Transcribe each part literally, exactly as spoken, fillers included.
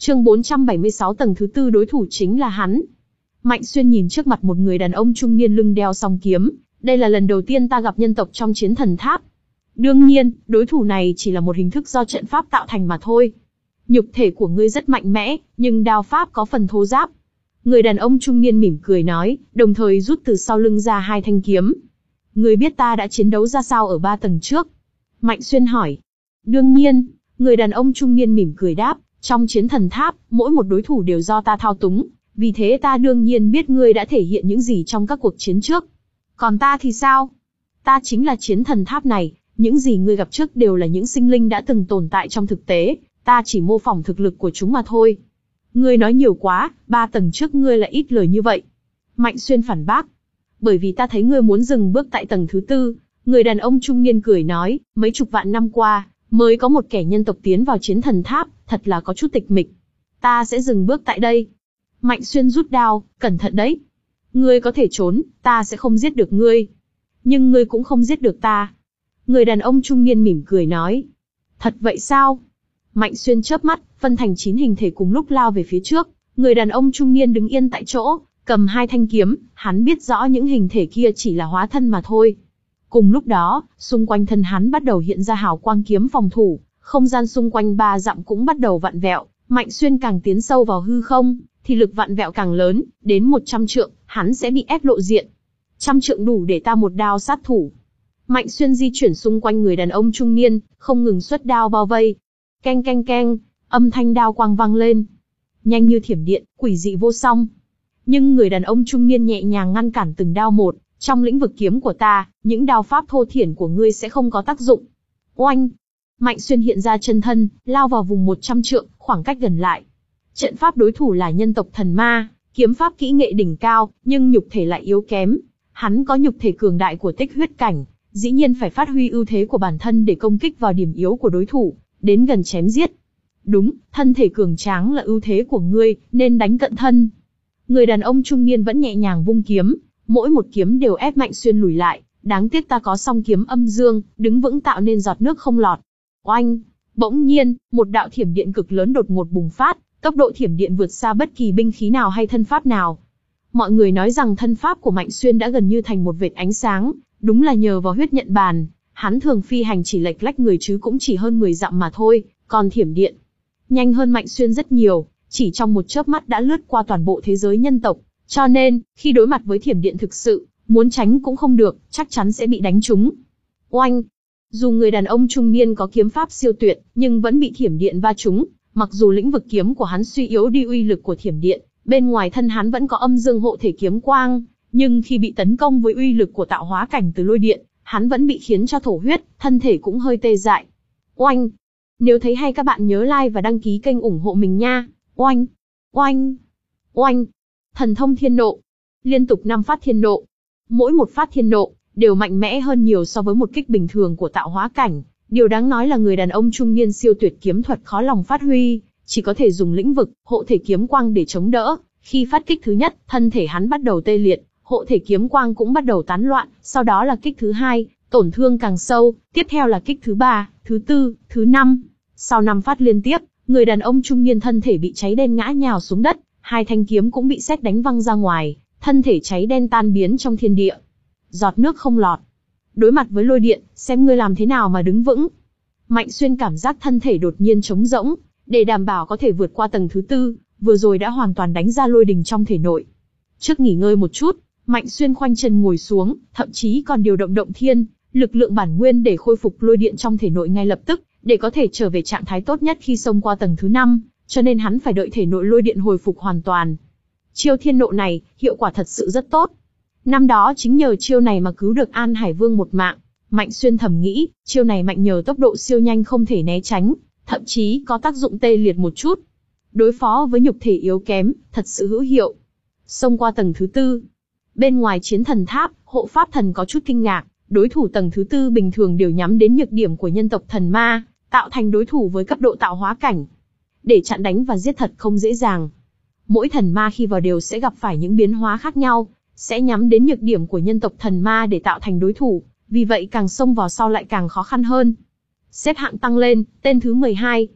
Chương bốn trăm bảy mươi sáu tầng thứ tư đối thủ chính là hắn. Mạnh Xuyên nhìn trước mặt một người đàn ông trung niên lưng đeo song kiếm, đây là lần đầu tiên ta gặp nhân tộc trong chiến thần tháp. Đương nhiên, đối thủ này chỉ là một hình thức do trận pháp tạo thành mà thôi. Nhục thể của ngươi rất mạnh mẽ, nhưng đao pháp có phần thô ráp. Người đàn ông trung niên mỉm cười nói, đồng thời rút từ sau lưng ra hai thanh kiếm. Ngươi biết ta đã chiến đấu ra sao ở ba tầng trước? Mạnh Xuyên hỏi. Đương nhiên, người đàn ông trung niên mỉm cười đáp, trong chiến thần tháp, mỗi một đối thủ đều do ta thao túng, vì thế ta đương nhiên biết ngươi đã thể hiện những gì trong các cuộc chiến trước. Còn ta thì sao? Ta chính là chiến thần tháp này, những gì ngươi gặp trước đều là những sinh linh đã từng tồn tại trong thực tế, ta chỉ mô phỏng thực lực của chúng mà thôi. Ngươi nói nhiều quá, ba tầng trước ngươi lại ít lời như vậy. Mạnh Xuyên phản bác. Bởi vì ta thấy ngươi muốn dừng bước tại tầng thứ tư, người đàn ông trung niên cười nói, mấy chục vạn năm qua, mới có một kẻ nhân tộc tiến vào chiến thần tháp, thật là có chút tịch mịch. Ta sẽ dừng bước tại đây. Mạnh Xuyên rút đao, cẩn thận đấy. Ngươi có thể trốn, ta sẽ không giết được ngươi. Nhưng ngươi cũng không giết được ta. Người đàn ông trung niên mỉm cười nói. Thật vậy sao? Mạnh Xuyên chớp mắt, phân thành chín hình thể cùng lúc lao về phía trước. Người đàn ông trung niên đứng yên tại chỗ, cầm hai thanh kiếm, hắn biết rõ những hình thể kia chỉ là hóa thân mà thôi. Cùng lúc đó, xung quanh thân hắn bắt đầu hiện ra hào quang kiếm phòng thủ, không gian xung quanh ba dặm cũng bắt đầu vặn vẹo. Mạnh Xuyên càng tiến sâu vào hư không, thì lực vặn vẹo càng lớn, đến một trăm trượng, hắn sẽ bị ép lộ diện. Trăm trượng đủ để ta một đao sát thủ. Mạnh Xuyên di chuyển xung quanh người đàn ông trung niên, không ngừng xuất đao bao vây. Keng keng keng, âm thanh đao quang vang lên. Nhanh như thiểm điện, quỷ dị vô song. Nhưng người đàn ông trung niên nhẹ nhàng ngăn cản từng đao một, trong lĩnh vực kiếm của ta, những đao pháp thô thiển của ngươi sẽ không có tác dụng. Oanh! Mạnh Xuyên hiện ra chân thân, lao vào vùng một trăm trượng, khoảng cách gần lại. Trận pháp đối thủ là nhân tộc thần ma, kiếm pháp kỹ nghệ đỉnh cao, nhưng nhục thể lại yếu kém. Hắn có nhục thể cường đại của tích huyết cảnh, dĩ nhiên phải phát huy ưu thế của bản thân để công kích vào điểm yếu của đối thủ, đến gần chém giết. Đúng, thân thể cường tráng là ưu thế của ngươi, nên đánh cận thân. Người đàn ông trung niên vẫn nhẹ nhàng vung kiếm, mỗi một kiếm đều ép Mạnh Xuyên lùi lại, đáng tiếc ta có song kiếm âm dương, đứng vững tạo nên giọt nước không lọt. Oanh! Bỗng nhiên, một đạo thiểm điện cực lớn đột ngột bùng phát, tốc độ thiểm điện vượt xa bất kỳ binh khí nào hay thân pháp nào. Mọi người nói rằng thân pháp của Mạnh Xuyên đã gần như thành một vệt ánh sáng, đúng là nhờ vào huyết nhận bàn, hắn thường phi hành chỉ lệch lách người chứ cũng chỉ hơn mười dặm mà thôi, còn thiểm điện nhanh hơn Mạnh Xuyên rất nhiều, chỉ trong một chớp mắt đã lướt qua toàn bộ thế giới nhân tộc, cho nên, khi đối mặt với thiểm điện thực sự, muốn tránh cũng không được, chắc chắn sẽ bị đánh trúng. Oanh! Dù người đàn ông trung niên có kiếm pháp siêu tuyệt, nhưng vẫn bị thiểm điện va trúng, mặc dù lĩnh vực kiếm của hắn suy yếu đi uy lực của thiểm điện, bên ngoài thân hắn vẫn có âm dương hộ thể kiếm quang, nhưng khi bị tấn công với uy lực của tạo hóa cảnh từ lôi điện, hắn vẫn bị khiến cho thổ huyết, thân thể cũng hơi tê dại. Oanh! Nếu thấy hay các bạn nhớ like và đăng ký kênh ủng hộ mình nha. Oanh! Oanh! Oanh! Thần thông thiên nộ. Liên tục năm phát thiên nộ. Mỗi một phát thiên nộ đều mạnh mẽ hơn nhiều so với một kích bình thường của tạo hóa cảnh. Điều đáng nói là người đàn ông trung niên siêu tuyệt kiếm thuật khó lòng phát huy, chỉ có thể dùng lĩnh vực, hộ thể kiếm quang để chống đỡ. Khi phát kích thứ nhất, thân thể hắn bắt đầu tê liệt, hộ thể kiếm quang cũng bắt đầu tán loạn, sau đó là kích thứ hai, tổn thương càng sâu, tiếp theo là kích thứ ba, thứ tư, thứ năm. Sau năm phát liên tiếp, người đàn ông trung niên thân thể bị cháy đen ngã nhào xuống đất, hai thanh kiếm cũng bị sét đánh văng ra ngoài, thân thể cháy đen tan biến trong thiên địa. Giọt nước không lọt. Đối mặt với lôi điện, xem ngươi làm thế nào mà đứng vững. Mạnh Xuyên cảm giác thân thể đột nhiên trống rỗng, để đảm bảo có thể vượt qua tầng thứ tư, vừa rồi đã hoàn toàn đánh ra lôi đình trong thể nội. Trước nghỉ ngơi một chút, Mạnh Xuyên khoanh chân ngồi xuống, thậm chí còn điều động động thiên, lực lượng bản nguyên để khôi phục lôi điện trong thể nội ngay lập tức, để có thể trở về trạng thái tốt nhất khi xông qua tầng thứ năm, cho nên hắn phải đợi thể nội lôi điện hồi phục hoàn toàn. Chiêu thiên nộ này, hiệu quả thật sự rất tốt. Năm đó chính nhờ chiêu này mà cứu được An Hải Vương một mạng. Mạnh Xuyên thầm nghĩ, chiêu này mạnh nhờ tốc độ siêu nhanh không thể né tránh, thậm chí có tác dụng tê liệt một chút. Đối phó với nhục thể yếu kém, thật sự hữu hiệu. Xông qua tầng thứ tư. Bên ngoài chiến thần tháp, hộ pháp thần có chút kinh ngạc, đối thủ tầng thứ tư bình thường đều nhắm đến nhược điểm của nhân tộc thần ma, tạo thành đối thủ với cấp độ tạo hóa cảnh. Để chặn đánh và giết thật không dễ dàng. Mỗi thần ma khi vào đều sẽ gặp phải những biến hóa khác nhau, sẽ nhắm đến nhược điểm của nhân tộc thần ma để tạo thành đối thủ, vì vậy càng xông vào sau lại càng khó khăn hơn. Xếp hạng tăng lên, tên thứ mười hai.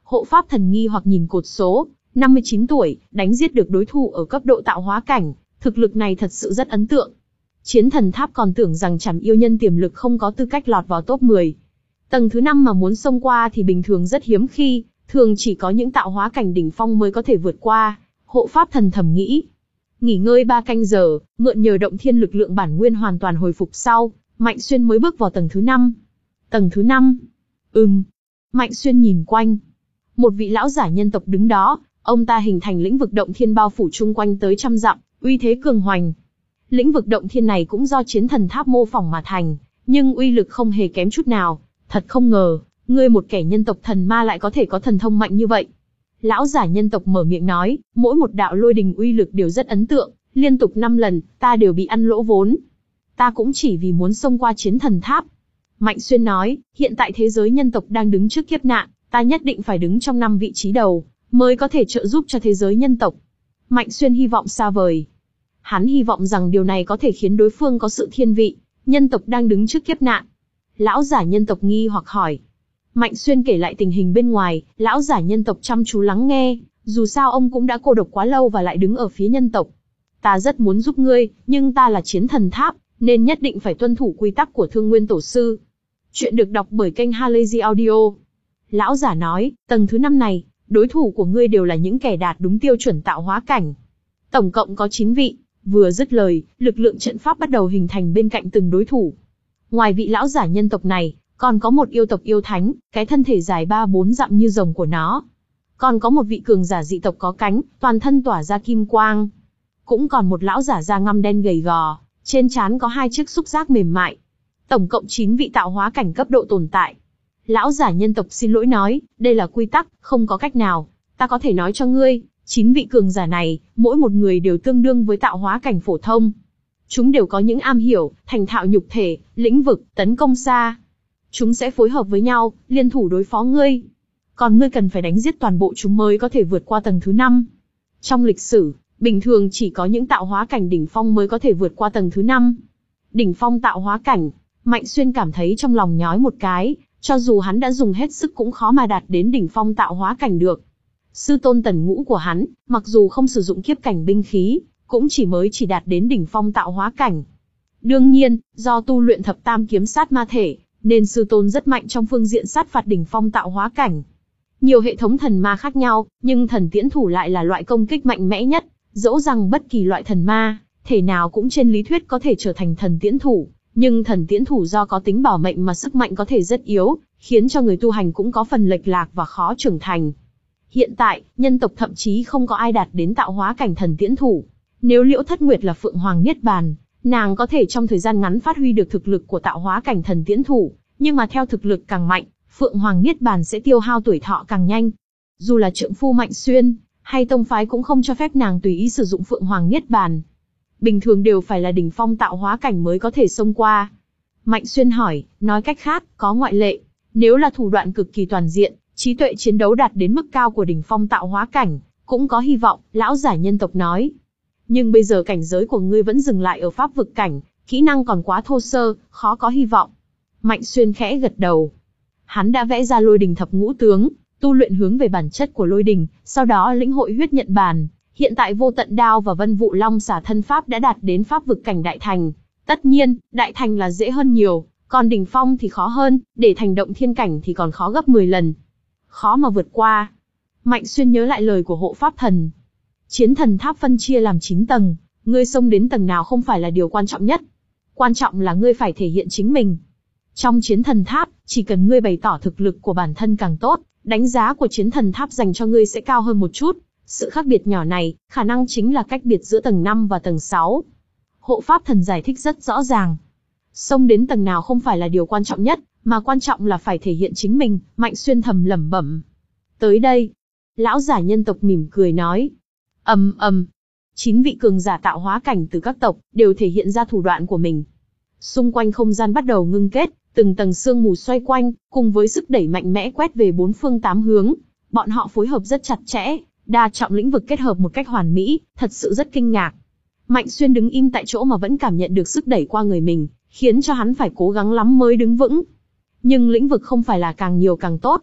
Hộ pháp thần nghi hoặc nhìn cột số, năm mươi chín tuổi, đánh giết được đối thủ ở cấp độ tạo hóa cảnh, thực lực này thật sự rất ấn tượng. Chiến thần tháp còn tưởng rằng Trảm yêu nhân tiềm lực không có tư cách lọt vào top mười. Tầng thứ năm mà muốn xông qua thì bình thường rất hiếm khi, thường chỉ có những tạo hóa cảnh đỉnh phong mới có thể vượt qua, hộ pháp thần thầm nghĩ. Nghỉ ngơi ba canh giờ, mượn nhờ động thiên lực lượng bản nguyên hoàn toàn hồi phục sau, Mạnh Xuyên mới bước vào tầng thứ năm. Tầng thứ năm? Ừm. Mạnh Xuyên nhìn quanh. Một vị lão giả nhân tộc đứng đó, ông ta hình thành lĩnh vực động thiên bao phủ chung quanh tới trăm dặm, uy thế cường hoành. Lĩnh vực động thiên này cũng do chiến thần tháp mô phỏng mà thành, nhưng uy lực không hề kém chút nào. Thật không ngờ, ngươi một kẻ nhân tộc thần ma lại có thể có thần thông mạnh như vậy. Lão giả nhân tộc mở miệng nói, mỗi một đạo lôi đình uy lực đều rất ấn tượng, liên tục năm lần, ta đều bị ăn lỗ vốn. Ta cũng chỉ vì muốn xông qua chiến thần tháp. Mạnh Xuyên nói, hiện tại thế giới nhân tộc đang đứng trước kiếp nạn, ta nhất định phải đứng trong năm vị trí đầu, mới có thể trợ giúp cho thế giới nhân tộc. Mạnh Xuyên hy vọng xa vời. Hắn hy vọng rằng điều này có thể khiến đối phương có sự thiên vị, nhân tộc đang đứng trước kiếp nạn. Lão giả nhân tộc nghi hoặc hỏi. Mạnh Xuyên kể lại tình hình bên ngoài, lão giả nhân tộc chăm chú lắng nghe, dù sao ông cũng đã cô độc quá lâu và lại đứng ở phía nhân tộc. Ta rất muốn giúp ngươi, nhưng ta là chiến thần tháp, nên nhất định phải tuân thủ quy tắc của Thương Nguyên Tổ Sư. Chuyện được đọc bởi kênh Halazy Audio. Lão giả nói, tầng thứ năm này, đối thủ của ngươi đều là những kẻ đạt đúng tiêu chuẩn tạo hóa cảnh. Tổng cộng có chín vị, vừa dứt lời, lực lượng trận pháp bắt đầu hình thành bên cạnh từng đối thủ. Ngoài vị lão giả nhân tộc này, còn có một yêu tộc yêu thánh, cái thân thể dài ba bốn dặm như rồng của nó. Còn có một vị cường giả dị tộc có cánh, toàn thân tỏa ra kim quang. Cũng còn một lão giả da ngăm đen gầy gò, trên trán có hai chiếc xúc giác mềm mại. Tổng cộng chín vị tạo hóa cảnh cấp độ tồn tại. Lão giả nhân tộc xin lỗi nói, đây là quy tắc, không có cách nào. Ta có thể nói cho ngươi, chín vị cường giả này, mỗi một người đều tương đương với tạo hóa cảnh phổ thông. Chúng đều có những am hiểu, thành thạo nhục thể, lĩnh vực, tấn công xa. Chúng sẽ phối hợp với nhau, liên thủ đối phó ngươi. Còn ngươi cần phải đánh giết toàn bộ chúng mới có thể vượt qua tầng thứ năm. Trong lịch sử, bình thường chỉ có những tạo hóa cảnh đỉnh phong mới có thể vượt qua tầng thứ năm. Đỉnh phong tạo hóa cảnh, Mạnh Xuyên cảm thấy trong lòng nhói một cái, cho dù hắn đã dùng hết sức cũng khó mà đạt đến đỉnh phong tạo hóa cảnh được. Sư tôn Tần Ngũ của hắn, mặc dù không sử dụng kiếp cảnh binh khí, cũng chỉ mới chỉ đạt đến đỉnh phong tạo hóa cảnh. Đương nhiên, do tu luyện thập tam kiếm sát ma thể, nên sư tôn rất mạnh trong phương diện sát phạt đỉnh phong tạo hóa cảnh. Nhiều hệ thống thần ma khác nhau, nhưng thần tiễn thủ lại là loại công kích mạnh mẽ nhất, dẫu rằng bất kỳ loại thần ma, thể nào cũng trên lý thuyết có thể trở thành thần tiễn thủ, nhưng thần tiễn thủ do có tính bảo mệnh mà sức mạnh có thể rất yếu, khiến cho người tu hành cũng có phần lệch lạc và khó trưởng thành. Hiện tại, nhân tộc thậm chí không có ai đạt đến tạo hóa cảnh thần tiễn thủ. Nếu Liễu Thất Nguyệt là Phượng Hoàng Niết Bàn, nàng có thể trong thời gian ngắn phát huy được thực lực của tạo hóa cảnh thần tiễn thủ, nhưng mà theo thực lực càng mạnh, Phượng Hoàng Niết Bàn sẽ tiêu hao tuổi thọ càng nhanh. Dù là trượng phu Mạnh Xuyên, hay tông phái cũng không cho phép nàng tùy ý sử dụng Phượng Hoàng Niết Bàn. Bình thường đều phải là đỉnh phong tạo hóa cảnh mới có thể xông qua. Mạnh Xuyên hỏi, nói cách khác, có ngoại lệ. Nếu là thủ đoạn cực kỳ toàn diện, trí tuệ chiến đấu đạt đến mức cao của đỉnh phong tạo hóa cảnh, cũng có hy vọng, lão giả nhân tộc nói. Nhưng bây giờ cảnh giới của ngươi vẫn dừng lại ở pháp vực cảnh, kỹ năng còn quá thô sơ, khó có hy vọng. Mạnh Xuyên khẽ gật đầu. Hắn đã vẽ ra lôi đình thập ngũ tướng, tu luyện hướng về bản chất của lôi đình, sau đó lĩnh hội huyết nhận bàn. Hiện tại vô tận đao và vân vụ long xả thân pháp đã đạt đến pháp vực cảnh đại thành. Tất nhiên, đại thành là dễ hơn nhiều, còn đỉnh phong thì khó hơn, để thành động thiên cảnh thì còn khó gấp mười lần. Khó mà vượt qua. Mạnh Xuyên nhớ lại lời của hộ pháp thần. Chiến thần tháp phân chia làm chín tầng, ngươi xông đến tầng nào không phải là điều quan trọng nhất. Quan trọng là ngươi phải thể hiện chính mình. Trong chiến thần tháp, chỉ cần ngươi bày tỏ thực lực của bản thân càng tốt, đánh giá của chiến thần tháp dành cho ngươi sẽ cao hơn một chút. Sự khác biệt nhỏ này, khả năng chính là cách biệt giữa tầng năm và tầng sáu. Hộ pháp thần giải thích rất rõ ràng. Xông đến tầng nào không phải là điều quan trọng nhất, mà quan trọng là phải thể hiện chính mình, Mạnh Xuyên thầm lẩm bẩm. Tới đây, lão giả nhân tộc mỉm cười nói. Ầm ầm, chín vị cường giả tạo hóa cảnh từ các tộc, đều thể hiện ra thủ đoạn của mình. Xung quanh không gian bắt đầu ngưng kết, từng tầng sương mù xoay quanh, cùng với sức đẩy mạnh mẽ quét về bốn phương tám hướng. Bọn họ phối hợp rất chặt chẽ, đa trọng lĩnh vực kết hợp một cách hoàn mỹ, thật sự rất kinh ngạc. Mạnh Xuyên đứng im tại chỗ mà vẫn cảm nhận được sức đẩy qua người mình, khiến cho hắn phải cố gắng lắm mới đứng vững. Nhưng lĩnh vực không phải là càng nhiều càng tốt.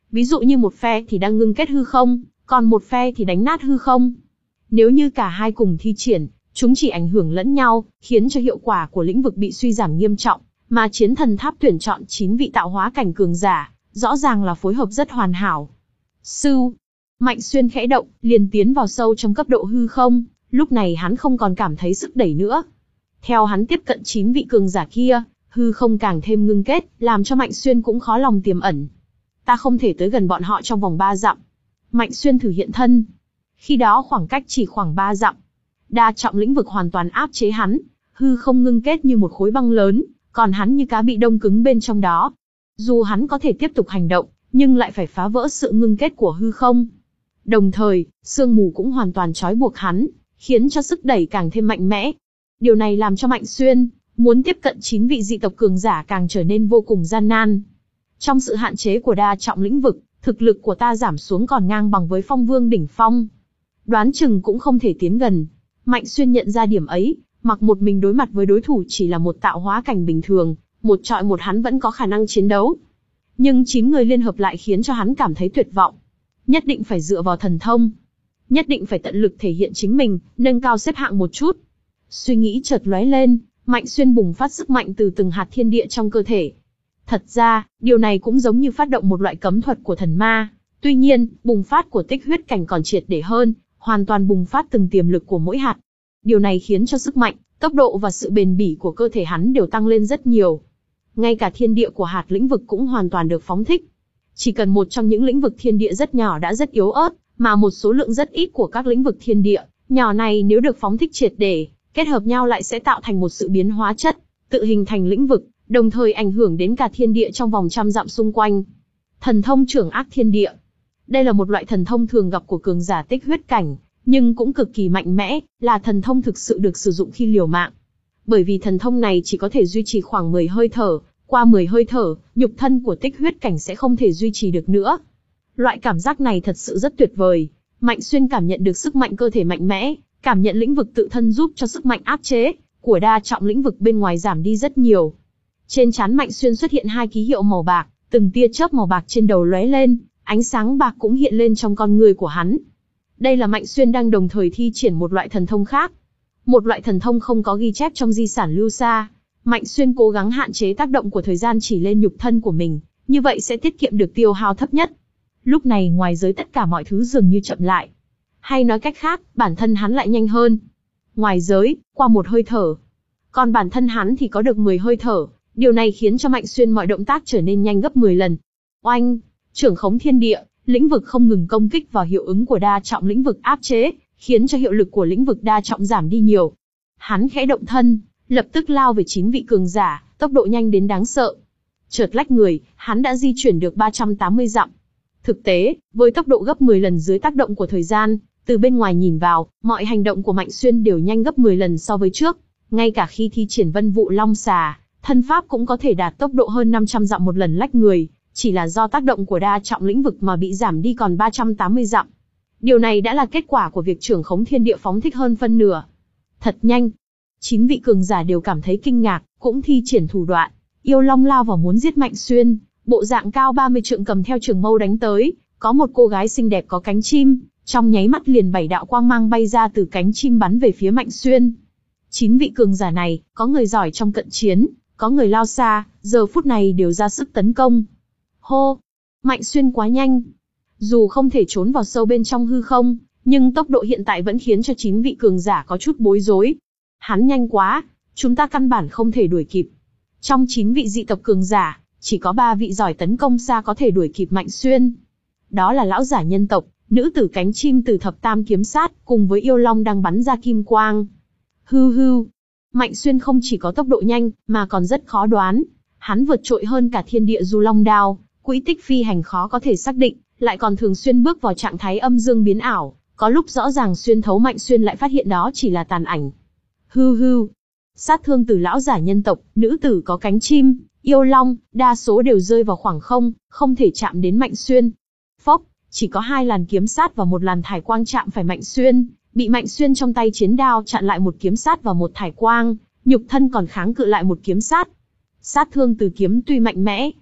Ví dụ như một phe thì đang ngưng kết hư không, còn một phe thì đánh nát hư không. Nếu như cả hai cùng thi triển, chúng chỉ ảnh hưởng lẫn nhau, khiến cho hiệu quả của lĩnh vực bị suy giảm nghiêm trọng, mà chiến thần tháp tuyển chọn chín vị tạo hóa cảnh cường giả, rõ ràng là phối hợp rất hoàn hảo. Sưu, Mạnh Xuyên khẽ động, liền tiến vào sâu trong cấp độ hư không, lúc này hắn không còn cảm thấy sức đẩy nữa. Theo hắn tiếp cận chín vị cường giả kia, hư không càng thêm ngưng kết, làm cho Mạnh Xuyên cũng khó lòng tiềm ẩn. Ta không thể tới gần bọn họ trong vòng ba dặm. Mạnh Xuyên thử hiện thân. Khi đó khoảng cách chỉ khoảng ba dặm. Đa trọng lĩnh vực hoàn toàn áp chế hắn, hư không ngưng kết như một khối băng lớn, còn hắn như cá bị đông cứng bên trong đó. Dù hắn có thể tiếp tục hành động, nhưng lại phải phá vỡ sự ngưng kết của hư không. Đồng thời, sương mù cũng hoàn toàn trói buộc hắn, khiến cho sức đẩy càng thêm mạnh mẽ. Điều này làm cho Mạnh Xuyên muốn tiếp cận chín vị dị tộc cường giả càng trở nên vô cùng gian nan. Trong sự hạn chế của đa trọng lĩnh vực, thực lực của ta giảm xuống còn ngang bằng với Phong Vương đỉnh phong. Đoán chừng cũng không thể tiến gần. Mạnh Xuyên nhận ra điểm ấy, mặc một mình đối mặt với đối thủ chỉ là một tạo hóa cảnh bình thường, một trọi một hắn vẫn có khả năng chiến đấu. Nhưng chín người liên hợp lại khiến cho hắn cảm thấy tuyệt vọng. Nhất định phải dựa vào thần thông. Nhất định phải tận lực thể hiện chính mình, nâng cao xếp hạng một chút. Suy nghĩ chợt lóe lên, Mạnh Xuyên bùng phát sức mạnh từ từng hạt thiên địa trong cơ thể. Thật ra, điều này cũng giống như phát động một loại cấm thuật của thần ma. Tuy nhiên, bùng phát của tích huyết cảnh còn triệt để hơn, hoàn toàn bùng phát từng tiềm lực của mỗi hạt. Điều này khiến cho sức mạnh, tốc độ và sự bền bỉ của cơ thể hắn đều tăng lên rất nhiều. Ngay cả thiên địa của hạt lĩnh vực cũng hoàn toàn được phóng thích. Chỉ cần một trong những lĩnh vực thiên địa rất nhỏ đã rất yếu ớt, mà một số lượng rất ít của các lĩnh vực thiên địa nhỏ này nếu được phóng thích triệt để, kết hợp nhau lại sẽ tạo thành một sự biến hóa chất, tự hình thành lĩnh vực, đồng thời ảnh hưởng đến cả thiên địa trong vòng trăm dặm xung quanh. Thần thông trưởng ác thiên địa. Đây là một loại thần thông thường gặp của cường giả tích huyết cảnh, nhưng cũng cực kỳ mạnh mẽ, là thần thông thực sự được sử dụng khi liều mạng. Bởi vì thần thông này chỉ có thể duy trì khoảng mười hơi thở, qua mười hơi thở, nhục thân của tích huyết cảnh sẽ không thể duy trì được nữa. Loại cảm giác này thật sự rất tuyệt vời. Mạnh Xuyên cảm nhận được sức mạnh cơ thể mạnh mẽ, cảm nhận lĩnh vực tự thân giúp cho sức mạnh áp chế của đa trọng lĩnh vực bên ngoài giảm đi rất nhiều. Trên trán Mạnh Xuyên xuất hiện hai ký hiệu màu bạc, từng tia chớp màu bạc trên đầu lóe lên, ánh sáng bạc cũng hiện lên trong con người của hắn. Đây là Mạnh Xuyên đang đồng thời thi triển một loại thần thông khác. Một loại thần thông không có ghi chép trong di sản lưu xa. Mạnh Xuyên cố gắng hạn chế tác động của thời gian chỉ lên nhục thân của mình, như vậy sẽ tiết kiệm được tiêu hao thấp nhất. Lúc này ngoài giới tất cả mọi thứ dường như chậm lại. Hay nói cách khác, bản thân hắn lại nhanh hơn. Ngoài giới, qua một hơi thở. Còn bản thân hắn thì có được mười hơi thở. Điều này khiến cho Mạnh Xuyên mọi động tác trở nên nhanh gấp mười lần. Oanh! Trưởng khống thiên địa, lĩnh vực không ngừng công kích vào hiệu ứng của đa trọng lĩnh vực áp chế, khiến cho hiệu lực của lĩnh vực đa trọng giảm đi nhiều. Hắn khẽ động thân, lập tức lao về chín vị cường giả, tốc độ nhanh đến đáng sợ. Chợt lách người, hắn đã di chuyển được ba trăm tám mươi dặm. Thực tế, với tốc độ gấp mười lần dưới tác động của thời gian, từ bên ngoài nhìn vào, mọi hành động của Mạnh Xuyên đều nhanh gấp mười lần so với trước. Ngay cả khi thi triển Vân Vụ Long Xà, thân pháp cũng có thể đạt tốc độ hơn năm trăm dặm một lần lách người, chỉ là do tác động của đa trọng lĩnh vực mà bị giảm đi còn ba trăm tám mươi dặm. Điều này đã là kết quả của việc trưởng khống thiên địa phóng thích hơn phân nửa. Thật nhanh. Chín vị cường giả đều cảm thấy kinh ngạc, cũng thi triển thủ đoạn. Yêu Long lao vào muốn giết Mạnh Xuyên, bộ dạng cao ba mươi trượng cầm theo trường mâu đánh tới, có một cô gái xinh đẹp có cánh chim, trong nháy mắt liền bảy đạo quang mang bay ra từ cánh chim bắn về phía Mạnh Xuyên. Chín vị cường giả này, có người giỏi trong cận chiến, có người lao xa, giờ phút này đều ra sức tấn công. Hô! Mạnh Xuyên quá nhanh. Dù không thể trốn vào sâu bên trong hư không, nhưng tốc độ hiện tại vẫn khiến cho chín vị cường giả có chút bối rối. Hắn nhanh quá, chúng ta căn bản không thể đuổi kịp. Trong chín vị dị tộc cường giả, chỉ có ba vị giỏi tấn công xa có thể đuổi kịp Mạnh Xuyên. Đó là lão giả nhân tộc, nữ tử cánh chim từ thập tam kiếm sát, cùng với yêu long đang bắn ra kim quang. Hư hư. Mạnh Xuyên không chỉ có tốc độ nhanh, mà còn rất khó đoán. Hắn vượt trội hơn cả thiên địa du long đao, quỹ tích phi hành khó có thể xác định, lại còn thường xuyên bước vào trạng thái âm dương biến ảo, có lúc rõ ràng xuyên thấu Mạnh Xuyên lại phát hiện đó chỉ là tàn ảnh. Hư hư. Sát thương từ lão giả nhân tộc, nữ tử có cánh chim, yêu long, đa số đều rơi vào khoảng không, không thể chạm đến Mạnh Xuyên. Phốc, chỉ có hai làn kiếm sát và một làn thải quang chạm phải Mạnh Xuyên, bị Mạnh Xuyên trong tay chiến đao chặn lại một kiếm sát và một thải quang, nhục thân còn kháng cự lại một kiếm sát. Sát thương từ kiếm tuy mạnh mẽ,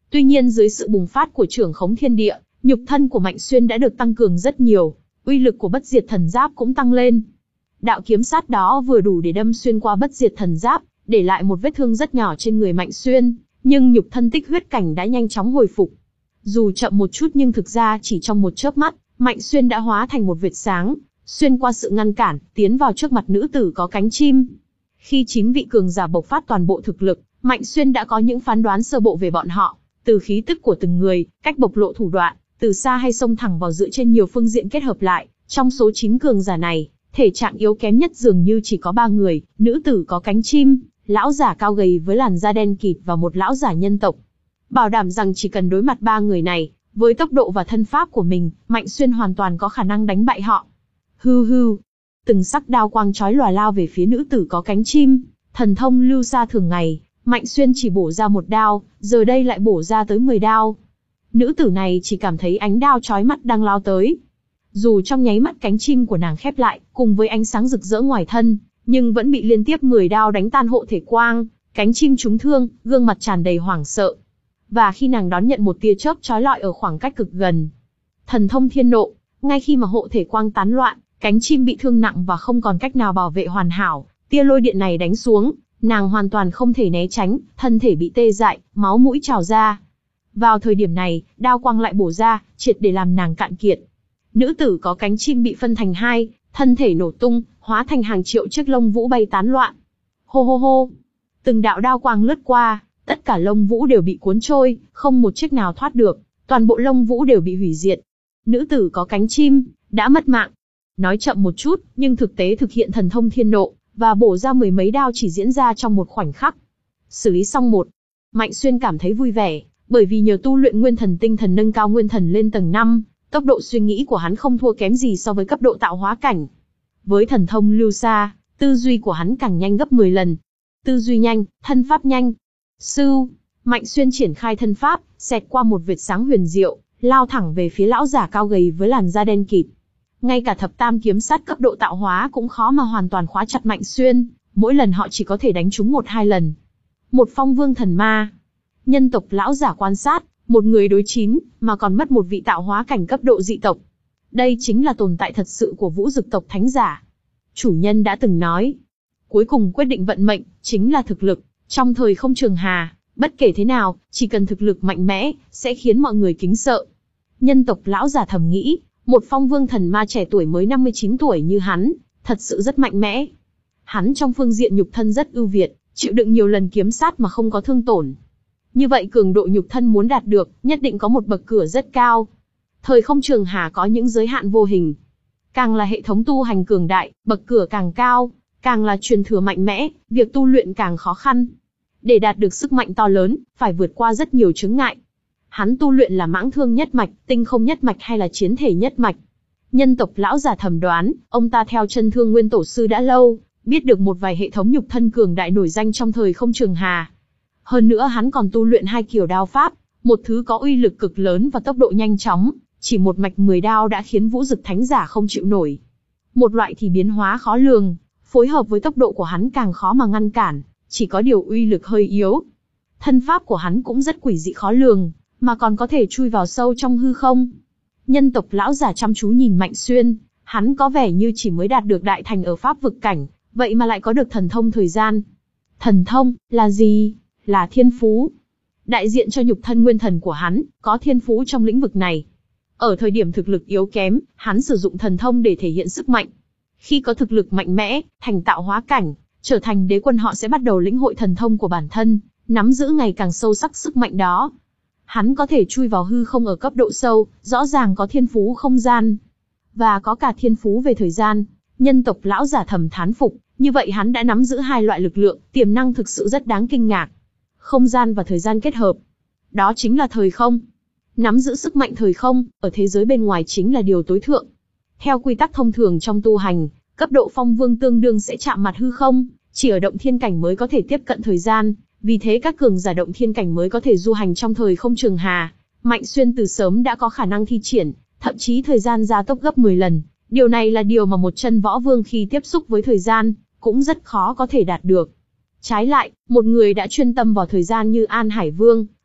Tuy nhiên dưới sự bùng phát của trưởng khống thiên địa, nhục thân của Mạnh Xuyên đã được tăng cường rất nhiều, uy lực của bất diệt thần giáp cũng tăng lên. Đạo kiếm sát đó vừa đủ để đâm xuyên qua bất diệt thần giáp, để lại một vết thương rất nhỏ trên người Mạnh Xuyên, nhưng nhục thân tích huyết cảnh đã nhanh chóng hồi phục. Dù chậm một chút nhưng thực ra chỉ trong một chớp mắt, Mạnh Xuyên đã hóa thành một vệt sáng, xuyên qua sự ngăn cản, tiến vào trước mặt nữ tử có cánh chim. Khi chín vị cường giả bộc phát toàn bộ thực lực, Mạnh Xuyên đã có những phán đoán sơ bộ về bọn họ, từ khí tức của từng người, cách bộc lộ thủ đoạn, từ xa hay xông thẳng vào dựa trên nhiều phương diện kết hợp lại. Trong số chín cường giả này, thể trạng yếu kém nhất dường như chỉ có ba người, nữ tử có cánh chim, lão giả cao gầy với làn da đen kịt và một lão giả nhân tộc. Bảo đảm rằng chỉ cần đối mặt ba người này, với tốc độ và thân pháp của mình, Mạnh Xuyên hoàn toàn có khả năng đánh bại họ. Hư hư, từng sắc đao quang chói lòa lao về phía nữ tử có cánh chim, thần thông lưu xa thường ngày, Mạnh Xuyên chỉ bổ ra một đao, giờ đây lại bổ ra tới mười đao. Nữ tử này chỉ cảm thấy ánh đao chói mắt đang lao tới. Dù trong nháy mắt cánh chim của nàng khép lại, cùng với ánh sáng rực rỡ ngoài thân, nhưng vẫn bị liên tiếp mười đao đánh tan hộ thể quang, cánh chim trúng thương, gương mặt tràn đầy hoảng sợ. Và khi nàng đón nhận một tia chớp chói lọi ở khoảng cách cực gần, thần thông thiên nộ, ngay khi mà hộ thể quang tán loạn, cánh chim bị thương nặng và không còn cách nào bảo vệ hoàn hảo, tia lôi điện này đánh xuống, nàng hoàn toàn không thể né tránh, thân thể bị tê dại, máu mũi trào ra. Vào thời điểm này, đao quang lại bổ ra, triệt để làm nàng cạn kiệt. Nữ tử có cánh chim bị phân thành hai, thân thể nổ tung, hóa thành hàng triệu chiếc lông vũ bay tán loạn. Hô hô hô, từng đạo đao quang lướt qua, tất cả lông vũ đều bị cuốn trôi, không một chiếc nào thoát được, toàn bộ lông vũ đều bị hủy diệt. Nữ tử có cánh chim, đã mất mạng. Nói chậm một chút, nhưng thực tế thực hiện thần thông thiên nộ, và bổ ra mười mấy đao chỉ diễn ra trong một khoảnh khắc. Xử lý xong một, Mạnh Xuyên cảm thấy vui vẻ, bởi vì nhờ tu luyện nguyên thần tinh thần nâng cao nguyên thần lên tầng năm, tốc độ suy nghĩ của hắn không thua kém gì so với cấp độ tạo hóa cảnh. Với thần thông lưu xa, tư duy của hắn càng nhanh gấp mười lần. Tư duy nhanh, thân pháp nhanh. Sưu, Mạnh Xuyên triển khai thân pháp, xẹt qua một vệt sáng huyền diệu, lao thẳng về phía lão giả cao gầy với làn da đen kịt. Ngay cả thập tam kiếm sát cấp độ tạo hóa cũng khó mà hoàn toàn khóa chặt Mạnh Xuyên, mỗi lần họ chỉ có thể đánh trúng một hai lần. Một phong vương thần ma. Nhân tộc lão giả quan sát, một người đối chín, mà còn mất một vị tạo hóa cảnh cấp độ dị tộc. Đây chính là tồn tại thật sự của vũ dực tộc thánh giả. Chủ nhân đã từng nói, cuối cùng quyết định vận mệnh, chính là thực lực. Trong thời không trường hà, bất kể thế nào, chỉ cần thực lực mạnh mẽ, sẽ khiến mọi người kính sợ. Nhân tộc lão giả thầm nghĩ, một phong vương thần ma trẻ tuổi mới năm mươi chín tuổi như hắn, thật sự rất mạnh mẽ. Hắn trong phương diện nhục thân rất ưu việt, chịu đựng nhiều lần kiếm sát mà không có thương tổn. Như vậy cường độ nhục thân muốn đạt được, nhất định có một bậc cửa rất cao. Thời không trường hà có những giới hạn vô hình. Càng là hệ thống tu hành cường đại, bậc cửa càng cao, càng là truyền thừa mạnh mẽ, việc tu luyện càng khó khăn. Để đạt được sức mạnh to lớn, phải vượt qua rất nhiều chướng ngại. Hắn tu luyện là mãng thương nhất mạch, tinh không nhất mạch hay là chiến thể nhất mạch. Nhân tộc lão giả thầm đoán, ông ta theo chân thương nguyên tổ sư đã lâu, biết được một vài hệ thống nhục thân cường đại nổi danh trong thời không trường hà. Hơn nữa hắn còn tu luyện hai kiểu đao pháp, một thứ có uy lực cực lớn và tốc độ nhanh chóng, chỉ một mạch mười đao đã khiến vũ dực thánh giả không chịu nổi. Một loại thì biến hóa khó lường, phối hợp với tốc độ của hắn càng khó mà ngăn cản, chỉ có điều uy lực hơi yếu. Thân pháp của hắn cũng rất quỷ dị khó lường, mà còn có thể chui vào sâu trong hư không. Nhân tộc lão giả chăm chú nhìn Mạnh Xuyên, hắn có vẻ như chỉ mới đạt được đại thành ở pháp vực cảnh, vậy mà lại có được thần thông thời gian. Thần thông, là gì? Là thiên phú. Đại diện cho nhục thân nguyên thần của hắn, có thiên phú trong lĩnh vực này. Ở thời điểm thực lực yếu kém, hắn sử dụng thần thông để thể hiện sức mạnh. Khi có thực lực mạnh mẽ, thành tạo hóa cảnh, trở thành đế quân họ sẽ bắt đầu lĩnh hội thần thông của bản thân, nắm giữ ngày càng sâu sắc sức mạnh đó. Hắn có thể chui vào hư không ở cấp độ sâu, rõ ràng có thiên phú không gian. Và có cả thiên phú về thời gian. Nhân tộc lão giả thầm thán phục, như vậy hắn đã nắm giữ hai loại lực lượng, tiềm năng thực sự rất đáng kinh ngạc. Không gian và thời gian kết hợp. Đó chính là thời không. Nắm giữ sức mạnh thời không, ở thế giới bên ngoài chính là điều tối thượng. Theo quy tắc thông thường trong tu hành, cấp độ phong vương tương đương sẽ chạm mặt hư không, chỉ ở động thiên cảnh mới có thể tiếp cận thời gian, vì thế các cường giả động thiên cảnh mới có thể du hành trong thời không trường hà. Mạnh Xuyên từ sớm đã có khả năng thi triển, thậm chí thời gian gia tốc gấp mười lần. Điều này là điều mà một chân võ vương khi tiếp xúc với thời gian, cũng rất khó có thể đạt được. Trái lại, một người đã chuyên tâm vào thời gian như An Hải Vương,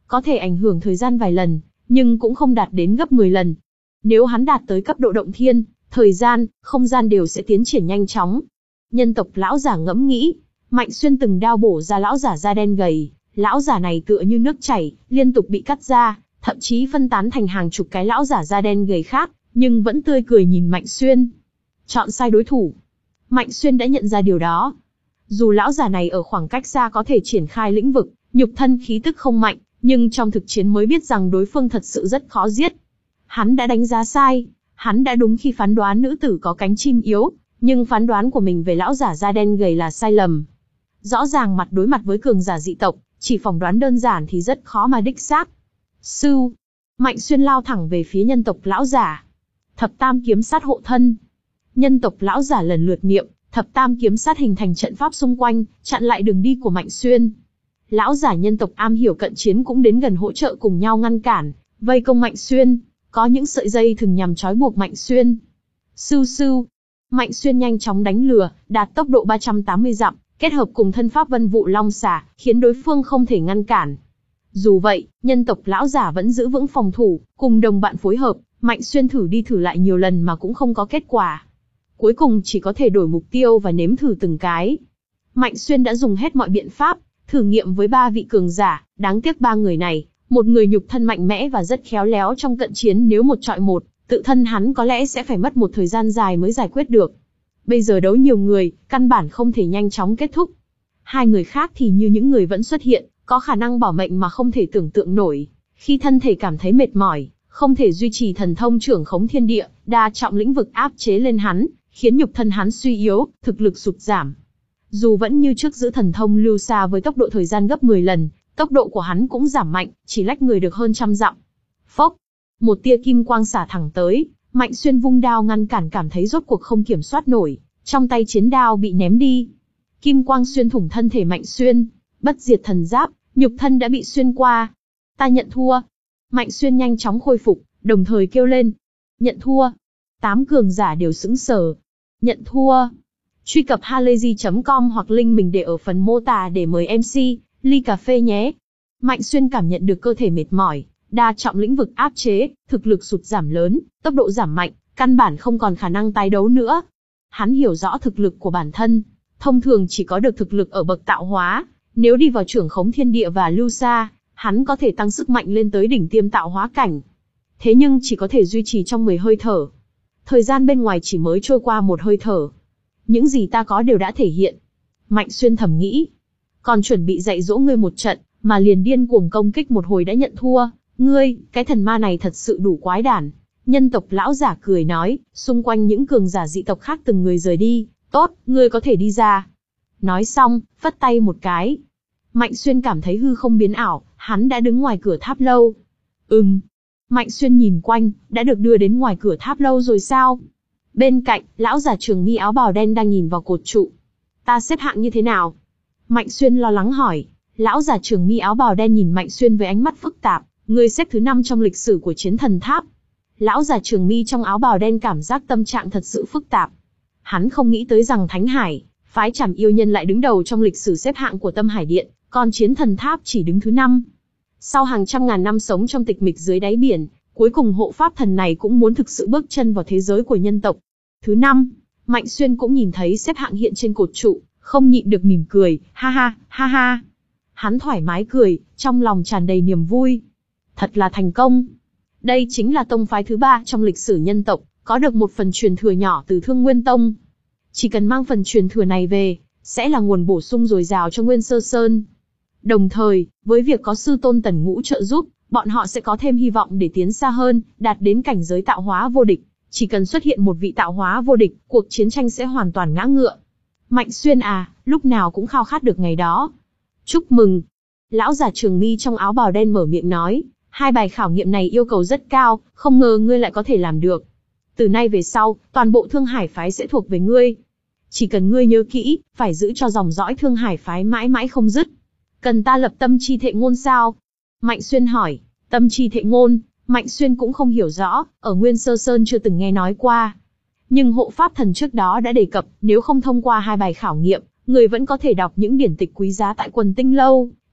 có thể ảnh hưởng thời gian vài lần, nhưng cũng không đạt đến gấp mười lần. Nếu hắn đạt tới cấp độ động thiên, thời gian, không gian đều sẽ tiến triển nhanh chóng. Nhân tộc lão giả ngẫm nghĩ, Mạnh Xuyên từng đao bổ ra lão giả da đen gầy, lão giả này tựa như nước chảy, liên tục bị cắt ra, thậm chí phân tán thành hàng chục cái lão giả da đen gầy khác, nhưng vẫn tươi cười nhìn Mạnh Xuyên. Chọn sai đối thủ. Mạnh Xuyên đã nhận ra điều đó. Dù lão giả này ở khoảng cách xa có thể triển khai lĩnh vực, nhục thân khí tức không mạnh, nhưng trong thực chiến mới biết rằng đối phương thật sự rất khó giết. Hắn đã đánh giá sai, hắn đã đúng khi phán đoán nữ tử có cánh chim yếu, nhưng phán đoán của mình về lão giả da đen gầy là sai lầm. Rõ ràng mặt đối mặt với cường giả dị tộc, chỉ phỏng đoán đơn giản thì rất khó mà đích xác. Sưu, Mạnh Xuyên lao thẳng về phía nhân tộc lão giả. Thập tam kiếm sát hộ thân. Nhân tộc lão giả lần lượt niệm, thập tam kiếm sát hình thành trận pháp xung quanh, chặn lại đường đi của Mạnh Xuyên. Lão giả nhân tộc am hiểu cận chiến cũng đến gần hỗ trợ cùng nhau ngăn cản, vây công Mạnh Xuyên. Có những sợi dây thường nhằm trói buộc Mạnh Xuyên. Sưu sưu. Mạnh Xuyên nhanh chóng đánh lừa, đạt tốc độ ba trăm tám mươi dặm, kết hợp cùng thân pháp vân vụ long xả, khiến đối phương không thể ngăn cản. Dù vậy, nhân tộc lão giả vẫn giữ vững phòng thủ, cùng đồng bạn phối hợp, Mạnh Xuyên thử đi thử lại nhiều lần mà cũng không có kết quả. Cuối cùng chỉ có thể đổi mục tiêu và nếm thử từng cái. Mạnh Xuyên đã dùng hết mọi biện pháp, thử nghiệm với ba vị cường giả, đáng tiếc ba người này, một người nhục thân mạnh mẽ và rất khéo léo trong cận chiến, nếu một chọi một, tự thân hắn có lẽ sẽ phải mất một thời gian dài mới giải quyết được. Bây giờ đấu nhiều người, căn bản không thể nhanh chóng kết thúc. Hai người khác thì như những người vẫn xuất hiện, có khả năng bỏ mệnh mà không thể tưởng tượng nổi. Khi thân thể cảm thấy mệt mỏi, không thể duy trì thần thông trưởng khống thiên địa, đa trọng lĩnh vực áp chế lên hắn, khiến nhục thân hắn suy yếu, thực lực sụt giảm. Dù vẫn như trước giữ thần thông lưu xa với tốc độ thời gian gấp mười lần, tốc độ của hắn cũng giảm mạnh, chỉ lách người được hơn trăm dặm. Phốc, một tia kim quang xả thẳng tới, Mạnh Xuyên vung đao ngăn cản, cảm thấy rốt cuộc không kiểm soát nổi, trong tay chiến đao bị ném đi. Kim quang xuyên thủng thân thể Mạnh Xuyên, bất diệt thần giáp, nhục thân đã bị xuyên qua. Ta nhận thua. Mạnh Xuyên nhanh chóng khôi phục, đồng thời kêu lên. Nhận thua. Tám cường giả đều sững sờ. Nhận thua. Truy cập halayzi chấm com hoặc link mình để ở phần mô tả để mời em xê, ly cà phê nhé. Mạnh Xuyên cảm nhận được cơ thể mệt mỏi, đa trọng lĩnh vực áp chế, thực lực sụt giảm lớn, tốc độ giảm mạnh, căn bản không còn khả năng tái đấu nữa. Hắn hiểu rõ thực lực của bản thân, thông thường chỉ có được thực lực ở bậc tạo hóa, nếu đi vào trưởng khống thiên địa và lưu xa, hắn có thể tăng sức mạnh lên tới đỉnh tiêm tạo hóa cảnh. Thế nhưng chỉ có thể duy trì trong mười hơi thở. Thời gian bên ngoài chỉ mới trôi qua một hơi thở. Những gì ta có đều đã thể hiện. Mạnh Xuyên thầm nghĩ. Còn chuẩn bị dạy dỗ ngươi một trận, mà liền điên cuồng công kích một hồi đã nhận thua. Ngươi, cái thần ma này thật sự đủ quái đản. Nhân tộc lão giả cười nói, xung quanh những cường giả dị tộc khác từng người rời đi. Tốt, ngươi có thể đi ra. Nói xong, phất tay một cái. Mạnh Xuyên cảm thấy hư không biến ảo, hắn đã đứng ngoài cửa tháp lâu. Ừm. Mạnh Xuyên nhìn quanh, đã được đưa đến ngoài cửa tháp lâu rồi sao? Bên cạnh, lão giả trường mi áo bào đen đang nhìn vào cột trụ. Ta xếp hạng như thế nào? Mạnh Xuyên lo lắng hỏi. Lão giả trường mi áo bào đen nhìn Mạnh Xuyên với ánh mắt phức tạp. Ngươi xếp thứ năm trong lịch sử của chiến thần tháp. Lão giả trường mi trong áo bào đen cảm giác tâm trạng thật sự phức tạp. Hắn không nghĩ tới rằng Thánh Hải, phái Trảm Yêu Nhân lại đứng đầu trong lịch sử xếp hạng của Tâm Hải Điện, còn chiến thần tháp chỉ đứng thứ năm. Sau hàng trăm ngàn năm sống trong tịch mịch dưới đáy biển, cuối cùng hộ pháp thần này cũng muốn thực sự bước chân vào thế giới của nhân tộc. Thứ năm, Mạnh Xuyên cũng nhìn thấy xếp hạng hiện trên cột trụ, không nhịn được mỉm cười, ha ha, ha ha. Hắn thoải mái cười, trong lòng tràn đầy niềm vui. Thật là thành công. Đây chính là tông phái thứ ba trong lịch sử nhân tộc, có được một phần truyền thừa nhỏ từ Thương Nguyên Tông. Chỉ cần mang phần truyền thừa này về, sẽ là nguồn bổ sung dồi dào cho Nguyên Sơ Sơn. Đồng thời, với việc có sư tôn Tần Ngũ trợ giúp, bọn họ sẽ có thêm hy vọng để tiến xa hơn, đạt đến cảnh giới tạo hóa vô địch. Chỉ cần xuất hiện một vị tạo hóa vô địch, cuộc chiến tranh sẽ hoàn toàn ngã ngựa. Mạnh Xuyên à, lúc nào cũng khao khát được ngày đó. Chúc mừng. Lão giả trường mi trong áo bào đen mở miệng nói, hai bài khảo nghiệm này yêu cầu rất cao, không ngờ ngươi lại có thể làm được. Từ nay về sau, toàn bộ Thương Hải phái sẽ thuộc về ngươi. Chỉ cần ngươi nhớ kỹ, phải giữ cho dòng dõi Thương Hải phái mãi mãi không dứt. Cần ta lập tâm chi thệ ngôn sao? Mạnh Xuyên hỏi. Tâm chi thệ ngôn, Mạnh Xuyên cũng không hiểu rõ, ở Nguyên Sơ Sơn chưa từng nghe nói qua. Nhưng hộ pháp thần trước đó đã đề cập, nếu không thông qua hai bài khảo nghiệm, người vẫn có thể đọc những điển tịch quý giá tại Quần Tinh Lâu,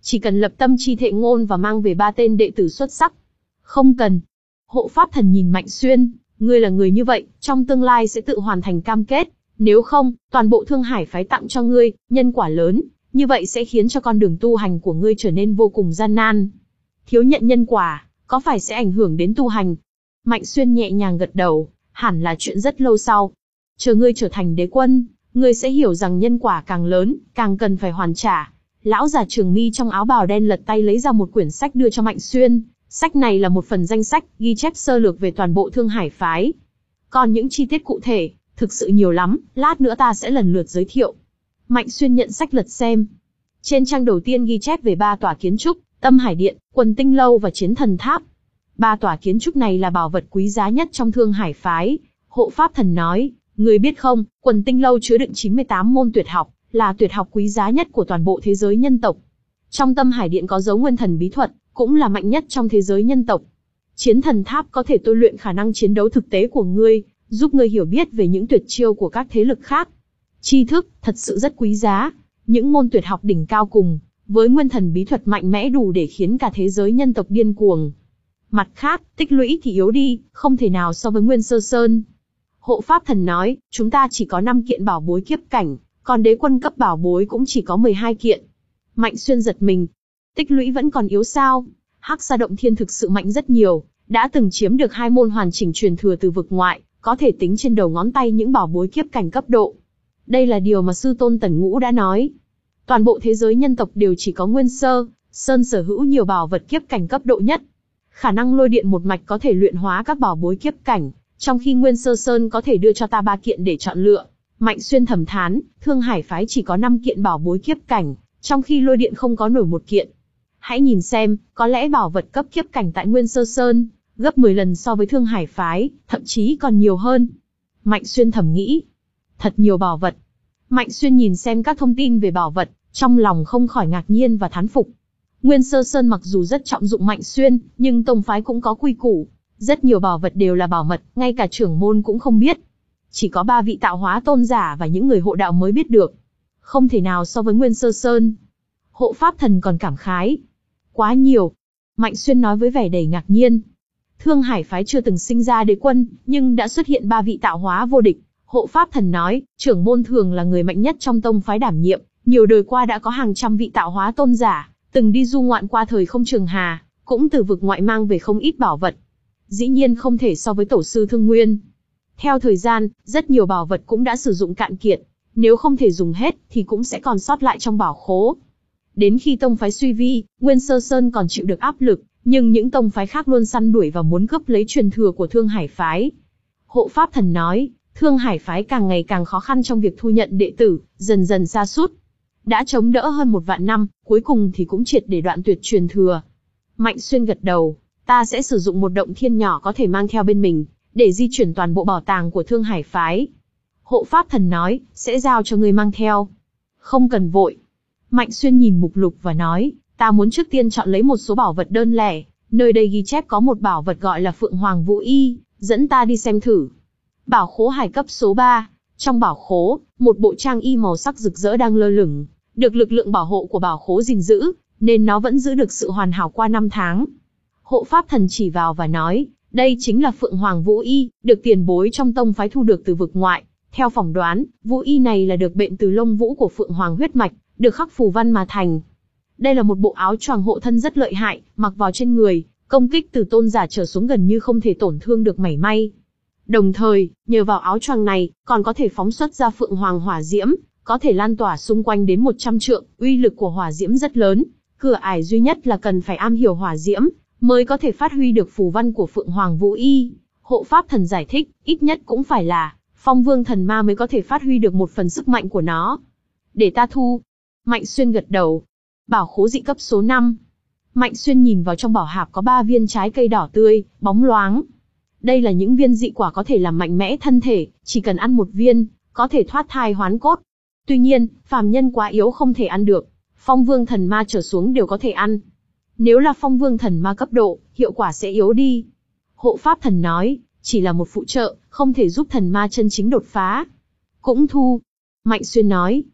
Chỉ cần lập tâm chi thệ ngôn và mang về ba tên đệ tử xuất sắc. Không cần. Hộ pháp thần nhìn Mạnh Xuyên, ngươi là người như vậy, trong tương lai sẽ tự hoàn thành cam kết. Nếu không, toàn bộ Thương Hải phái tặng cho ngươi, nhân quả lớn, như vậy sẽ khiến cho con đường tu hành của ngươi trở nên vô cùng gian nan. Thiếu nhận nhân quả, có phải sẽ ảnh hưởng đến tu hành? Mạnh Xuyên nhẹ nhàng gật đầu, hẳn là chuyện rất lâu sau. Chờ ngươi trở thành đế quân, ngươi sẽ hiểu rằng nhân quả càng lớn, càng cần phải hoàn trả. Lão già trường mi trong áo bào đen lật tay lấy ra một quyển sách đưa cho Mạnh Xuyên. Sách này là một phần danh sách, ghi chép sơ lược về toàn bộ Thương Hải phái. Còn những chi tiết cụ thể, thực sự nhiều lắm, lát nữa ta sẽ lần lượt giới thiệu. Mạnh Xuyên nhận sách lật xem. Trên trang đầu tiên ghi chép về ba tòa kiến trúc, Tâm Hải Điện, Quần Tinh Lâu và Chiến Thần Tháp. Ba tòa kiến trúc này là bảo vật quý giá nhất trong Thương Hải phái. Hộ pháp thần nói, người biết không, Quần Tinh Lâu chứa đựng chín mươi tám môn tuyệt học, là tuyệt học quý giá nhất của toàn bộ thế giới nhân tộc. Trong Tâm Hải Điện có dấu nguyên thần bí thuật, cũng là mạnh nhất trong thế giới nhân tộc. Chiến Thần Tháp có thể tôi luyện khả năng chiến đấu thực tế của ngươi, giúp ngươi hiểu biết về những tuyệt chiêu của các thế lực khác. Tri thức, thật sự rất quý giá. Những môn tuyệt học đỉnh cao cùng, với nguyên thần bí thuật mạnh mẽ đủ để khiến cả thế giới nhân tộc điên cuồng. Mặt khác, tích lũy thì yếu đi, không thể nào so với Nguyên Sơ Sơn. Hộ pháp thần nói, chúng ta chỉ có năm kiện bảo bối kiếp cảnh, còn đế quân cấp bảo bối cũng chỉ có mười hai kiện. Mạnh Xuyên giật mình. Tích lũy vẫn còn yếu sao? Hắc Sa Động Thiên thực sự mạnh rất nhiều, đã từng chiếm được hai môn hoàn chỉnh truyền thừa từ vực ngoại, có thể tính trên đầu ngón tay những bảo bối kiếp cảnh cấp độ. Đây là điều mà sư tôn Tần Ngũ đã nói. Toàn bộ thế giới nhân tộc đều chỉ có Nguyên Sơ Sơn sở hữu nhiều bảo vật kiếp cảnh cấp độ nhất. Khả năng lôi điện một mạch có thể luyện hóa các bảo bối kiếp cảnh, trong khi Nguyên Sơ Sơn có thể đưa cho ta ba kiện để chọn lựa. Mạnh Xuyên thầm thán, Thương Hải phái chỉ có năm kiện bảo bối kiếp cảnh, trong khi lôi điện không có nổi một kiện. Hãy nhìn xem, có lẽ bảo vật cấp kiếp cảnh tại Nguyên Sơ Sơn gấp mười lần so với Thương Hải phái, thậm chí còn nhiều hơn. Mạnh Xuyên thầm nghĩ, thật nhiều bảo vật. Mạnh Xuyên nhìn xem các thông tin về bảo vật, trong lòng không khỏi ngạc nhiên và thán phục. Nguyên Sơ Sơn mặc dù rất trọng dụng Mạnh Xuyên, nhưng tông phái cũng có quy củ. Rất nhiều bảo vật đều là bảo mật, ngay cả trưởng môn cũng không biết. Chỉ có ba vị tạo hóa tôn giả và những người hộ đạo mới biết được. Không thể nào so với Nguyên Sơ Sơn. Hộ pháp thần còn cảm khái. Quá nhiều. Mạnh Xuyên nói với vẻ đầy ngạc nhiên. Thương Hải phái chưa từng sinh ra đế quân, nhưng đã xuất hiện ba vị tạo hóa vô địch. Hộ pháp thần nói, trưởng môn thường là người mạnh nhất trong tông phái đảm nhiệm. Nhiều đời qua đã có hàng trăm vị tạo hóa tôn giả, từng đi du ngoạn qua thời không trường hà, cũng từ vực ngoại mang về không ít bảo vật. Dĩ nhiên không thể so với tổ sư Thương Nguyên. Theo thời gian, rất nhiều bảo vật cũng đã sử dụng cạn kiệt. Nếu không thể dùng hết, thì cũng sẽ còn sót lại trong bảo khố. Đến khi tông phái suy vi, Nguyên Sơ Sơn còn chịu được áp lực, nhưng những tông phái khác luôn săn đuổi và muốn cướp lấy truyền thừa của Thương Hải phái. Hộ pháp thần nói, Thương Hải phái càng ngày càng khó khăn trong việc thu nhận đệ tử, dần dần sa sút. Đã chống đỡ hơn một vạn năm, cuối cùng thì cũng triệt để đoạn tuyệt truyền thừa. Mạnh Xuyên gật đầu, ta sẽ sử dụng một động thiên nhỏ có thể mang theo bên mình, để di chuyển toàn bộ bảo tàng của Thương Hải phái. Hộ pháp thần nói, sẽ giao cho ngươi mang theo. Không cần vội. Mạnh Xuyên nhìn mục lục và nói, ta muốn trước tiên chọn lấy một số bảo vật đơn lẻ, nơi đây ghi chép có một bảo vật gọi là Phượng Hoàng Vũ Y, dẫn ta đi xem thử. Bảo khố hải cấp số ba, trong bảo khố, một bộ trang y màu sắc rực rỡ đang lơ lửng, được lực lượng bảo hộ của bảo khố gìn giữ, nên nó vẫn giữ được sự hoàn hảo qua năm tháng. Hộ pháp thần chỉ vào và nói, đây chính là Phượng Hoàng Vũ Y, được tiền bối trong tông phái thu được từ vực ngoại. Theo phỏng đoán, Vũ Y này là được bện từ lông vũ của Phượng Hoàng huyết mạch, được khắc phù văn mà thành. Đây là một bộ áo choàng hộ thân rất lợi hại, mặc vào trên người, công kích từ tôn giả trở xuống gần như không thể tổn thương được mảy may. Đồng thời, nhờ vào áo choàng này, còn có thể phóng xuất ra Phượng Hoàng hỏa diễm, có thể lan tỏa xung quanh đến một trăm trượng, uy lực của hỏa diễm rất lớn. Cửa ải duy nhất là cần phải am hiểu hỏa diễm, mới có thể phát huy được phù văn của Phượng Hoàng Vũ Y. Hộ pháp thần giải thích, ít nhất cũng phải là Phong Vương thần ma mới có thể phát huy được một phần sức mạnh của nó. Để ta thu. Mạnh Xuyên gật đầu. Bảo khố dị cấp số năm. Mạnh Xuyên nhìn vào trong bảo hạp có ba viên trái cây đỏ tươi, bóng loáng. Đây là những viên dị quả có thể làm mạnh mẽ thân thể, chỉ cần ăn một viên, có thể thoát thai hoán cốt. Tuy nhiên, phàm nhân quá yếu không thể ăn được. Phong Vương thần ma trở xuống đều có thể ăn. Nếu là Phong Vương thần ma cấp độ, hiệu quả sẽ yếu đi. Hộ pháp thần nói, chỉ là một phụ trợ, không thể giúp thần ma chân chính đột phá. Cũng thu. Mạnh Xuyên nói.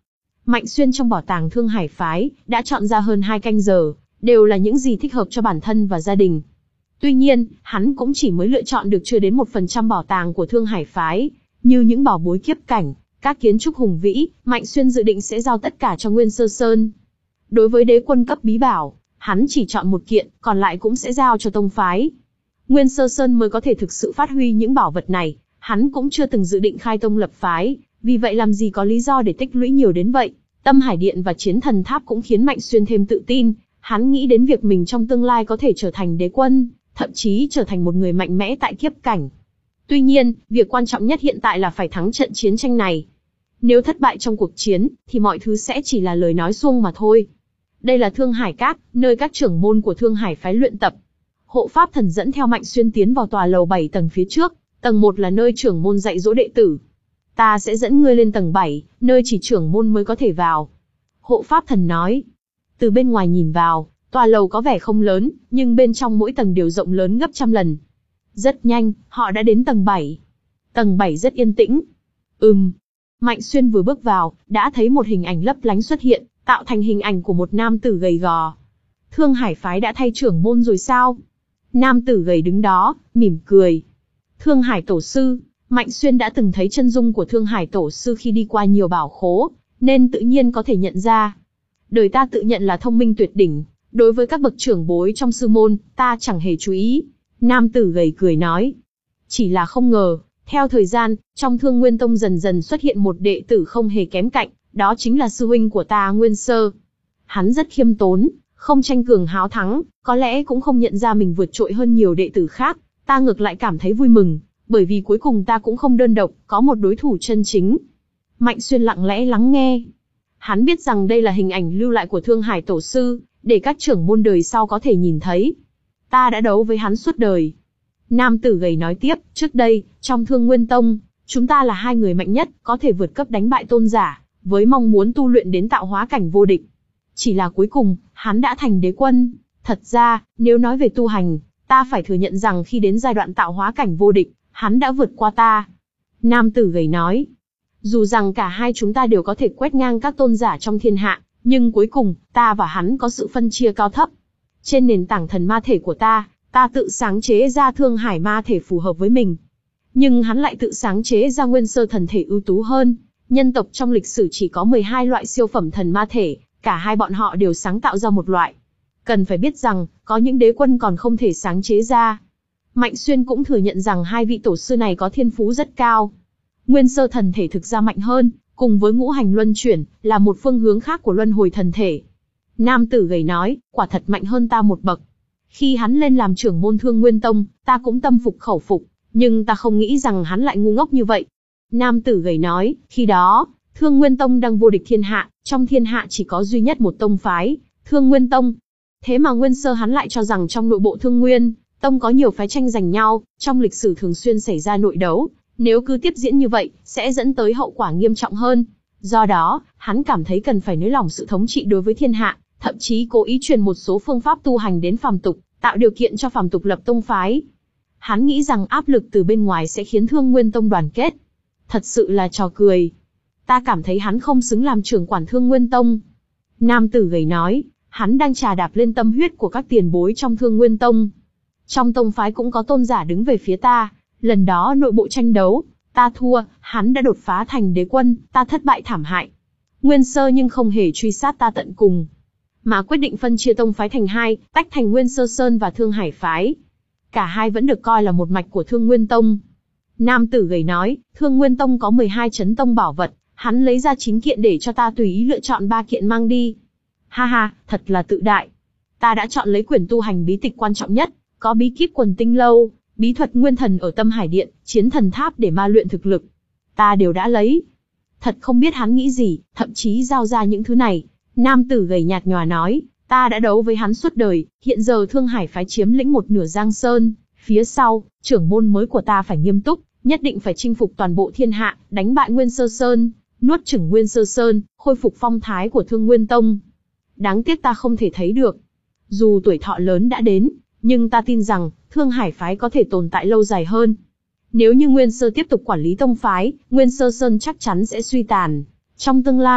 Mạnh Xuyên trong bảo tàng Thương Hải phái đã chọn ra hơn hai canh giờ, đều là những gì thích hợp cho bản thân và gia đình. Tuy nhiên, hắn cũng chỉ mới lựa chọn được chưa đến một phần trăm bảo tàng của Thương Hải phái, như những bảo bối kiếp cảnh, các kiến trúc hùng vĩ, Mạnh Xuyên dự định sẽ giao tất cả cho Nguyên Sơ Sơn. Đối với đế quân cấp bí bảo, hắn chỉ chọn một kiện, còn lại cũng sẽ giao cho tông phái. Nguyên Sơ Sơn mới có thể thực sự phát huy những bảo vật này, hắn cũng chưa từng dự định khai tông lập phái, vì vậy làm gì có lý do để tích lũy nhiều đến vậy. Tâm Hải Điện và Chiến Thần Tháp cũng khiến Mạnh Xuyên thêm tự tin, hắn nghĩ đến việc mình trong tương lai có thể trở thành đế quân, thậm chí trở thành một người mạnh mẽ tại kiếp cảnh. Tuy nhiên, việc quan trọng nhất hiện tại là phải thắng trận chiến tranh này. Nếu thất bại trong cuộc chiến, thì mọi thứ sẽ chỉ là lời nói suông mà thôi. Đây là Thương Hải Các, nơi các trưởng môn của Thương Hải phái luyện tập. Hộ pháp thần dẫn theo Mạnh Xuyên tiến vào tòa lầu bảy tầng phía trước, tầng một là nơi trưởng môn dạy dỗ đệ tử. Ta sẽ dẫn ngươi lên tầng bảy, nơi chỉ trưởng môn mới có thể vào. Hộ pháp thần nói. Từ bên ngoài nhìn vào, tòa lầu có vẻ không lớn, nhưng bên trong mỗi tầng đều rộng lớn gấp trăm lần. Rất nhanh, họ đã đến tầng bảy. Tầng bảy rất yên tĩnh. Ừm. Mạnh Xuyên vừa bước vào, đã thấy một hình ảnh lấp lánh xuất hiện, tạo thành hình ảnh của một nam tử gầy gò. Thương Hải phái đã thay trưởng môn rồi sao? Nam tử gầy đứng đó, mỉm cười. Thương Hải tổ sư. Mạnh Xuyên đã từng thấy chân dung của Thương Hải tổ sư khi đi qua nhiều bảo khố, nên tự nhiên có thể nhận ra. Đời ta tự nhận là thông minh tuyệt đỉnh, đối với các bậc trưởng bối trong sư môn, ta chẳng hề chú ý. Nam tử gầy cười nói. Chỉ là không ngờ, theo thời gian, trong Thương Nguyên Tông dần dần xuất hiện một đệ tử không hề kém cạnh, đó chính là sư huynh của ta Nguyên Sơ. Hắn rất khiêm tốn, không tranh cường háo thắng, có lẽ cũng không nhận ra mình vượt trội hơn nhiều đệ tử khác, ta ngược lại cảm thấy vui mừng, bởi vì cuối cùng ta cũng không đơn độc, có một đối thủ chân chính. Mạnh Xuyên lặng lẽ lắng nghe. Hắn biết rằng đây là hình ảnh lưu lại của Thương Hải tổ sư, để các trưởng môn đời sau có thể nhìn thấy. Ta đã đấu với hắn suốt đời. Nam tử gầy nói tiếp, trước đây, trong Thương Nguyên Tông, chúng ta là hai người mạnh nhất, có thể vượt cấp đánh bại tôn giả, với mong muốn tu luyện đến tạo hóa cảnh vô địch. Chỉ là cuối cùng, hắn đã thành đế quân. Thật ra, nếu nói về tu hành, ta phải thừa nhận rằng khi đến giai đoạn tạo hóa cảnh vô địch, hắn đã vượt qua ta. Nam tử gầy nói, dù rằng cả hai chúng ta đều có thể quét ngang các tôn giả trong thiên hạ, nhưng cuối cùng, ta và hắn có sự phân chia cao thấp. Trên nền tảng thần ma thể của ta, ta tự sáng chế ra Thương Hải ma thể phù hợp với mình. Nhưng hắn lại tự sáng chế ra Nguyên Sơ thần thể ưu tú hơn. Nhân tộc trong lịch sử chỉ có mười hai loại siêu phẩm thần ma thể, cả hai bọn họ đều sáng tạo ra một loại. Cần phải biết rằng, có những đế quân còn không thể sáng chế ra. Mạnh Xuyên cũng thừa nhận rằng hai vị tổ sư này có thiên phú rất cao. Nguyên Sơ thần thể thực ra mạnh hơn, cùng với ngũ hành luân chuyển, là một phương hướng khác của luân hồi thần thể. Nam tử gầy nói, quả thật mạnh hơn ta một bậc. Khi hắn lên làm trưởng môn Thương Nguyên Tông, ta cũng tâm phục khẩu phục, nhưng ta không nghĩ rằng hắn lại ngu ngốc như vậy. Nam tử gầy nói, khi đó, Thương Nguyên Tông đang vô địch thiên hạ, trong thiên hạ chỉ có duy nhất một tông phái, Thương Nguyên Tông. Thế mà Nguyên Sơ hắn lại cho rằng trong nội bộ Thương Nguyên Tông có nhiều phái tranh giành nhau, trong lịch sử thường xuyên xảy ra nội đấu, nếu cứ tiếp diễn như vậy, sẽ dẫn tới hậu quả nghiêm trọng hơn. Do đó, hắn cảm thấy cần phải nới lỏng sự thống trị đối với thiên hạ, thậm chí cố ý truyền một số phương pháp tu hành đến phàm tục, tạo điều kiện cho phàm tục lập tông phái. Hắn nghĩ rằng áp lực từ bên ngoài sẽ khiến Thương Nguyên Tông đoàn kết. Thật sự là trò cười. Ta cảm thấy hắn không xứng làm trưởng quản Thương Nguyên Tông. Nam tử gầy nói, hắn đang trà đạp lên tâm huyết của các tiền bối trong Thương Nguyên Tông. Trong tông phái cũng có tôn giả đứng về phía ta, lần đó nội bộ tranh đấu, ta thua, hắn đã đột phá thành đế quân, ta thất bại thảm hại. Nguyên Sơ nhưng không hề truy sát ta tận cùng, mà quyết định phân chia tông phái thành hai, tách thành Nguyên Sơ Sơn và Thương Hải phái. Cả hai vẫn được coi là một mạch của Thương Nguyên Tông. Nam tử gầy nói, Thương Nguyên Tông có mười hai chấn tông bảo vật, hắn lấy ra chín kiện để cho ta tùy ý lựa chọn ba kiện mang đi. Ha ha, thật là tự đại. Ta đã chọn lấy quyển tu hành bí tịch quan trọng nhất, có bí kíp quần tinh lâu, bí thuật nguyên thần ở Tâm Hải Điện, chiến thần tháp để ma luyện thực lực. Ta đều đã lấy. Thật không biết hắn nghĩ gì, thậm chí giao ra những thứ này. Nam tử gầy nhạt nhòa nói, ta đã đấu với hắn suốt đời, hiện giờ Thương Hải phái chiếm lĩnh một nửa Giang Sơn. Phía sau, trưởng môn mới của ta phải nghiêm túc, nhất định phải chinh phục toàn bộ thiên hạ, đánh bại Nguyên Sơ Sơn, nuốt chửng Nguyên Sơ Sơn, khôi phục phong thái của Thương Nguyên Tông. Đáng tiếc ta không thể thấy được. Dù tuổi thọ lớn đã đến, nhưng ta tin rằng, Thương Hải phái có thể tồn tại lâu dài hơn. Nếu như Nguyên Sơ tiếp tục quản lý tông phái, Nguyên Sơ Sơn chắc chắn sẽ suy tàn. Trong tương lai,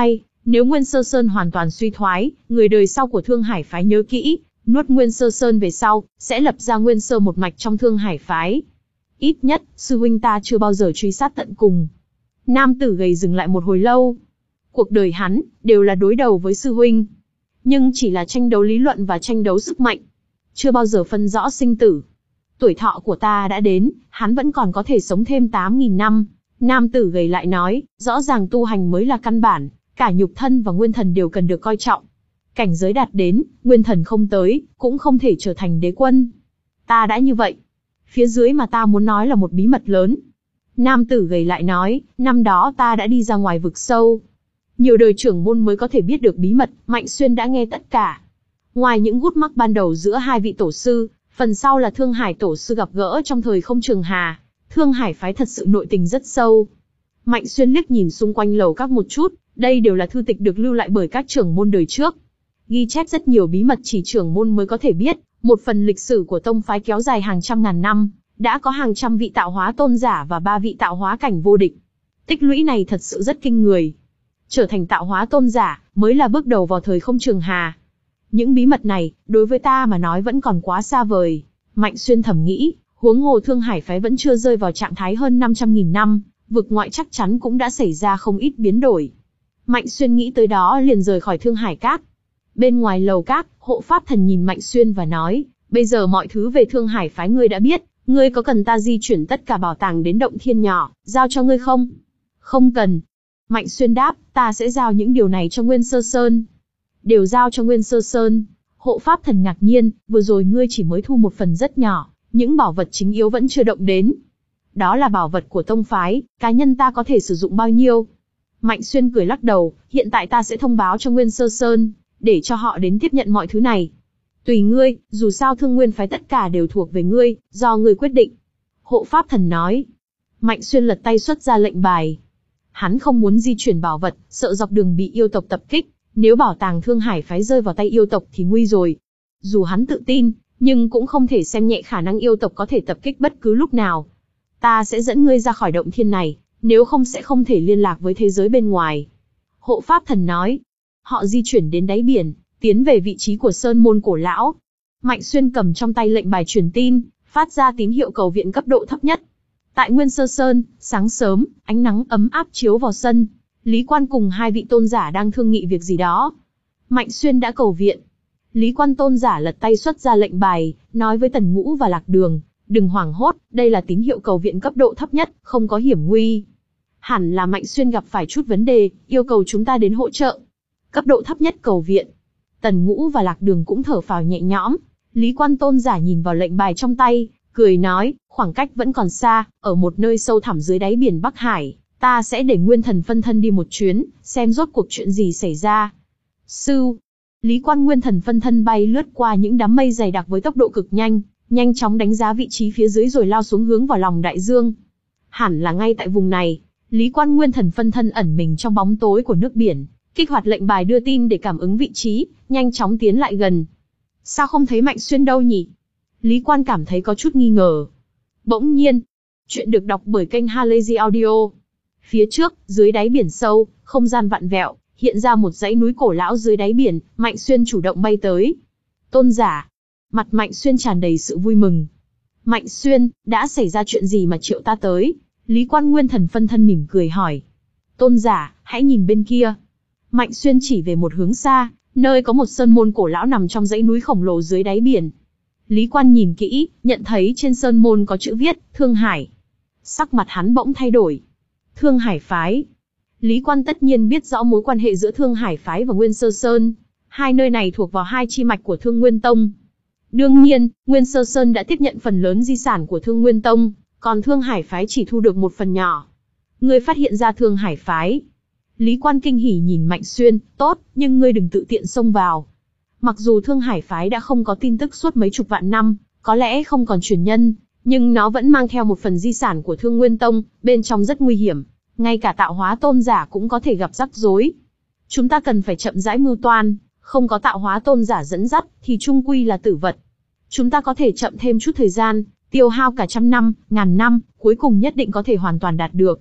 Nếu Nguyên Sơ Sơn hoàn toàn suy thoái, người đời sau của Thương Hải phái nhớ kỹ, nuốt Nguyên Sơ Sơn về sau, sẽ lập ra Nguyên Sơ một mạch trong Thương Hải phái. Ít nhất, sư huynh ta chưa bao giờ truy sát tận cùng. Nam tử gầy dừng lại một hồi lâu. Cuộc đời hắn, đều là đối đầu với sư huynh. Nhưng chỉ là tranh đấu lý luận và tranh đấu sức mạnh. Chưa bao giờ phân rõ sinh tử. Tuổi thọ của ta đã đến, hắn vẫn còn có thể sống thêm tám nghìn năm. Nam tử gầy lại nói, rõ ràng tu hành mới là căn bản, cả nhục thân và nguyên thần đều cần được coi trọng. Cảnh giới đạt đến, nguyên thần không tới, cũng không thể trở thành đế quân. Ta đã như vậy. Phía dưới mà ta muốn nói là một bí mật lớn. Nam tử gầy lại nói, năm đó ta đã đi ra ngoài vực sâu. Nhiều đời trưởng môn mới có thể biết được bí mật, Mạnh Xuyên đã nghe tất cả. Ngoài những gút mắc ban đầu giữa hai vị tổ sư, phần sau là Thương Hải tổ sư gặp gỡ trong thời không Trường Hà. Thương Hải phái thật sự nội tình rất sâu. Mạnh Xuyên liếc nhìn xung quanh lầu các một chút, đây đều là thư tịch được lưu lại bởi các trưởng môn đời trước. Ghi chép rất nhiều bí mật chỉ trưởng môn mới có thể biết, một phần lịch sử của tông phái kéo dài hàng trăm ngàn năm, đã có hàng trăm vị tạo hóa tôn giả và ba vị tạo hóa cảnh vô địch. Tích lũy này thật sự rất kinh người. Trở thành tạo hóa tôn giả, mới là bước đầu vào thời không Trường Hà. Những bí mật này, đối với ta mà nói vẫn còn quá xa vời. Mạnh Xuyên thầm nghĩ, huống hồ Thương Hải phái vẫn chưa rơi vào trạng thái hơn năm trăm nghìn năm, vực ngoại chắc chắn cũng đã xảy ra không ít biến đổi. Mạnh Xuyên nghĩ tới đó liền rời khỏi Thương Hải Các. Bên ngoài lầu các, hộ pháp thần nhìn Mạnh Xuyên và nói, bây giờ mọi thứ về Thương Hải phái ngươi đã biết, ngươi có cần ta di chuyển tất cả bảo tàng đến động thiên nhỏ, giao cho ngươi không? Không cần. Mạnh Xuyên đáp, ta sẽ giao những điều này cho Nguyên Sơ Sơn. Đều giao cho Nguyên Sơ Sơn. Hộ pháp thần ngạc nhiên, vừa rồi ngươi chỉ mới thu một phần rất nhỏ, những bảo vật chính yếu vẫn chưa động đến. Đó là bảo vật của tông phái, cá nhân ta có thể sử dụng bao nhiêu? Mạnh Xuyên cười lắc đầu, hiện tại ta sẽ thông báo cho Nguyên Sơ Sơn, để cho họ đến tiếp nhận mọi thứ này. Tùy ngươi, dù sao Thương Nguyên phái tất cả đều thuộc về ngươi, do ngươi quyết định. Hộ pháp thần nói. Mạnh Xuyên lật tay xuất ra lệnh bài. Hắn không muốn di chuyển bảo vật, sợ dọc đường bị yêu tộc tập kích. Nếu bảo tàng Thương Hải phái rơi vào tay yêu tộc thì nguy rồi. Dù hắn tự tin, nhưng cũng không thể xem nhẹ khả năng yêu tộc có thể tập kích bất cứ lúc nào. Ta sẽ dẫn ngươi ra khỏi động thiên này, nếu không sẽ không thể liên lạc với thế giới bên ngoài. Hộ pháp thần nói. Họ di chuyển đến đáy biển, tiến về vị trí của Sơn Môn Cổ Lão. Mạnh Xuyên cầm trong tay lệnh bài truyền tin, phát ra tín hiệu cầu viện cấp độ thấp nhất. Tại Nguyên Sơ Sơn, sáng sớm, ánh nắng ấm áp chiếu vào sân. Lý Quan cùng hai vị tôn giả đang thương nghị việc gì đó. Mạnh Xuyên đã cầu viện. Lý Quan tôn giả lật tay xuất ra lệnh bài, nói với Tần Ngũ và Lạc Đường, đừng hoảng hốt, đây là tín hiệu cầu viện cấp độ thấp nhất, không có hiểm nguy. Hẳn là Mạnh Xuyên gặp phải chút vấn đề, yêu cầu chúng ta đến hỗ trợ. Cấp độ thấp nhất cầu viện. Tần Ngũ và Lạc Đường cũng thở phào nhẹ nhõm. Lý Quan tôn giả nhìn vào lệnh bài trong tay, cười nói, khoảng cách vẫn còn xa, ở một nơi sâu thẳm dưới đáy biển Bắc Hải, ta sẽ để Nguyên Thần phân thân đi một chuyến, xem rốt cuộc chuyện gì xảy ra. Sư, Lý Quan Nguyên Thần phân thân bay lướt qua những đám mây dày đặc với tốc độ cực nhanh, nhanh chóng đánh giá vị trí phía dưới rồi lao xuống hướng vào lòng đại dương. Hẳn là ngay tại vùng này, Lý Quan Nguyên Thần phân thân ẩn mình trong bóng tối của nước biển, kích hoạt lệnh bài đưa tin để cảm ứng vị trí, nhanh chóng tiến lại gần. Sao không thấy Mạnh Xuyên đâu nhỉ? Lý Quan cảm thấy có chút nghi ngờ. Bỗng nhiên, chuyện được đọc bởi kênh Halazy Audio. Phía trước, dưới đáy biển sâu, không gian vặn vẹo, hiện ra một dãy núi cổ lão dưới đáy biển, Mạnh Xuyên chủ động bay tới. Tôn giả. Mặt Mạnh Xuyên tràn đầy sự vui mừng. Mạnh Xuyên, đã xảy ra chuyện gì mà triệu ta tới? Lý Quan Nguyên Thần phân thân mỉm cười hỏi. Tôn giả, hãy nhìn bên kia. Mạnh Xuyên chỉ về một hướng xa, nơi có một sơn môn cổ lão nằm trong dãy núi khổng lồ dưới đáy biển. Lý Quan nhìn kỹ, nhận thấy trên sơn môn có chữ viết, Thương Hải. Sắc mặt hắn bỗng thay đổi. Thương Hải phái. Lý Quan tất nhiên biết rõ mối quan hệ giữa Thương Hải phái và Nguyên Sơ Sơn. Hai nơi này thuộc vào hai chi mạch của Thương Nguyên Tông. Đương nhiên, Nguyên Sơ Sơn đã tiếp nhận phần lớn di sản của Thương Nguyên Tông, còn Thương Hải phái chỉ thu được một phần nhỏ. Ngươi phát hiện ra Thương Hải phái. Lý Quan kinh hỉ nhìn Mạnh Xuyên, tốt, nhưng ngươi đừng tự tiện xông vào. Mặc dù Thương Hải phái đã không có tin tức suốt mấy chục vạn năm, có lẽ không còn truyền nhân, nhưng nó vẫn mang theo một phần di sản của Thương Nguyên Tông, bên trong rất nguy hiểm, ngay cả tạo hóa tôn giả cũng có thể gặp rắc rối. Chúng ta cần phải chậm rãi mưu toan, không có tạo hóa tôn giả dẫn dắt, thì chung quy là tử vật. Chúng ta có thể chậm thêm chút thời gian, tiêu hao cả trăm năm, ngàn năm, cuối cùng nhất định có thể hoàn toàn đạt được.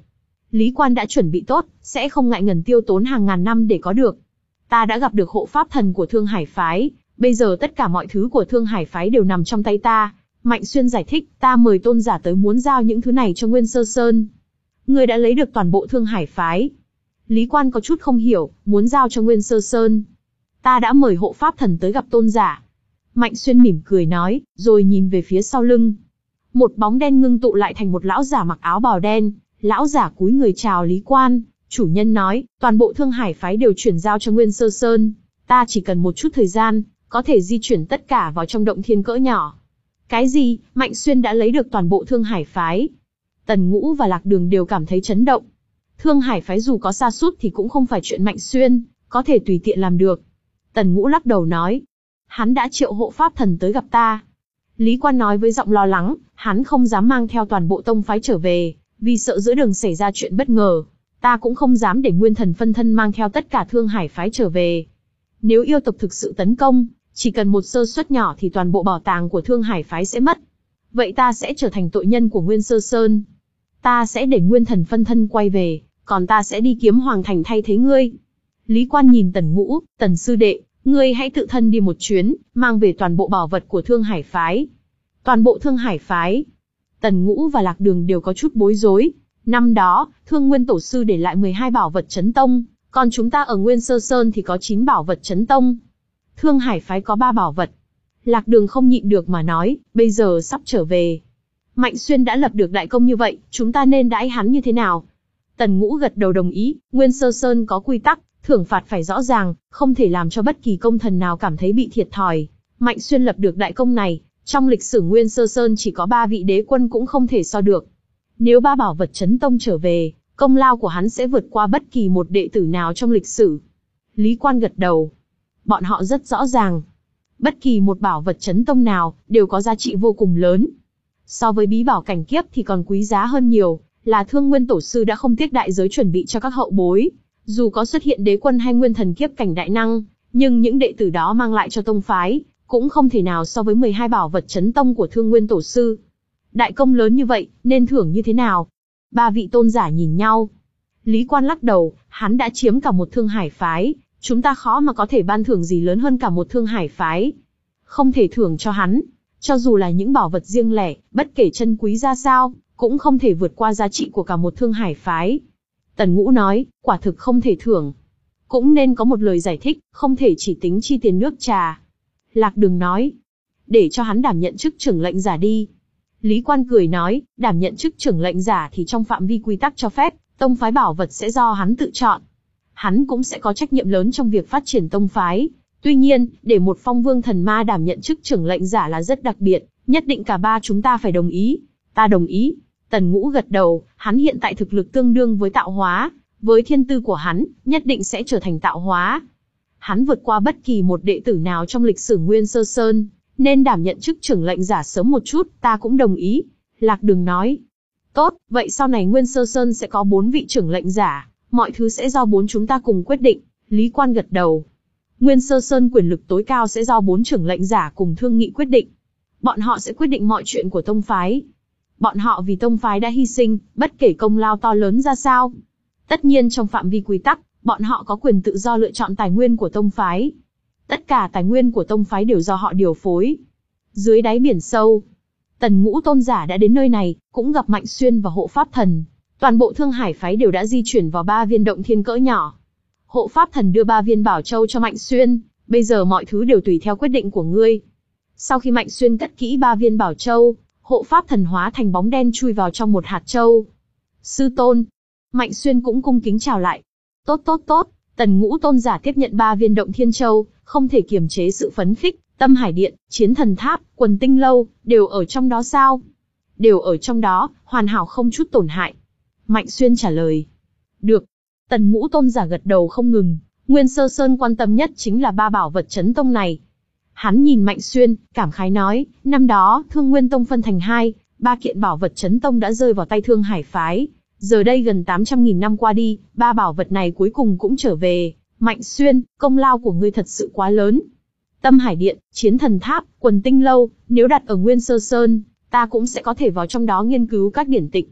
Lý Quan đã chuẩn bị tốt, sẽ không ngại ngần tiêu tốn hàng ngàn năm để có được. Ta đã gặp được hộ pháp thần của Thương Hải Phái, bây giờ tất cả mọi thứ của Thương Hải Phái đều nằm trong tay ta. Mạnh Xuyên giải thích, ta mời tôn giả tới muốn giao những thứ này cho Nguyên Sơ Sơn. Ngươi đã lấy được toàn bộ Thương Hải Phái. Lý Quan có chút không hiểu, muốn giao cho Nguyên Sơ Sơn. Ta đã mời hộ pháp thần tới gặp tôn giả. Mạnh Xuyên mỉm cười nói, rồi nhìn về phía sau lưng. Một bóng đen ngưng tụ lại thành một lão giả mặc áo bào đen. Lão giả cúi người chào Lý Quan. Chủ nhân nói, toàn bộ Thương Hải Phái đều chuyển giao cho Nguyên Sơ Sơn. Ta chỉ cần một chút thời gian, có thể di chuyển tất cả vào trong động thiên cỡ nhỏ. Cái gì? Mạnh Xuyên đã lấy được toàn bộ Thương Hải Phái. Tần Ngũ và Lạc Đường đều cảm thấy chấn động. Thương Hải Phái dù có sa sút thì cũng không phải chuyện Mạnh Xuyên có thể tùy tiện làm được. Tần Ngũ lắc đầu nói, hắn đã triệu hộ pháp thần tới gặp ta. Lý Quan nói với giọng lo lắng, hắn không dám mang theo toàn bộ tông phái trở về, vì sợ giữa đường xảy ra chuyện bất ngờ. Ta cũng không dám để Nguyên Thần phân thân mang theo tất cả Thương Hải Phái trở về. Nếu yêu tộc thực sự tấn công, chỉ cần một sơ suất nhỏ thì toàn bộ bảo tàng của Thương Hải Phái sẽ mất. Vậy ta sẽ trở thành tội nhân của Nguyên Sơ Sơn. Ta sẽ để Nguyên Thần phân thân quay về, còn ta sẽ đi kiếm Hoàng Thành thay thế ngươi. Lý Quan nhìn Tần Ngũ, Tần sư đệ, ngươi hãy tự thân đi một chuyến, mang về toàn bộ bảo vật của Thương Hải Phái. Toàn bộ Thương Hải Phái. Tần Ngũ và Lạc Đường đều có chút bối rối. Năm đó, Thương Nguyên Tổ Sư để lại mười hai bảo vật chấn tông, còn chúng ta ở Nguyên Sơ Sơn thì có chín bảo vật chấn tông. Thương Hải Phái có ba bảo vật. Lạc Đường không nhịn được mà nói, bây giờ sắp trở về. Mạnh Xuyên đã lập được đại công như vậy, chúng ta nên đãi hắn như thế nào? Tần Ngũ gật đầu đồng ý, Nguyên Sơ Sơn có quy tắc, thưởng phạt phải rõ ràng, không thể làm cho bất kỳ công thần nào cảm thấy bị thiệt thòi. Mạnh Xuyên lập được đại công này, trong lịch sử Nguyên Sơ Sơn chỉ có ba vị đế quân cũng không thể so được. Nếu ba bảo vật chấn tông trở về, công lao của hắn sẽ vượt qua bất kỳ một đệ tử nào trong lịch sử. Lý Quan gật đầu. Bọn họ rất rõ ràng. Bất kỳ một bảo vật chấn tông nào, đều có giá trị vô cùng lớn. So với bí bảo cảnh kiếp thì còn quý giá hơn nhiều, là Thương Nguyên Tổ Sư đã không tiếc đại giới chuẩn bị cho các hậu bối. Dù có xuất hiện đế quân hay nguyên thần kiếp cảnh đại năng, nhưng những đệ tử đó mang lại cho tông phái, cũng không thể nào so với mười hai bảo vật chấn tông của Thương Nguyên Tổ Sư. Đại công lớn như vậy, nên thưởng như thế nào? Ba vị tôn giả nhìn nhau. Lý Quan lắc đầu, hắn đã chiếm cả một Thương Hải Phái, chúng ta khó mà có thể ban thưởng gì lớn hơn cả một Thương Hải Phái. Không thể thưởng cho hắn, cho dù là những bảo vật riêng lẻ, bất kể chân quý ra sao, cũng không thể vượt qua giá trị của cả một Thương Hải Phái. Tần Ngũ nói, quả thực không thể thưởng. Cũng nên có một lời giải thích, không thể chỉ tính chi tiền nước trà. Lạc Đường nói, để cho hắn đảm nhận chức trưởng lệnh giả đi. Lý Quan cười nói, đảm nhận chức trưởng lệnh giả thì trong phạm vi quy tắc cho phép, tông phái bảo vật sẽ do hắn tự chọn. Hắn cũng sẽ có trách nhiệm lớn trong việc phát triển tông phái. Tuy nhiên, để một phong vương thần ma đảm nhận chức trưởng lệnh giả là rất đặc biệt, nhất định cả ba chúng ta phải đồng ý. Ta đồng ý. Tần Ngũ gật đầu, hắn hiện tại thực lực tương đương với tạo hóa, với thiên tư của hắn, nhất định sẽ trở thành tạo hóa. Hắn vượt qua bất kỳ một đệ tử nào trong lịch sử Nguyên Sơ Sơn, nên đảm nhận chức trưởng lệnh giả sớm một chút, ta cũng đồng ý. Lạc Đường nói, tốt, vậy sau này Nguyên Sơ Sơn sẽ có bốn vị trưởng lệnh giả, mọi thứ sẽ do bốn chúng ta cùng quyết định. Lý Quan gật đầu. Nguyên Sơ Sơn quyền lực tối cao sẽ do bốn trưởng lệnh giả cùng thương nghị quyết định. Bọn họ sẽ quyết định mọi chuyện của tông phái. Bọn họ vì tông phái đã hy sinh, bất kể công lao to lớn ra sao. Tất nhiên trong phạm vi quy tắc, bọn họ có quyền tự do lựa chọn tài nguyên của tông phái. Tất cả tài nguyên của tông phái đều do họ điều phối. Dưới đáy biển sâu, Tần Ngũ tôn giả đã đến nơi này, cũng gặp Mạnh Xuyên và hộ pháp thần. Toàn bộ Thương Hải Phái đều đã di chuyển vào ba viên động thiên cỡ nhỏ. Hộ pháp thần đưa ba viên bảo châu cho Mạnh Xuyên, bây giờ mọi thứ đều tùy theo quyết định của ngươi. Sau khi Mạnh Xuyên cất kỹ ba viên bảo châu, hộ pháp thần hóa thành bóng đen chui vào trong một hạt châu. Sư tôn. Mạnh Xuyên cũng cung kính chào lại. Tốt tốt tốt, Tần Ngũ tôn giả tiếp nhận ba viên động thiên châu, không thể kiềm chế sự phấn khích. Tâm Hải Điện, Chiến Thần Tháp, Quần Tinh Lâu, đều ở trong đó sao? Đều ở trong đó, hoàn hảo không chút tổn hại. Mạnh Xuyên trả lời. Được. Tần Ngũ tôn giả gật đầu không ngừng. Nguyên Sơ Sơn quan tâm nhất chính là ba bảo vật chấn tông này. Hắn nhìn Mạnh Xuyên, cảm khái nói, năm đó, Thương Nguyên Tông phân thành hai, ba kiện bảo vật chấn tông đã rơi vào tay Thương Hải Phái. Giờ đây gần tám trăm nghìn năm qua đi, ba bảo vật này cuối cùng cũng trở về. Mạnh Xuyên, công lao của ngươi thật sự quá lớn. Tâm Hải Điện, Chiến Thần Tháp, Quần Tinh Lâu, nếu đặt ở Nguyên Sơ Sơn, ta cũng sẽ có thể vào trong đó nghiên cứu các điển tịch.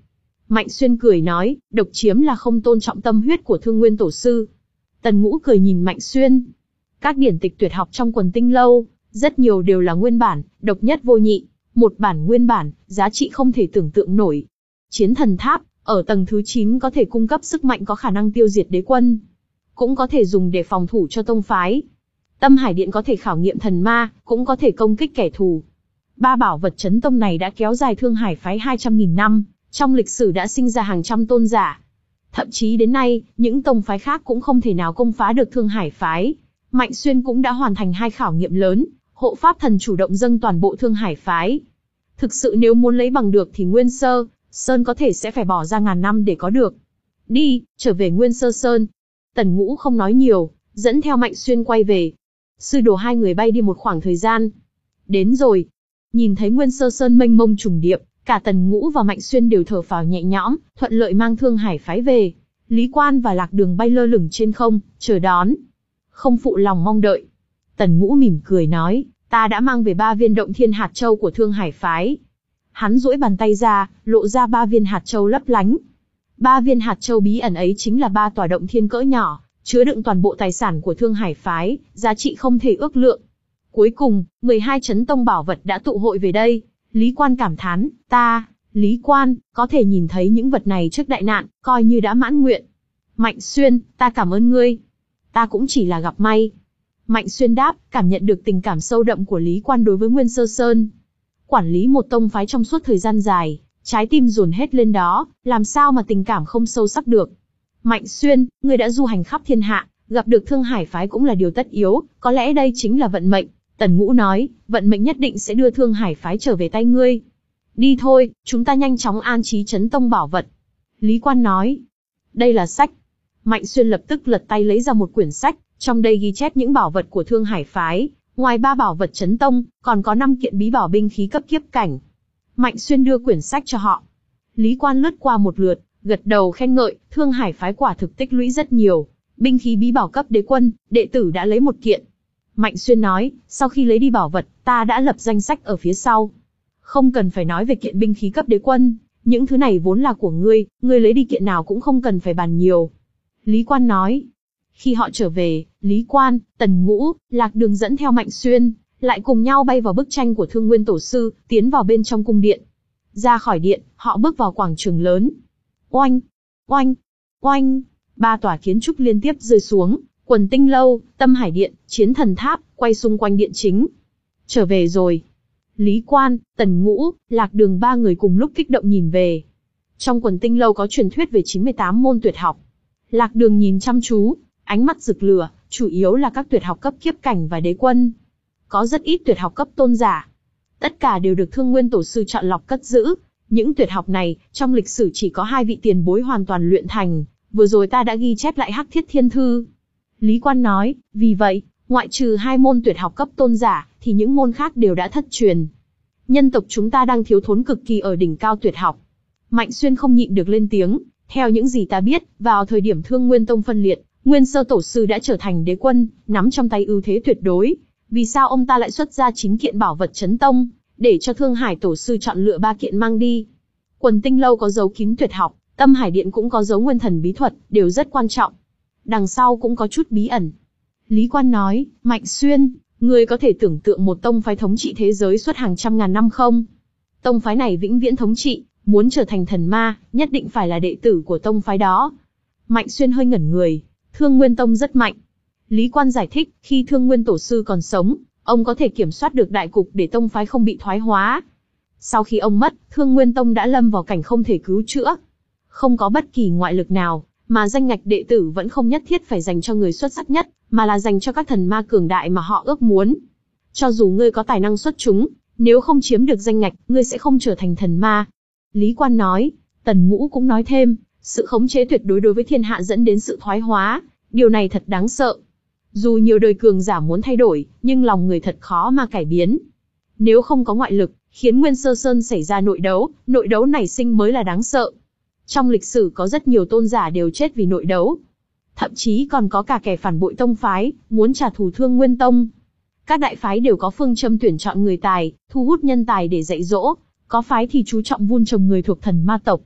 Mạnh Xuyên cười nói, độc chiếm là không tôn trọng tâm huyết của Thương Nguyên Tổ sư. Tần Ngũ cười nhìn Mạnh Xuyên. Các điển tịch tuyệt học trong Quần Tinh Lâu, rất nhiều đều là nguyên bản, độc nhất vô nhị. Một bản nguyên bản, giá trị không thể tưởng tượng nổi. Chiến thần tháp, ở tầng thứ chín có thể cung cấp sức mạnh có khả năng tiêu diệt đế quân. Cũng có thể dùng để phòng thủ cho tông phái. Tâm Hải Điện có thể khảo nghiệm thần ma, cũng có thể công kích kẻ thù. Ba bảo vật chấn tông này đã kéo dài Thương Hải phái hai trăm nghìn năm, trong lịch sử đã sinh ra hàng trăm tôn giả. Thậm chí đến nay, những tông phái khác cũng không thể nào công phá được Thương Hải phái. Mạnh Xuyên cũng đã hoàn thành hai khảo nghiệm lớn, hộ pháp thần chủ động dâng toàn bộ Thương Hải phái. Thực sự nếu muốn lấy bằng được thì Nguyên Sơ Sơn có thể sẽ phải bỏ ra ngàn năm để có được. Đi, trở về Nguyên Sơ Sơn. Tần Ngũ không nói nhiều, dẫn theo Mạnh Xuyên quay về. Sư đồ hai người bay đi một khoảng thời gian. Đến rồi. Nhìn thấy Nguyên Sơ Sơn mênh mông trùng điệp, cả Tần Ngũ và Mạnh Xuyên đều thở phào nhẹ nhõm, thuận lợi mang Thương Hải phái về. Lý Quan và Lạc Đường bay lơ lửng trên không, chờ đón. Không phụ lòng mong đợi. Tần Ngũ mỉm cười nói, ta đã mang về ba viên động thiên hạt châu của Thương Hải phái. Hắn duỗi bàn tay ra, lộ ra ba viên hạt châu lấp lánh. Ba viên hạt châu bí ẩn ấy chính là ba tòa động thiên cỡ nhỏ, chứa đựng toàn bộ tài sản của Thương Hải phái, giá trị không thể ước lượng. Cuối cùng, mười hai chấn tông bảo vật đã tụ hội về đây. Lý Quan cảm thán, ta, Lý Quan, có thể nhìn thấy những vật này trước đại nạn, coi như đã mãn nguyện. Mạnh Xuyên, ta cảm ơn ngươi. Ta cũng chỉ là gặp may. Mạnh Xuyên đáp, cảm nhận được tình cảm sâu đậm của Lý Quan đối với Nguyên Sơ Sơn. Quản lý một tông phái trong suốt thời gian dài, trái tim dồn hết lên đó, làm sao mà tình cảm không sâu sắc được. Mạnh Xuyên, ngươi đã du hành khắp thiên hạ, gặp được Thương Hải phái cũng là điều tất yếu, có lẽ đây chính là vận mệnh. Tần Ngũ nói, vận mệnh nhất định sẽ đưa Thương Hải phái trở về tay ngươi. Đi thôi, chúng ta nhanh chóng an trí chấn tông bảo vật. Lý Quan nói, đây là sách. Mạnh Xuyên lập tức lật tay lấy ra một quyển sách, trong đây ghi chép những bảo vật của Thương Hải phái. Ngoài ba bảo vật chấn tông, còn có năm kiện bí bảo binh khí cấp kiếp cảnh. Mạnh Xuyên đưa quyển sách cho họ. Lý Quan lướt qua một lượt, gật đầu khen ngợi, Thương Hải phái quả thực tích lũy rất nhiều. Binh khí bí bảo cấp đế quân, đệ tử đã lấy một kiện. Mạnh Xuyên nói, sau khi lấy đi bảo vật, ta đã lập danh sách ở phía sau. Không cần phải nói về kiện binh khí cấp đế quân, những thứ này vốn là của ngươi, ngươi lấy đi kiện nào cũng không cần phải bàn nhiều. Lý Quan nói. Khi họ trở về, Lý Quan, Tần Ngũ, Lạc Đường dẫn theo Mạnh Xuyên, lại cùng nhau bay vào bức tranh của Thương Nguyên Tổ sư, tiến vào bên trong cung điện. Ra khỏi điện, họ bước vào quảng trường lớn. Oanh, oanh, oanh, ba tòa kiến trúc liên tiếp rơi xuống, Quần Tinh Lâu, Tâm Hải Điện, Chiến Thần Tháp, quay xung quanh điện chính. Trở về rồi. Lý Quan, Tần Ngũ, Lạc Đường ba người cùng lúc kích động nhìn về. Trong Quần Tinh Lâu có truyền thuyết về chín mươi tám môn tuyệt học. Lạc Đường nhìn chăm chú, ánh mắt rực lửa, chủ yếu là các tuyệt học cấp kiếp cảnh và đế quân. Có rất ít tuyệt học cấp tôn giả. Tất cả đều được Thương Nguyên Tổ sư chọn lọc cất giữ. Những tuyệt học này, trong lịch sử chỉ có hai vị tiền bối hoàn toàn luyện thành, vừa rồi ta đã ghi chép lại Hắc Thiết Thiên Thư. Lý Quan nói, vì vậy, ngoại trừ hai môn tuyệt học cấp tôn giả, thì những môn khác đều đã thất truyền. Nhân tộc chúng ta đang thiếu thốn cực kỳ ở đỉnh cao tuyệt học. Mạnh Xuyên không nhịn được lên tiếng, theo những gì ta biết, vào thời điểm Thương Nguyên Tông phân liệt, Nguyên Sơ Tổ sư đã trở thành đế quân, nắm trong tay ưu thế tuyệt đối. Vì sao ông ta lại xuất ra chín kiện bảo vật chấn tông, để cho Thương Hải Tổ sư chọn lựa ba kiện mang đi? Quần Tinh Lâu có dấu kín tuyệt học, Tâm Hải Điện cũng có dấu nguyên thần bí thuật, đều rất quan trọng. Đằng sau cũng có chút bí ẩn. Lý Quan nói, Mạnh Xuyên, ngươi có thể tưởng tượng một tông phái thống trị thế giới suốt hàng trăm ngàn năm không? Tông phái này vĩnh viễn thống trị, muốn trở thành thần ma, nhất định phải là đệ tử của tông phái đó. Mạnh Xuyên hơi ngẩn người, Thương Nguyên Tông rất mạnh. Lý Quan giải thích, khi Thương Nguyên Tổ sư còn sống, ông có thể kiểm soát được đại cục để tông phái không bị thoái hóa. Sau khi ông mất, Thương Nguyên Tông đã lâm vào cảnh không thể cứu chữa. Không có bất kỳ ngoại lực nào, mà danh ngạch đệ tử vẫn không nhất thiết phải dành cho người xuất sắc nhất, mà là dành cho các thần ma cường đại mà họ ước muốn. Cho dù ngươi có tài năng xuất chúng, nếu không chiếm được danh ngạch, ngươi sẽ không trở thành thần ma. Lý Quan nói, Tần Ngũ cũng nói thêm, sự khống chế tuyệt đối đối với thiên hạ dẫn đến sự thoái hóa, điều này thật đáng sợ. Dù nhiều đời cường giả muốn thay đổi, nhưng lòng người thật khó mà cải biến. Nếu không có ngoại lực, khiến Nguyên Sơ Sơn xảy ra nội đấu, nội đấu nảy sinh mới là đáng sợ. Trong lịch sử có rất nhiều tôn giả đều chết vì nội đấu. Thậm chí còn có cả kẻ phản bội tông phái, muốn trả thù Thương Nguyên Tông. Các đại phái đều có phương châm tuyển chọn người tài, thu hút nhân tài để dạy dỗ. Có phái thì chú trọng vun trồng người thuộc thần ma tộc.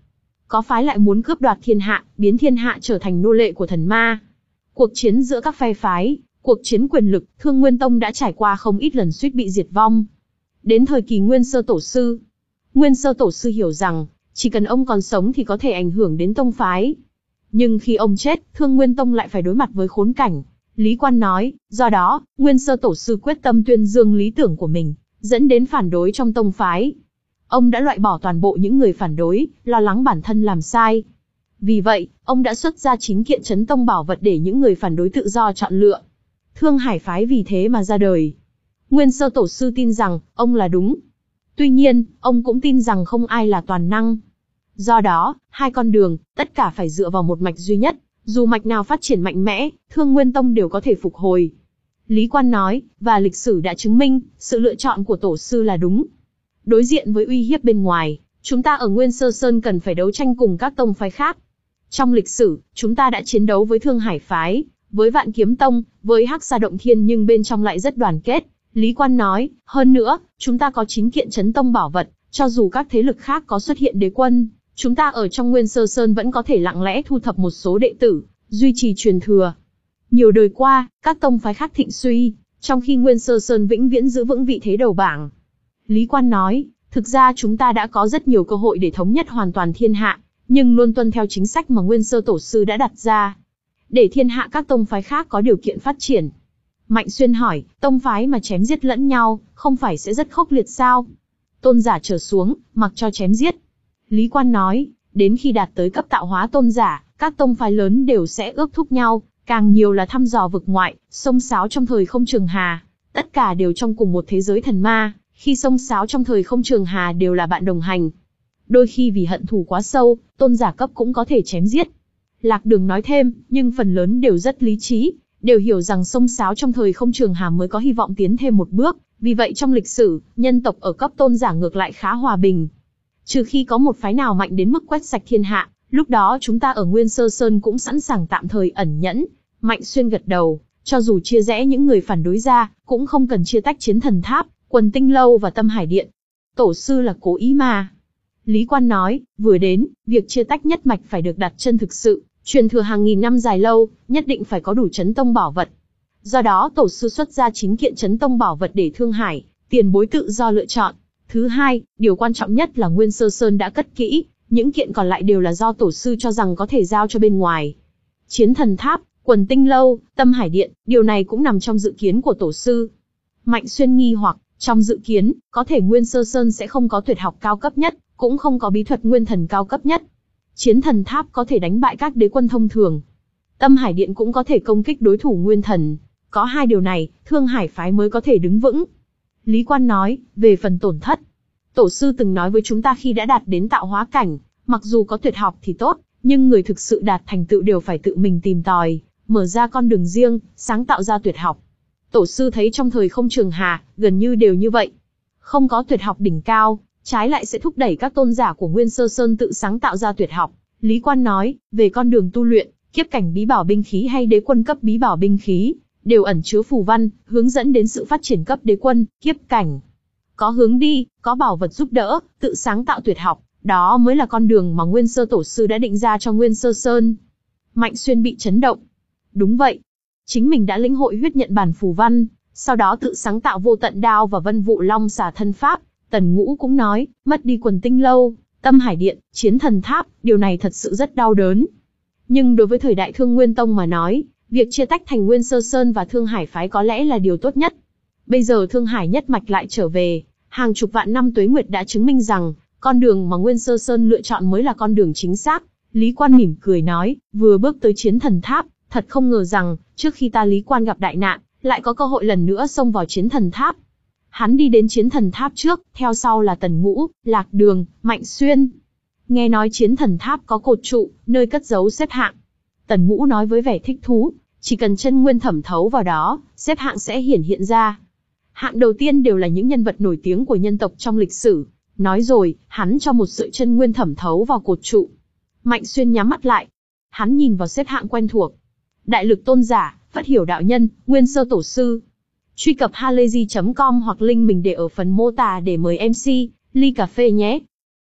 có phái lại muốn cướp đoạt thiên hạ, biến thiên hạ trở thành nô lệ của thần ma. Cuộc chiến giữa các phe phái, cuộc chiến quyền lực, Thương Nguyên Tông đã trải qua không ít lần suýt bị diệt vong. Đến thời kỳ Nguyên Sơ Tổ Sư, Nguyên Sơ Tổ Sư hiểu rằng, chỉ cần ông còn sống thì có thể ảnh hưởng đến tông phái. Nhưng khi ông chết, Thương Nguyên Tông lại phải đối mặt với khốn cảnh. Lý Quan nói, do đó, Nguyên Sơ Tổ Sư quyết tâm tuyên dương lý tưởng của mình, dẫn đến phản đối trong tông phái. Ông đã loại bỏ toàn bộ những người phản đối, lo lắng bản thân làm sai. Vì vậy, ông đã xuất ra chín kiện chấn tông bảo vật để những người phản đối tự do chọn lựa. Thương Hải phái vì thế mà ra đời. Nguyên Sơ Tổ Sư tin rằng, ông là đúng. Tuy nhiên, ông cũng tin rằng không ai là toàn năng. Do đó, hai con đường, tất cả phải dựa vào một mạch duy nhất. Dù mạch nào phát triển mạnh mẽ, Thương Nguyên Tông đều có thể phục hồi. Lý Quan nói, và lịch sử đã chứng minh, sự lựa chọn của Tổ Sư là đúng. Đối diện với uy hiếp bên ngoài, chúng ta ở Nguyên Sơ Sơn cần phải đấu tranh cùng các tông phái khác. Trong lịch sử, chúng ta đã chiến đấu với Thương Hải phái, với Vạn Kiếm Tông, với Hắc Sa Động Thiên nhưng bên trong lại rất đoàn kết. Lý Quan nói, hơn nữa, chúng ta có chín kiện chấn tông bảo vật, cho dù các thế lực khác có xuất hiện đế quân, chúng ta ở trong Nguyên Sơ Sơn vẫn có thể lặng lẽ thu thập một số đệ tử, duy trì truyền thừa. Nhiều đời qua, các tông phái khác thịnh suy, trong khi Nguyên Sơ Sơn vĩnh viễn giữ vững vị thế đầu bảng. Lý Quan nói, thực ra chúng ta đã có rất nhiều cơ hội để thống nhất hoàn toàn thiên hạ, nhưng luôn tuân theo chính sách mà Nguyên Sơ Tổ Sư đã đặt ra, để thiên hạ các tông phái khác có điều kiện phát triển. Mạnh Xuyên hỏi, tông phái mà chém giết lẫn nhau, không phải sẽ rất khốc liệt sao? Tôn giả trở xuống, mặc cho chém giết. Lý Quan nói, đến khi đạt tới cấp tạo hóa tôn giả, các tông phái lớn đều sẽ ước thúc nhau, càng nhiều là thăm dò vực ngoại, xông xáo trong thời không trường hà. Tất cả đều trong cùng một thế giới thần ma, khi xông xáo trong thời không trường hà đều là bạn đồng hành. Đôi khi vì hận thù quá sâu, tôn giả cấp cũng có thể chém giết. Lạc Đường nói thêm, nhưng phần lớn đều rất lý trí, đều hiểu rằng xông xáo trong thời không trường hà mới có hy vọng tiến thêm một bước, vì vậy trong lịch sử, nhân tộc ở cấp tôn giả ngược lại khá hòa bình. Trừ khi có một phái nào mạnh đến mức quét sạch thiên hạ, lúc đó chúng ta ở Nguyên Sơ Sơn cũng sẵn sàng tạm thời ẩn nhẫn. Mạnh Xuyên gật đầu, cho dù chia rẽ những người phản đối ra, cũng không cần chia tách Chiến Thần Tháp, Quần Tinh Lâu và Tâm Hải Điện. Tổ sư là cố ý mà. Lý Quan nói, vừa đến, việc chia tách nhất mạch phải được đặt chân thực sự, truyền thừa hàng nghìn năm dài lâu, nhất định phải có đủ chấn tông bảo vật. Do đó tổ sư xuất ra chín kiện chấn tông bảo vật để Thương Hải, tiền bối tự do lựa chọn. Thứ hai, điều quan trọng nhất là Nguyên Sơ Sơn đã cất kỹ, những kiện còn lại đều là do tổ sư cho rằng có thể giao cho bên ngoài. Chiến Thần Tháp, Quần Tinh Lâu, Tâm Hải Điện, điều này cũng nằm trong dự kiến của tổ sư. Mạnh Xuyên nghi hoặc, trong dự kiến, có thể Nguyên Sơ Sơn sẽ không có tuyệt học cao cấp nhất, cũng không có bí thuật nguyên thần cao cấp nhất. Chiến Thần Tháp có thể đánh bại các đế quân thông thường. Tâm Hải Điện cũng có thể công kích đối thủ nguyên thần. Có hai điều này, Thương Hải phái mới có thể đứng vững. Lý Quan nói, về phần tổn thất, tổ sư từng nói với chúng ta khi đã đạt đến tạo hóa cảnh, mặc dù có tuyệt học thì tốt, nhưng người thực sự đạt thành tựu đều phải tự mình tìm tòi, mở ra con đường riêng, sáng tạo ra tuyệt học. Tổ sư thấy trong thời không trường hà, gần như đều như vậy. Không có tuyệt học đỉnh cao, trái lại sẽ thúc đẩy các tôn giả của Nguyên Sơ Sơn tự sáng tạo ra tuyệt học. Lý Quan nói, về con đường tu luyện, kiếp cảnh bí bảo binh khí hay đế quân cấp bí bảo binh khí, đều ẩn chứa phù văn, hướng dẫn đến sự phát triển cấp đế quân, kiếp cảnh. Có hướng đi, có bảo vật giúp đỡ, tự sáng tạo tuyệt học, đó mới là con đường mà Nguyên Sơ Tổ Sư đã định ra cho Nguyên Sơ Sơn. Mạnh Xuyên bị chấn động. Đúng vậy. Chính mình đã lĩnh hội huyết nhận bản phù văn, sau đó tự sáng tạo vô tận đao và vân vụ long xà thân pháp. Tần Ngũ cũng nói, mất đi Quần Tinh Lâu, Tâm Hải Điện, Chiến Thần Tháp, điều này thật sự rất đau đớn. Nhưng đối với thời đại Thương Nguyên Tông mà nói, việc chia tách thành Nguyên Sơ Sơn và Thương Hải phái có lẽ là điều tốt nhất. Bây giờ Thương Hải nhất mạch lại trở về, hàng chục vạn năm tuế nguyệt đã chứng minh rằng, con đường mà Nguyên Sơ Sơn lựa chọn mới là con đường chính xác. Lý Quan mỉm cười nói, vừa bước tới Chiến Thần Tháp, thật không ngờ rằng, trước khi ta Lý Quan gặp đại nạn, lại có cơ hội lần nữa xông vào Chiến Thần Tháp. Hắn đi đến Chiến Thần Tháp trước, theo sau là Tần Ngũ, Lạc Đường, Mạnh Xuyên. Nghe nói Chiến Thần Tháp có cột trụ, nơi cất giấu xếp hạng. Tần Ngũ nói với vẻ thích thú, chỉ cần chân nguyên thẩm thấu vào đó, xếp hạng sẽ hiển hiện ra. Hạng đầu tiên đều là những nhân vật nổi tiếng của nhân tộc trong lịch sử. Nói rồi, hắn cho một sợi chân nguyên thẩm thấu vào cột trụ. Mạnh Xuyên nhắm mắt lại. Hắn nhìn vào xếp hạng quen thuộc. Đại Lực Tôn Giả, Phất Hiểu Đạo Nhân, Nguyên Sơ Tổ Sư. Truy cập halayzi chấm com hoặc link mình để ở phần mô tả để mời em xê, ly cà phê nhé.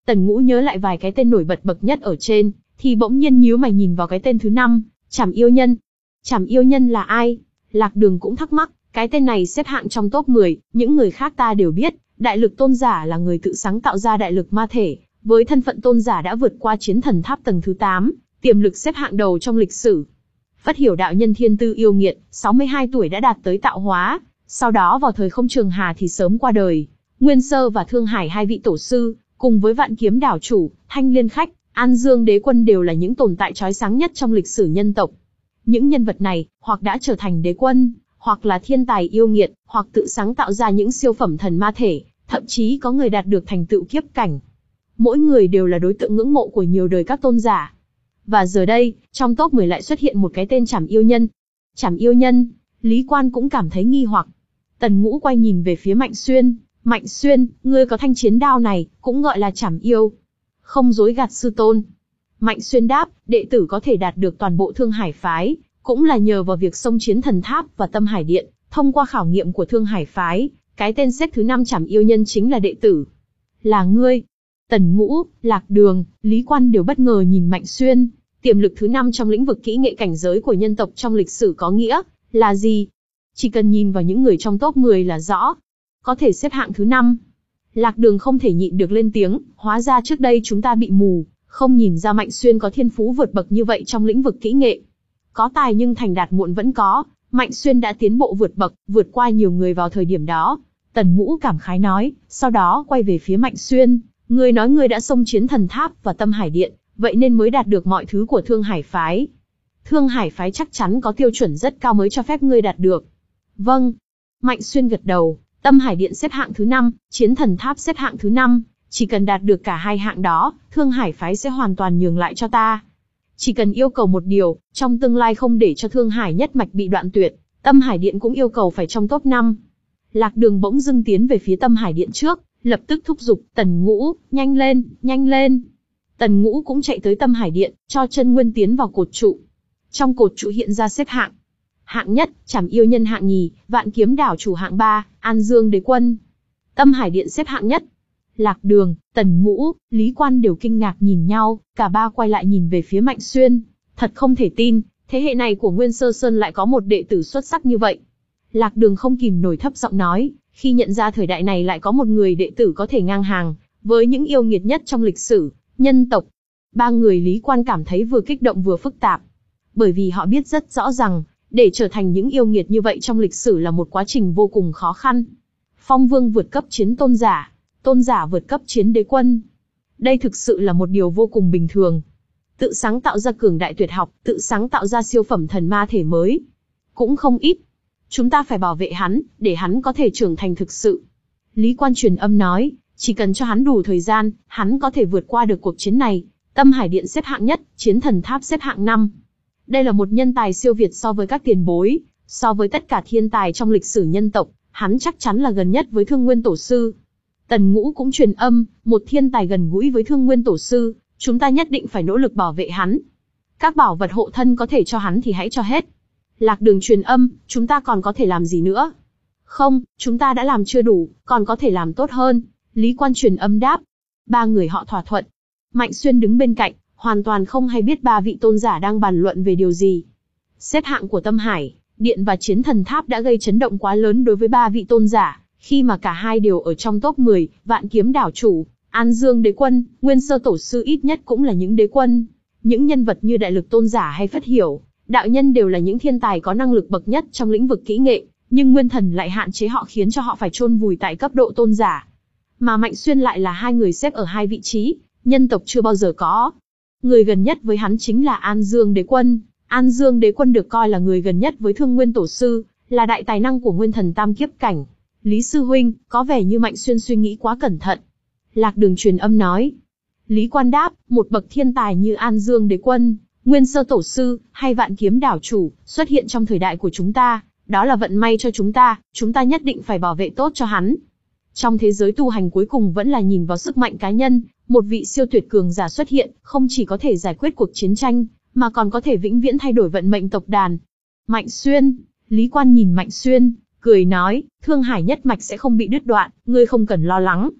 Tần Ngũ nhớ lại vài cái tên nổi bật bậc nhất ở trên, thì bỗng nhiên nhíu mày nhìn vào cái tên thứ năm, Trảm Yêu Nhân. Trảm Yêu Nhân là ai? Lạc Đường cũng thắc mắc, cái tên này xếp hạng trong top mười, những người khác ta đều biết, Đại Lực Tôn Giả là người tự sáng tạo ra đại lực ma thể, với thân phận tôn giả đã vượt qua chiến thần tháp tầng thứ tám, tiềm lực xếp hạng đầu trong lịch sử. Phất Hiểu đạo nhân thiên tư yêu nghiệt, sáu mươi hai tuổi đã đạt tới tạo hóa, sau đó vào thời không trường hà thì sớm qua đời. Nguyên Sơ và Thương Hải hai vị tổ sư, cùng với Vạn Kiếm đảo chủ, Thanh Liên khách, An Dương đế quân đều là những tồn tại chói sáng nhất trong lịch sử nhân tộc. Những nhân vật này, hoặc đã trở thành đế quân, hoặc là thiên tài yêu nghiệt, hoặc tự sáng tạo ra những siêu phẩm thần ma thể, thậm chí có người đạt được thành tựu kiếp cảnh. Mỗi người đều là đối tượng ngưỡng mộ của nhiều đời các tôn giả. Và giờ đây, trong top mười lại xuất hiện một cái tên Trảm Yêu Nhân. Trảm Yêu Nhân, Lý Quan cũng cảm thấy nghi hoặc. Tần Ngũ quay nhìn về phía Mạnh Xuyên, Mạnh Xuyên, ngươi có thanh chiến đao này, cũng gọi là Trảm Yêu. Không dối gạt sư tôn. Mạnh Xuyên đáp, đệ tử có thể đạt được toàn bộ Thương Hải phái, cũng là nhờ vào việc xông chiến thần tháp và Tâm Hải Điện, thông qua khảo nghiệm của Thương Hải phái, cái tên xếp thứ năm Trảm Yêu Nhân chính là đệ tử. Là ngươi. Tần Ngũ, Lạc Đường, Lý Quan đều bất ngờ nhìn Mạnh Xuyên. Tiềm lực thứ năm trong lĩnh vực kỹ nghệ cảnh giới của nhân tộc trong lịch sử có nghĩa là gì? Chỉ cần nhìn vào những người trong top mười là rõ. Có thể xếp hạng thứ năm. Lạc Đường không thể nhịn được lên tiếng, hóa ra trước đây chúng ta bị mù, không nhìn ra Mạnh Xuyên có thiên phú vượt bậc như vậy trong lĩnh vực kỹ nghệ. Có tài nhưng thành đạt muộn vẫn có, Mạnh Xuyên đã tiến bộ vượt bậc, vượt qua nhiều người vào thời điểm đó. Tần Ngũ cảm khái nói, sau đó quay về phía Mạnh Xuyên, ngươi nói ngươi đã xông chiến thần tháp và Tâm Hải Điện, vậy nên mới đạt được mọi thứ của Thương Hải phái. Thương Hải phái chắc chắn có tiêu chuẩn rất cao mới cho phép ngươi đạt được. Vâng. Mạnh Xuyên gật đầu, Tâm Hải Điện xếp hạng thứ năm, chiến thần tháp xếp hạng thứ năm, chỉ cần đạt được cả hai hạng đó, Thương Hải phái sẽ hoàn toàn nhường lại cho ta. Chỉ cần yêu cầu một điều, trong tương lai không để cho Thương Hải nhất mạch bị đoạn tuyệt, Tâm Hải Điện cũng yêu cầu phải trong top năm. Lạc Đường bỗng dưng tiến về phía Tâm Hải Điện trước, lập tức thúc giục, Tần Ngũ, nhanh lên, nhanh lên. Tần Ngũ cũng chạy tới Tâm Hải Điện, cho chân nguyên tiến vào cột trụ. Trong cột trụ hiện ra xếp hạng. Hạng nhất, Trảm Yêu Nhân hạng nhì, Vạn Kiếm đảo chủ hạng ba, An Dương đế quân. Tâm Hải Điện xếp hạng nhất. Lạc Đường, Tần Ngũ, Lý Quan đều kinh ngạc nhìn nhau, cả ba quay lại nhìn về phía Mạnh Xuyên. Thật không thể tin, thế hệ này của Nguyên Sơ Sơn lại có một đệ tử xuất sắc như vậy. Lạc Đường không kìm nổi thấp giọng nói, khi nhận ra thời đại này lại có một người đệ tử có thể ngang hàng với những yêu nghiệt nhất trong lịch sử nhân tộc. Ba người Lý Quan cảm thấy vừa kích động vừa phức tạp, bởi vì họ biết rất rõ rằng, để trở thành những yêu nghiệt như vậy trong lịch sử là một quá trình vô cùng khó khăn. Phong vương vượt cấp chiến tôn giả, tôn giả vượt cấp chiến đế quân. Đây thực sự là một điều vô cùng bình thường. Tự sáng tạo ra cường đại tuyệt học, tự sáng tạo ra siêu phẩm thần ma thể mới, cũng không ít. Chúng ta phải bảo vệ hắn, để hắn có thể trưởng thành thực sự. Lý Quan truyền âm nói, chỉ cần cho hắn đủ thời gian, hắn có thể vượt qua được cuộc chiến này. Tâm Hải Điện xếp hạng nhất, chiến thần tháp xếp hạng năm. Đây là một nhân tài siêu việt so với các tiền bối, so với tất cả thiên tài trong lịch sử nhân tộc, hắn chắc chắn là gần nhất với Thương Nguyên Tổ sư. Tần Ngũ cũng truyền âm, một thiên tài gần gũi với Thương Nguyên Tổ sư, chúng ta nhất định phải nỗ lực bảo vệ hắn. Các bảo vật hộ thân có thể cho hắn thì hãy cho hết. Lạc Đường truyền âm, chúng ta còn có thể làm gì nữa? Không, chúng ta đã làm chưa đủ, còn có thể làm tốt hơn. Lý Quan truyền âm đáp. Ba người họ thỏa thuận. Mạnh Xuyên đứng bên cạnh, hoàn toàn không hay biết ba vị tôn giả đang bàn luận về điều gì. Xếp hạng của Tâm Hải Điện và Chiến Thần Tháp đã gây chấn động quá lớn đối với ba vị tôn giả, khi mà cả hai đều ở trong top mười, Vạn Kiếm đảo chủ, An Dương đế quân, Nguyên Sơ tổ sư ít nhất cũng là những đế quân. Những nhân vật như Đại Lực tôn giả hay Phất Hiểu đạo nhân đều là những thiên tài có năng lực bậc nhất trong lĩnh vực kỹ nghệ, nhưng nguyên thần lại hạn chế họ khiến cho họ phải chôn vùi tại cấp độ tôn giả. Mà Mạnh Xuyên lại là hai người xếp ở hai vị trí, nhân tộc chưa bao giờ có. Người gần nhất với hắn chính là An Dương đế quân. An Dương đế quân được coi là người gần nhất với Thương Nguyên tổ sư, là đại tài năng của nguyên thần tam kiếp cảnh. Lý sư huynh, có vẻ như Mạnh Xuyên suy nghĩ quá cẩn thận. Lạc Đường truyền âm nói. Lý Quan đáp, một bậc thiên tài như An Dương đế quân, Nguyên Sơ tổ sư, hay Vạn Kiếm đảo chủ, xuất hiện trong thời đại của chúng ta, đó là vận may cho chúng ta, chúng ta nhất định phải bảo vệ tốt cho hắn. Trong thế giới tu hành cuối cùng vẫn là nhìn vào sức mạnh cá nhân, một vị siêu tuyệt cường giả xuất hiện, không chỉ có thể giải quyết cuộc chiến tranh, mà còn có thể vĩnh viễn thay đổi vận mệnh tộc đàn. Mạnh Xuyên, Lý Quan nhìn Mạnh Xuyên, cười nói, Thương Hải nhất mạch sẽ không bị đứt đoạn, ngươi không cần lo lắng.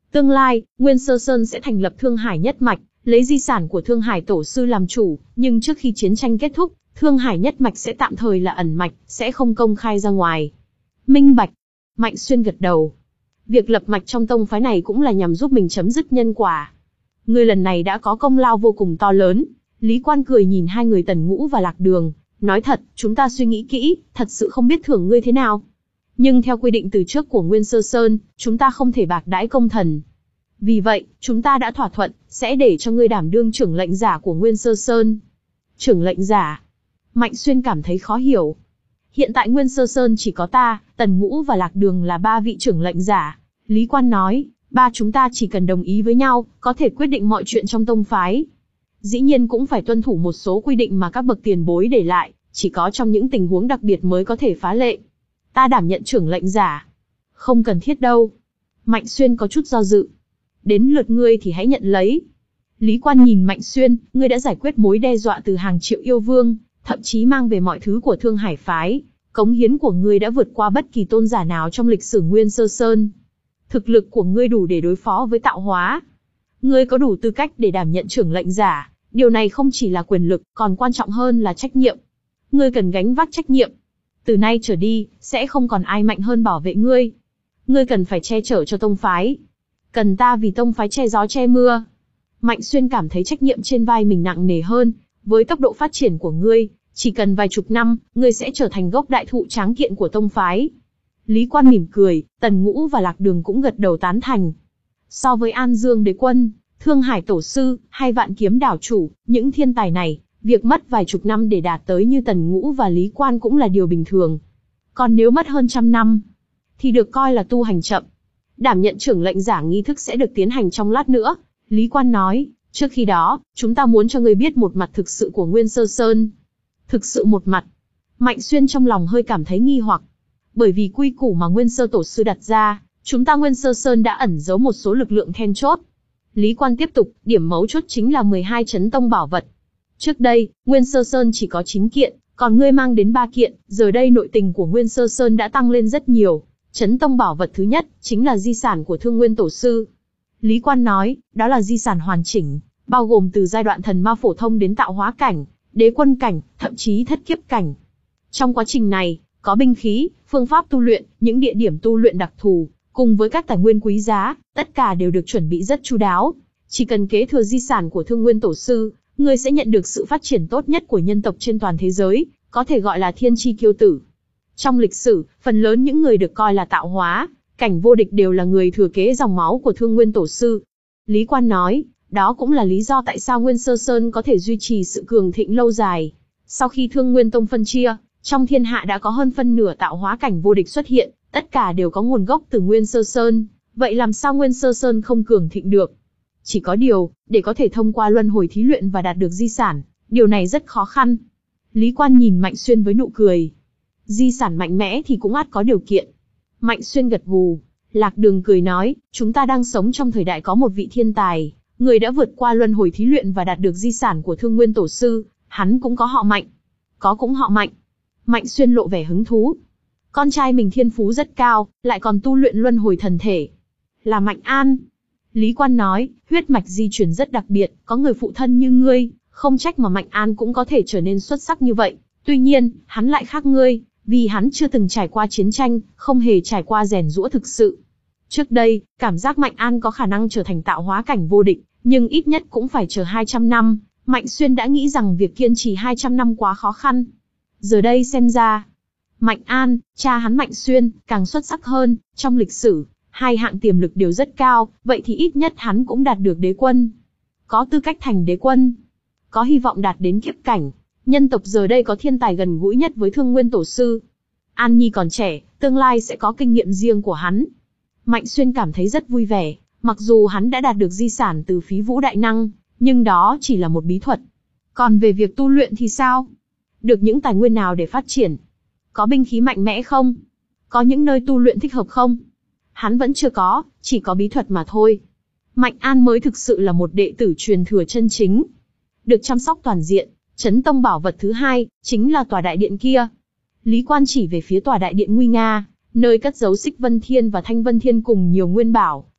Tương lai, Nguyên Sơ Sơn sẽ thành lập Thương Hải nhất mạch, lấy di sản của Thương Hải tổ sư làm chủ, nhưng trước khi chiến tranh kết thúc, Thương Hải nhất mạch sẽ tạm thời là ẩn mạch, sẽ không công khai ra ngoài. Minh bạch. Mạnh Xuyên gật đầu. Việc lập mạch trong tông phái này cũng là nhằm giúp mình chấm dứt nhân quả. Ngươi lần này đã có công lao vô cùng to lớn. Lý Quan cười nhìn hai người Tần Ngũ và Lạc Đường, nói thật, chúng ta suy nghĩ kỹ, thật sự không biết thưởng ngươi thế nào. Nhưng theo quy định từ trước của Nguyên Sơ Sơn, chúng ta không thể bạc đãi công thần. Vì vậy, chúng ta đã thỏa thuận, sẽ để cho ngươi đảm đương trưởng lệnh giả của Nguyên Sơ Sơn. Trưởng lệnh giả? Mạnh Xuyên cảm thấy khó hiểu. Hiện tại Nguyên Sơ Sơn chỉ có ta, Tần Ngũ và Lạc Đường là ba vị trưởng lệnh giả. Lý Quan nói, ba chúng ta chỉ cần đồng ý với nhau, có thể quyết định mọi chuyện trong tông phái. Dĩ nhiên cũng phải tuân thủ một số quy định mà các bậc tiền bối để lại, chỉ có trong những tình huống đặc biệt mới có thể phá lệ. Ta đảm nhận trưởng lệnh giả. Không cần thiết đâu. Mạnh Xuyên có chút do dự. Đến lượt ngươi thì hãy nhận lấy. Lý Quan nhìn Mạnh Xuyên, ngươi đã giải quyết mối đe dọa từ hàng triệu yêu vương, thậm chí mang về mọi thứ của Thương Hải phái. Cống hiến của ngươi đã vượt qua bất kỳ tôn giả nào trong lịch sử Nguyên Sơ Sơn. Thực lực của ngươi đủ để đối phó với tạo hóa. Ngươi có đủ tư cách để đảm nhận trưởng lệnh giả. Điều này không chỉ là quyền lực, còn quan trọng hơn là trách nhiệm. Ngươi cần gánh vác trách nhiệm. Từ nay trở đi, sẽ không còn ai mạnh hơn bảo vệ ngươi. Ngươi cần phải che chở cho tông phái. Cần ta vì tông phái che gió che mưa. Mạnh Xuyên cảm thấy trách nhiệm trên vai mình nặng nề hơn. Với tốc độ phát triển của ngươi, chỉ cần vài chục năm, ngươi sẽ trở thành gốc đại thụ tráng kiện của tông phái. Lý Quan mỉm cười, Tần Ngũ và Lạc Đường cũng gật đầu tán thành. So với An Dương Đế Quân, Thương Hải Tổ Sư, hay Vạn Kiếm Đảo Chủ, những thiên tài này, việc mất vài chục năm để đạt tới như Tần Ngũ và Lý Quan cũng là điều bình thường. Còn nếu mất hơn trăm năm, thì được coi là tu hành chậm. Đảm nhận trưởng lệnh giả nghi thức sẽ được tiến hành trong lát nữa. Lý Quan nói, trước khi đó, chúng ta muốn cho ngươi biết một mặt thực sự của Nguyên Sơ Sơn. Thực sự một mặt. Mạnh Xuyên trong lòng hơi cảm thấy nghi hoặc. Bởi vì quy củ mà Nguyên Sơ Tổ Sư đặt ra, chúng ta Nguyên Sơ Sơn đã ẩn giấu một số lực lượng then chốt. Lý Quan tiếp tục, điểm mấu chốt chính là mười hai chấn tông bảo vật. Trước đây, Nguyên Sơ Sơn chỉ có chín kiện, còn ngươi mang đến ba kiện, giờ đây nội tình của Nguyên Sơ Sơn đã tăng lên rất nhiều. Chấn tông bảo vật thứ nhất, chính là di sản của Thương Nguyên Tổ Sư. Lý Quan nói, đó là di sản hoàn chỉnh, bao gồm từ giai đoạn thần ma phổ thông đến tạo hóa cảnh, đế quân cảnh, thậm chí thất kiếp cảnh. Trong quá trình này, có binh khí, phương pháp tu luyện, những địa điểm tu luyện đặc thù, cùng với các tài nguyên quý giá, tất cả đều được chuẩn bị rất chu đáo. Chỉ cần kế thừa di sản của Thương Nguyên Tổ Sư, ngươi sẽ nhận được sự phát triển tốt nhất của nhân tộc trên toàn thế giới, có thể gọi là thiên chi kiêu tử. Trong lịch sử, phần lớn những người được coi là tạo hóa, cảnh vô địch đều là người thừa kế dòng máu của Thương Nguyên Tổ Sư. Lý Quan nói, đó cũng là lý do tại sao Nguyên Sơ Sơn có thể duy trì sự cường thịnh lâu dài. Sau khi Thương Nguyên Tông phân chia, trong thiên hạ đã có hơn phân nửa tạo hóa cảnh vô địch xuất hiện, tất cả đều có nguồn gốc từ Nguyên Sơ Sơn. Vậy làm sao Nguyên Sơ Sơn không cường thịnh được? Chỉ có điều, để có thể thông qua luân hồi thí luyện và đạt được di sản, điều này rất khó khăn. Lý Quan nhìn Mạnh Xuyên với nụ cười. Di sản mạnh mẽ thì cũng ắt có điều kiện. Mạnh Xuyên gật gù. Lạc Đường cười nói, chúng ta đang sống trong thời đại có một vị thiên tài, người đã vượt qua luân hồi thí luyện và đạt được di sản của Thương Nguyên Tổ Sư, hắn cũng có họ Mạnh. Có cũng họ Mạnh. Mạnh Xuyên lộ vẻ hứng thú. Con trai mình thiên phú rất cao, lại còn tu luyện luân hồi thần thể. Là Mạnh An. Lý Quan nói, huyết mạch di chuyển rất đặc biệt, có người phụ thân như ngươi, không trách mà Mạnh An cũng có thể trở nên xuất sắc như vậy. Tuy nhiên, hắn lại khác ngươi, vì hắn chưa từng trải qua chiến tranh, không hề trải qua rèn giũa thực sự. Trước đây, cảm giác Mạnh An có khả năng trở thành tạo hóa cảnh vô địch, nhưng ít nhất cũng phải chờ hai trăm năm. Mạnh Xuyên đã nghĩ rằng việc kiên trì hai trăm năm quá khó khăn. Giờ đây xem ra, Mạnh An, cha hắn Mạnh Xuyên, càng xuất sắc hơn. Trong lịch sử, hai hạng tiềm lực đều rất cao, vậy thì ít nhất hắn cũng đạt được đế quân. Có tư cách thành đế quân. Có hy vọng đạt đến kiếp cảnh. Nhân tộc giờ đây có thiên tài gần gũi nhất với Thương Nguyên Tổ Sư. An Nhi còn trẻ, tương lai sẽ có kinh nghiệm riêng của hắn. Mạnh Xuyên cảm thấy rất vui vẻ, mặc dù hắn đã đạt được di sản từ Phí Vũ Đại Năng, nhưng đó chỉ là một bí thuật. Còn về việc tu luyện thì sao? Được những tài nguyên nào để phát triển? Có binh khí mạnh mẽ không? Có những nơi tu luyện thích hợp không? Hắn vẫn chưa có, chỉ có bí thuật mà thôi. Mạnh An mới thực sự là một đệ tử truyền thừa chân chính. Được chăm sóc toàn diện, chấn tông bảo vật thứ hai, chính là tòa đại điện kia. Lý Quan chỉ về phía tòa đại điện nguy nga, nơi cất giấu Xích Vân Thiên và Thanh Vân Thiên cùng nhiều nguyên bảo,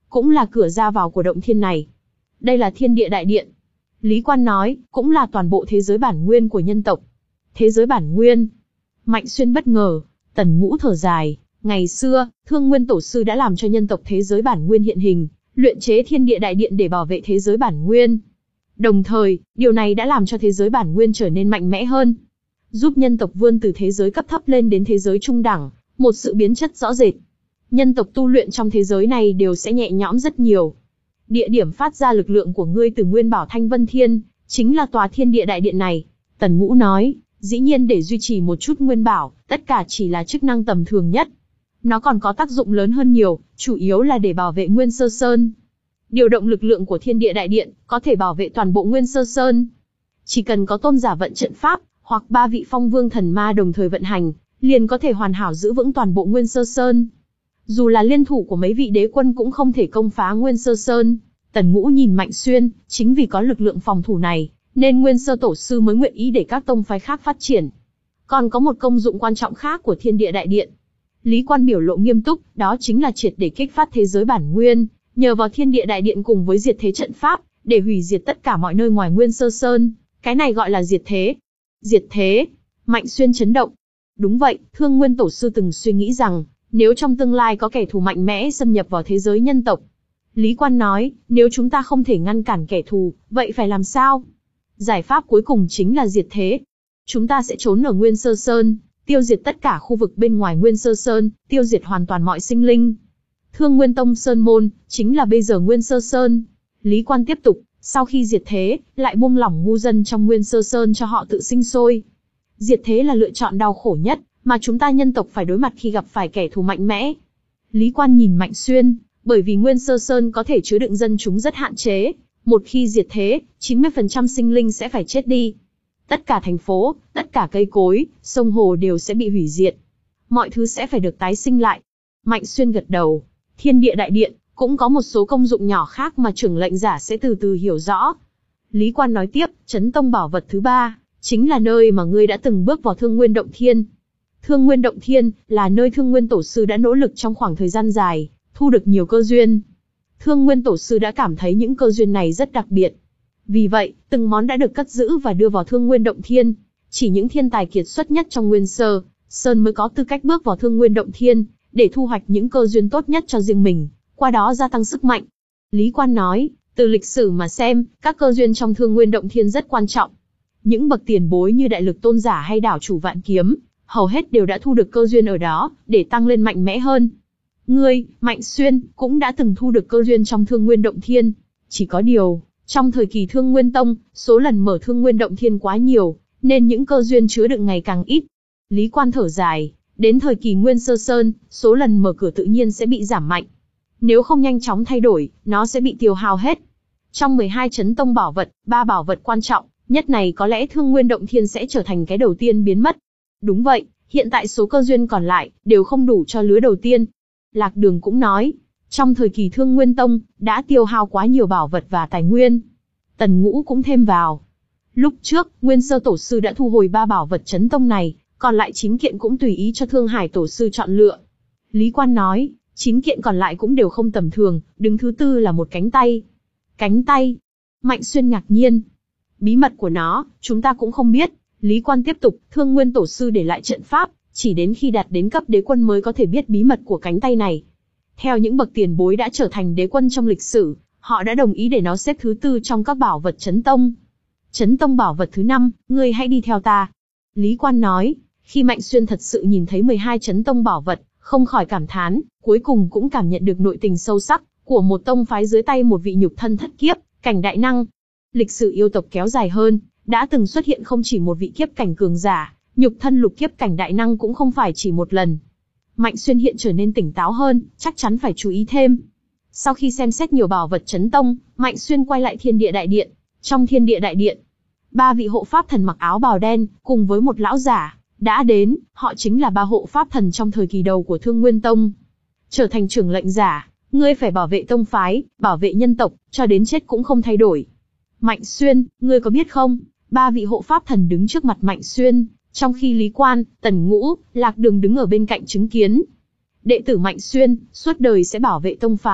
cũng là cửa ra vào của động thiên này. Đây là thiên địa đại điện. Lý Quan nói, cũng là toàn bộ thế giới bản nguyên của nhân tộc. Thế giới bản nguyên. Mạnh Xuyên bất ngờ, Tần Ngũ thở dài, ngày xưa, Thương Nguyên Tổ sư đã làm cho nhân tộc thế giới bản nguyên hiện hình, luyện chế thiên địa đại điện để bảo vệ thế giới bản nguyên. Đồng thời, điều này đã làm cho thế giới bản nguyên trở nên mạnh mẽ hơn, giúp nhân tộc vươn từ thế giới cấp thấp lên đến thế giới trung đẳng, một sự biến chất rõ rệt. Nhân tộc tu luyện trong thế giới này đều sẽ nhẹ nhõm rất nhiều. Địa điểm phát ra lực lượng của ngươi từ Nguyên Bảo Thanh Vân Thiên, chính là tòa thiên địa đại điện này. Tần Ngũ nói, dĩ nhiên để duy trì một chút nguyên bảo, tất cả chỉ là chức năng tầm thường nhất. Nó còn có tác dụng lớn hơn nhiều, chủ yếu là để bảo vệ Nguyên Sơ Sơn. Điều động lực lượng của thiên địa đại điện, có thể bảo vệ toàn bộ Nguyên Sơ Sơn. Chỉ cần có tôn giả vận trận pháp, hoặc ba vị phong vương thần ma đồng thời vận hành, liền có thể hoàn hảo giữ vững toàn bộ Nguyên Sơ Sơn. Dù là liên thủ của mấy vị đế quân cũng không thể công phá Nguyên Sơ Sơn. Tần Ngũ nhìn Mạnh Xuyên, chính vì có lực lượng phòng thủ này, nên Nguyên Sơ Tổ sư mới nguyện ý để các tông phái khác phát triển. Còn có một công dụng quan trọng khác của thiên địa đại điện. Lý Quan biểu lộ nghiêm túc, đó chính là triệt để kích phát thế giới bản nguyên, nhờ vào thiên địa đại điện cùng với diệt thế trận pháp, để hủy diệt tất cả mọi nơi ngoài Nguyên Sơ Sơn. Cái này gọi là diệt thế. Diệt thế. Mạnh Xuyên chấn động. Đúng vậy, Thương Nguyên Tổ sư từng suy nghĩ rằng, nếu trong tương lai có kẻ thù mạnh mẽ xâm nhập vào thế giới nhân tộc. Lý Quan nói, nếu chúng ta không thể ngăn cản kẻ thù, vậy phải làm sao? Giải pháp cuối cùng chính là diệt thế. Chúng ta sẽ trốn ở Nguyên Sơ Sơn, tiêu diệt tất cả khu vực bên ngoài Nguyên Sơ Sơn, tiêu diệt hoàn toàn mọi sinh linh. Thương Nguyên Tông Sơn Môn, chính là bây giờ Nguyên Sơ Sơn. Lý Quan tiếp tục, sau khi diệt thế, lại buông lỏng ngu dân trong Nguyên Sơ Sơn cho họ tự sinh sôi. Diệt thế là lựa chọn đau khổ nhất, mà chúng ta nhân tộc phải đối mặt khi gặp phải kẻ thù mạnh mẽ. Lý Quan nhìn Mạnh Xuyên, bởi vì Nguyên Sơ Sơn có thể chứa đựng dân chúng rất hạn chế. Một khi diệt thế, chín mươi phần trăm sinh linh sẽ phải chết đi. Tất cả thành phố, tất cả cây cối, sông hồ đều sẽ bị hủy diệt. Mọi thứ sẽ phải được tái sinh lại. Mạnh Xuyên gật đầu. Thiên địa đại điện, cũng có một số công dụng nhỏ khác mà trưởng lệnh giả sẽ từ từ hiểu rõ. Lý Quan nói tiếp, Chấn Tông bảo vật thứ ba, chính là nơi mà ngươi đã từng bước vào Thương Nguyên Động Thiên. Thương Nguyên Động Thiên, là nơi Thương Nguyên Tổ sư đã nỗ lực trong khoảng thời gian dài, thu được nhiều cơ duyên. Thương Nguyên Tổ sư đã cảm thấy những cơ duyên này rất đặc biệt. Vì vậy, từng món đã được cất giữ và đưa vào Thương Nguyên Động Thiên. Chỉ những thiên tài kiệt xuất nhất trong Nguyên Sơ Sơn mới có tư cách bước vào Thương Nguyên Động Thiên, để thu hoạch những cơ duyên tốt nhất cho riêng mình, qua đó gia tăng sức mạnh. Lý Quan nói, từ lịch sử mà xem, các cơ duyên trong Thương Nguyên Động Thiên rất quan trọng. Những bậc tiền bối như Đại Lực Tôn Giả hay Đảo Chủ Vạn Kiếm, hầu hết đều đã thu được cơ duyên ở đó, để tăng lên mạnh mẽ hơn. Ngươi, Mạnh Xuyên, cũng đã từng thu được cơ duyên trong Thương Nguyên Động Thiên. Chỉ có điều, trong thời kỳ Thương Nguyên Tông, số lần mở Thương Nguyên Động Thiên quá nhiều, nên những cơ duyên chứa đựng ngày càng ít. Lý Quan thở dài, đến thời kỳ Nguyên Sơ Sơn, số lần mở cửa tự nhiên sẽ bị giảm mạnh. Nếu không nhanh chóng thay đổi, nó sẽ bị tiêu hao hết. Trong mười hai Chấn Tông bảo vật, ba bảo vật quan trọng nhất này có lẽ Thương Nguyên Động Thiên sẽ trở thành cái đầu tiên biến mất. Đúng vậy, hiện tại số cơ duyên còn lại, đều không đủ cho lứa đầu tiên. Lạc Đường cũng nói, trong thời kỳ Thương Nguyên Tông, đã tiêu hao quá nhiều bảo vật và tài nguyên. Tần Ngũ cũng thêm vào. Lúc trước, Nguyên Sơ Tổ sư đã thu hồi ba bảo vật Chấn Tông này, còn lại chín kiện cũng tùy ý cho Thương Hải Tổ sư chọn lựa. Lý Quan nói, chín kiện còn lại cũng đều không tầm thường, đứng thứ tư là một cánh tay. Cánh tay? Mạnh Xuyên ngạc nhiên. Bí mật của nó, chúng ta cũng không biết. Lý Quan tiếp tục, Thương Nguyên Tổ sư để lại trận pháp, chỉ đến khi đạt đến cấp đế quân mới có thể biết bí mật của cánh tay này. Theo những bậc tiền bối đã trở thành đế quân trong lịch sử, họ đã đồng ý để nó xếp thứ tư trong các bảo vật Chấn Tông. Chấn Tông bảo vật thứ năm, ngươi hãy đi theo ta. Lý Quan nói, khi Mạnh Xuyên thật sự nhìn thấy mười hai Chấn Tông bảo vật, không khỏi cảm thán, cuối cùng cũng cảm nhận được nội tình sâu sắc của một tông phái dưới tay một vị nhục thân thất kiếp, cảnh đại năng. Lịch sử yêu tộc kéo dài hơn, đã từng xuất hiện không chỉ một vị kiếp cảnh cường giả, nhục thân lục kiếp cảnh đại năng cũng không phải chỉ một lần. Mạnh Xuyên hiện trở nên tỉnh táo hơn, chắc chắn phải chú ý thêm. Sau khi xem xét nhiều bảo vật Chấn Tông, Mạnh Xuyên quay lại Thiên Địa Đại Điện. Trong Thiên Địa Đại Điện, ba vị hộ pháp thần mặc áo bào đen, cùng với một lão giả, đã đến. Họ chính là ba hộ pháp thần trong thời kỳ đầu của Thương Nguyên Tông. Trở thành trưởng lệnh giả, ngươi phải bảo vệ tông phái, bảo vệ nhân tộc, cho đến chết cũng không thay đổi. Mạnh Xuyên, ngươi có biết không? Ba vị hộ pháp thần đứng trước mặt Mạnh Xuyên, trong khi Lý Quan, Tần Ngũ, Lạc Đường đứng ở bên cạnh chứng kiến. Đệ tử Mạnh Xuyên, suốt đời sẽ bảo vệ tông phái,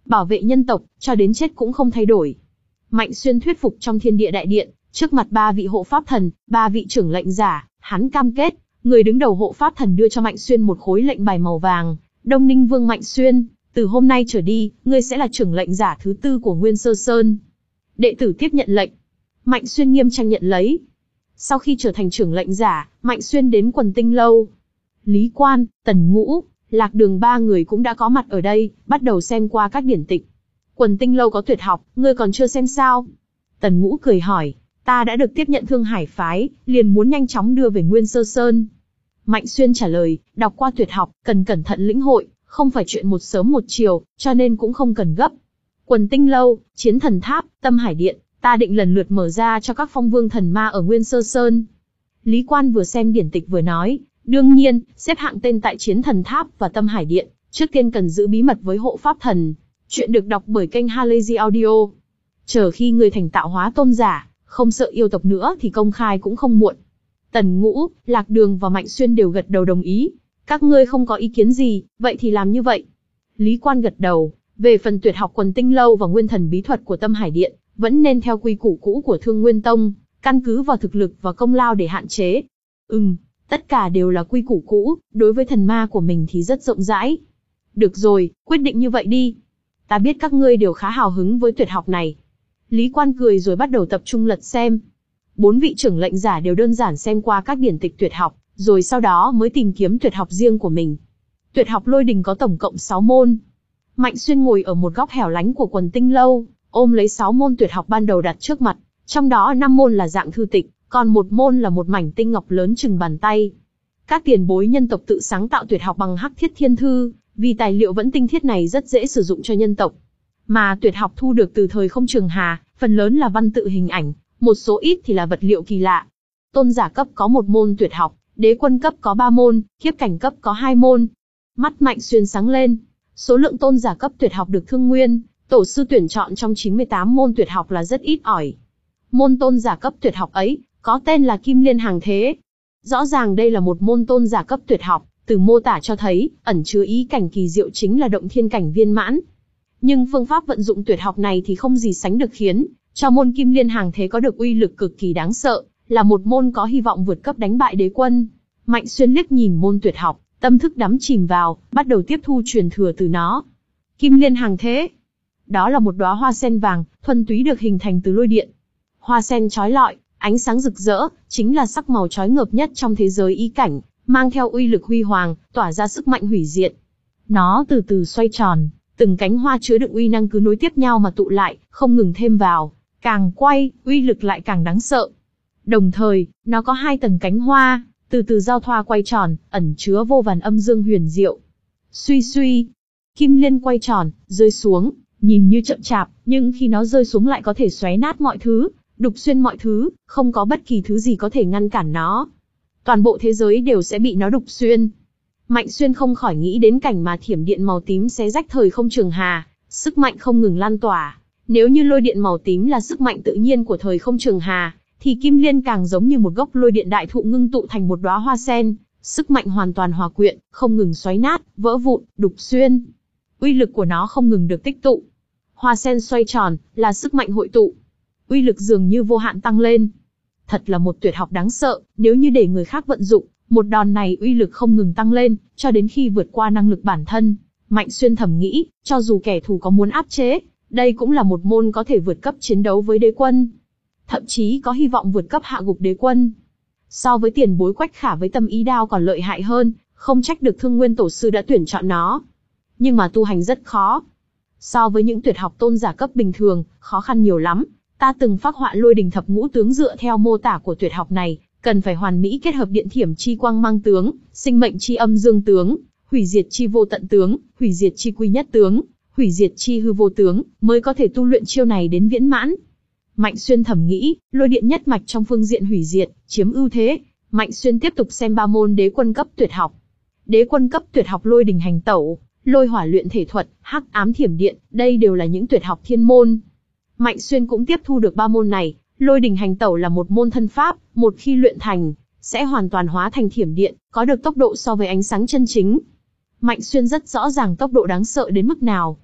Bảo vệ nhân tộc, cho đến chết cũng không thay đổi. Mạnh Xuyên thuyết phục trong thiên địa đại điện, trước mặt ba vị hộ pháp thần, ba vị trưởng lệnh giả, hắn cam kết, người đứng đầu hộ pháp thần đưa cho Mạnh Xuyên một khối lệnh bài màu vàng. Đông Ninh Vương Mạnh Xuyên, từ hôm nay trở đi, ngươi sẽ là trưởng lệnh giả thứ tư của Nguyên Sơ Sơn. Đệ tử tiếp nhận lệnh. Mạnh Xuyên nghiêm trang nhận lấy. Sau khi trở thành trưởng lệnh giả, Mạnh Xuyên đến Quần Tinh Lâu. Lý Quan, Tần Ngũ, Lạc Đường ba người cũng đã có mặt ở đây, bắt đầu xem qua các điển tịch. Quần Tinh Lâu có tuyệt học, ngươi còn chưa xem sao? Tần Ngũ cười hỏi, ta đã được tiếp nhận Thương Hải phái, liền muốn nhanh chóng đưa về Nguyên Sơ Sơn. Mạnh Xuyên trả lời, đọc qua tuyệt học, cần cẩn thận lĩnh hội, không phải chuyện một sớm một chiều, cho nên cũng không cần gấp. Quần Tinh Lâu, Chiến Thần Tháp, Tâm Hải Điện, ta định lần lượt mở ra cho các phong vương thần ma ở Nguyên Sơ Sơn. Lý Quan vừa xem điển tịch vừa nói, đương nhiên, xếp hạng tên tại Chiến Thần Tháp và Tâm Hải Điện, trước tiên cần giữ bí mật với hộ pháp thần. Chuyện được đọc bởi kênh Halazy Audio. Chờ khi người thành tạo hóa tôn giả, không sợ yêu tộc nữa thì công khai cũng không muộn. Tần Ngũ, Lạc Đường và Mạnh Xuyên đều gật đầu đồng ý. Các ngươi không có ý kiến gì, vậy thì làm như vậy. Lý Quan gật đầu, về phần tuyệt học Quần Tinh Lâu và nguyên thần bí thuật của Tâm Hải Điện, vẫn nên theo quy củ cũ của Thương Nguyên Tông, căn cứ vào thực lực và công lao để hạn chế. Ừm, tất cả đều là quy củ cũ, đối với thần ma của mình thì rất rộng rãi. Được rồi, quyết định như vậy đi. Ta biết các ngươi đều khá hào hứng với tuyệt học này. Lý Quan cười rồi bắt đầu tập trung lật xem. Bốn vị trưởng lệnh giả đều đơn giản xem qua các điển tịch tuyệt học, rồi sau đó mới tìm kiếm tuyệt học riêng của mình. Tuyệt học lôi đình có tổng cộng sáu môn. Mạnh Xuyên ngồi ở một góc hẻo lánh của Quần Tinh Lâu, ôm lấy sáu môn tuyệt học ban đầu đặt trước mặt, trong đó năm môn là dạng thư tịch, còn một môn là một mảnh tinh ngọc lớn chừng bàn tay. Các tiền bối nhân tộc tự sáng tạo tuyệt học bằng Hắc Thiết Thiên Thư, vì tài liệu vẫn tinh thiết này rất dễ sử dụng cho nhân tộc. Mà tuyệt học thu được từ thời Không Trường Hà, phần lớn là văn tự hình ảnh, một số ít thì là vật liệu kỳ lạ. Tôn giả cấp có một môn tuyệt học, đế quân cấp có ba môn, kiếp cảnh cấp có hai môn. Mắt Mạnh Xuyên sáng lên. Số lượng tôn giả cấp tuyệt học được Thương Nguyên tổ sư tuyển chọn trong chín mươi tám môn tuyệt học là rất ít ỏi. Môn tôn giả cấp tuyệt học ấy có tên là Kim Liên Hàng Thế. Rõ ràng đây là một môn tôn giả cấp tuyệt học, từ mô tả cho thấy ẩn chứa ý cảnh kỳ diệu chính là động thiên cảnh viên mãn. Nhưng phương pháp vận dụng tuyệt học này thì không gì sánh được, khiến cho môn Kim Liên Hàng Thế có được uy lực cực kỳ đáng sợ, là một môn có hy vọng vượt cấp đánh bại đế quân. Mạnh Xuyên liếc nhìn môn tuyệt học, tâm thức đắm chìm vào, bắt đầu tiếp thu truyền thừa từ nó. Kim Liên Hàng Thế, đó là một đóa hoa sen vàng, thuần túy được hình thành từ lôi điện. Hoa sen chói lọi, ánh sáng rực rỡ, chính là sắc màu chói ngợp nhất trong thế giới ý cảnh, mang theo uy lực huy hoàng, tỏa ra sức mạnh hủy diệt. Nó từ từ xoay tròn, từng cánh hoa chứa đựng uy năng cứ nối tiếp nhau mà tụ lại, không ngừng thêm vào, càng quay, uy lực lại càng đáng sợ. Đồng thời, nó có hai tầng cánh hoa, từ từ giao thoa quay tròn, ẩn chứa vô vàn âm dương huyền diệu. Suy suy, kim liên quay tròn, rơi xuống, nhìn như chậm chạp, nhưng khi nó rơi xuống lại có thể xoé nát mọi thứ, đục xuyên mọi thứ, không có bất kỳ thứ gì có thể ngăn cản nó. Toàn bộ thế giới đều sẽ bị nó đục xuyên. Mạnh Xuyên không khỏi nghĩ đến cảnh mà thiểm điện màu tím xé rách thời Không Trường Hà, sức mạnh không ngừng lan tỏa. Nếu như lôi điện màu tím là sức mạnh tự nhiên của thời Không Trường Hà, thì Kim Liên càng giống như một gốc lôi điện đại thụ ngưng tụ thành một đóa hoa sen, sức mạnh hoàn toàn hòa quyện, không ngừng xoáy nát, vỡ vụn, đục xuyên. Uy lực của nó không ngừng được tích tụ. Hoa sen xoay tròn, là sức mạnh hội tụ. Uy lực dường như vô hạn tăng lên. Thật là một tuyệt học đáng sợ, nếu như để người khác vận dụng, một đòn này uy lực không ngừng tăng lên, cho đến khi vượt qua năng lực bản thân. Mạnh Xuyên thầm nghĩ, cho dù kẻ thù có muốn áp chế, đây cũng là một môn có thể vượt cấp chiến đấu với đế quân. Thậm chí có hy vọng vượt cấp hạ gục đế quân. So với tiền bối Quách Khả với Tâm Ý Đao còn lợi hại hơn, không trách được Thương Nguyên tổ sư đã tuyển chọn nó. Nhưng mà tu hành rất khó. So với những tuyệt học tôn giả cấp bình thường, khó khăn nhiều lắm. Ta từng phác họa lôi đình thập ngũ tướng dựa theo mô tả của tuyệt học này, cần phải hoàn mỹ kết hợp điện thiểm chi quang mang tướng, sinh mệnh chi âm dương tướng, hủy diệt chi vô tận tướng, hủy diệt chi quy nhất tướng, hủy diệt chi hư vô tướng, mới có thể tu luyện chiêu này đến viễn mãn. Mạnh Xuyên thầm nghĩ, lôi điện nhất mạch trong phương diện hủy diệt, chiếm ưu thế. Mạnh Xuyên tiếp tục xem ba môn đế quân cấp tuyệt học. Đế quân cấp tuyệt học lôi đình hành tẩu, lôi hỏa luyện thể thuật, hắc ám thiểm điện, đây đều là những tuyệt học thiên môn. Mạnh Xuyên cũng tiếp thu được ba môn này. Lôi đình hành tẩu là một môn thân pháp, một khi luyện thành, sẽ hoàn toàn hóa thành thiểm điện, có được tốc độ so với ánh sáng chân chính. Mạnh Xuyên rất rõ ràng tốc độ đáng sợ đến mức nào.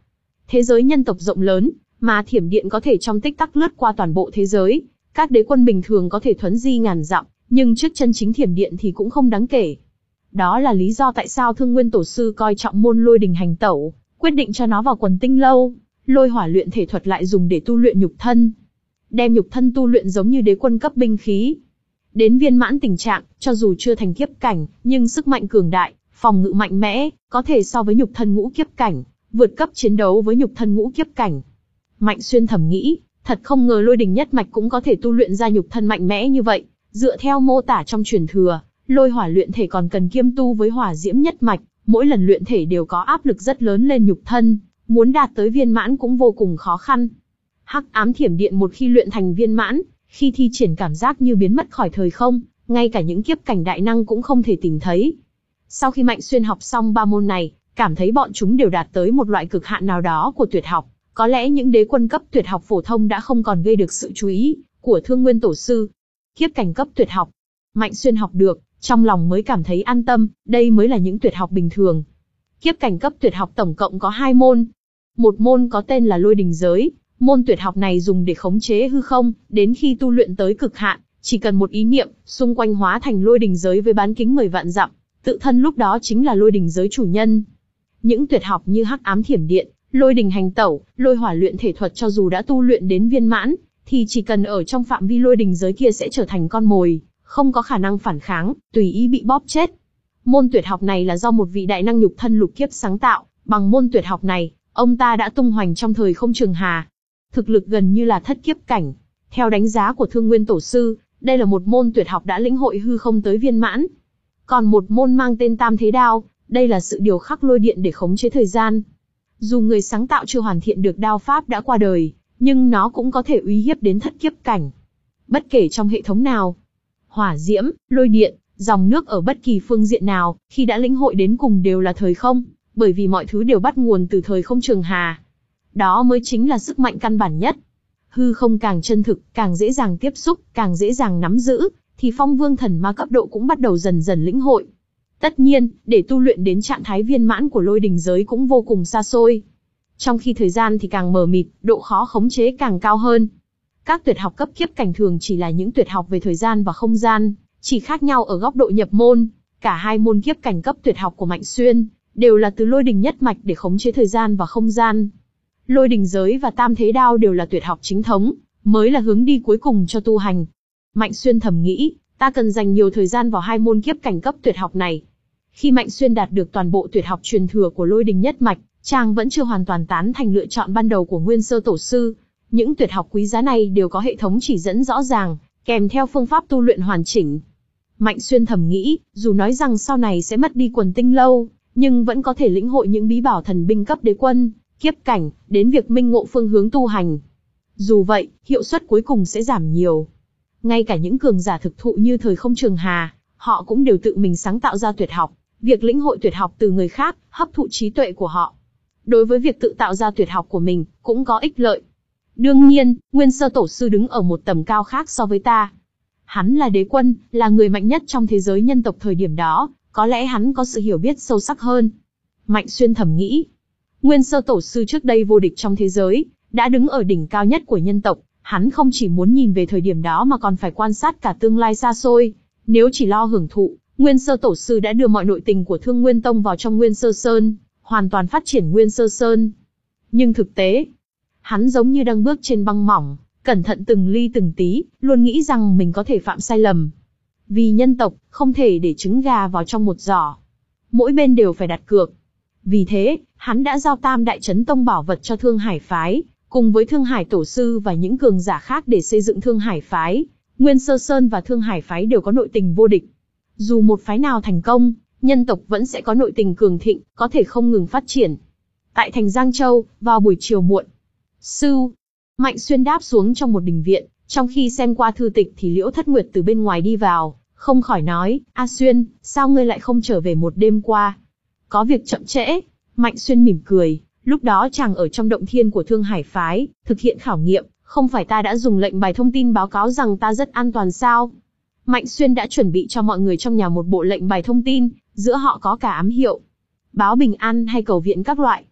Thế giới nhân tộc rộng lớn, mà thiểm điện có thể trong tích tắc lướt qua toàn bộ thế giới. Các đế quân bình thường có thể thuấn di ngàn dặm, nhưng trước chân chính thiểm điện thì cũng không đáng kể. Đó là lý do tại sao Thương Nguyên Tổ sư coi trọng môn lôi đình hành tẩu, quyết định cho nó vào quần tinh lâu. Lôi hỏa luyện thể thuật lại dùng để tu luyện nhục thân. Đem nhục thân tu luyện giống như đế quân cấp binh khí. Đến viên mãn tình trạng, cho dù chưa thành kiếp cảnh, nhưng sức mạnh cường đại, phòng ngự mạnh mẽ, có thể so với nhục thân ngũ kiếp cảnh, vượt cấp chiến đấu với nhục thân ngũ kiếp cảnh. Mạnh Xuyên thầm nghĩ, thật không ngờ lôi đình nhất mạch cũng có thể tu luyện ra nhục thân mạnh mẽ như vậy. Dựa theo mô tả trong truyền thừa, lôi hỏa luyện thể còn cần kiêm tu với hỏa diễm nhất mạch, mỗi lần luyện thể đều có áp lực rất lớn lên nhục thân, muốn đạt tới viên mãn cũng vô cùng khó khăn. Hắc ám thiểm điện một khi luyện thành viên mãn, khi thi triển cảm giác như biến mất khỏi thời không, ngay cả những kiếp cảnh đại năng cũng không thể tìm thấy. Sau khi Mạnh Xuyên học xong ba môn này, cảm thấy bọn chúng đều đạt tới một loại cực hạn nào đó của tuyệt học. Có lẽ những đế quân cấp tuyệt học phổ thông đã không còn gây được sự chú ý của Thương Nguyên Tổ sư. Kiếp cảnh cấp tuyệt học, Mạnh Xuyên học được, trong lòng mới cảm thấy an tâm, đây mới là những tuyệt học bình thường. Kiếp cảnh cấp tuyệt học tổng cộng có hai môn. Một môn có tên là lôi đình giới, môn tuyệt học này dùng để khống chế hư không, đến khi tu luyện tới cực hạn, chỉ cần một ý niệm, xung quanh hóa thành lôi đình giới với bán kính mười vạn dặm, tự thân lúc đó chính là lôi đình giới chủ nhân. Những tuyệt học như hắc ám thiểm điện, lôi đình hành tẩu, lôi hỏa luyện thể thuật cho dù đã tu luyện đến viên mãn, thì chỉ cần ở trong phạm vi lôi đình giới kia sẽ trở thành con mồi, không có khả năng phản kháng, tùy ý bị bóp chết. Môn tuyệt học này là do một vị đại năng nhục thân lục kiếp sáng tạo, bằng môn tuyệt học này, ông ta đã tung hoành trong thời không trường hà. Thực lực gần như là thất kiếp cảnh. Theo đánh giá của Thương Nguyên Tổ sư, đây là một môn tuyệt học đã lĩnh hội hư không tới viên mãn. Còn một môn mang tên Tam Thế Đao, đây là sự điều khắc lôi điện để khống chế thời gian. Dù người sáng tạo chưa hoàn thiện được đao pháp đã qua đời, nhưng nó cũng có thể uy hiếp đến thất kiếp cảnh. Bất kể trong hệ thống nào, hỏa diễm, lôi điện, dòng nước ở bất kỳ phương diện nào, khi đã lĩnh hội đến cùng đều là thời không, bởi vì mọi thứ đều bắt nguồn từ thời không trường hà. Đó mới chính là sức mạnh căn bản nhất. Hư không càng chân thực, càng dễ dàng tiếp xúc, càng dễ dàng nắm giữ, thì phong vương thần ma cấp độ cũng bắt đầu dần dần lĩnh hội. Tất nhiên, để tu luyện đến trạng thái viên mãn của lôi đình giới cũng vô cùng xa xôi. Trong khi thời gian thì càng mờ mịt, độ khó khống chế càng cao hơn. Các tuyệt học cấp kiếp cảnh thường chỉ là những tuyệt học về thời gian và không gian, chỉ khác nhau ở góc độ nhập môn. Cả hai môn kiếp cảnh cấp tuyệt học của Mạnh Xuyên đều là từ lôi đình nhất mạch để khống chế thời gian và không gian. Lôi đình giới và Tam Thế Đao đều là tuyệt học chính thống, mới là hướng đi cuối cùng cho tu hành. Mạnh Xuyên thầm nghĩ, ta cần dành nhiều thời gian vào hai môn kiếp cảnh cấp tuyệt học này. Khi Mạnh Xuyên đạt được toàn bộ tuyệt học truyền thừa của lôi đình nhất mạch, chàng vẫn chưa hoàn toàn tán thành lựa chọn ban đầu của Nguyên Sơ Tổ sư. Những tuyệt học quý giá này đều có hệ thống chỉ dẫn rõ ràng, kèm theo phương pháp tu luyện hoàn chỉnh. Mạnh Xuyên thầm nghĩ, dù nói rằng sau này sẽ mất đi quần tinh lâu, nhưng vẫn có thể lĩnh hội những bí bảo thần binh cấp đế quân, kiếp cảnh, đến việc minh ngộ phương hướng tu hành. Dù vậy, hiệu suất cuối cùng sẽ giảm nhiều. Ngay cả những cường giả thực thụ như thời không trường hà, họ cũng đều tự mình sáng tạo ra tuyệt học. Việc lĩnh hội tuyệt học từ người khác, hấp thụ trí tuệ của họ. Đối với việc tự tạo ra tuyệt học của mình, cũng có ích lợi. Đương nhiên, Nguyên Sơ Tổ sư đứng ở một tầm cao khác so với ta. Hắn là đế quân, là người mạnh nhất trong thế giới nhân tộc thời điểm đó, có lẽ hắn có sự hiểu biết sâu sắc hơn. Mạnh Xuyên thầm nghĩ, Nguyên Sơ Tổ sư trước đây vô địch trong thế giới, đã đứng ở đỉnh cao nhất của nhân tộc, hắn không chỉ muốn nhìn về thời điểm đó mà còn phải quan sát cả tương lai xa xôi. Nếu chỉ lo hưởng thụ, Nguyên Sơ Tổ sư đã đưa mọi nội tình của Thương Nguyên Tông vào trong Nguyên Sơ Sơn, hoàn toàn phát triển Nguyên Sơ Sơn. Nhưng thực tế, hắn giống như đang bước trên băng mỏng, cẩn thận từng ly từng tí, luôn nghĩ rằng mình có thể phạm sai lầm. Vì nhân tộc, không thể để trứng gà vào trong một giỏ. Mỗi bên đều phải đặt cược. Vì thế, hắn đã giao Tam Đại Chấn Tông bảo vật cho Thương Hải Phái, cùng với Thương Hải Tổ sư và những cường giả khác để xây dựng Thương Hải Phái. Nguyên Sơ Sơn và Thương Hải Phái đều có nội tình vô địch. Dù một phái nào thành công, nhân tộc vẫn sẽ có nội tình cường thịnh, có thể không ngừng phát triển. Tại thành Giang Châu, vào buổi chiều muộn, Sưu, Mạnh Xuyên đáp xuống trong một đình viện, trong khi xem qua thư tịch thì Liễu Thất Nguyệt từ bên ngoài đi vào, không khỏi nói, A Xuyên, sao ngươi lại không trở về một đêm qua? Có việc chậm trễ. Mạnh Xuyên mỉm cười, lúc đó chàng ở trong động thiên của Thương Hải Phái, thực hiện khảo nghiệm, không phải ta đã dùng lệnh bài thông tin báo cáo rằng ta rất an toàn sao? Mạnh Xuyên đã chuẩn bị cho mọi người trong nhà một bộ lệnh bài thông tin, giữa họ có cả ám hiệu, báo bình an hay cầu viện các loại.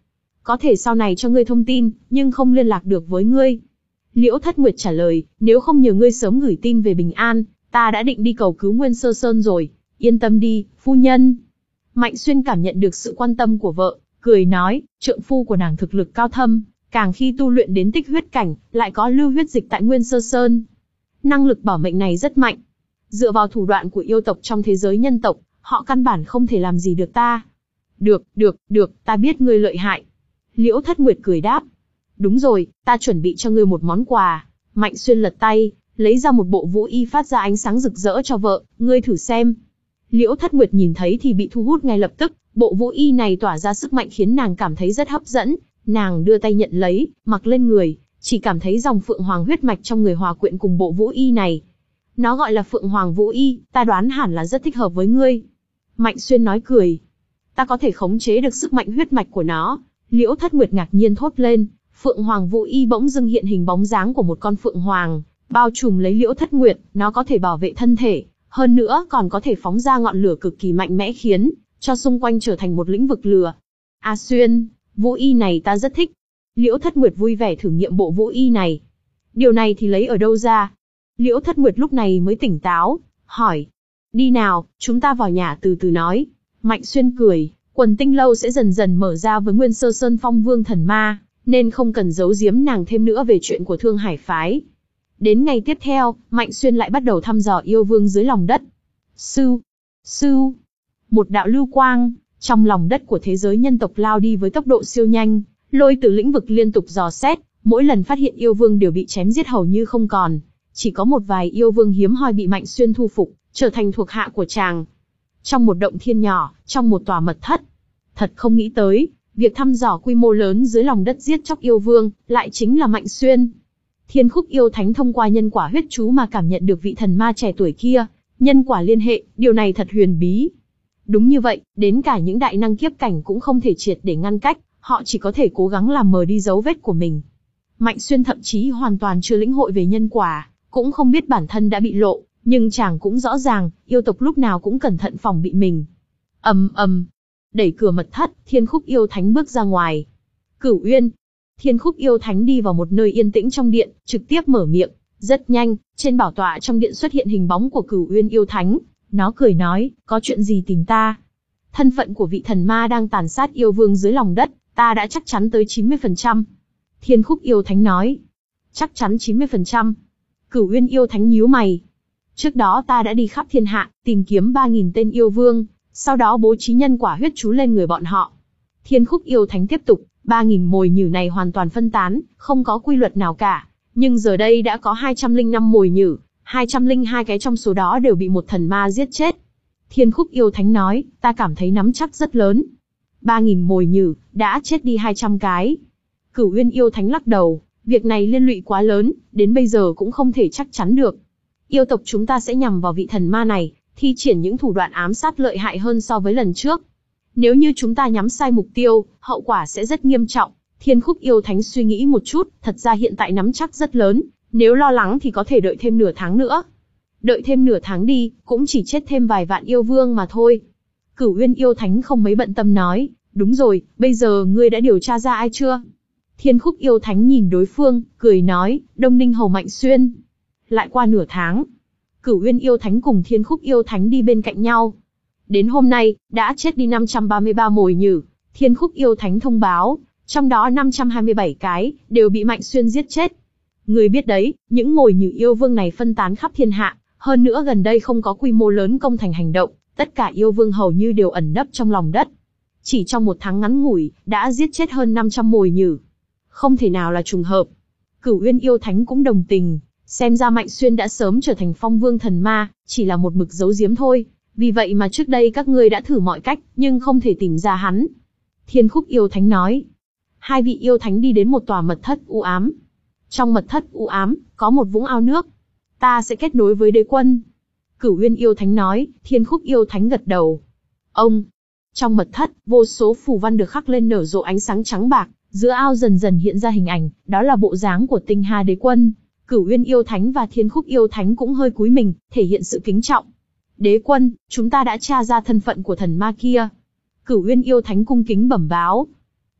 có thể sau này cho ngươi thông tin, nhưng không liên lạc được với ngươi. Liễu Thất Nguyệt trả lời, nếu không nhờ ngươi sớm gửi tin về bình an, ta đã định đi cầu cứu Nguyên Sơ Sơn rồi, yên tâm đi, phu nhân. Mạnh Xuyên cảm nhận được sự quan tâm của vợ, cười nói, trượng phu của nàng thực lực cao thâm, càng khi tu luyện đến tích huyết cảnh, lại có lưu huyết dịch tại Nguyên Sơ Sơn. Năng lực bảo mệnh này rất mạnh. Dựa vào thủ đoạn của yêu tộc trong thế giới nhân tộc, họ căn bản không thể làm gì được ta. Được, được, được, ta biết ngươi lợi hại. Liễu Thất Nguyệt cười đáp. Đúng rồi, ta chuẩn bị cho ngươi một món quà. Mạnh Xuyên lật tay, lấy ra một bộ vũ y phát ra ánh sáng rực rỡ cho vợ, ngươi thử xem. Liễu Thất Nguyệt nhìn thấy thì bị thu hút ngay lập tức, bộ vũ y này tỏa ra sức mạnh khiến nàng cảm thấy rất hấp dẫn. Nàng đưa tay nhận lấy, mặc lên người, chỉ cảm thấy dòng phượng hoàng huyết mạch trong người hòa quyện cùng bộ vũ y này. Nó gọi là phượng hoàng vũ y, ta đoán hẳn là rất thích hợp với ngươi. Mạnh Xuyên nói cười. Ta có thể khống chế được sức mạnh huyết mạch của nó. Liễu Thất Nguyệt ngạc nhiên thốt lên, phượng hoàng vũ y bỗng dưng hiện hình bóng dáng của một con phượng hoàng, bao trùm lấy Liễu Thất Nguyệt, nó có thể bảo vệ thân thể, hơn nữa còn có thể phóng ra ngọn lửa cực kỳ mạnh mẽ khiến cho xung quanh trở thành một lĩnh vực lửa. A Xuyên, vũ y này ta rất thích. Liễu Thất Nguyệt vui vẻ thử nghiệm bộ vũ y này. Điều này thì lấy ở đâu ra? Liễu Thất Nguyệt lúc này mới tỉnh táo, hỏi. Đi nào, chúng ta vào nhà từ từ nói. Mạnh Xuyên cười, quần tinh lâu sẽ dần dần mở ra với Nguyên Sơ Sơn Phong Vương Thần Ma, nên không cần giấu giếm nàng thêm nữa về chuyện của Thương Hải Phái. Đến ngày tiếp theo, Mạnh Xuyên lại bắt đầu thăm dò yêu vương dưới lòng đất. Sư, sư, một đạo lưu quang, trong lòng đất của thế giới nhân tộc lao đi với tốc độ siêu nhanh, lôi từ lĩnh vực liên tục dò xét, mỗi lần phát hiện yêu vương đều bị chém giết hầu như không còn. Chỉ có một vài yêu vương hiếm hoi bị Mạnh Xuyên thu phục, trở thành thuộc hạ của chàng. Trong một động thiên nhỏ, trong một tòa mật thất. Thật không nghĩ tới, việc thăm dò quy mô lớn dưới lòng đất giết chóc yêu vương, lại chính là Mạnh Xuyên. Thiên Khúc Yêu Thánh thông qua nhân quả huyết chú mà cảm nhận được vị thần ma trẻ tuổi kia, nhân quả liên hệ, điều này thật huyền bí. Đúng như vậy, đến cả những đại năng kiếp cảnh cũng không thể triệt để ngăn cách, họ chỉ có thể cố gắng làm mờ đi dấu vết của mình. Mạnh Xuyên thậm chí hoàn toàn chưa lĩnh hội về nhân quả, cũng không biết bản thân đã bị lộ, nhưng chàng cũng rõ ràng, yêu tộc lúc nào cũng cẩn thận phòng bị mình. Ầm ầm, đẩy cửa mật thất, Thiên Khúc Yêu Thánh bước ra ngoài. Cửu Uyên. Thiên Khúc Yêu Thánh đi vào một nơi yên tĩnh trong điện, trực tiếp mở miệng. Rất nhanh, trên bảo tọa trong điện xuất hiện hình bóng của Cửu Uyên Yêu Thánh. Nó cười nói, có chuyện gì tìm ta? Thân phận của vị thần ma đang tàn sát yêu vương dưới lòng đất, ta đã chắc chắn tới chín mươi phần trăm. Thiên Khúc Yêu Thánh nói. Chắc chắn chín mươi phần trăm. Cửu Uyên Yêu Thánh nhíu mày. Trước đó ta đã đi khắp thiên hạ, tìm kiếm ba nghìn tên yêu vương, sau đó bố trí nhân quả huyết chú lên người bọn họ. Thiên Khúc Yêu Thánh tiếp tục, ba nghìn mồi nhử này hoàn toàn phân tán, không có quy luật nào cả. Nhưng giờ đây đã có hai trăm lẻ năm mồi nhử, hai trăm lẻ hai cái trong số đó đều bị một thần ma giết chết. Thiên Khúc Yêu Thánh nói, ta cảm thấy nắm chắc rất lớn. ba nghìn mồi nhử, đã chết đi hai trăm cái. Cửu Uyên Yêu Thánh lắc đầu, việc này liên lụy quá lớn, đến bây giờ cũng không thể chắc chắn được. Yêu tộc chúng ta sẽ nhằm vào vị thần ma này, thi triển những thủ đoạn ám sát lợi hại hơn so với lần trước. Nếu như chúng ta nhắm sai mục tiêu, hậu quả sẽ rất nghiêm trọng. Thiên Khúc Yêu Thánh suy nghĩ một chút, thật ra hiện tại nắm chắc rất lớn, nếu lo lắng thì có thể đợi thêm nửa tháng nữa. Đợi thêm nửa tháng đi, cũng chỉ chết thêm vài vạn yêu vương mà thôi. Cửu Uyên Yêu Thánh không mấy bận tâm nói, đúng rồi, bây giờ ngươi đã điều tra ra ai chưa? Thiên Khúc Yêu Thánh nhìn đối phương, cười nói, Đông Ninh Hầu Mạnh Xuyên. Lại qua nửa tháng, Cửu Uyên Yêu Thánh cùng Thiên Khúc Yêu Thánh đi bên cạnh nhau. Đến hôm nay, đã chết đi năm trăm ba mươi ba mồi nhử. Thiên Khúc Yêu Thánh thông báo, trong đó năm trăm hai mươi bảy cái, đều bị Mạnh Xuyên giết chết. Người biết đấy, những mồi nhử yêu vương này phân tán khắp thiên hạ, hơn nữa gần đây không có quy mô lớn công thành hành động, tất cả yêu vương hầu như đều ẩn nấp trong lòng đất. Chỉ trong một tháng ngắn ngủi, đã giết chết hơn năm trăm mồi nhử. Không thể nào là trùng hợp. Cửu Uyên Yêu Thánh cũng đồng tình, xem ra Mạnh Xuyên đã sớm trở thành phong vương thần ma, chỉ là một mực giấu giếm thôi. Vì vậy mà trước đây các ngươi đã thử mọi cách, nhưng không thể tìm ra hắn. Thiên Khúc Yêu Thánh nói. Hai vị yêu thánh đi đến một tòa mật thất u ám. Trong mật thất u ám, có một vũng ao nước. Ta sẽ kết nối với đế quân. Cửu Uyên Yêu Thánh nói, Thiên Khúc Yêu Thánh gật đầu. Ông. Trong mật thất, vô số phù văn được khắc lên nở rộ ánh sáng trắng bạc, giữa ao dần dần hiện ra hình ảnh, đó là bộ dáng của Tinh Hà đế quân. Cửu Uyên Yêu Thánh và Thiên Khúc Yêu Thánh cũng hơi cúi mình, thể hiện sự kính trọng. Đế quân, chúng ta đã tra ra thân phận của thần ma kia. Cửu Uyên Yêu Thánh cung kính bẩm báo.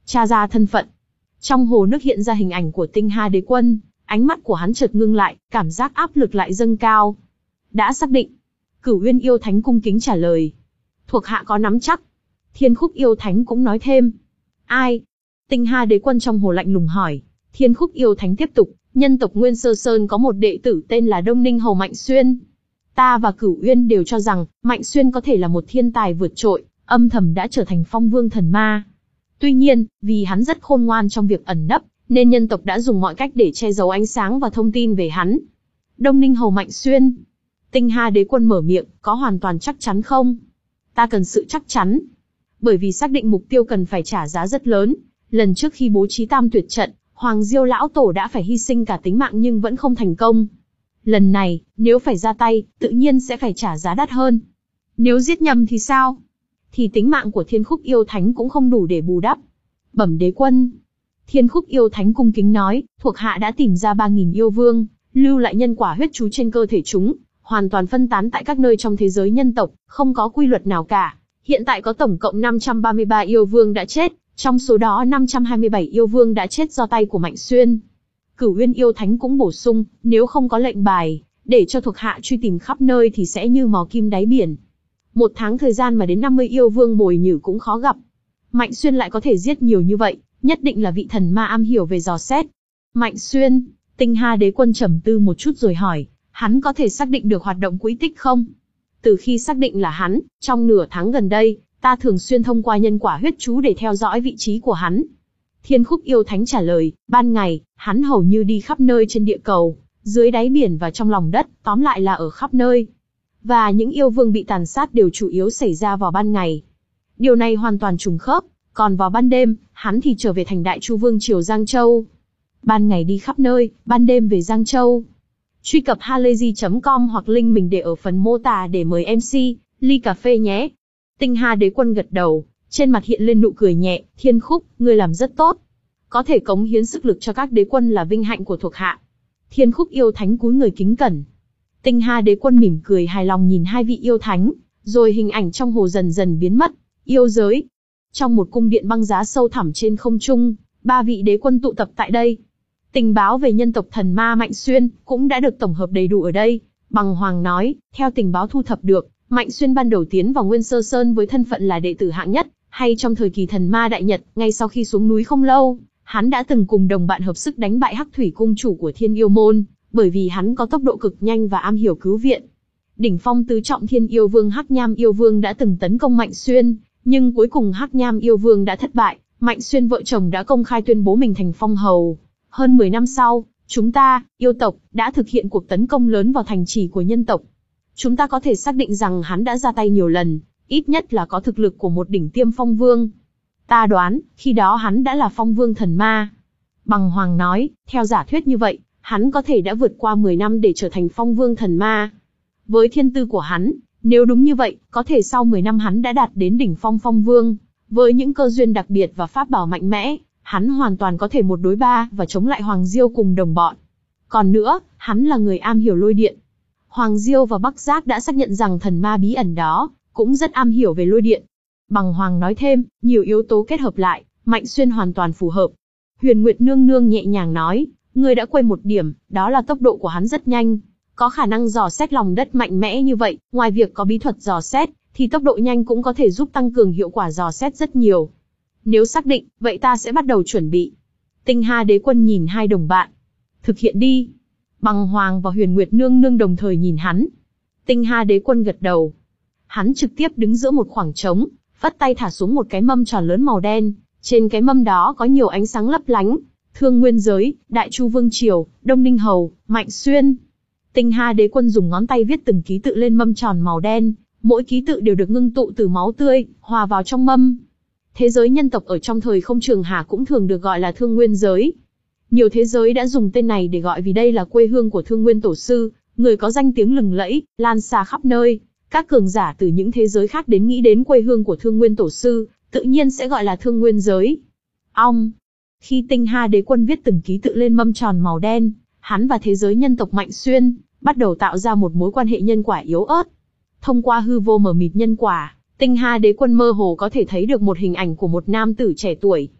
Tra ra thân phận. Trong hồ nước hiện ra hình ảnh của Tinh Hà Đế Quân, ánh mắt của hắn chợt ngưng lại, cảm giác áp lực lại dâng cao. Đã xác định. Cửu Uyên Yêu Thánh cung kính trả lời. Thuộc hạ có nắm chắc. Thiên Khúc Yêu Thánh cũng nói thêm. Ai? Tinh Hà Đế Quân trong hồ lạnh lùng hỏi. Thiên Khúc Yêu Thánh tiếp tục, nhân tộc Nguyên Sơ Sơn có một đệ tử tên là Đông Ninh Hầu Mạnh Xuyên. Ta và Cửu Uyên đều cho rằng, Mạnh Xuyên có thể là một thiên tài vượt trội, âm thầm đã trở thành phong vương thần ma. Tuy nhiên, vì hắn rất khôn ngoan trong việc ẩn nấp, nên nhân tộc đã dùng mọi cách để che giấu ánh sáng và thông tin về hắn. Đông Ninh Hầu Mạnh Xuyên. Tinh Hà Đế Quân mở miệng, có hoàn toàn chắc chắn không? Ta cần sự chắc chắn. Bởi vì xác định mục tiêu cần phải trả giá rất lớn. Lần trước khi bố trí tam tuyệt trận, Hoàng Diêu Lão Tổ đã phải hy sinh cả tính mạng nhưng vẫn không thành công. Lần này, nếu phải ra tay, tự nhiên sẽ phải trả giá đắt hơn. Nếu giết nhầm thì sao? Thì tính mạng của Thiên Khúc Yêu Thánh cũng không đủ để bù đắp. Bẩm Đế Quân. Thiên Khúc Yêu Thánh cung kính nói, thuộc hạ đã tìm ra ba nghìn yêu vương, lưu lại nhân quả huyết chú trên cơ thể chúng, hoàn toàn phân tán tại các nơi trong thế giới nhân tộc, không có quy luật nào cả. Hiện tại có tổng cộng năm trăm ba mươi ba yêu vương đã chết, trong số đó năm trăm hai mươi bảy yêu vương đã chết do tay của Mạnh Xuyên. Cửu Uyên Yêu Thánh cũng bổ sung, nếu không có lệnh bài, để cho thuộc hạ truy tìm khắp nơi thì sẽ như mò kim đáy biển. Một tháng thời gian mà đến năm mươi yêu vương bồi nhử cũng khó gặp. Mạnh Xuyên lại có thể giết nhiều như vậy, nhất định là vị thần ma am hiểu về dò xét. Mạnh Xuyên, Tinh Hà Đế Quân trầm tư một chút rồi hỏi, hắn có thể xác định được hoạt động quỹ tích không? Từ khi xác định là hắn, trong nửa tháng gần đây, ta thường xuyên thông qua nhân quả huyết chú để theo dõi vị trí của hắn. Thiên Khúc Yêu Thánh trả lời, ban ngày, hắn hầu như đi khắp nơi trên địa cầu, dưới đáy biển và trong lòng đất, tóm lại là ở khắp nơi. Và những yêu vương bị tàn sát đều chủ yếu xảy ra vào ban ngày. Điều này hoàn toàn trùng khớp, còn vào ban đêm, hắn thì trở về thành Đại Chu Vương triều Giang Châu. Ban ngày đi khắp nơi, ban đêm về Giang Châu. Truy cập halayzi chấm com hoặc link mình để ở phần mô tả để mời em xê, ly cà phê nhé. Tinh Hà Đế Quân gật đầu, trên mặt hiện lên nụ cười nhẹ, Thiên Khúc, ngươi làm rất tốt. Có thể cống hiến sức lực cho các đế quân là vinh hạnh của thuộc hạ. Thiên Khúc Yêu Thánh cúi người kính cẩn. Tinh Hà Đế Quân mỉm cười hài lòng nhìn hai vị yêu thánh, rồi hình ảnh trong hồ dần dần biến mất. Yêu giới. Trong một cung điện băng giá sâu thẳm trên không trung, ba vị đế quân tụ tập tại đây. Tình báo về nhân tộc thần ma Mạnh Xuyên cũng đã được tổng hợp đầy đủ ở đây. Bằng Hoàng nói, theo tình báo thu thập được, Mạnh Xuyên ban đầu tiến vào Nguyên Sơ Sơn với thân phận là đệ tử hạng nhất, hay trong thời kỳ thần ma đại nhật, ngay sau khi xuống núi không lâu, hắn đã từng cùng đồng bạn hợp sức đánh bại Hắc Thủy cung chủ của Thiên Yêu Môn, bởi vì hắn có tốc độ cực nhanh và am hiểu cứu viện. Đỉnh phong tứ trọng Thiên Yêu Vương Hắc Nham Yêu Vương đã từng tấn công Mạnh Xuyên, nhưng cuối cùng Hắc Nham Yêu Vương đã thất bại, Mạnh Xuyên vợ chồng đã công khai tuyên bố mình thành phong hầu. Hơn mười năm sau, chúng ta, yêu tộc, đã thực hiện cuộc tấn công lớn vào thành trì của nhân tộc. Chúng ta có thể xác định rằng hắn đã ra tay nhiều lần, ít nhất là có thực lực của một đỉnh tiêm phong vương. Ta đoán, khi đó hắn đã là phong vương thần ma. Bằng Hoàng nói, theo giả thuyết như vậy, hắn có thể đã vượt qua mười năm để trở thành phong vương thần ma. Với thiên tư của hắn, nếu đúng như vậy, có thể sau mười năm hắn đã đạt đến đỉnh phong phong vương. Với những cơ duyên đặc biệt và pháp bảo mạnh mẽ, hắn hoàn toàn có thể một đối ba và chống lại Hoàng Diêu cùng đồng bọn. Còn nữa, hắn là người am hiểu lôi điện. Hoàng Diêu và Bắc Giác đã xác nhận rằng thần ma bí ẩn đó cũng rất am hiểu về lôi điện. Bằng Hoàng nói thêm, nhiều yếu tố kết hợp lại, Mạnh Xuyên hoàn toàn phù hợp. Huyền Nguyệt Nương Nương nhẹ nhàng nói, ngươi đã quên một điểm, đó là tốc độ của hắn rất nhanh. Có khả năng dò xét lòng đất mạnh mẽ như vậy, ngoài việc có bí thuật dò xét, thì tốc độ nhanh cũng có thể giúp tăng cường hiệu quả dò xét rất nhiều. Nếu xác định, vậy ta sẽ bắt đầu chuẩn bị. Tinh Hà Đế Quân nhìn hai đồng bạn. Thực hiện đi. Bằng Hoàng và Huyền Nguyệt Nương Nương đồng thời nhìn hắn. Tinh Hà Đế Quân gật đầu. Hắn trực tiếp đứng giữa một khoảng trống, phất tay thả xuống một cái mâm tròn lớn màu đen. Trên cái mâm đó có nhiều ánh sáng lấp lánh. Thương Nguyên Giới, Đại Chu Vương Triều, Đông Ninh Hầu, Mạnh Xuyên. Tinh Hà Đế Quân dùng ngón tay viết từng ký tự lên mâm tròn màu đen. Mỗi ký tự đều được ngưng tụ từ máu tươi, hòa vào trong mâm. Thế giới nhân tộc ở trong thời không trường hà cũng thường được gọi là Thương Nguyên Giới. Nhiều thế giới đã dùng tên này để gọi vì đây là quê hương của Thương Nguyên Tổ Sư, người có danh tiếng lừng lẫy, lan xa khắp nơi. Các cường giả từ những thế giới khác đến nghĩ đến quê hương của Thương Nguyên Tổ Sư, tự nhiên sẽ gọi là Thương Nguyên Giới. Ong! Khi Tinh Hà Đế Quân viết từng ký tự lên mâm tròn màu đen, hắn và thế giới nhân tộc Mạnh Xuyên bắt đầu tạo ra một mối quan hệ nhân quả yếu ớt. Thông qua hư vô mờ mịt nhân quả, Tinh Hà Đế Quân mơ hồ có thể thấy được một hình ảnh của một nam tử trẻ tuổi.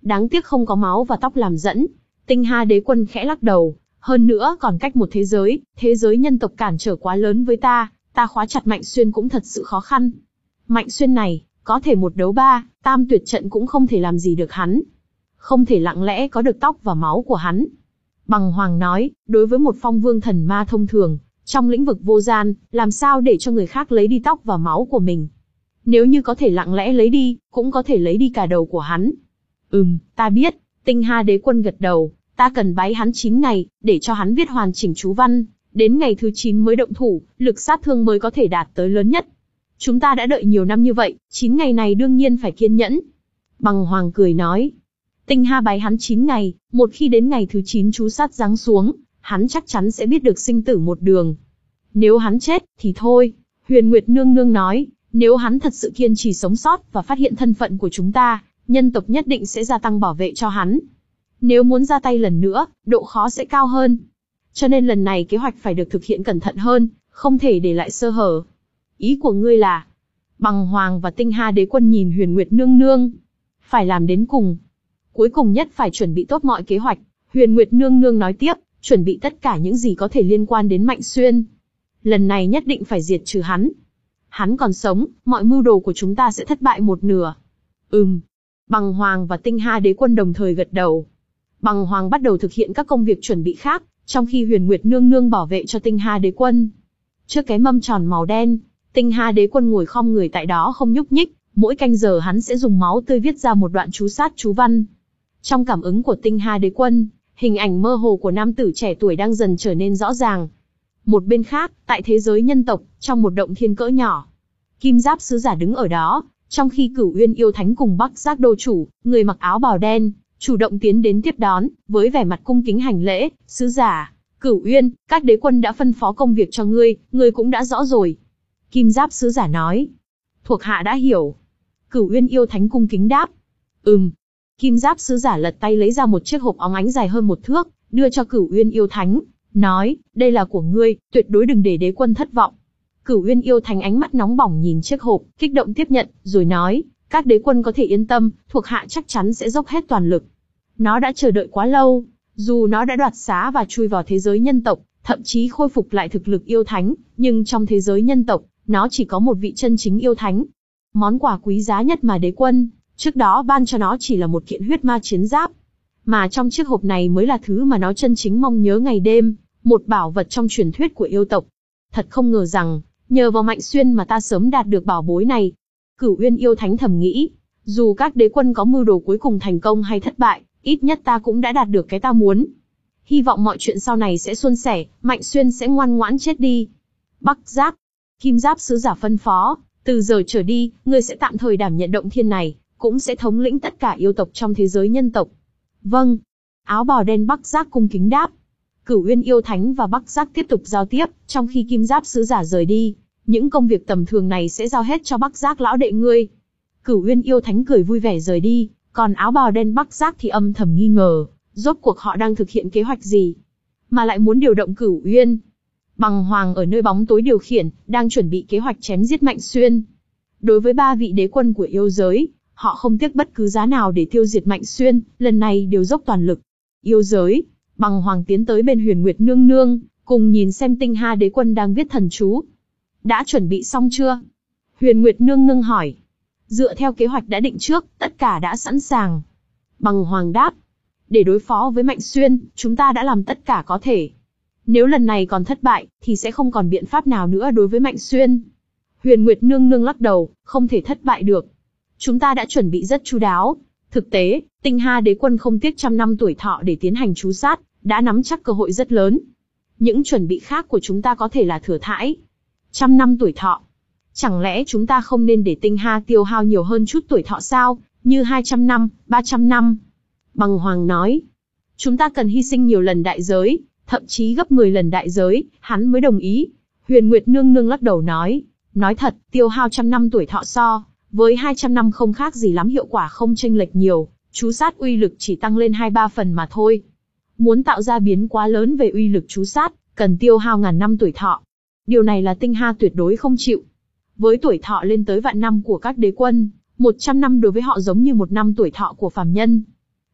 Đáng tiếc không có máu và tóc làm dẫn. Tinh Hà Đế Quân khẽ lắc đầu, hơn nữa còn cách một thế giới, thế giới nhân tộc cản trở quá lớn với ta, ta khóa chặt Mạnh Xuyên cũng thật sự khó khăn. Mạnh Xuyên này, có thể một đấu ba, tam tuyệt trận cũng không thể làm gì được hắn. Không thể lặng lẽ có được tóc và máu của hắn. Bằng Hoàng nói, đối với một phong vương thần ma thông thường, trong lĩnh vực vô gian, làm sao để cho người khác lấy đi tóc và máu của mình. Nếu như có thể lặng lẽ lấy đi, cũng có thể lấy đi cả đầu của hắn. Ừm, ta biết, Tinh Hà Đế Quân gật đầu, ta cần bái hắn chín ngày, để cho hắn viết hoàn chỉnh chú văn, đến ngày thứ chín mới động thủ, lực sát thương mới có thể đạt tới lớn nhất. Chúng ta đã đợi nhiều năm như vậy, chín ngày này đương nhiên phải kiên nhẫn. Bằng Hoàng cười nói. Tinh Hà bái hắn chín ngày, một khi đến ngày thứ chín chú sát giáng xuống, hắn chắc chắn sẽ biết được sinh tử một đường. Nếu hắn chết, thì thôi. Huyền Nguyệt Nương Nương nói, nếu hắn thật sự kiên trì sống sót và phát hiện thân phận của chúng ta, nhân tộc nhất định sẽ gia tăng bảo vệ cho hắn. Nếu muốn ra tay lần nữa, độ khó sẽ cao hơn. Cho nên lần này kế hoạch phải được thực hiện cẩn thận hơn, không thể để lại sơ hở. Ý của ngươi là, Bằng Hoàng và Tinh Hà Đế Quân nhìn Huyền Nguyệt Nương Nương. Phải làm đến cùng. Cuối cùng nhất phải chuẩn bị tốt mọi kế hoạch. Huyền Nguyệt Nương Nương nói tiếp, chuẩn bị tất cả những gì có thể liên quan đến Mạnh Xuyên. Lần này nhất định phải diệt trừ hắn. Hắn còn sống, mọi mưu đồ của chúng ta sẽ thất bại một nửa. Ừm. Bằng Hoàng và Tinh Hà Đế Quân đồng thời gật đầu. Bằng Hoàng bắt đầu thực hiện các công việc chuẩn bị khác, trong khi Huyền Nguyệt Nương Nương bảo vệ cho Tinh Hà Đế Quân. Trước cái mâm tròn màu đen, Tinh Hà Đế Quân ngồi khom người tại đó không nhúc nhích, mỗi canh giờ hắn sẽ dùng máu tươi viết ra một đoạn chú sát chú văn. Trong cảm ứng của Tinh Hà Đế Quân, hình ảnh mơ hồ của nam tử trẻ tuổi đang dần trở nên rõ ràng. Một bên khác, tại thế giới nhân tộc, trong một động thiên cỡ nhỏ, Kim Giáp sứ giả đứng ở đó, trong khi Cửu Uyên yêu thánh cùng Bắc Giác đô chủ, người mặc áo bào đen, chủ động tiến đến tiếp đón, với vẻ mặt cung kính hành lễ. Sứ giả, Cửu Uyên, các đế quân đã phân phó công việc cho ngươi, ngươi cũng đã rõ rồi. Kim Giáp sứ giả nói. Thuộc hạ đã hiểu. Cửu Uyên yêu thánh cung kính đáp. Ừm. Kim Giáp sứ giả lật tay lấy ra một chiếc hộp óng ánh dài hơn một thước, đưa cho Cửu Uyên yêu thánh, nói, đây là của ngươi, tuyệt đối đừng để đế quân thất vọng. Cửu Uyên yêu thánh ánh mắt nóng bỏng nhìn chiếc hộp, kích động tiếp nhận, rồi nói, các đế quân có thể yên tâm, thuộc hạ chắc chắn sẽ dốc hết toàn lực. Nó đã chờ đợi quá lâu, dù nó đã đoạt xá và chui vào thế giới nhân tộc, thậm chí khôi phục lại thực lực yêu thánh, nhưng trong thế giới nhân tộc, nó chỉ có một vị chân chính yêu thánh. Món quà quý giá nhất mà đế quân trước đó ban cho nó chỉ là một kiện huyết ma chiến giáp, mà trong chiếc hộp này mới là thứ mà nó chân chính mong nhớ ngày đêm, một bảo vật trong truyền thuyết của yêu tộc. Thật không ngờ rằng, nhờ vào Mạnh Xuyên mà ta sớm đạt được bảo bối này. Cửu Uyên yêu thánh thầm nghĩ, dù các đế quân có mưu đồ cuối cùng thành công hay thất bại, ít nhất ta cũng đã đạt được cái ta muốn. Hy vọng mọi chuyện sau này sẽ suôn sẻ, Mạnh Xuyên sẽ ngoan ngoãn chết đi. Bắc Giác, Kim Giáp sứ giả phân phó, từ giờ trở đi, ngươi sẽ tạm thời đảm nhận động thiên này, cũng sẽ thống lĩnh tất cả yêu tộc trong thế giới nhân tộc. Vâng. Áo bào đen Bắc Giác cung kính đáp. Cửu Uyên yêu thánh và Bắc Giác tiếp tục giao tiếp, trong khi Kim Giáp sứ giả rời đi, những công việc tầm thường này sẽ giao hết cho Bắc Giác lão đệ ngươi. Cửu Uyên yêu thánh cười vui vẻ rời đi, còn áo bào đen Bắc Giác thì âm thầm nghi ngờ, rốt cuộc họ đang thực hiện kế hoạch gì, mà lại muốn điều động Cửu Uyên. Bằng Hoàng ở nơi bóng tối điều khiển, đang chuẩn bị kế hoạch chém giết Mạnh Xuyên. Đối với ba vị đế quân của yêu giới, họ không tiếc bất cứ giá nào để tiêu diệt Mạnh Xuyên, lần này đều dốc toàn lực. Yêu giới, Bằng Hoàng tiến tới bên Huyền Nguyệt Nương Nương, cùng nhìn xem Tinh Hà Đế Quân đang viết thần chú. Đã chuẩn bị xong chưa? Huyền Nguyệt Nương Nương hỏi. Dựa theo kế hoạch đã định trước, tất cả đã sẵn sàng. Bằng Hoàng đáp. Để đối phó với Mạnh Xuyên, chúng ta đã làm tất cả có thể. Nếu lần này còn thất bại, thì sẽ không còn biện pháp nào nữa đối với Mạnh Xuyên. Huyền Nguyệt Nương Nương lắc đầu, không thể thất bại được. Chúng ta đã chuẩn bị rất chu đáo. Thực tế, Tinh Hà Đế Quân không tiếc trăm năm tuổi thọ để tiến hành chú sát, đã nắm chắc cơ hội rất lớn. Những chuẩn bị khác của chúng ta có thể là thừa thãi. Trăm năm tuổi thọ. Chẳng lẽ chúng ta không nên để Tinh Hà tiêu hao nhiều hơn chút tuổi thọ sao, như hai trăm năm, ba trăm năm? Bằng Hoàng nói. Chúng ta cần hy sinh nhiều lần đại giới, thậm chí gấp mười lần đại giới, hắn mới đồng ý. Huyền Nguyệt Nương Nương lắc đầu nói. Nói thật, tiêu hao trăm năm tuổi thọ so với hai trăm năm không khác gì lắm, hiệu quả không chênh lệch nhiều, chú sát uy lực chỉ tăng lên hai ba phần mà thôi. Muốn tạo ra biến quá lớn về uy lực chú sát, cần tiêu hao ngàn năm tuổi thọ. Điều này là Tinh Hà tuyệt đối không chịu. Với tuổi thọ lên tới vạn năm của các đế quân, một trăm năm đối với họ giống như một năm tuổi thọ của phàm nhân.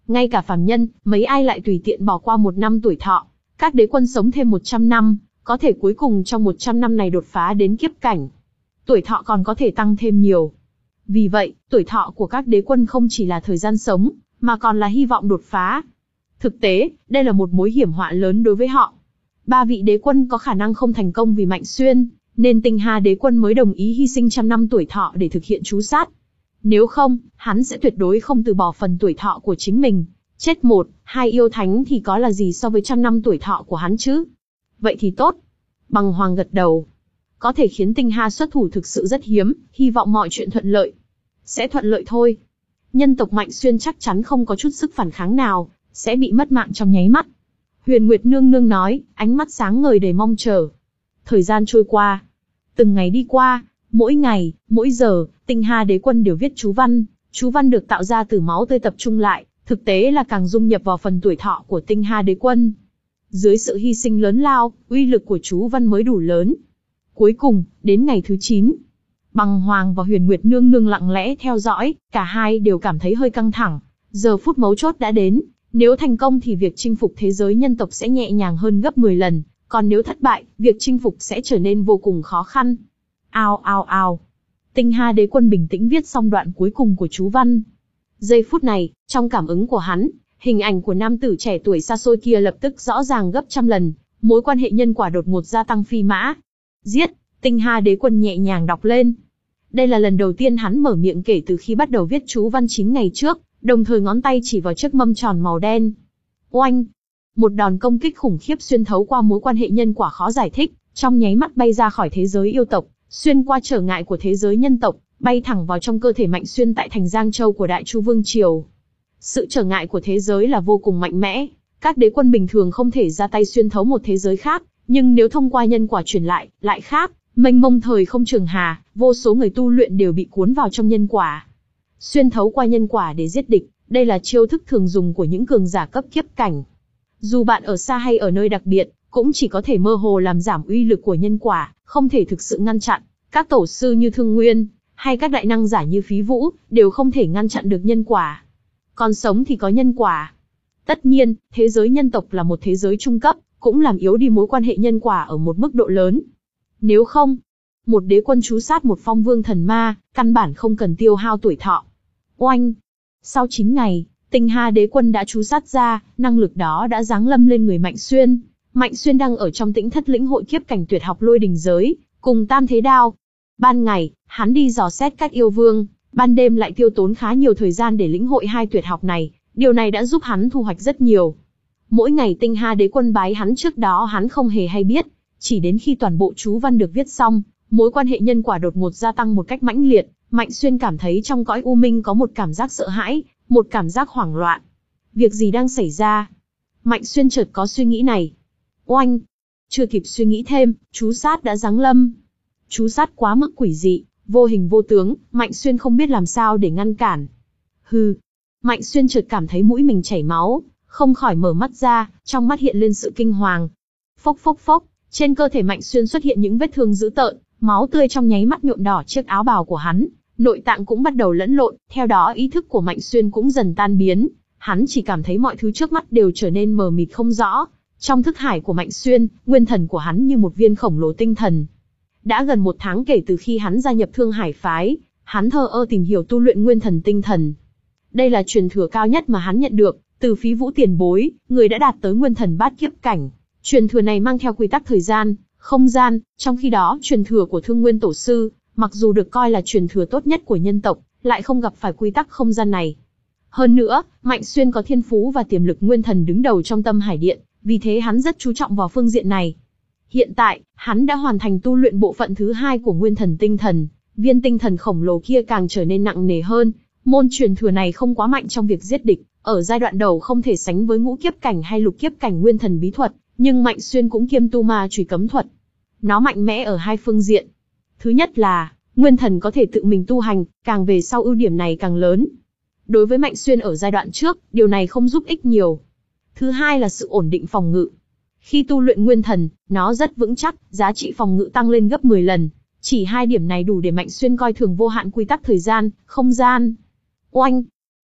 Ngay cả phàm nhân, mấy ai lại tùy tiện bỏ qua một năm tuổi thọ. Các đế quân sống thêm một trăm năm, có thể cuối cùng trong một trăm năm này đột phá đến kiếp cảnh. Tuổi thọ còn có thể tăng thêm nhiều. Vì vậy, tuổi thọ của các đế quân không chỉ là thời gian sống, mà còn là hy vọng đột phá. Thực tế, đây là một mối hiểm họa lớn đối với họ. Ba vị đế quân có khả năng không thành công vì Mạnh Xuyên, nên Tinh Hà đế quân mới đồng ý hy sinh trăm năm tuổi thọ để thực hiện trú sát. Nếu không, hắn sẽ tuyệt đối không từ bỏ phần tuổi thọ của chính mình. Chết một, hai yêu thánh thì có là gì so với trăm năm tuổi thọ của hắn chứ? Vậy thì tốt. Bằng Hoàng gật đầu. Có thể khiến Tinh Hà xuất thủ thực sự rất hiếm, hy vọng mọi chuyện thuận lợi. Sẽ thuận lợi thôi. Nhân tộc Mạnh Xuyên chắc chắn không có chút sức phản kháng nào, sẽ bị mất mạng trong nháy mắt. Huyền Nguyệt nương nương nói, ánh mắt sáng ngời đầy mong chờ. Thời gian trôi qua. Từng ngày đi qua, mỗi ngày, mỗi giờ, Tinh Hà đế quân đều viết chú văn. Chú văn được tạo ra từ máu tươi tập trung lại, thực tế là càng dung nhập vào phần tuổi thọ của Tinh Hà đế quân. Dưới sự hy sinh lớn lao, uy lực của chú văn mới đủ lớn. Cuối cùng, đến ngày thứ chín, Bằng Hoàng và Huyền Nguyệt nương nương lặng lẽ theo dõi, cả hai đều cảm thấy hơi căng thẳng. Giờ phút mấu chốt đã đến, nếu thành công thì việc chinh phục thế giới nhân tộc sẽ nhẹ nhàng hơn gấp mười lần, còn nếu thất bại, việc chinh phục sẽ trở nên vô cùng khó khăn. Ao ao ao. Tinh Hà đế quân bình tĩnh viết xong đoạn cuối cùng của chú văn. Giây phút này, trong cảm ứng của hắn, hình ảnh của nam tử trẻ tuổi xa xôi kia lập tức rõ ràng gấp trăm lần, mối quan hệ nhân quả đột ngột gia tăng phi mã. Giết, Tinh Hà đế quân nhẹ nhàng đọc lên. Đây là lần đầu tiên hắn mở miệng kể từ khi bắt đầu viết chú văn chín ngày trước, đồng thời ngón tay chỉ vào chiếc mâm tròn màu đen. Oanh! Một đòn công kích khủng khiếp xuyên thấu qua mối quan hệ nhân quả khó giải thích, trong nháy mắt bay ra khỏi thế giới yêu tộc, xuyên qua trở ngại của thế giới nhân tộc, bay thẳng vào trong cơ thể Mạnh Xuyên tại thành Giang Châu của Đại Chu Vương Triều. Sự trở ngại của thế giới là vô cùng mạnh mẽ, các đế quân bình thường không thể ra tay xuyên thấu một thế giới khác, nhưng nếu thông qua nhân quả truyền lại, lại khác. Mênh mông thời không trường hà, vô số người tu luyện đều bị cuốn vào trong nhân quả. Xuyên thấu qua nhân quả để giết địch, đây là chiêu thức thường dùng của những cường giả cấp kiếp cảnh. Dù bạn ở xa hay ở nơi đặc biệt, cũng chỉ có thể mơ hồ làm giảm uy lực của nhân quả, không thể thực sự ngăn chặn. Các tổ sư như Thương Nguyên, hay các đại năng giả như Phí Vũ, đều không thể ngăn chặn được nhân quả. Còn sống thì có nhân quả. Tất nhiên, thế giới nhân tộc là một thế giới trung cấp, cũng làm yếu đi mối quan hệ nhân quả ở một mức độ lớn. Nếu không, một đế quân trú sát một phong vương thần ma, căn bản không cần tiêu hao tuổi thọ. Oanh! Sau chín ngày, Tinh Hà đế quân đã trú sát ra, năng lực đó đã giáng lâm lên người Mạnh Xuyên. Mạnh Xuyên đang ở trong tĩnh thất lĩnh hội kiếp cảnh tuyệt học lôi đình giới, cùng tam thế đao. Ban ngày, hắn đi dò xét các yêu vương, ban đêm lại tiêu tốn khá nhiều thời gian để lĩnh hội hai tuyệt học này, điều này đã giúp hắn thu hoạch rất nhiều. Mỗi ngày Tinh Hà đế quân bái hắn trước đó hắn không hề hay biết. Chỉ đến khi toàn bộ chú văn được viết xong, mối quan hệ nhân quả đột ngột gia tăng một cách mãnh liệt, Mạnh Xuyên cảm thấy trong cõi u minh có một cảm giác sợ hãi, một cảm giác hoảng loạn. Việc gì đang xảy ra? Mạnh Xuyên chợt có suy nghĩ này. Oanh! Chưa kịp suy nghĩ thêm, chú sát đã giáng lâm. Chú sát quá mức quỷ dị, vô hình vô tướng, Mạnh Xuyên không biết làm sao để ngăn cản. Hừ! Mạnh Xuyên chợt cảm thấy mũi mình chảy máu, không khỏi mở mắt ra, trong mắt hiện lên sự kinh hoàng. Phốc phốc phốc! Trên cơ thể Mạnh Xuyên xuất hiện những vết thương dữ tợn, máu tươi trong nháy mắt nhuộm đỏ chiếc áo bào của hắn, nội tạng cũng bắt đầu lẫn lộn, theo đó ý thức của Mạnh Xuyên cũng dần tan biến, hắn chỉ cảm thấy mọi thứ trước mắt đều trở nên mờ mịt không rõ. Trong thức hải của Mạnh Xuyên, nguyên thần của hắn như một viên khổng lồ tinh thần. Đã gần một tháng kể từ khi hắn gia nhập Thương Hải phái, hắn thờ ơ tìm hiểu tu luyện nguyên thần tinh thần. Đây là truyền thừa cao nhất mà hắn nhận được từ Phí Vũ tiền bối, người đã đạt tới nguyên thần bát kiếp cảnh. Truyền thừa này mang theo quy tắc thời gian, không gian, trong khi đó truyền thừa của Thương Nguyên tổ sư, mặc dù được coi là truyền thừa tốt nhất của nhân tộc, lại không gặp phải quy tắc không gian này. Hơn nữa, Mạnh Xuyên có thiên phú và tiềm lực nguyên thần đứng đầu trong Tâm Hải Điện, vì thế hắn rất chú trọng vào phương diện này. Hiện tại, hắn đã hoàn thành tu luyện bộ phận thứ hai của nguyên thần tinh thần, viên tinh thần khổng lồ kia càng trở nên nặng nề hơn. Môn truyền thừa này không quá mạnh trong việc giết địch, ở giai đoạn đầu không thể sánh với ngũ kiếp cảnh hay lục kiếp cảnh nguyên thần bí thuật, nhưng Mạnh Xuyên cũng kiêm tu ma chùy cấm thuật. Nó mạnh mẽ ở hai phương diện. Thứ nhất là, nguyên thần có thể tự mình tu hành, càng về sau ưu điểm này càng lớn. Đối với Mạnh Xuyên ở giai đoạn trước, điều này không giúp ích nhiều. Thứ hai là sự ổn định phòng ngự. Khi tu luyện nguyên thần, nó rất vững chắc, giá trị phòng ngự tăng lên gấp mười lần. Chỉ hai điểm này đủ để Mạnh Xuyên coi thường vô hạn quy tắc thời gian, không gian. Oanh!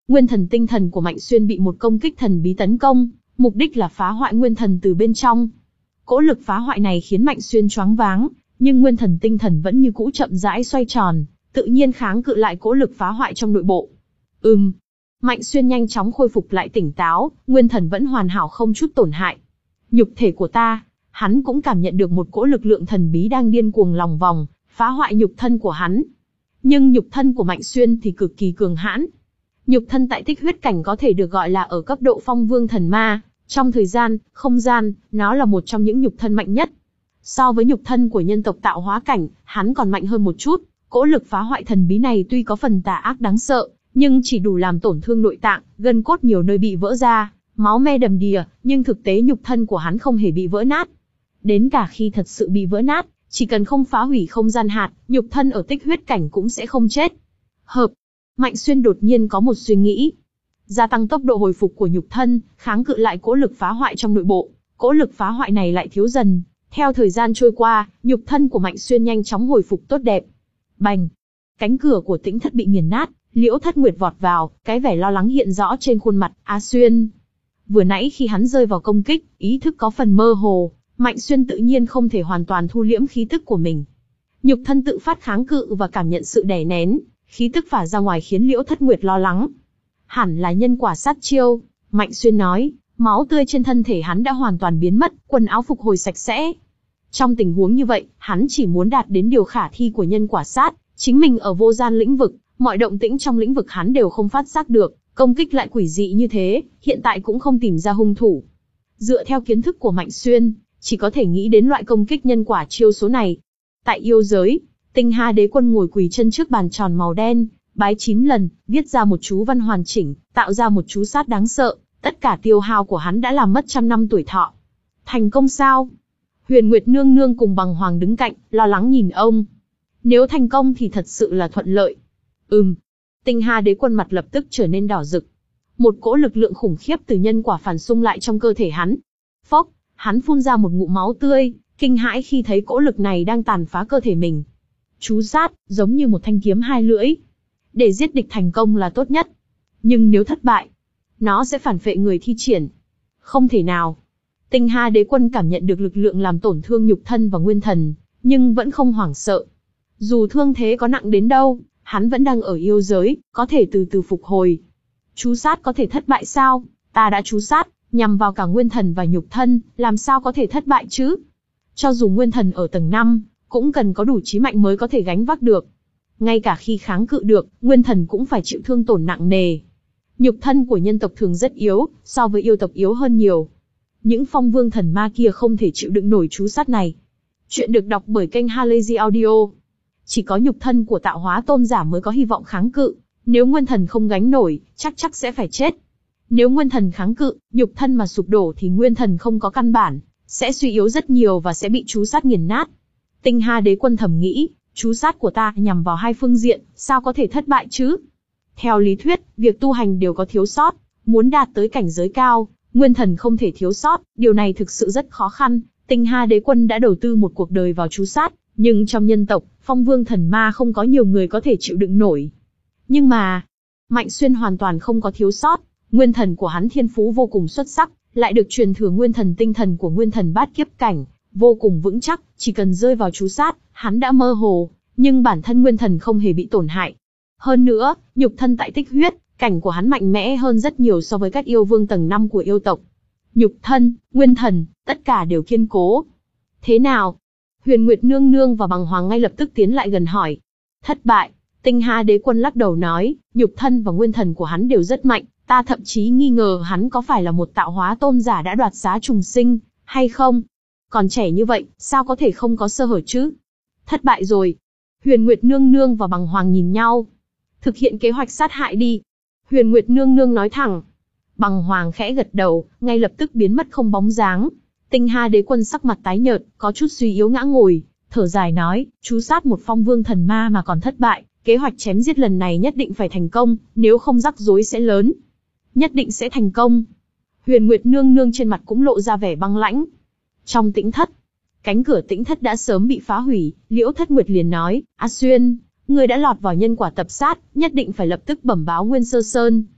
Nguyên thần tinh thần của Mạnh Xuyên bị một công kích thần bí tấn công, mục đích là phá hoại nguyên thần từ bên trong. Cỗ lực phá hoại này khiến Mạnh Xuyên choáng váng, nhưng nguyên thần tinh thần vẫn như cũ chậm rãi xoay tròn, tự nhiên kháng cự lại cỗ lực phá hoại trong nội bộ. Ừm. Mạnh Xuyên nhanh chóng khôi phục lại tỉnh táo, nguyên thần vẫn hoàn hảo không chút tổn hại. Nhục thể của ta, hắn cũng cảm nhận được một cỗ lực lượng thần bí đang điên cuồng lòng vòng, phá hoại nhục thân của hắn. Nhưng nhục thân của Mạnh Xuyên thì cực kỳ cường hãn. Nhục thân tại tích huyết cảnh có thể được gọi là ở cấp độ phong vương thần ma, trong thời gian, không gian, nó là một trong những nhục thân mạnh nhất. So với nhục thân của nhân tộc tạo hóa cảnh, hắn còn mạnh hơn một chút. Cỗ lực phá hoại thần bí này tuy có phần tà ác đáng sợ, nhưng chỉ đủ làm tổn thương nội tạng, gân cốt nhiều nơi bị vỡ ra, máu me đầm đìa, nhưng thực tế nhục thân của hắn không hề bị vỡ nát. Đến cả khi thật sự bị vỡ nát, chỉ cần không phá hủy không gian hạt, nhục thân ở tích huyết cảnh cũng sẽ không chết. Hợp. Mạnh Xuyên đột nhiên có một suy nghĩ. Gia tăng tốc độ hồi phục của nhục thân, kháng cự lại cỗ lực phá hoại trong nội bộ. Cỗ lực phá hoại này lại thiếu dần. Theo thời gian trôi qua, nhục thân của Mạnh Xuyên nhanh chóng hồi phục tốt đẹp. Bành! Cánh cửa của Tĩnh Thất bị nghiền nát, Liễu Thất Nguyệt vọt vào, cái vẻ lo lắng hiện rõ trên khuôn mặt. Á Xuyên! Vừa nãy khi hắn rơi vào công kích, ý thức có phần mơ hồ, Mạnh Xuyên tự nhiên không thể hoàn toàn thu liễm khí tức của mình. Nhục thân tự phát kháng cự và cảm nhận sự đè nén, khí tức phả ra ngoài khiến Liễu Thất Nguyệt lo lắng. Hẳn là nhân quả sát chiêu, Mạnh Xuyên nói, máu tươi trên thân thể hắn đã hoàn toàn biến mất, quần áo phục hồi sạch sẽ. Trong tình huống như vậy, hắn chỉ muốn đạt đến điều khả thi của nhân quả sát, chính mình ở vô gian lĩnh vực, mọi động tĩnh trong lĩnh vực hắn đều không phát giác được, công kích lại quỷ dị như thế, hiện tại cũng không tìm ra hung thủ. Dựa theo kiến thức của Mạnh Xuyên, chỉ có thể nghĩ đến loại công kích nhân quả chiêu số này. Tại yêu giới, Tinh Hà Đế Quân ngồi quỳ chân trước bàn tròn màu đen, bái chín lần, viết ra một chú văn hoàn chỉnh, tạo ra một chú sát đáng sợ, tất cả tiêu hao của hắn đã làm mất trăm năm tuổi thọ. Thành công sao? Huyền Nguyệt Nương Nương cùng Bằng Hoàng đứng cạnh, lo lắng nhìn ông. Nếu thành công thì thật sự là thuận lợi. Ừm. Tinh Hà Đế Quân mặt lập tức trở nên đỏ rực. Một cỗ lực lượng khủng khiếp từ nhân quả phản xung lại trong cơ thể hắn. Phốc, hắn phun ra một ngụm máu tươi, kinh hãi khi thấy cỗ lực này đang tàn phá cơ thể mình. Chú sát, giống như một thanh kiếm hai lưỡi. Để giết địch thành công là tốt nhất. Nhưng nếu thất bại, nó sẽ phản phệ người thi triển. Không thể nào. Tinh Hà Đế Quân cảm nhận được lực lượng làm tổn thương nhục thân và nguyên thần, nhưng vẫn không hoảng sợ. Dù thương thế có nặng đến đâu, hắn vẫn đang ở yêu giới, có thể từ từ phục hồi. Chú sát có thể thất bại sao? Ta đã chú sát, nhằm vào cả nguyên thần và nhục thân, làm sao có thể thất bại chứ? Cho dù nguyên thần ở tầng năm, cũng cần có đủ chí mạnh mới có thể gánh vác được. Ngay cả khi kháng cự được, nguyên thần cũng phải chịu thương tổn nặng nề. Nhục thân của nhân tộc thường rất yếu, so với yêu tộc yếu hơn nhiều. Những phong vương thần ma kia không thể chịu đựng nổi chú sát này. Chuyện được đọc bởi kênh Halazy Audio. Chỉ có nhục thân của tạo hóa tôn giả mới có hy vọng kháng cự. Nếu nguyên thần không gánh nổi, chắc chắc sẽ phải chết. Nếu nguyên thần kháng cự, nhục thân mà sụp đổ thì nguyên thần không có căn bản, sẽ suy yếu rất nhiều và sẽ bị chú sát nghiền nát. Tinh Hà Đế Quân thầm nghĩ, chú sát của ta nhằm vào hai phương diện, sao có thể thất bại chứ? Theo lý thuyết, việc tu hành đều có thiếu sót, muốn đạt tới cảnh giới cao, nguyên thần không thể thiếu sót, điều này thực sự rất khó khăn. Tinh Hà Đế Quân đã đầu tư một cuộc đời vào chú sát, nhưng trong nhân tộc, phong vương thần ma không có nhiều người có thể chịu đựng nổi. Nhưng mà, Mạnh Xuyên hoàn toàn không có thiếu sót, nguyên thần của hắn thiên phú vô cùng xuất sắc, lại được truyền thừa nguyên thần tinh thần của nguyên thần bát kiếp cảnh, vô cùng vững chắc, chỉ cần rơi vào chú sát, hắn đã mơ hồ, nhưng bản thân nguyên thần không hề bị tổn hại. Hơn nữa, nhục thân tại tích huyết, cảnh của hắn mạnh mẽ hơn rất nhiều so với các yêu vương tầng năm của yêu tộc. Nhục thân, nguyên thần, tất cả đều kiên cố. Thế nào? Huyền Nguyệt Nương Nương và Bằng Hoàng ngay lập tức tiến lại gần hỏi. Thất bại. Tinh Hà Đế Quân lắc đầu nói, nhục thân và nguyên thần của hắn đều rất mạnh, ta thậm chí nghi ngờ hắn có phải là một tạo hóa tôn giả đã đoạt xá trùng sinh, hay không? Còn trẻ như vậy, sao có thể không có sơ hở chứ? Thất bại rồi. Huyền Nguyệt Nương Nương và Bằng Hoàng nhìn nhau. Thực hiện kế hoạch sát hại đi. Huyền Nguyệt Nương Nương nói thẳng. Bằng Hoàng khẽ gật đầu, ngay lập tức biến mất không bóng dáng. Tinh Hà Đế Quân sắc mặt tái nhợt, có chút suy yếu ngã ngồi, thở dài nói, chú sát một phong vương thần ma mà còn thất bại, kế hoạch chém giết lần này nhất định phải thành công, nếu không rắc rối sẽ lớn. Nhất định sẽ thành công. Huyền Nguyệt Nương Nương trên mặt cũng lộ ra vẻ băng lãnh. Trong Tĩnh Thất, cánh cửa Tĩnh Thất đã sớm bị phá hủy, Liễu Thất Nguyệt liền nói, A Xuyên, ngươi đã lọt vào nhân quả tập sát, nhất định phải lập tức bẩm báo Nguyên Sơ Sơn.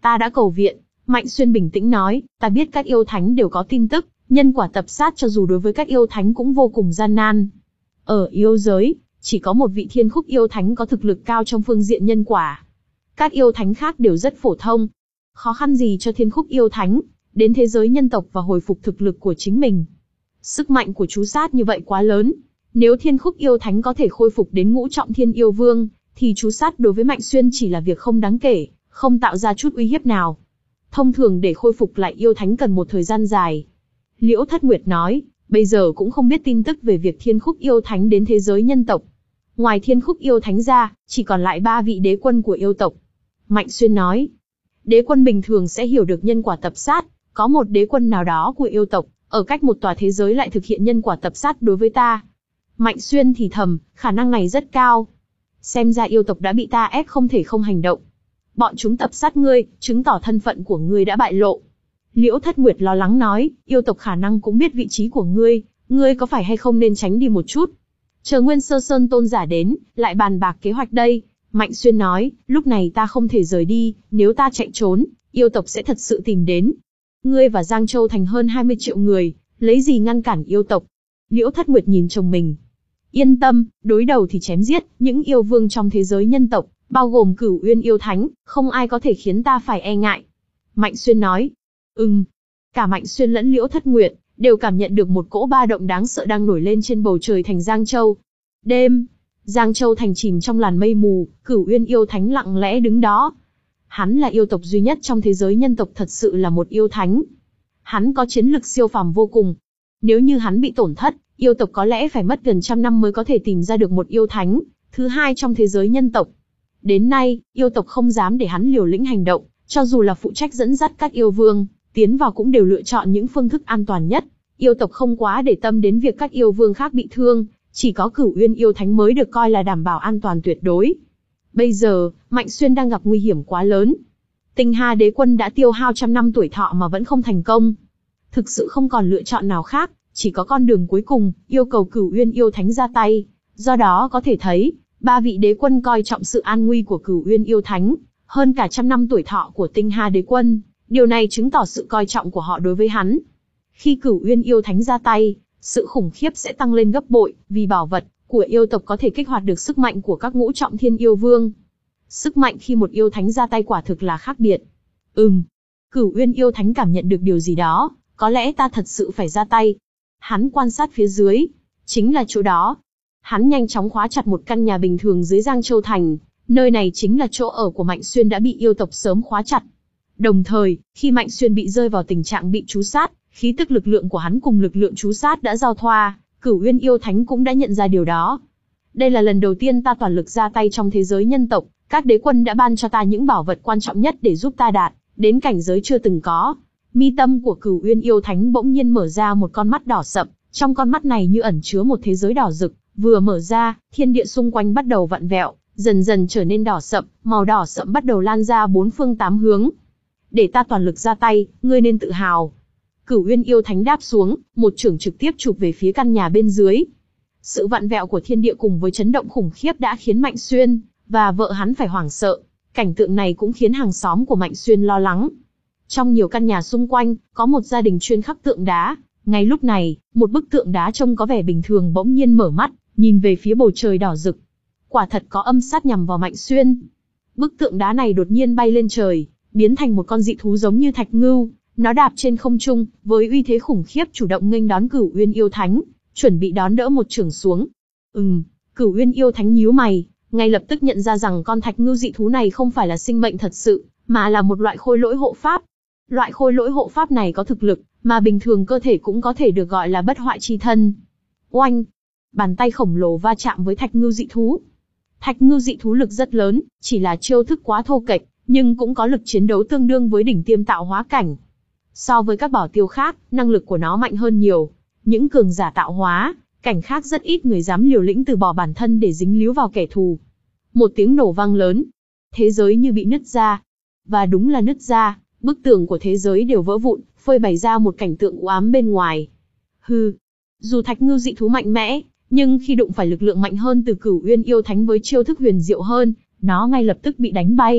Ta đã cầu viện. Mạnh Xuyên bình tĩnh nói, ta biết các yêu thánh đều có tin tức, nhân quả tập sát cho dù đối với các yêu thánh cũng vô cùng gian nan. Ở yêu giới, chỉ có một vị thiên khúc yêu thánh có thực lực cao trong phương diện nhân quả. Các yêu thánh khác đều rất phổ thông. Khó khăn gì cho thiên khúc yêu thánh, đến thế giới nhân tộc và hồi phục thực lực của chính mình. Sức mạnh của chú sát như vậy quá lớn. Nếu thiên khúc yêu thánh có thể khôi phục đến ngũ trọng thiên yêu vương, thì chú sát đối với Mạnh Xuyên chỉ là việc không đáng kể, không tạo ra chút uy hiếp nào. Thông thường để khôi phục lại yêu thánh cần một thời gian dài. Liễu Thất Nguyệt nói, bây giờ cũng không biết tin tức về việc thiên khúc yêu thánh đến thế giới nhân tộc. Ngoài thiên khúc yêu thánh ra, chỉ còn lại ba vị đế quân của yêu tộc. Mạnh Xuyên nói, đế quân bình thường sẽ hiểu được nhân quả tập sát, có một đế quân nào đó của yêu tộc, ở cách một tòa thế giới lại thực hiện nhân quả tập sát đối với ta. Mạnh Xuyên thì thầm, khả năng này rất cao. Xem ra yêu tộc đã bị ta ép không thể không hành động. Bọn chúng tập sát ngươi, chứng tỏ thân phận của ngươi đã bại lộ. Liễu Thất Nguyệt lo lắng nói, yêu tộc khả năng cũng biết vị trí của ngươi, ngươi có phải hay không nên tránh đi một chút. Chờ Nguyên Sơ Sơn tôn giả đến, lại bàn bạc kế hoạch đây. Mạnh Xuyên nói, lúc này ta không thể rời đi, nếu ta chạy trốn, yêu tộc sẽ thật sự tìm đến. Ngươi và Giang Châu thành hơn hai mươi triệu người, lấy gì ngăn cản yêu tộc? Liễu Thất Nguyệt nhìn chồng mình. Yên tâm, đối đầu thì chém giết, những yêu vương trong thế giới nhân tộc, bao gồm Cửu Uyên yêu thánh, không ai có thể khiến ta phải e ngại. Mạnh Xuyên nói. Ừm. Cả Mạnh Xuyên lẫn Liễu Thất Nguyệt đều cảm nhận được một cỗ ba động đáng sợ đang nổi lên trên bầu trời thành Giang Châu. Đêm, Giang Châu thành chìm trong làn mây mù, Cửu Uyên yêu thánh lặng lẽ đứng đó. Hắn là yêu tộc duy nhất trong thế giới nhân tộc, thật sự là một yêu thánh. Hắn có chiến lực siêu phàm vô cùng. Nếu như hắn bị tổn thất, yêu tộc có lẽ phải mất gần trăm năm mới có thể tìm ra được một yêu thánh thứ hai trong thế giới nhân tộc. Đến nay, yêu tộc không dám để hắn liều lĩnh hành động, cho dù là phụ trách dẫn dắt các yêu vương, tiến vào cũng đều lựa chọn những phương thức an toàn nhất. Yêu tộc không quá để tâm đến việc các yêu vương khác bị thương, chỉ có Cửu Uyên yêu thánh mới được coi là đảm bảo an toàn tuyệt đối. Bây giờ, Mạnh Xuyên đang gặp nguy hiểm quá lớn. Tinh Hà đế quân đã tiêu hao trăm năm tuổi thọ mà vẫn không thành công. Thực sự không còn lựa chọn nào khác, chỉ có con đường cuối cùng, yêu cầu Cửu Uyên yêu thánh ra tay. Do đó có thể thấy, ba vị đế quân coi trọng sự an nguy của Cửu Uyên yêu thánh, hơn cả trăm năm tuổi thọ của Tinh Hà đế quân. Điều này chứng tỏ sự coi trọng của họ đối với hắn. Khi Cửu Uyên yêu thánh ra tay, sự khủng khiếp sẽ tăng lên gấp bội, vì bảo vật của yêu tộc có thể kích hoạt được sức mạnh của các ngũ trọng thiên yêu vương. Sức mạnh khi một yêu thánh ra tay quả thực là khác biệt. Ừm, Cửu Uyên yêu thánh cảm nhận được điều gì đó, có lẽ ta thật sự phải ra tay. Hắn quan sát phía dưới, chính là chỗ đó. Hắn nhanh chóng khóa chặt một căn nhà bình thường dưới Giang Châu thành, nơi này chính là chỗ ở của Mạnh Xuyên đã bị yêu tộc sớm khóa chặt. Đồng thời, khi Mạnh Xuyên bị rơi vào tình trạng bị trú sát, khí tức lực lượng của hắn cùng lực lượng trú sát đã giao thoa, Cửu Uyên yêu thánh cũng đã nhận ra điều đó. Đây là lần đầu tiên ta toàn lực ra tay trong thế giới nhân tộc, các đế quân đã ban cho ta những bảo vật quan trọng nhất để giúp ta đạt đến cảnh giới chưa từng có. Mi tâm của Cửu Uyên yêu thánh bỗng nhiên mở ra một con mắt đỏ sậm, trong con mắt này như ẩn chứa một thế giới đỏ rực, vừa mở ra, thiên địa xung quanh bắt đầu vặn vẹo, dần dần trở nên đỏ sậm, màu đỏ sậm bắt đầu lan ra bốn phương tám hướng. Để ta toàn lực ra tay, ngươi nên tự hào. Cửu Uyên yêu thánh đáp xuống, một chưởng trực tiếp chụp về phía căn nhà bên dưới. Sự vặn vẹo của thiên địa cùng với chấn động khủng khiếp đã khiến Mạnh Xuyên và vợ hắn phải hoảng sợ. Cảnh tượng này cũng khiến hàng xóm của Mạnh Xuyên lo lắng. Trong nhiều căn nhà xung quanh, có một gia đình chuyên khắc tượng đá. Ngay lúc này, một bức tượng đá trông có vẻ bình thường bỗng nhiên mở mắt, nhìn về phía bầu trời đỏ rực. Quả thật có âm sát nhằm vào Mạnh Xuyên. Bức tượng đá này đột nhiên bay lên trời, biến thành một con dị thú giống như thạch ngưu. Nó đạp trên không trung, với uy thế khủng khiếp chủ động nghênh đón Cửu Uyên yêu thánh, chuẩn bị đón đỡ một chưởng xuống. Ừm, Cửu Uyên yêu thánh nhíu mày, ngay lập tức nhận ra rằng con thạch ngưu dị thú này không phải là sinh mệnh thật sự, mà là một loại khôi lỗi hộ pháp. Loại khôi lỗi hộ pháp này có thực lực, mà bình thường cơ thể cũng có thể được gọi là bất hoại chi thân. Oanh! Bàn tay khổng lồ va chạm với thạch ngưu dị thú. Thạch ngưu dị thú lực rất lớn, chỉ là chiêu thức quá thô kệch, nhưng cũng có lực chiến đấu tương đương với đỉnh tiêm tạo hóa cảnh. So với các bảo tiêu khác, năng lực của nó mạnh hơn nhiều. Những cường giả tạo hóa cảnh khác rất ít người dám liều lĩnh từ bỏ bản thân để dính líu vào kẻ thù. Một tiếng nổ vang lớn, thế giới như bị nứt ra. Và đúng là nứt ra, bức tường của thế giới đều vỡ vụn, phơi bày ra một cảnh tượng u ám bên ngoài. Hừ, dù thạch ngưu dị thú mạnh mẽ, nhưng khi đụng phải lực lượng mạnh hơn từ Cửu Uyên yêu thánh với chiêu thức huyền diệu hơn, nó ngay lập tức bị đánh bay.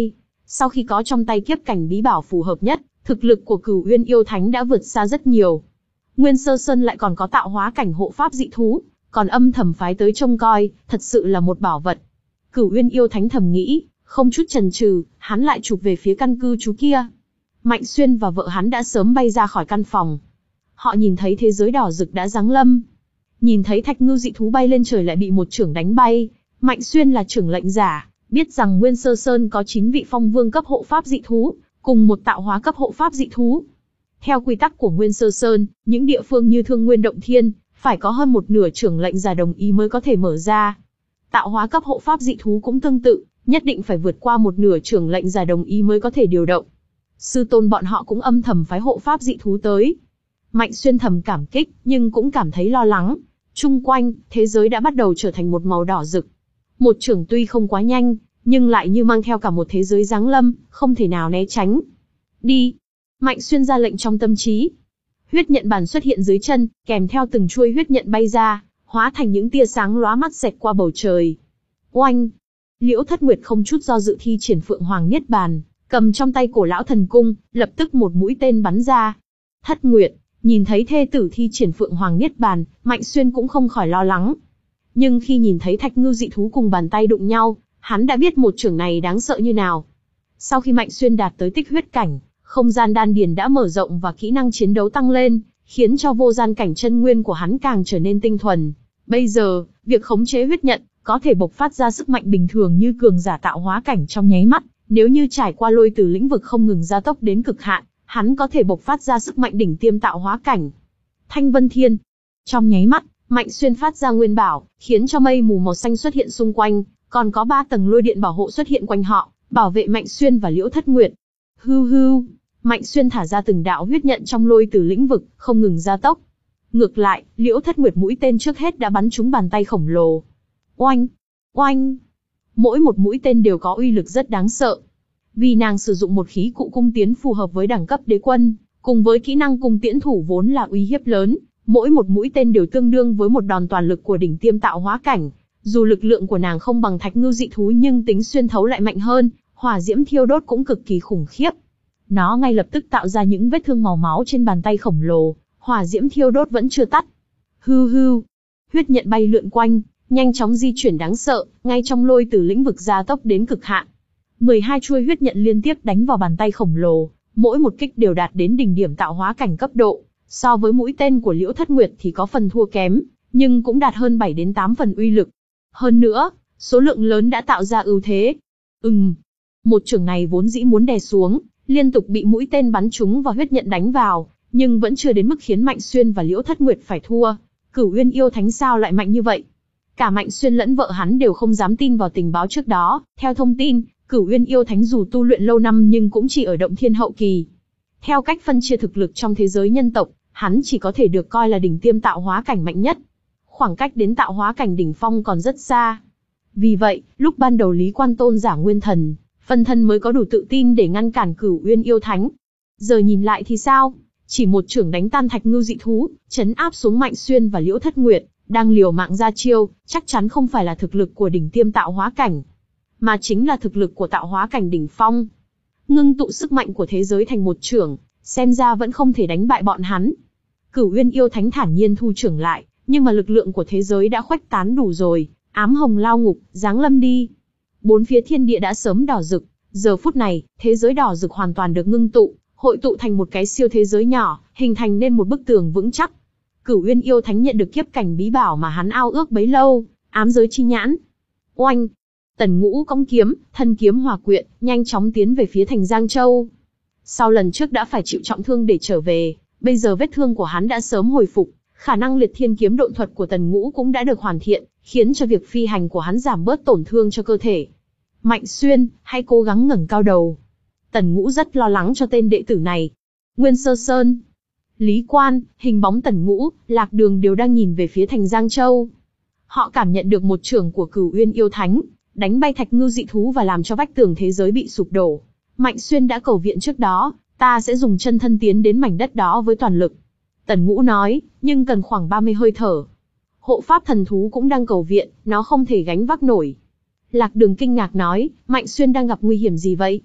Sau khi có trong tay kiếp cảnh bí bảo phù hợp nhất, thực lực của Cửu Uyên Yêu Thánh đã vượt xa rất nhiều. Nguyên Sơ Sơn lại còn có tạo hóa cảnh hộ pháp dị thú, còn âm thầm phái tới trông coi, thật sự là một bảo vật. Cửu Uyên Yêu Thánh thầm nghĩ, không chút chần chừ, hắn lại chụp về phía căn cư trú kia. Mạnh Xuyên và vợ hắn đã sớm bay ra khỏi căn phòng. Họ nhìn thấy thế giới đỏ rực đã giáng lâm. Nhìn thấy thạch ngưu dị thú bay lên trời lại bị một chưởng đánh bay. Mạnh Xuyên là trưởng lệnh giả, biết rằng Nguyên Sơ Sơn có chín vị phong vương cấp hộ pháp dị thú, cùng một tạo hóa cấp hộ pháp dị thú. Theo quy tắc của Nguyên Sơ Sơn, những địa phương như Thương Nguyên Động Thiên, phải có hơn một nửa trưởng lệnh giả đồng ý mới có thể mở ra. Tạo hóa cấp hộ pháp dị thú cũng tương tự, nhất định phải vượt qua một nửa trưởng lệnh giả đồng ý mới có thể điều động. Sư tôn bọn họ cũng âm thầm phái hộ pháp dị thú tới. Mạnh Xuyên thầm cảm kích, nhưng cũng cảm thấy lo lắng. Chung quanh, thế giới đã bắt đầu trở thành một màu đỏ rực. Một chưởng tuy không quá nhanh, nhưng lại như mang theo cả một thế giới giáng lâm, không thể nào né tránh. Đi! Mạnh Xuyên ra lệnh trong tâm trí. Huyết nhận bàn xuất hiện dưới chân, kèm theo từng chuôi huyết nhận bay ra, hóa thành những tia sáng lóa mắt xẹt qua bầu trời. Oanh! Liễu Thất Nguyệt không chút do dự thi triển Phượng Hoàng Niết Bàn, cầm trong tay Cổ Lão Thần Cung, lập tức một mũi tên bắn ra. Thất Nguyệt, nhìn thấy thê tử thi triển Phượng Hoàng Niết Bàn, Mạnh Xuyên cũng không khỏi lo lắng. Nhưng khi nhìn thấy thạch ngưu dị thú cùng bàn tay đụng nhau, hắn đã biết một chưởng này đáng sợ như nào. Sau khi Mạnh Xuyên đạt tới tích huyết cảnh, không gian đan điền đã mở rộng và kỹ năng chiến đấu tăng lên, khiến cho vô gian cảnh chân nguyên của hắn càng trở nên tinh thuần. Bây giờ, việc khống chế huyết nhận, có thể bộc phát ra sức mạnh bình thường như cường giả tạo hóa cảnh trong nháy mắt. Nếu như trải qua lôi từ lĩnh vực không ngừng gia tốc đến cực hạn, hắn có thể bộc phát ra sức mạnh đỉnh tiêm tạo hóa cảnh. Thanh Vân Thiên. Trong nháy mắt, Mạnh Xuyên phát ra nguyên bảo, khiến cho mây mù màu xanh xuất hiện xung quanh, còn có ba tầng lôi điện bảo hộ xuất hiện quanh họ, bảo vệ Mạnh Xuyên và Liễu Thất Nguyệt. Hưu hưu, Mạnh Xuyên thả ra từng đạo huyết nhận trong lôi từ lĩnh vực, không ngừng gia tốc. Ngược lại, Liễu Thất Nguyệt mũi tên trước hết đã bắn trúng bàn tay khổng lồ. Oanh, oanh. Mỗi một mũi tên đều có uy lực rất đáng sợ. Vì nàng sử dụng một khí cụ cung tiến phù hợp với đẳng cấp đế quân, cùng với kỹ năng cung tiễn thủ vốn là uy hiếp lớn, mỗi một mũi tên đều tương đương với một đòn toàn lực của đỉnh tiêm tạo hóa cảnh. Dù lực lượng của nàng không bằng thạch ngưu dị thú nhưng tính xuyên thấu lại mạnh hơn, hỏa diễm thiêu đốt cũng cực kỳ khủng khiếp. Nó ngay lập tức tạo ra những vết thương màu máu trên bàn tay khổng lồ, hỏa diễm thiêu đốt vẫn chưa tắt. Hưu hưu, huyết nhận bay lượn quanh, nhanh chóng di chuyển đáng sợ, ngay trong lôi từ lĩnh vực gia tốc đến cực hạn. mười hai chuôi huyết nhận liên tiếp đánh vào bàn tay khổng lồ, mỗi một kích đều đạt đến đỉnh điểm tạo hóa cảnh cấp độ. So với mũi tên của Liễu Thất Nguyệt thì có phần thua kém, nhưng cũng đạt hơn bảy đến tám phần uy lực. Hơn nữa, số lượng lớn đã tạo ra ưu thế. Ừm, một chưởng này vốn dĩ muốn đè xuống, liên tục bị mũi tên bắn trúng và huyết nhận đánh vào, nhưng vẫn chưa đến mức khiến Mạnh Xuyên và Liễu Thất Nguyệt phải thua. Cửu Uyên Yêu Thánh sao lại mạnh như vậy? Cả Mạnh Xuyên lẫn vợ hắn đều không dám tin vào tình báo trước đó. Theo thông tin, Cửu Uyên Yêu Thánh dù tu luyện lâu năm nhưng cũng chỉ ở động thiên hậu kỳ. Theo cách phân chia thực lực trong thế giới nhân tộc, hắn chỉ có thể được coi là đỉnh tiêm tạo hóa cảnh mạnh nhất. Khoảng cách đến tạo hóa cảnh đỉnh phong còn rất xa. Vì vậy, lúc ban đầu Lý Quan Tôn giả nguyên thần, phân thân mới có đủ tự tin để ngăn cản Cửu Uyên Yêu Thánh. Giờ nhìn lại thì sao? Chỉ một chưởng đánh tan thạch ngưu dị thú, chấn áp xuống Mạnh Xuyên và Liễu Thất Nguyệt, đang liều mạng ra chiêu, chắc chắn không phải là thực lực của đỉnh tiêm tạo hóa cảnh, mà chính là thực lực của tạo hóa cảnh đỉnh phong. Ngưng tụ sức mạnh của thế giới thành một chưởng, xem ra vẫn không thể đánh bại bọn hắn. Cửu Uyên Yêu Thánh thản nhiên thu chưởng lại, nhưng mà lực lượng của thế giới đã khuếch tán đủ rồi, ám hồng lao ngục, giáng lâm đi. Bốn phía thiên địa đã sớm đỏ rực, giờ phút này, thế giới đỏ rực hoàn toàn được ngưng tụ, hội tụ thành một cái siêu thế giới nhỏ, hình thành nên một bức tường vững chắc. Cửu Uyên Yêu Thánh nhận được kiếp cảnh bí bảo mà hắn ao ước bấy lâu, ám giới chi nhãn. Oanh! Tần Ngũ cõng kiếm, thân kiếm hòa quyện, nhanh chóng tiến về phía thành Giang Châu. Sau lần trước đã phải chịu trọng thương để trở về, bây giờ vết thương của hắn đã sớm hồi phục, khả năng liệt thiên kiếm độn thuật của Tần Ngũ cũng đã được hoàn thiện, khiến cho việc phi hành của hắn giảm bớt tổn thương cho cơ thể. Mạnh Xuyên, hãy cố gắng ngẩng cao đầu. Tần Ngũ rất lo lắng cho tên đệ tử này. Nguyên Sơ Sơn, Lý Quan, hình bóng Tần Ngũ, Lạc Đường đều đang nhìn về phía thành Giang Châu. Họ cảm nhận được một chưởng của Cửu Uyên Yêu Thánh, đánh bay thạch ngưu dị thú và làm cho vách tường thế giới bị sụp đổ. Mạnh Xuyên đã cầu viện trước đó, ta sẽ dùng chân thân tiến đến mảnh đất đó với toàn lực. Tần Ngũ nói, nhưng cần khoảng ba mươi hơi thở. Hộ pháp thần thú cũng đang cầu viện, nó không thể gánh vác nổi. Lạc Đường kinh ngạc nói, Mạnh Xuyên đang gặp nguy hiểm gì vậy?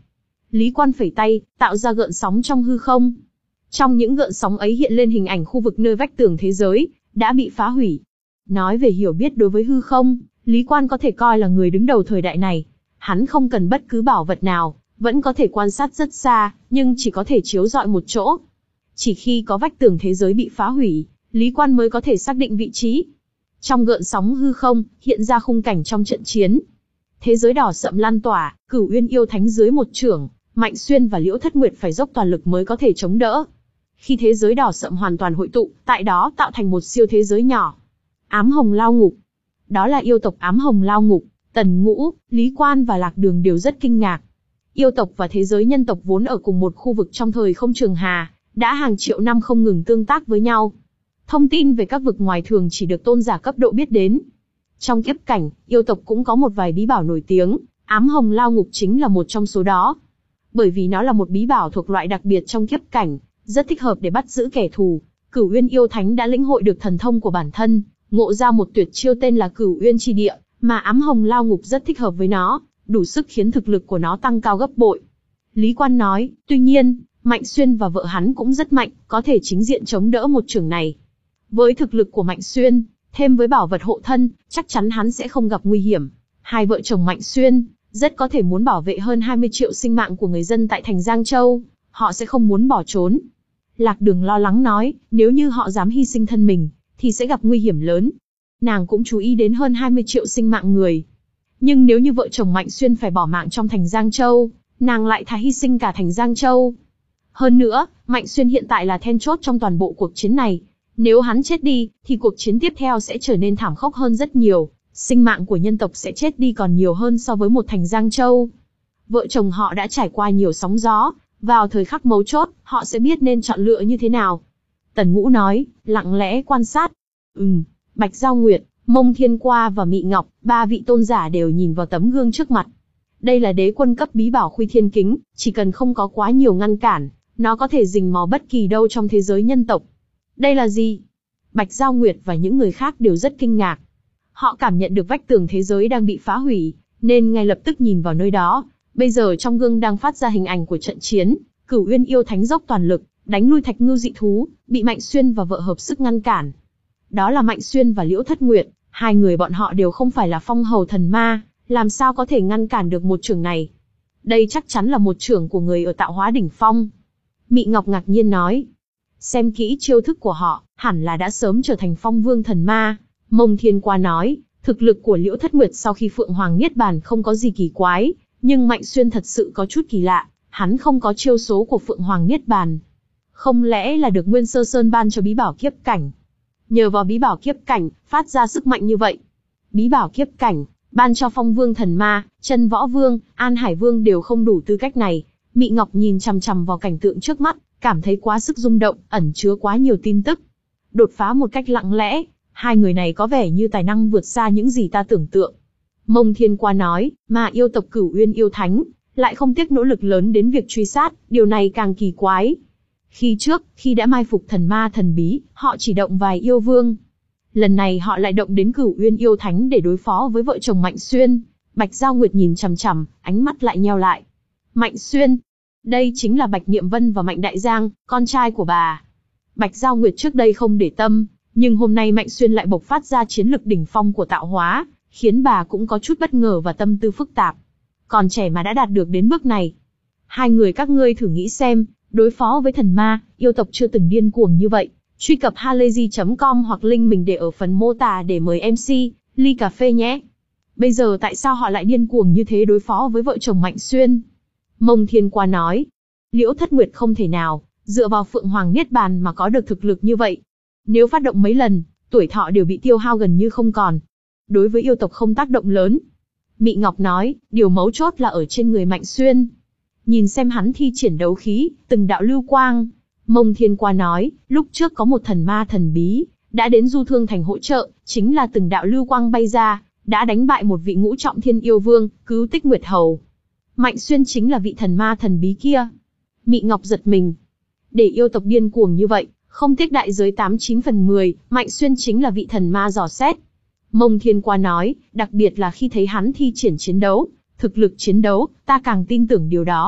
Lý Quan phẩy tay, tạo ra gợn sóng trong hư không. Trong những gợn sóng ấy hiện lên hình ảnh khu vực nơi vách tường thế giới đã bị phá hủy. Nói về hiểu biết đối với hư không, Lý Quan có thể coi là người đứng đầu thời đại này. Hắn không cần bất cứ bảo vật nào, vẫn có thể quan sát rất xa, nhưng chỉ có thể chiếu rọi một chỗ. Chỉ khi có vách tường thế giới bị phá hủy, Lý Quan mới có thể xác định vị trí. Trong gợn sóng hư không, hiện ra khung cảnh trong trận chiến. Thế giới đỏ sậm lan tỏa, Cửu Uyên yêu thánh dưới một chưởng, Mạnh Xuyên và Liễu Thất Nguyệt phải dốc toàn lực mới có thể chống đỡ. Khi thế giới đỏ sậm hoàn toàn hội tụ, tại đó tạo thành một siêu thế giới nhỏ. Ám Hồng Lao Ngục. Đó là yêu tộc Ám Hồng Lao Ngục. Tần Ngũ, Lý Quan và Lạc Đường đều rất kinh ngạc. Yêu tộc và thế giới nhân tộc vốn ở cùng một khu vực trong thời không trường hà, đã hàng triệu năm không ngừng tương tác với nhau. Thông tin về các vực ngoài thường chỉ được tôn giả cấp độ biết đến. Trong kiếp cảnh, yêu tộc cũng có một vài bí bảo nổi tiếng, Ám Hồng Lao Ngục chính là một trong số đó. Bởi vì nó là một bí bảo thuộc loại đặc biệt trong kiếp cảnh, rất thích hợp để bắt giữ kẻ thù. Cửu Uyên yêu thánh đã lĩnh hội được thần thông của bản thân, ngộ ra một tuyệt chiêu tên là Cửu Uyên chi địa, mà Ám Hồng Lao Ngục rất thích hợp với nó, đủ sức khiến thực lực của nó tăng cao gấp bội. Lý Quan nói, tuy nhiên, Mạnh Xuyên và vợ hắn cũng rất mạnh, có thể chính diện chống đỡ một chưởng này. Với thực lực của Mạnh Xuyên, thêm với bảo vật hộ thân, chắc chắn hắn sẽ không gặp nguy hiểm. Hai vợ chồng Mạnh Xuyên rất có thể muốn bảo vệ hơn hai mươi triệu sinh mạng của người dân tại thành Giang Châu, họ sẽ không muốn bỏ trốn. Lạc Đường lo lắng nói, nếu như họ dám hy sinh thân mình, thì sẽ gặp nguy hiểm lớn. Nàng cũng chú ý đến hơn hai mươi triệu sinh mạng người. Nhưng nếu như vợ chồng Mạnh Xuyên phải bỏ mạng trong thành Giang Châu, nàng lại thà hy sinh cả thành Giang Châu. Hơn nữa, Mạnh Xuyên hiện tại là then chốt trong toàn bộ cuộc chiến này. Nếu hắn chết đi, thì cuộc chiến tiếp theo sẽ trở nên thảm khốc hơn rất nhiều. Sinh mạng của nhân tộc sẽ chết đi còn nhiều hơn so với một thành Giang Châu. Vợ chồng họ đã trải qua nhiều sóng gió, vào thời khắc mấu chốt, họ sẽ biết nên chọn lựa như thế nào. Tần Ngũ nói, lặng lẽ quan sát. Ừm, Bạch Giao Nguyệt, Mông Thiên Qua và Mị Ngọc, ba vị tôn giả đều nhìn vào tấm gương trước mặt. Đây là đế quân cấp bí bảo Khuy Thiên Kính, chỉ cần không có quá nhiều ngăn cản, nó có thể rình mò bất kỳ đâu trong thế giới nhân tộc. Đây là gì? Bạch Giao Nguyệt và những người khác đều rất kinh ngạc. Họ cảm nhận được vách tường thế giới đang bị phá hủy, nên ngay lập tức nhìn vào nơi đó. Bây giờ trong gương đang phát ra hình ảnh của trận chiến, Cửu Uyên yêu thánh dốc toàn lực, đánh lui Thạch Ngưu dị thú, bị Mạnh Xuyên và vợ hợp sức ngăn cản. Đó là Mạnh Xuyên và Liễu Thất Nguyệt, hai người bọn họ đều không phải là phong hầu thần ma, làm sao có thể ngăn cản được một chưởng này. Đây chắc chắn là một chưởng của người ở tạo hóa đỉnh phong. Mị Ngọc ngạc nhiên nói, xem kỹ chiêu thức của họ, hẳn là đã sớm trở thành phong vương thần ma. Mông Thiên Qua nói, thực lực của Liễu Thất Nguyệt sau khi Phượng Hoàng Niết Bàn không có gì kỳ quái, nhưng Mạnh Xuyên thật sự có chút kỳ lạ, hắn không có chiêu số của Phượng Hoàng Niết Bàn. Không lẽ là được Nguyên Sơ Sơn ban cho bí bảo kiếp cảnh? Nhờ vào bí bảo kiếp cảnh, phát ra sức mạnh như vậy. Bí bảo kiếp cảnh, ban cho phong vương thần ma, Chân Võ Vương, An Hải Vương đều không đủ tư cách này. Mị Ngọc nhìn chằm chằm vào cảnh tượng trước mắt, cảm thấy quá sức rung động, ẩn chứa quá nhiều tin tức. Đột phá một cách lặng lẽ, hai người này có vẻ như tài năng vượt xa những gì ta tưởng tượng. Mông Thiên Qua nói, mà yêu tộc Cửu Uyên yêu thánh, lại không tiếc nỗ lực lớn đến việc truy sát, điều này càng kỳ quái. Khi trước, khi đã mai phục thần ma thần bí, họ chỉ động vài yêu vương. Lần này họ lại động đến Cửu Uyên yêu thánh để đối phó với vợ chồng Mạnh Xuyên. Bạch Giao Nguyệt nhìn chằm chằm, ánh mắt lại nheo lại. Mạnh Xuyên, đây chính là Bạch Niệm Vân và Mạnh Đại Giang, con trai của bà. Bạch Giao Nguyệt trước đây không để tâm, nhưng hôm nay Mạnh Xuyên lại bộc phát ra chiến lực đỉnh phong của tạo hóa, khiến bà cũng có chút bất ngờ và tâm tư phức tạp. Còn trẻ mà đã đạt được đến bước này. Hai người các ngươi thử nghĩ xem, đối phó với thần ma, yêu tộc chưa từng điên cuồng như vậy. Truy cập halayzi chấm com hoặc link mình để ở phần mô tả để mời em xê, ly cà phê nhé. Bây giờ tại sao họ lại điên cuồng như thế đối phó với vợ chồng Mạnh Xuyên? Mông Thiên Qua nói, Liễu Thất Nguyệt không thể nào, dựa vào Phượng Hoàng Niết Bàn mà có được thực lực như vậy. Nếu phát động mấy lần, tuổi thọ đều bị tiêu hao gần như không còn. Đối với yêu tộc không tác động lớn. Mị Ngọc nói, điều mấu chốt là ở trên người Mạnh Xuyên. Nhìn xem hắn thi triển đấu khí, từng đạo lưu quang. Mông Thiên Qua nói, lúc trước có một thần ma thần bí, đã đến Du Thương Thành hỗ trợ, chính là từng đạo lưu quang bay ra, đã đánh bại một vị ngũ trọng thiên yêu vương, cứu Tích Nguyệt Hầu. Mạnh Xuyên chính là vị thần ma thần bí kia. Mị Ngọc giật mình. Để yêu tộc điên cuồng như vậy, không tiếc đại giới tám chín phần mười, Mạnh Xuyên chính là vị thần ma dò xét. Mông Thiên Qua nói, đặc biệt là khi thấy hắn thi triển chiến đấu, thực lực chiến đấu, ta càng tin tưởng điều đó.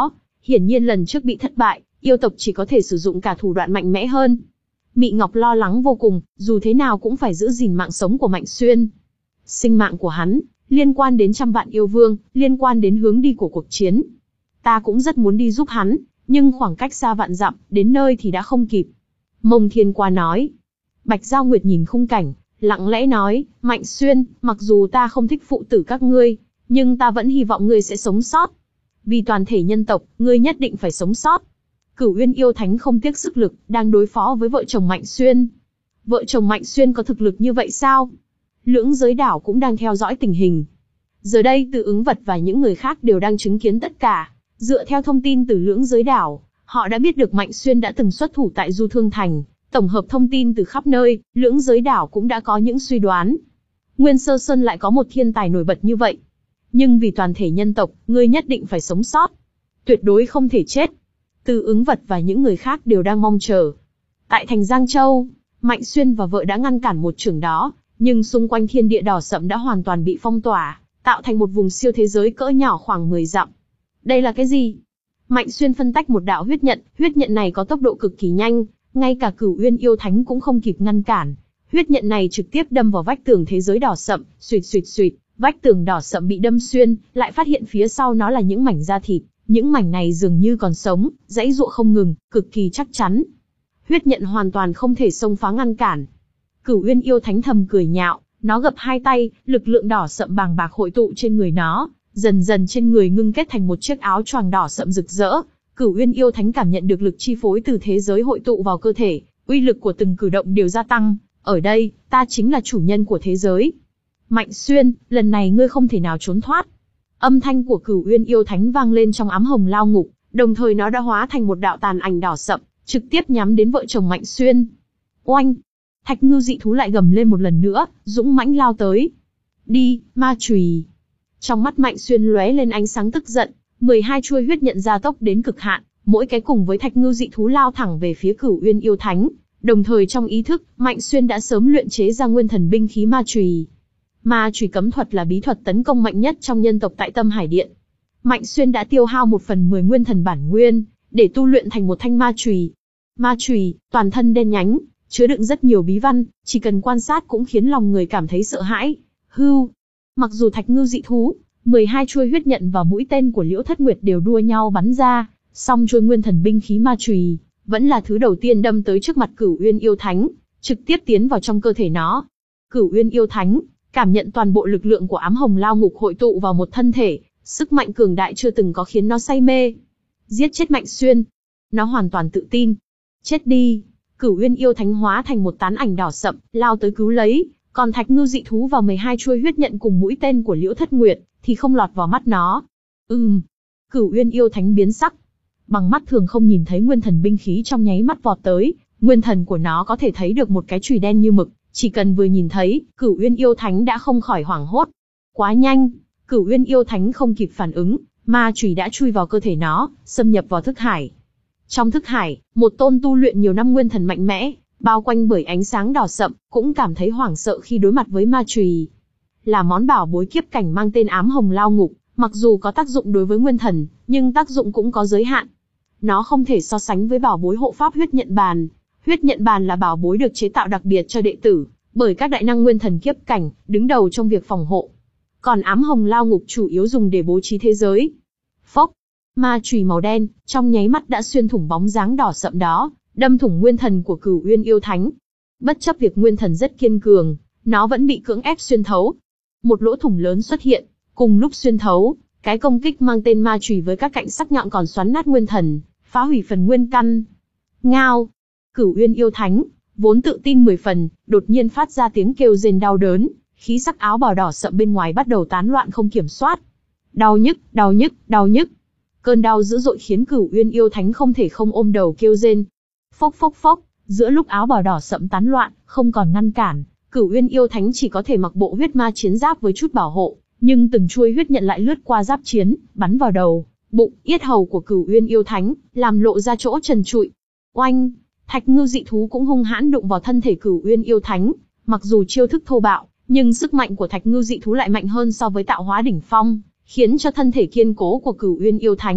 hiển nhiên lần trước bị thất bại, yêu tộc chỉ có thể sử dụng cả thủ đoạn mạnh mẽ hơn. Mị Ngọc lo lắng vô cùng, dù thế nào cũng phải giữ gìn mạng sống của Mạnh Xuyên. Sinh mạng của hắn, liên quan đến trăm vạn yêu vương, liên quan đến hướng đi của cuộc chiến. Ta cũng rất muốn đi giúp hắn, nhưng khoảng cách xa vạn dặm, đến nơi thì đã không kịp. Mông Thiên Qua nói. Bạch Giao Nguyệt nhìn khung cảnh, lặng lẽ nói, Mạnh Xuyên, mặc dù ta không thích phụ tử các ngươi, nhưng ta vẫn hy vọng ngươi sẽ sống sót. Vì toàn thể nhân tộc, ngươi nhất định phải sống sót. Cửu Uyên yêu thánh không tiếc sức lực, đang đối phó với vợ chồng Mạnh Xuyên. Vợ chồng Mạnh Xuyên có thực lực như vậy sao? Lưỡng giới đảo cũng đang theo dõi tình hình. Giờ đây Từ Ứng Vật và những người khác đều đang chứng kiến tất cả. Dựa theo thông tin từ lưỡng giới đảo, họ đã biết được Mạnh Xuyên đã từng xuất thủ tại Du Thương Thành. Tổng hợp thông tin từ khắp nơi, lưỡng giới đảo cũng đã có những suy đoán. Nguyên Sơ Sơn lại có một thiên tài nổi bật như vậy. Nhưng vì toàn thể nhân tộc, ngươi nhất định phải sống sót. Tuyệt đối không thể chết. Từ Ứng Vật và những người khác đều đang mong chờ. Tại thành Giang Châu, Mạnh Xuyên và vợ đã ngăn cản một chưởng đó, nhưng xung quanh thiên địa đỏ sậm đã hoàn toàn bị phong tỏa, tạo thành một vùng siêu thế giới cỡ nhỏ khoảng mười dặm. Đây là cái gì? Mạnh Xuyên phân tách một đạo huyết nhận, huyết nhận này có tốc độ cực kỳ nhanh, ngay cả Cửu Uyên yêu thánh cũng không kịp ngăn cản. Huyết nhận này trực tiếp đâm vào vách tường thế giới đỏ sậm, xuỵt xuỵt xuỵt, vách tường đỏ sậm bị đâm xuyên, lại phát hiện phía sau nó là những mảnh da thịt, những mảnh này dường như còn sống, giãy giụa không ngừng, cực kỳ chắc chắn. Huyết nhận hoàn toàn không thể xông phá ngăn cản. Cửu Uyên yêu thánh thầm cười nhạo, nó gập hai tay, lực lượng đỏ sậm bàng bạc hội tụ trên người nó, dần dần trên người ngưng kết thành một chiếc áo choàng đỏ sậm rực rỡ. Cửu Uyên yêu thánh cảm nhận được lực chi phối từ thế giới hội tụ vào cơ thể, uy lực của từng cử động đều gia tăng. Ở đây, ta chính là chủ nhân của thế giới. Mạnh Xuyên, lần này ngươi không thể nào trốn thoát. Âm thanh của Cửu Uyên yêu thánh vang lên trong ám hồng lao ngục, đồng thời nó đã hóa thành một đạo tàn ảnh đỏ sậm, trực tiếp nhắm đến vợ chồng Mạnh Xuyên. Oanh! Thạch Ngưu dị thú lại gầm lên một lần nữa, dũng mãnh lao tới. Đi, ma chùy! Trong mắt Mạnh Xuyên lóe lên ánh sáng tức giận, mười hai chuôi huyết nhận gia tốc đến cực hạn, mỗi cái cùng với Thạch Ngưu dị thú lao thẳng về phía Cửu Uyên yêu thánh. Đồng thời trong ý thức, Mạnh Xuyên đã sớm luyện chế ra nguyên thần binh khí ma chùy. Ma chùy cấm thuật là bí thuật tấn công mạnh nhất trong nhân tộc tại Tâm Hải Điện. Mạnh Xuyên đã tiêu hao một phần mười nguyên thần bản nguyên, để tu luyện thành một thanh ma chùy. Ma chùy, toàn thân đen nhánh, chứa đựng rất nhiều bí văn, chỉ cần quan sát cũng khiến lòng người cảm thấy sợ hãi. Hưu! Mặc dù Thạch Ngưu dị thú, mười hai chuôi huyết nhận và mũi tên của Liễu Thất Nguyệt đều đua nhau bắn ra, song chuôi nguyên thần binh khí ma chùy vẫn là thứ đầu tiên đâm tới trước mặt Cửu Uyên yêu thánh, trực tiếp tiến vào trong cơ thể nó. Cửu Uyên yêu thánh cảm nhận toàn bộ lực lượng của ám hồng lao ngục hội tụ vào một thân thể, sức mạnh cường đại chưa từng có khiến nó say mê. Giết chết Mạnh Xuyên. Nó hoàn toàn tự tin. Chết đi. Cửu Uyên yêu thánh hóa thành một tán ảnh đỏ sậm, lao tới cứu lấy, còn Thạch Ngưu dị thú và mười hai chuôi huyết nhận cùng mũi tên của Liễu Thất Nguyệt thì không lọt vào mắt nó. Ừm. Cửu Uyên yêu thánh biến sắc. Bằng mắt thường không nhìn thấy nguyên thần binh khí trong nháy mắt vọt tới, nguyên thần của nó có thể thấy được một cái chùy đen như mực, chỉ cần vừa nhìn thấy, Cửu Uyên yêu thánh đã không khỏi hoảng hốt. Quá nhanh, Cửu Uyên yêu thánh không kịp phản ứng, ma chùy đã chui vào cơ thể nó, xâm nhập vào thức hải. Trong thức hải, một tôn tu luyện nhiều năm nguyên thần mạnh mẽ, bao quanh bởi ánh sáng đỏ sậm, cũng cảm thấy hoảng sợ khi đối mặt với ma chùy. Là món bảo bối kiếp cảnh mang tên ám hồng lao ngục, mặc dù có tác dụng đối với nguyên thần, nhưng tác dụng cũng có giới hạn. Nó không thể so sánh với bảo bối hộ pháp huyết nhận bàn. Huyết nhận bàn là bảo bối được chế tạo đặc biệt cho đệ tử, bởi các đại năng nguyên thần kiếp cảnh, đứng đầu trong việc phòng hộ. Còn ám hồng lao ngục chủ yếu dùng để bố trí thế giới. Phốc! Ma chùy màu đen, trong nháy mắt đã xuyên thủng bóng dáng đỏ sậm đó, đâm thủng nguyên thần của Cửu Uyên yêu thánh. Bất chấp việc nguyên thần rất kiên cường, nó vẫn bị cưỡng ép xuyên thấu. Một lỗ thủng lớn xuất hiện, cùng lúc xuyên thấu, cái công kích mang tên ma chùy với các cạnh sắc nhọn còn xoắn nát nguyên thần, phá hủy phần nguyên căn. Ngao! Cửu Uyên yêu thánh, vốn tự tin mười phần, đột nhiên phát ra tiếng kêu rên đau đớn, khí sắc áo bào đỏ sậm bên ngoài bắt đầu tán loạn không kiểm soát. Đau nhức, đau nhức, đau nhức. Cơn đau dữ dội khiến Cửu Uyên yêu thánh không thể không ôm đầu kêu rên. Phốc phốc phốc, giữa lúc áo bào đỏ sậm tán loạn, không còn ngăn cản, Cửu Uyên yêu thánh chỉ có thể mặc bộ huyết ma chiến giáp với chút bảo hộ, nhưng từng chuôi huyết nhận lại lướt qua giáp chiến, bắn vào đầu, bụng, yết hầu của Cửu Uyên yêu thánh, làm lộ ra chỗ trần trụi. Oanh! Thạch Ngưu dị thú cũng hung hãn đụng vào thân thể Cửu Uyên yêu thánh, mặc dù chiêu thức thô bạo, nhưng sức mạnh của Thạch Ngưu dị thú lại mạnh hơn so với tạo hóa đỉnh phong, khiến cho thân thể kiên cố của Cửu Uyên yêu thánh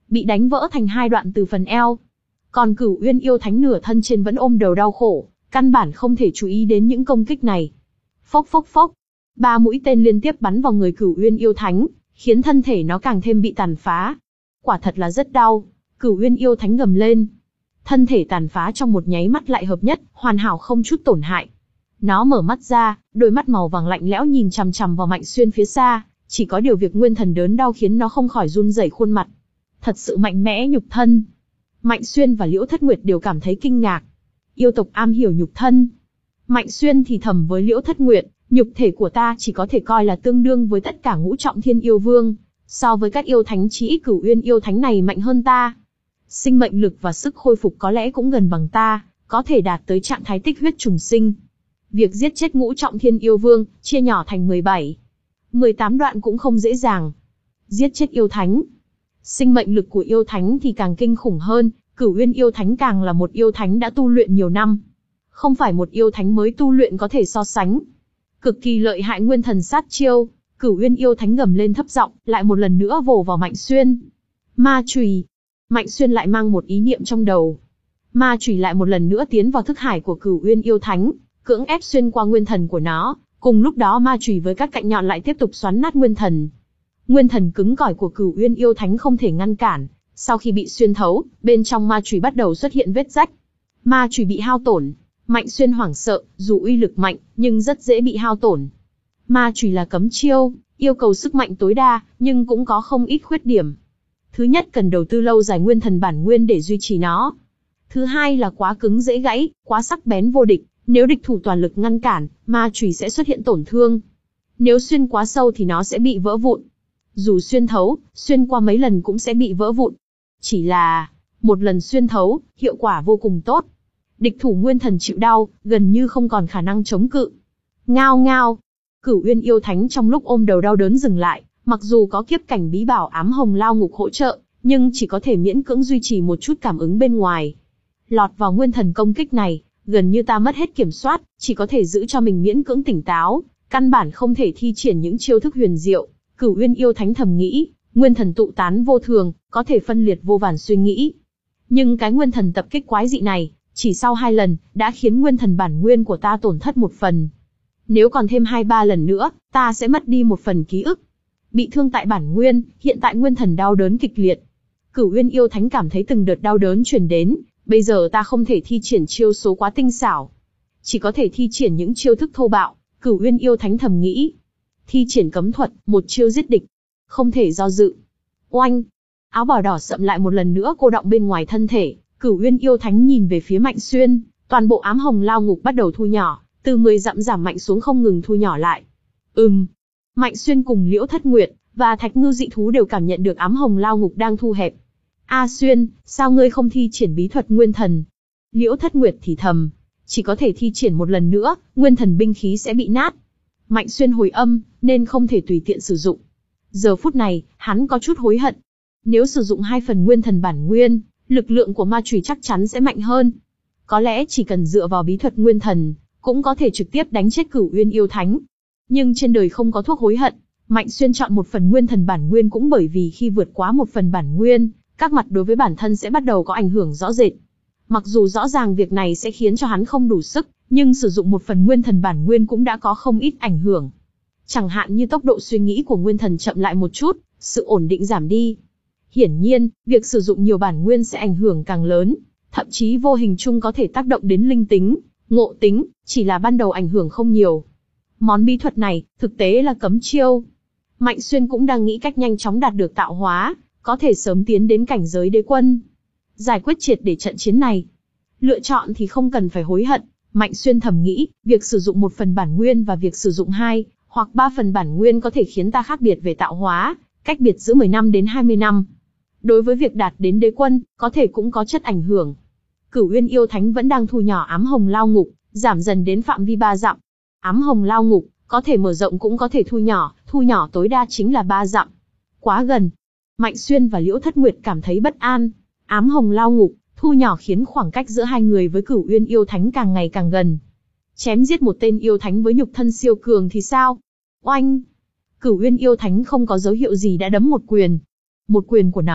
bị đánh vỡ thành hai đoạn từ phần eo. Còn Cửu Uyên yêu thánh nửa thân trên vẫn ôm đầu đau khổ, căn bản không thể chú ý đến những công kích này. Phốc phốc phốc, ba mũi tên liên tiếp bắn vào người Cửu Uyên yêu thánh, khiến thân thể nó càng thêm bị tàn phá. Quả thật là rất đau, Cửu Uyên yêu thánh gầm lên. Thân thể tàn phá trong một nháy mắt lại hợp nhất, hoàn hảo không chút tổn hại. Nó mở mắt ra, đôi mắt màu vàng lạnh lẽo nhìn chằm chằm vào Mạnh Xuyên phía xa, chỉ có điều việc nguyên thần đớn đau khiến nó không khỏi run rẩy khuôn mặt. Thật sự mạnh mẽ nhục thân. Mạnh Xuyên và Liễu Thất Nguyệt đều cảm thấy kinh ngạc. Yêu tộc am hiểu nhục thân. Mạnh Xuyên thì thầm với Liễu Thất Nguyệt, nhục thể của ta chỉ có thể coi là tương đương với tất cả ngũ trọng thiên yêu vương, so với các yêu thánh chí ít Cửu Uyên yêu thánh này mạnh hơn ta. Sinh mệnh lực và sức khôi phục có lẽ cũng gần bằng ta, có thể đạt tới trạng thái tích huyết trùng sinh. Việc giết chết ngũ trọng thiên yêu vương, chia nhỏ thành mười bảy, mười tám đoạn cũng không dễ dàng. Giết chết yêu thánh. Sinh mệnh lực của yêu thánh thì càng kinh khủng hơn, Cửu Uyên yêu thánh càng là một yêu thánh đã tu luyện nhiều năm. Không phải một yêu thánh mới tu luyện có thể so sánh. Cực kỳ lợi hại nguyên thần sát chiêu, Cửu Uyên yêu thánh gầm lên thấp giọng, lại một lần nữa vồ vào Mạnh Xuyên. Ma chùy. Mạnh Xuyên lại mang một ý niệm trong đầu. Ma chùy lại một lần nữa tiến vào thức hải của Cửu Uyên yêu thánh, cưỡng ép xuyên qua nguyên thần của nó, cùng lúc đó ma chùy với các cạnh nhọn lại tiếp tục xoắn nát nguyên thần. Nguyên thần cứng cỏi của Cửu Uyên yêu thánh không thể ngăn cản, sau khi bị xuyên thấu, bên trong ma chùy bắt đầu xuất hiện vết rách. Ma chùy bị hao tổn, Mạnh Xuyên hoảng sợ, dù uy lực mạnh, nhưng rất dễ bị hao tổn. Ma chùy là cấm chiêu, yêu cầu sức mạnh tối đa, nhưng cũng có không ít khuyết điểm. Thứ nhất cần đầu tư lâu dài nguyên thần bản nguyên để duy trì nó. Thứ hai là quá cứng dễ gãy, quá sắc bén vô địch, nếu địch thủ toàn lực ngăn cản, ma chùy sẽ xuất hiện tổn thương. Nếu xuyên quá sâu thì nó sẽ bị vỡ vụn. Dù xuyên thấu, xuyên qua mấy lần cũng sẽ bị vỡ vụn. Chỉ là, một lần xuyên thấu, hiệu quả vô cùng tốt. Địch thủ nguyên thần chịu đau, gần như không còn khả năng chống cự. Ngao ngao. Cửu Uyên yêu thánh trong lúc ôm đầu đau đớn dừng lại, mặc dù có kiếp cảnh bí bảo ám hồng lao ngục hỗ trợ, nhưng chỉ có thể miễn cưỡng duy trì một chút cảm ứng bên ngoài. Lọt vào nguyên thần công kích này, gần như ta mất hết kiểm soát, chỉ có thể giữ cho mình miễn cưỡng tỉnh táo, căn bản không thể thi triển những chiêu thức huyền diệu. Cửu Uyên yêu thánh thầm nghĩ, nguyên thần tụ tán vô thường, có thể phân liệt vô vàn suy nghĩ. Nhưng cái nguyên thần tập kích quái dị này, chỉ sau hai lần, đã khiến nguyên thần bản nguyên của ta tổn thất một phần. Nếu còn thêm hai ba lần nữa, ta sẽ mất đi một phần ký ức. Bị thương tại bản nguyên, hiện tại nguyên thần đau đớn kịch liệt. Cửu Uyên yêu thánh cảm thấy từng đợt đau đớn truyền đến, bây giờ ta không thể thi triển chiêu số quá tinh xảo, chỉ có thể thi triển những chiêu thức thô bạo. Cửu Uyên yêu thánh thầm nghĩ, thi triển cấm thuật, một chiêu giết địch, không thể do dự. Oanh! Áo bào đỏ sậm lại một lần nữa cô đọng bên ngoài thân thể. Cửu Uyên yêu thánh nhìn về phía Mạnh Xuyên, toàn bộ ám hồng lao ngục bắt đầu thu nhỏ, từ mười dặm giảm mạnh xuống không ngừng thu nhỏ lại. Ừm. Mạnh Xuyên cùng Liễu Thất Nguyệt và Thạch Ngư dị thú đều cảm nhận được ám hồng lao ngục đang thu hẹp. A Xuyên, sao ngươi không thi triển bí thuật nguyên thần? Liễu Thất Nguyệt thì thầm, chỉ có thể thi triển một lần nữa, nguyên thần binh khí sẽ bị nát. Mạnh Xuyên hồi âm, nên không thể tùy tiện sử dụng. Giờ phút này, hắn có chút hối hận. Nếu sử dụng hai phần nguyên thần bản nguyên, lực lượng của ma chùy chắc chắn sẽ mạnh hơn. Có lẽ chỉ cần dựa vào bí thuật nguyên thần, cũng có thể trực tiếp đánh chết Cửu Uyên yêu thánh. Nhưng trên đời không có thuốc hối hận, Mạnh Xuyên chọn một phần nguyên thần bản nguyên cũng bởi vì khi vượt quá một phần bản nguyên, các mặt đối với bản thân sẽ bắt đầu có ảnh hưởng rõ rệt. Mặc dù rõ ràng việc này sẽ khiến cho hắn không đủ sức, nhưng sử dụng một phần nguyên thần bản nguyên cũng đã có không ít ảnh hưởng. Chẳng hạn như tốc độ suy nghĩ của nguyên thần chậm lại một chút, sự ổn định giảm đi. Hiển nhiên, việc sử dụng nhiều bản nguyên sẽ ảnh hưởng càng lớn, thậm chí vô hình chung có thể tác động đến linh tính, ngộ tính, chỉ là ban đầu ảnh hưởng không nhiều. Món bí thuật này, thực tế là cấm chiêu. Mạnh Xuyên cũng đang nghĩ cách nhanh chóng đạt được tạo hóa, có thể sớm tiến đến cảnh giới đế quân. Giải quyết triệt để trận chiến này. Lựa chọn thì không cần phải hối hận, Mạnh Xuyên thầm nghĩ, việc sử dụng một phần bản nguyên và việc sử dụng hai, hoặc ba phần bản nguyên có thể khiến ta khác biệt về tạo hóa, cách biệt giữa mười năm đến hai mươi năm. Đối với việc đạt đến đế quân, có thể cũng có chất ảnh hưởng. Cửu Uyên yêu thánh vẫn đang thu nhỏ ám hồng lao ngục, giảm dần đến phạm vi ba dặm. Ám hồng lao ngục, có thể mở rộng cũng có thể thu nhỏ, thu nhỏ tối đa chính là ba dặm. Quá gần. Mạnh Xuyên và Liễu Thất Nguyệt cảm thấy bất an. Ám hồng lao ngục, thu nhỏ khiến khoảng cách giữa hai người với Cửu Uyên yêu thánh càng ngày càng gần. Chém giết một tên yêu thánh với nhục thân siêu cường thì sao? Oanh! Cửu Uyên yêu thánh không có dấu hiệu gì đã đấm một quyền. Một quyền của nó,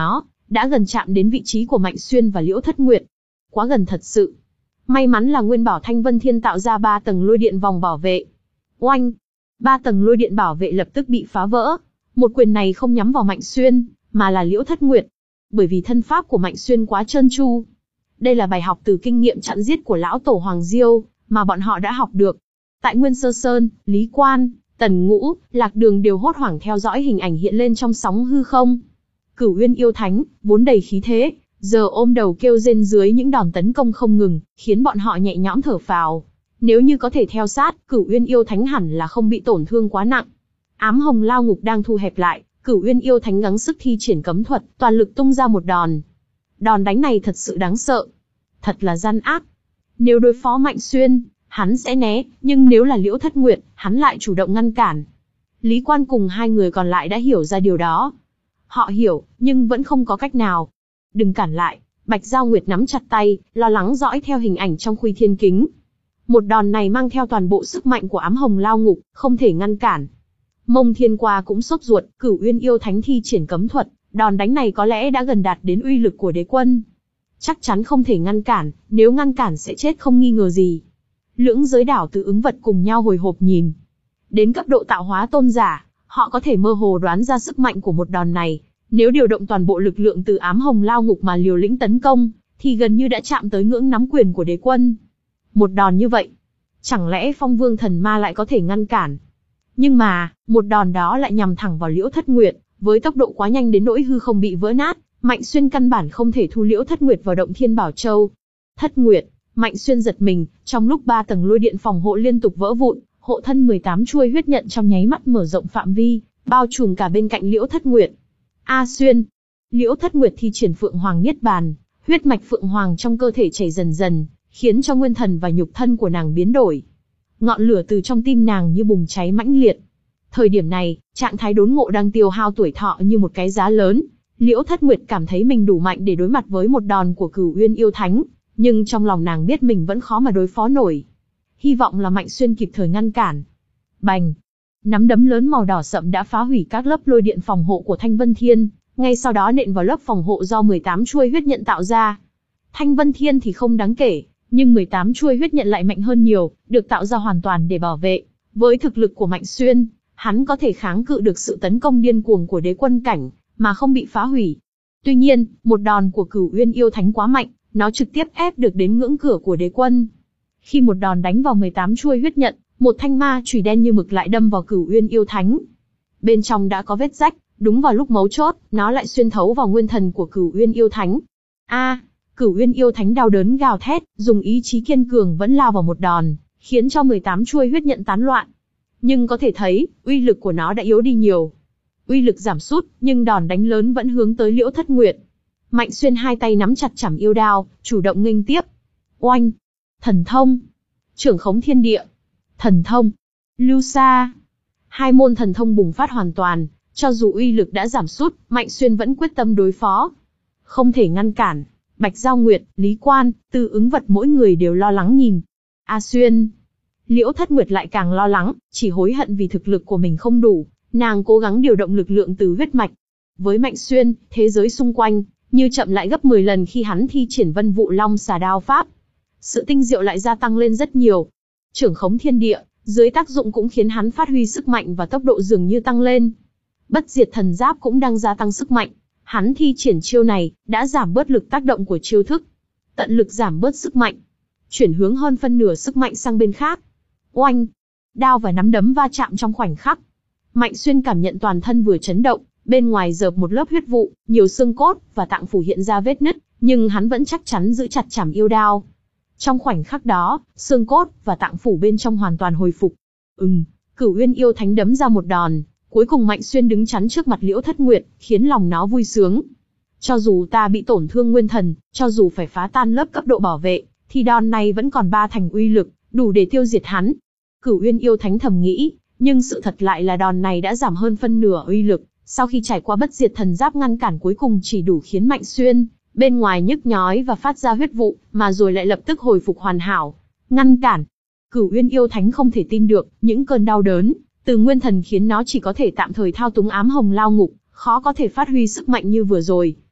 đã gần chạm đến vị trí của Mạnh Xuyên và Liễu Thất Nguyệt. Quá gần thật sự. May mắn là Nguyên Bảo Thanh Vân Thiên tạo ra ba tầng lôi điện vòng bảo vệ. Oanh! Ba tầng lôi điện bảo vệ lập tức bị phá vỡ. Một quyền này không nhắm vào Mạnh Xuyên, mà là Liễu Thất Nguyệt. Bởi vì thân pháp của Mạnh Xuyên quá trơn tru. Đây là bài học từ kinh nghiệm chặn giết của lão tổ Hoàng Diêu, mà bọn họ đã học được. Tại Nguyên Sơ Sơn, Lý Quan, Tần Ngũ, Lạc Đường đều hốt hoảng theo dõi hình ảnh hiện lên trong sóng hư không. Cửu Uyên yêu thánh, vốn đầy khí thế, giờ ôm đầu kêu rên dưới những đòn tấn công không ngừng, khiến bọn họ nhẹ nhõm thở phào. Nếu như có thể theo sát, Cửu Uyên yêu thánh hẳn là không bị tổn thương quá nặng. Ám hồng lao ngục đang thu hẹp lại, Cửu Uyên yêu thánh gắng sức thi triển cấm thuật, toàn lực tung ra một đòn. Đòn đánh này thật sự đáng sợ, thật là gian ác. Nếu đối phó Mạnh Xuyên, hắn sẽ né, nhưng nếu là Liễu Thất Nguyệt, hắn lại chủ động ngăn cản. Lý Quan cùng hai người còn lại đã hiểu ra điều đó. Họ hiểu, nhưng vẫn không có cách nào. Đừng cản lại, Bạch Giao Nguyệt nắm chặt tay, lo lắng dõi theo hình ảnh trong khuy thiên kính. Một đòn này mang theo toàn bộ sức mạnh của ám hồng lao ngục, không thể ngăn cản. Mông Thiên Qua cũng sốt ruột, Cửu Uyên yêu thánh thi triển cấm thuật, đòn đánh này có lẽ đã gần đạt đến uy lực của đế quân. Chắc chắn không thể ngăn cản, nếu ngăn cản sẽ chết không nghi ngờ gì. Lưỡng giới đảo từ ứng vật cùng nhau hồi hộp nhìn. Đến cấp độ tạo hóa tôn giả, họ có thể mơ hồ đoán ra sức mạnh của một đòn này. Nếu điều động toàn bộ lực lượng từ ám hồng lao ngục mà liều lĩnh tấn công, thì gần như đã chạm tới ngưỡng nắm quyền của đế quân. Một đòn như vậy, chẳng lẽ Phong Vương Thần Ma lại có thể ngăn cản? Nhưng mà, một đòn đó lại nhằm thẳng vào Liễu Thất Nguyệt, với tốc độ quá nhanh đến nỗi hư không bị vỡ nát, Mạnh Xuyên căn bản không thể thu Liễu Thất Nguyệt vào động Thiên Bảo Châu. Thất Nguyệt, Mạnh Xuyên giật mình, trong lúc ba tầng lôi điện phòng hộ liên tục vỡ vụn, hộ thân mười tám chuôi huyết nhận trong nháy mắt mở rộng phạm vi, bao trùm cả bên cạnh Liễu Thất Nguyệt. A Xuyên! Liễu Thất Nguyệt thi triển Phượng Hoàng Niết Bàn, huyết mạch Phượng Hoàng trong cơ thể chảy dần dần, khiến cho nguyên thần và nhục thân của nàng biến đổi. Ngọn lửa từ trong tim nàng như bùng cháy mãnh liệt. Thời điểm này, trạng thái đốn ngộ đang tiêu hao tuổi thọ như một cái giá lớn. Liễu Thất Nguyệt cảm thấy mình đủ mạnh để đối mặt với một đòn của Cửu Uyên yêu thánh, nhưng trong lòng nàng biết mình vẫn khó mà đối phó nổi. Hy vọng là Mạnh Xuyên kịp thời ngăn cản. Bành! Nắm đấm lớn màu đỏ sậm đã phá hủy các lớp lôi điện phòng hộ của Thanh Vân Thiên, ngay sau đó nện vào lớp phòng hộ do mười tám chuôi huyết nhận tạo ra. Thanh Vân Thiên thì không đáng kể, nhưng mười tám chuôi huyết nhận lại mạnh hơn nhiều, được tạo ra hoàn toàn để bảo vệ. Với thực lực của Mạnh Xuyên, hắn có thể kháng cự được sự tấn công điên cuồng của đế quân cảnh, mà không bị phá hủy. Tuy nhiên, một đòn của Cửu Uyên yêu thánh quá mạnh, nó trực tiếp ép được đến ngưỡng cửa của đế quân. Khi một đòn đánh vào mười tám chuôi huyết nhận, một thanh ma chùy đen như mực lại đâm vào Cửu Uyên yêu thánh. Bên trong đã có vết rách, đúng vào lúc mấu chốt, nó lại xuyên thấu vào nguyên thần của Cửu Uyên yêu thánh. A, à, Cửu Uyên yêu thánh đau đớn gào thét, dùng ý chí kiên cường vẫn lao vào một đòn, khiến cho mười tám chuôi huyết nhận tán loạn. Nhưng có thể thấy, uy lực của nó đã yếu đi nhiều. Uy lực giảm sút, nhưng đòn đánh lớn vẫn hướng tới Liễu Thất Nguyệt. Mạnh Xuyên hai tay nắm chặt chảm yêu đao, chủ động nghênh tiếp. Oanh! Thần thông! Trưởng khống thiên địa! Thần thông! Lưu Sa! Hai môn thần thông bùng phát hoàn toàn, cho dù uy lực đã giảm sút, Mạnh Xuyên vẫn quyết tâm đối phó. Không thể ngăn cản. Bạch Giao Nguyệt, Lý Quan, Từ Ứng Vật mỗi người đều lo lắng nhìn. A Xuyên! Liễu Thất Nguyệt lại càng lo lắng, chỉ hối hận vì thực lực của mình không đủ, nàng cố gắng điều động lực lượng từ huyết mạch. Với Mạnh Xuyên, thế giới xung quanh như chậm lại gấp mười lần khi hắn thi triển Vân Vụ Long Xà Đao pháp. Sự tinh diệu lại gia tăng lên rất nhiều. Trưởng khống thiên địa, dưới tác dụng cũng khiến hắn phát huy sức mạnh và tốc độ dường như tăng lên. Bất diệt thần giáp cũng đang gia tăng sức mạnh. Hắn thi triển chiêu này, đã giảm bớt lực tác động của chiêu thức. Tận lực giảm bớt sức mạnh. Chuyển hướng hơn phân nửa sức mạnh sang bên khác. Oanh! Đao và nắm đấm va chạm trong khoảnh khắc. Mạnh Xuyên cảm nhận toàn thân vừa chấn động, bên ngoài dợp một lớp huyết vụ, nhiều xương cốt và tạng phủ hiện ra vết nứt, nhưng hắn vẫn chắc chắn giữ chặt chảm yêu đao. Trong khoảnh khắc đó, xương cốt và tạng phủ bên trong hoàn toàn hồi phục. Ừm, Cửu Uyên yêu thánh đấm ra một đòn, cuối cùng Mạnh Xuyên đứng chắn trước mặt Liễu Thất Nguyệt, khiến lòng nó vui sướng. Cho dù ta bị tổn thương nguyên thần, cho dù phải phá tan lớp cấp độ bảo vệ, thì đòn này vẫn còn ba thành uy lực, đủ để tiêu diệt hắn. Cửu Uyên yêu thánh thầm nghĩ, nhưng sự thật lại là đòn này đã giảm hơn phân nửa uy lực, sau khi trải qua bất diệt thần giáp ngăn cản cuối cùng chỉ đủ khiến Mạnh Xuyên bên ngoài nhức nhói và phát ra huyết vụ, mà rồi lại lập tức hồi phục hoàn hảo. Ngăn cản. Cửu Uyên yêu thánh không thể tin được, những cơn đau đớn từ nguyên thần khiến nó chỉ có thể tạm thời thao túng ám hồng lao ngục, khó có thể phát huy sức mạnh như vừa rồi.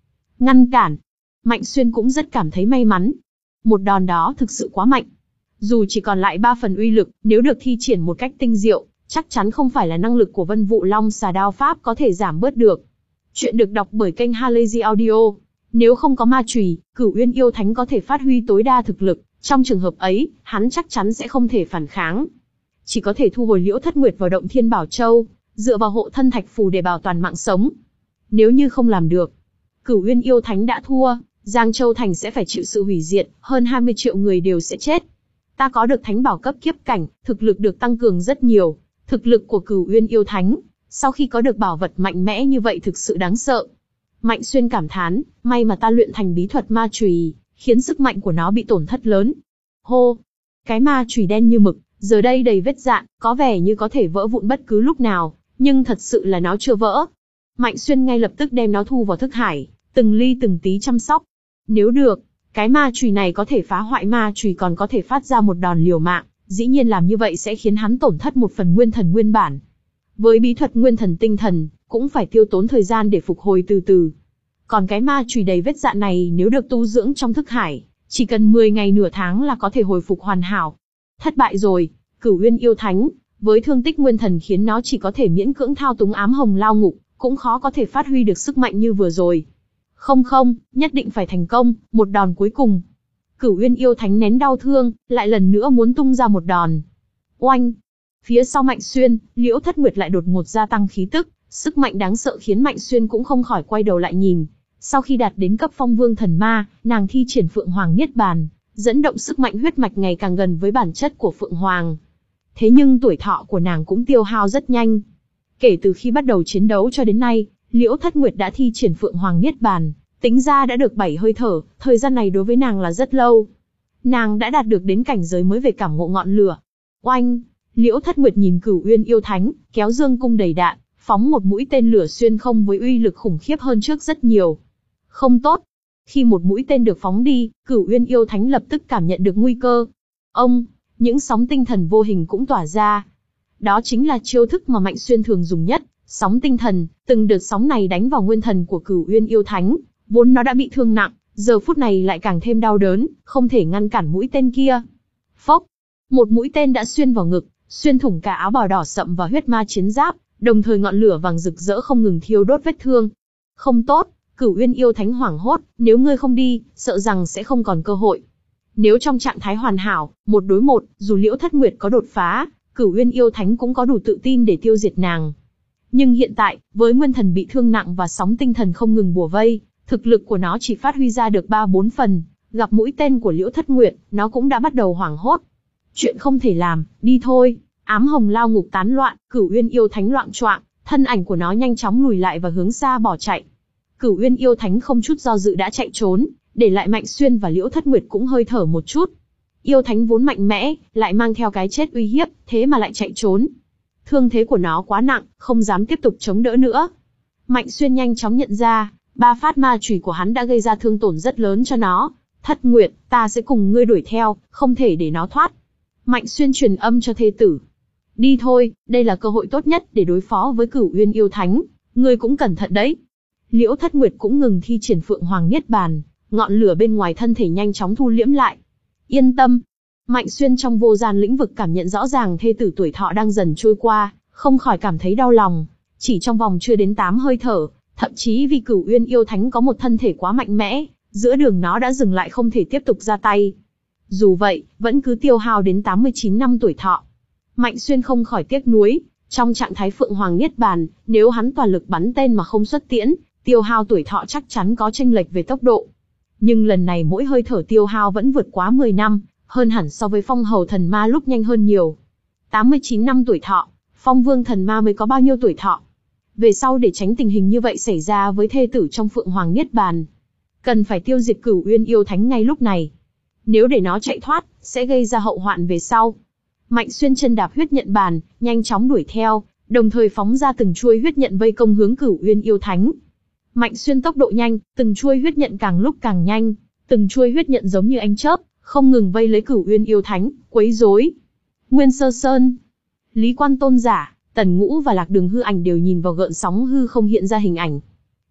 ngăn cản. Mạnh Xuyên cũng rất cảm thấy may mắn. Một đòn đó thực sự quá mạnh. Dù chỉ còn lại ba phần uy lực, nếu được thi triển một cách tinh diệu, chắc chắn không phải là năng lực của Vân Vũ Long Xà Đao Pháp có thể giảm bớt được. Chuyện được đọc bởi kênh Halazy Audio. Nếu không có ma chùy, Cửu Uyên Yêu Thánh có thể phát huy tối đa thực lực, trong trường hợp ấy, hắn chắc chắn sẽ không thể phản kháng. Chỉ có thể thu hồi Liễu Thất Nguyệt vào Động Thiên Bảo Châu, dựa vào hộ thân thạch phù để bảo toàn mạng sống. Nếu như không làm được, Cửu Uyên Yêu Thánh đã thua, Giang Châu Thành sẽ phải chịu sự hủy diệt, hơn hai mươi triệu người đều sẽ chết. Ta có được thánh bảo cấp kiếp cảnh, thực lực được tăng cường rất nhiều. Thực lực của Cửu Uyên Yêu Thánh, sau khi có được bảo vật mạnh mẽ như vậy thực sự đáng sợ. Mạnh Xuyên cảm thán, may mà ta luyện thành bí thuật ma chùy, khiến sức mạnh của nó bị tổn thất lớn. Hô! Cái ma chùy đen như mực, giờ đây đầy vết dạn, có vẻ như có thể vỡ vụn bất cứ lúc nào, nhưng thật sự là nó chưa vỡ. Mạnh Xuyên ngay lập tức đem nó thu vào thức hải, từng ly từng tí chăm sóc. Nếu được, cái ma chùy này có thể phá hoại ma chùy còn có thể phát ra một đòn liều mạng, dĩ nhiên làm như vậy sẽ khiến hắn tổn thất một phần nguyên thần nguyên bản. Với bí thuật nguyên thần tinh thần, cũng phải tiêu tốn thời gian để phục hồi từ từ. Còn cái ma chùy đầy vết dạn này nếu được tu dưỡng trong thức hải, chỉ cần mười ngày nửa tháng là có thể hồi phục hoàn hảo. Thất bại rồi, Cửu Uyên Yêu Thánh, với thương tích nguyên thần khiến nó chỉ có thể miễn cưỡng thao túng ám hồng lao ngục, cũng khó có thể phát huy được sức mạnh như vừa rồi. Không không, nhất định phải thành công, một đòn cuối cùng. Cửu Uyên Yêu Thánh nén đau thương, lại lần nữa muốn tung ra một đòn. Oanh! Phía sau Mạnh Xuyên, Liễu Thất Nguyệt lại đột ngột gia tăng khí tức, sức mạnh đáng sợ khiến Mạnh Xuyên cũng không khỏi quay đầu lại nhìn. Sau khi đạt đến cấp Phong Vương Thần Ma, nàng thi triển Phượng Hoàng Niết Bàn, dẫn động sức mạnh huyết mạch ngày càng gần với bản chất của Phượng Hoàng. Thế nhưng tuổi thọ của nàng cũng tiêu hao rất nhanh. Kể từ khi bắt đầu chiến đấu cho đến nay, Liễu Thất Nguyệt đã thi triển Phượng Hoàng Niết Bàn, tính ra đã được bảy hơi thở, thời gian này đối với nàng là rất lâu. Nàng đã đạt được đến cảnh giới mới về cảm ngộ ngọn lửa. Oanh! Liễu Thất Nguyệt nhìn Cửu Uyên Yêu Thánh, kéo dương cung đầy đạn, phóng một mũi tên lửa xuyên không với uy lực khủng khiếp hơn trước rất nhiều. Không tốt. Khi một mũi tên được phóng đi, Cửu Uyên Yêu Thánh lập tức cảm nhận được nguy cơ. Ông, những sóng tinh thần vô hình cũng tỏa ra. Đó chính là chiêu thức mà Mạnh Xuyên thường dùng nhất, sóng tinh thần. Từng đợt sóng này đánh vào nguyên thần của Cửu Uyên Yêu Thánh, vốn nó đã bị thương nặng, giờ phút này lại càng thêm đau đớn, không thể ngăn cản mũi tên kia. Phốc, một mũi tên đã xuyên vào ngực, xuyên thủng cả áo bào đỏ sậm và huyết ma chiến giáp, đồng thời ngọn lửa vàng rực rỡ không ngừng thiêu đốt vết thương. Không tốt, Cửu Uyên Yêu Thánh hoảng hốt, nếu ngươi không đi, sợ rằng sẽ không còn cơ hội. Nếu trong trạng thái hoàn hảo, một đối một, dù Liễu Thất Nguyệt có đột phá, Cửu Uyên Yêu Thánh cũng có đủ tự tin để tiêu diệt nàng. Nhưng hiện tại, với nguyên thần bị thương nặng và sóng tinh thần không ngừng bủa vây, thực lực của nó chỉ phát huy ra được ba bốn phần, gặp mũi tên của Liễu Thất Nguyệt, nó cũng đã bắt đầu hoảng hốt. Chuyện không thể làm, đi thôi. Ám hồng lao ngục tán loạn, Cửu Uyên Yêu Thánh loạng choạng, thân ảnh của nó nhanh chóng lùi lại và hướng xa bỏ chạy. Cửu Uyên Yêu Thánh không chút do dự đã chạy trốn, để lại Mạnh Xuyên và Liễu Thất Nguyệt cũng hơi thở một chút. Yêu Thánh vốn mạnh mẽ, lại mang theo cái chết uy hiếp, thế mà lại chạy trốn. Thương thế của nó quá nặng, không dám tiếp tục chống đỡ nữa. Mạnh Xuyên nhanh chóng nhận ra, ba phát ma chùy của hắn đã gây ra thương tổn rất lớn cho nó. Thất Nguyệt, ta sẽ cùng ngươi đuổi theo, không thể để nó thoát. Mạnh Xuyên truyền âm cho thê tử. Đi thôi, đây là cơ hội tốt nhất để đối phó với Cửu Uyên Yêu Thánh, ngươi cũng cẩn thận đấy. Liễu Thất Nguyệt cũng ngừng thi triển Phượng Hoàng Niết Bàn, ngọn lửa bên ngoài thân thể nhanh chóng thu liễm lại. Yên tâm. Mạnh Xuyên trong vô gian lĩnh vực cảm nhận rõ ràng thê tử tuổi thọ đang dần trôi qua, không khỏi cảm thấy đau lòng. Chỉ trong vòng chưa đến tám hơi thở, thậm chí vì Cửu Uyên Yêu Thánh có một thân thể quá mạnh mẽ, giữa đường nó đã dừng lại không thể tiếp tục ra tay. Dù vậy, vẫn cứ tiêu hao đến tám mươi chín năm tuổi thọ. Mạnh Xuyên không khỏi tiếc nuối, trong trạng thái Phượng Hoàng Niết Bàn, nếu hắn toàn lực bắn tên mà không xuất tiễn, tiêu hao tuổi thọ chắc chắn có chênh lệch về tốc độ. Nhưng lần này mỗi hơi thở tiêu hao vẫn vượt quá mười năm, hơn hẳn so với Phong Hầu Thần Ma lúc nhanh hơn nhiều. tám mươi chín năm tuổi thọ, Phong Vương Thần Ma mới có bao nhiêu tuổi thọ? Về sau để tránh tình hình như vậy xảy ra với thê tử trong Phượng Hoàng Niết Bàn, cần phải tiêu diệt Cửu Uyên Yêu Thánh ngay lúc này. Nếu để nó chạy thoát, sẽ gây ra hậu hoạn về sau. Mạnh Xuyên chân đạp huyết nhận bàn, nhanh chóng đuổi theo, đồng thời phóng ra từng chuôi huyết nhận vây công hướng Cửu Uyên Yêu Thánh. Mạnh Xuyên tốc độ nhanh, từng chuôi huyết nhận càng lúc càng nhanh, từng chuôi huyết nhận giống như ánh chớp, không ngừng vây lấy Cửu Uyên Yêu Thánh, quấy rối. Nguyên Sơ Sơn, Lý Quan Tôn Giả, Tần Ngũ và Lạc Đường hư ảnh đều nhìn vào gợn sóng hư không hiện ra hình ảnh.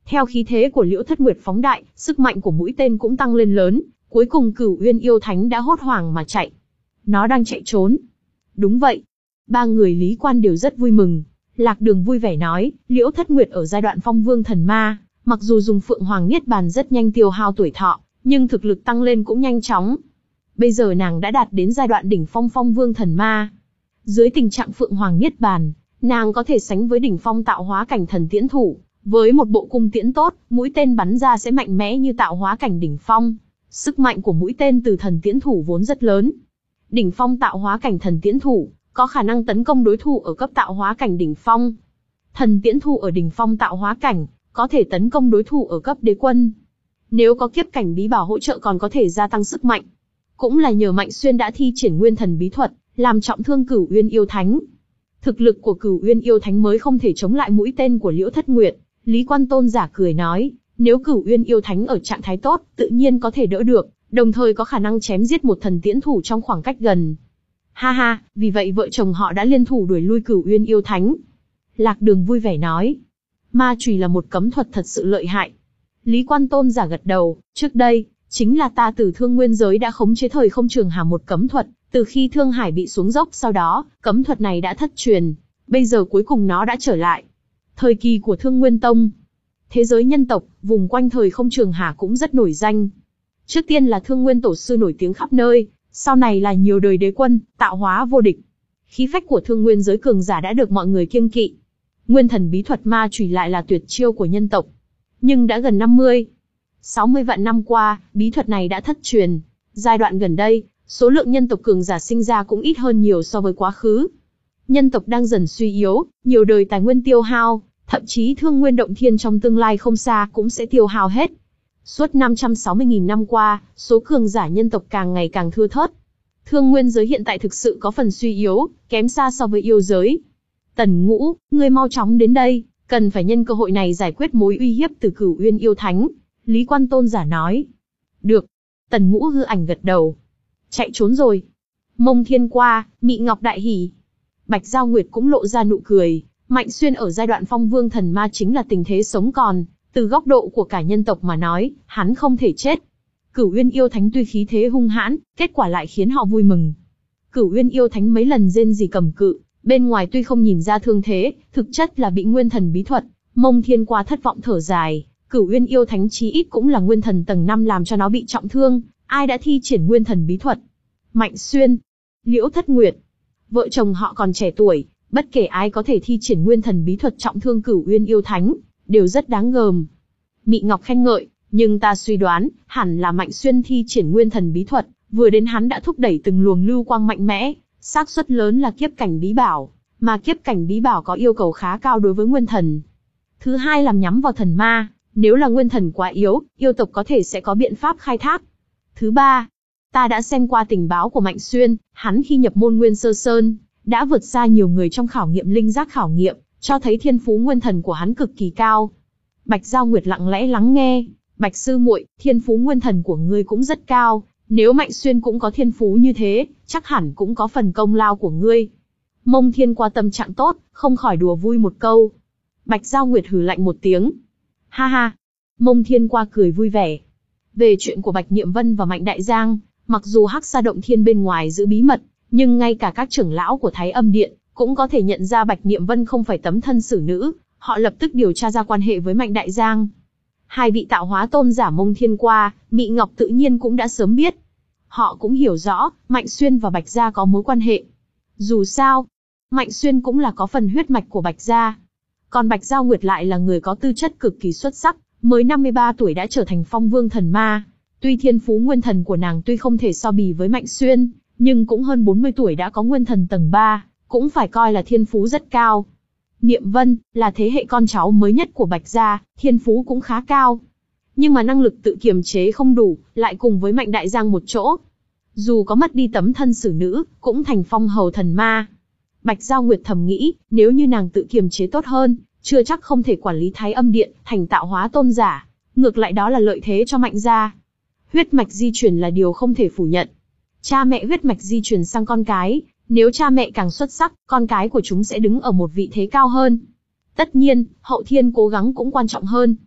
Theo khí thế của Liễu Thất Nguyệt phóng đại, sức mạnh của mũi tên cũng tăng lên lớn, cuối cùng Cửu Uyên yêu thánh đã hốt hoảng mà chạy. Nó đang chạy trốn. Đúng vậy. Ba người Lý Quan đều rất vui mừng. Lạc Đường vui vẻ nói, Liễu Thất Nguyệt ở giai đoạn phong vương thần ma, mặc dù dùng Phượng Hoàng Niết Bàn rất nhanh tiêu hao tuổi thọ, nhưng thực lực tăng lên cũng nhanh chóng. Bây giờ nàng đã đạt đến giai đoạn đỉnh phong phong vương thần ma. Dưới tình trạng Phượng Hoàng Niết Bàn, nàng có thể sánh với đỉnh phong tạo hóa cảnh thần tiễn thủ. Với một bộ cung tiễn tốt, mũi tên bắn ra sẽ mạnh mẽ như tạo hóa cảnh đỉnh phong. Sức mạnh của mũi tên từ thần tiễn thủ vốn rất lớn. Đỉnh phong tạo hóa cảnh thần tiễn thủ, có khả năng tấn công đối thủ ở cấp tạo hóa cảnh đỉnh phong. Thần tiễn thủ ở đỉnh phong tạo hóa cảnh, có thể tấn công đối thủ ở cấp đế quân. Nếu có kiếp cảnh bí bảo hỗ trợ còn có thể gia tăng sức mạnh. Cũng là nhờ Mạnh Xuyên đã thi triển nguyên thần bí thuật, làm trọng thương Cửu Uyên yêu thánh. Thực lực của Cửu Uyên yêu thánh mới không thể chống lại mũi tên của Liễu Thất Nguyệt. Lý Quan Tôn giả cười nói, nếu Cửu Uyên yêu thánh ở trạng thái tốt, tự nhiên có thể đỡ được, đồng thời có khả năng chém giết một thần tiễn thủ trong khoảng cách gần. Ha ha, vì vậy vợ chồng họ đã liên thủ đuổi lui Cửu Uyên yêu thánh. Lạc Đường vui vẻ nói, ma chùy là một cấm thuật thật sự lợi hại. Lý Quan Tôn giả gật đầu, trước đây, chính là ta từ Thương Nguyên giới đã khống chế thời không trường hà một cấm thuật, từ khi Thương Hải bị xuống dốc sau đó, cấm thuật này đã thất truyền, bây giờ cuối cùng nó đã trở lại. Thời kỳ của Thương Nguyên Tông, thế giới nhân tộc, vùng quanh thời không trường hà cũng rất nổi danh. Trước tiên là Thương Nguyên Tổ sư nổi tiếng khắp nơi, sau này là nhiều đời đế quân, tạo hóa vô địch. Khí phách của Thương Nguyên giới cường giả đã được mọi người kiêng kỵ. Nguyên thần bí thuật ma chùy lại là tuyệt chiêu của nhân tộc. Nhưng đã gần năm mươi, sáu mươi vạn năm qua, bí thuật này đã thất truyền. Giai đoạn gần đây, số lượng nhân tộc cường giả sinh ra cũng ít hơn nhiều so với quá khứ. Nhân tộc đang dần suy yếu, nhiều đời tài nguyên tiêu hao, thậm chí Thương Nguyên Động Thiên trong tương lai không xa cũng sẽ tiêu hao hết. Suốt năm trăm sáu mươi nghìn năm qua, số cường giả nhân tộc càng ngày càng thưa thớt. Thương Nguyên giới hiện tại thực sự có phần suy yếu, kém xa so với yêu giới. Tần Ngũ, ngươi mau chóng đến đây, cần phải nhân cơ hội này giải quyết mối uy hiếp từ Cửu Uyên yêu thánh. Lý Quan Tôn giả nói. Được. Tần Ngũ hư ảnh gật đầu. Chạy trốn rồi. Mông Thiên qua, Mị Ngọc đại hỉ. Bạch Giao Nguyệt cũng lộ ra nụ cười. Mạnh Xuyên ở giai đoạn phong vương thần ma chính là tình thế sống còn. Từ góc độ của cả nhân tộc mà nói, hắn không thể chết. Cửu Uyên yêu thánh tuy khí thế hung hãn, kết quả lại khiến họ vui mừng. Cửu Uyên yêu thánh mấy lần rên rỉ cầm cự, bên ngoài tuy không nhìn ra thương thế, thực chất là bị nguyên thần bí thuật. Mông Thiên qua thất vọng thở dài. Cửu Uyên yêu thánh chí ít cũng là nguyên thần tầng năm làm cho nó bị trọng thương, ai đã thi triển nguyên thần bí thuật? Mạnh Xuyên, Liễu Thất Nguyệt. Vợ chồng họ còn trẻ tuổi, bất kể ai có thể thi triển nguyên thần bí thuật trọng thương Cửu Uyên yêu thánh, đều rất đáng gờm. Mị Ngọc khen ngợi, nhưng ta suy đoán, hẳn là Mạnh Xuyên thi triển nguyên thần bí thuật, vừa đến hắn đã thúc đẩy từng luồng lưu quang mạnh mẽ, xác suất lớn là kiếp cảnh bí bảo, mà kiếp cảnh bí bảo có yêu cầu khá cao đối với nguyên thần. Thứ hai là nhắm vào thần ma, nếu là nguyên thần quá yếu, yêu tộc có thể sẽ có biện pháp khai thác. Thứ ba, ta đã xem qua tình báo của Mạnh Xuyên, hắn khi nhập môn Nguyên Sơ Sơn, đã vượt xa nhiều người trong khảo nghiệm linh giác khảo nghiệm, cho thấy thiên phú nguyên thần của hắn cực kỳ cao. Bạch Giao Nguyệt lặng lẽ lắng nghe, Bạch sư muội, thiên phú nguyên thần của ngươi cũng rất cao, nếu Mạnh Xuyên cũng có thiên phú như thế, chắc hẳn cũng có phần công lao của ngươi. Mông Thiên qua tâm trạng tốt, không khỏi đùa vui một câu. Bạch Giao Nguyệt hừ lạnh một tiếng. Ha ha. Mông Thiên qua cười vui vẻ. Về chuyện của Bạch Niệm Vân và Mạnh Đại Giang, mặc dù Hắc Sa Động Thiên bên ngoài giữ bí mật, nhưng ngay cả các trưởng lão của Thái Âm Điện cũng có thể nhận ra Bạch Niệm Vân không phải tấm thân xử nữ, họ lập tức điều tra ra quan hệ với Mạnh Đại Giang. Hai vị tạo hóa tôn giả Mông Thiên qua, Mị Ngọc tự nhiên cũng đã sớm biết. Họ cũng hiểu rõ, Mạnh Xuyên và Bạch Gia có mối quan hệ. Dù sao, Mạnh Xuyên cũng là có phần huyết mạch của Bạch Gia. Còn Bạch Giao Nguyệt lại là người có tư chất cực kỳ xuất sắc, mới năm mươi ba tuổi đã trở thành phong vương thần ma. Tuy thiên phú nguyên thần của nàng tuy không thể so bì với Mạnh Xuyên, nhưng cũng hơn bốn mươi tuổi đã có nguyên thần tầng ba, cũng phải coi là thiên phú rất cao. Niệm Vân, là thế hệ con cháu mới nhất của Bạch Gia, thiên phú cũng khá cao. Nhưng mà năng lực tự kiềm chế không đủ, lại cùng với Mạnh Đại Giang một chỗ. Dù có mất đi tấm thân xử nữ, cũng thành phong hầu thần ma. Bạch Giao Nguyệt thầm nghĩ, nếu như nàng tự kiềm chế tốt hơn, chưa chắc không thể quản lý Thái Âm Điện, thành tạo hóa tôn giả. Ngược lại đó là lợi thế cho Mạnh Gia. Huyết mạch di truyền là điều không thể phủ nhận. Cha mẹ huyết mạch di truyền sang con cái, nếu cha mẹ càng xuất sắc, con cái của chúng sẽ đứng ở một vị thế cao hơn. Tất nhiên, hậu thiên cố gắng cũng quan trọng hơn.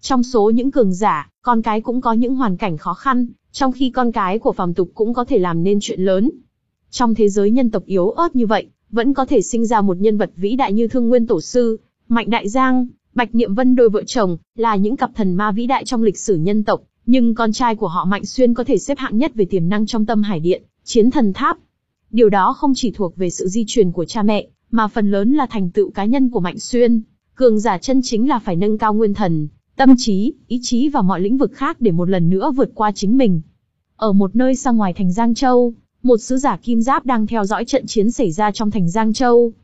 Trong số những cường giả, con cái cũng có những hoàn cảnh khó khăn, trong khi con cái của phàm tục cũng có thể làm nên chuyện lớn. Trong thế giới nhân tộc yếu ớt như vậy, vẫn có thể sinh ra một nhân vật vĩ đại như Thương Nguyên Tổ Sư, Mạnh Đại Giang, Bạch Niệm Vân đôi vợ chồng, là những cặp thần ma vĩ đại trong lịch sử nhân tộc, nhưng con trai của họ Mạnh Xuyên có thể xếp hạng nhất về tiềm năng trong Tâm Hải Điện, Chiến Thần Tháp. Điều đó không chỉ thuộc về sự di truyền của cha mẹ, mà phần lớn là thành tựu cá nhân của Mạnh Xuyên. Cường giả chân chính là phải nâng cao nguyên thần, tâm trí, ý chí và mọi lĩnh vực khác để một lần nữa vượt qua chính mình. Ở một nơi xa ngoài thành Giang Châu, một sứ giả kim giáp đang theo dõi trận chiến xảy ra trong thành Giang Châu.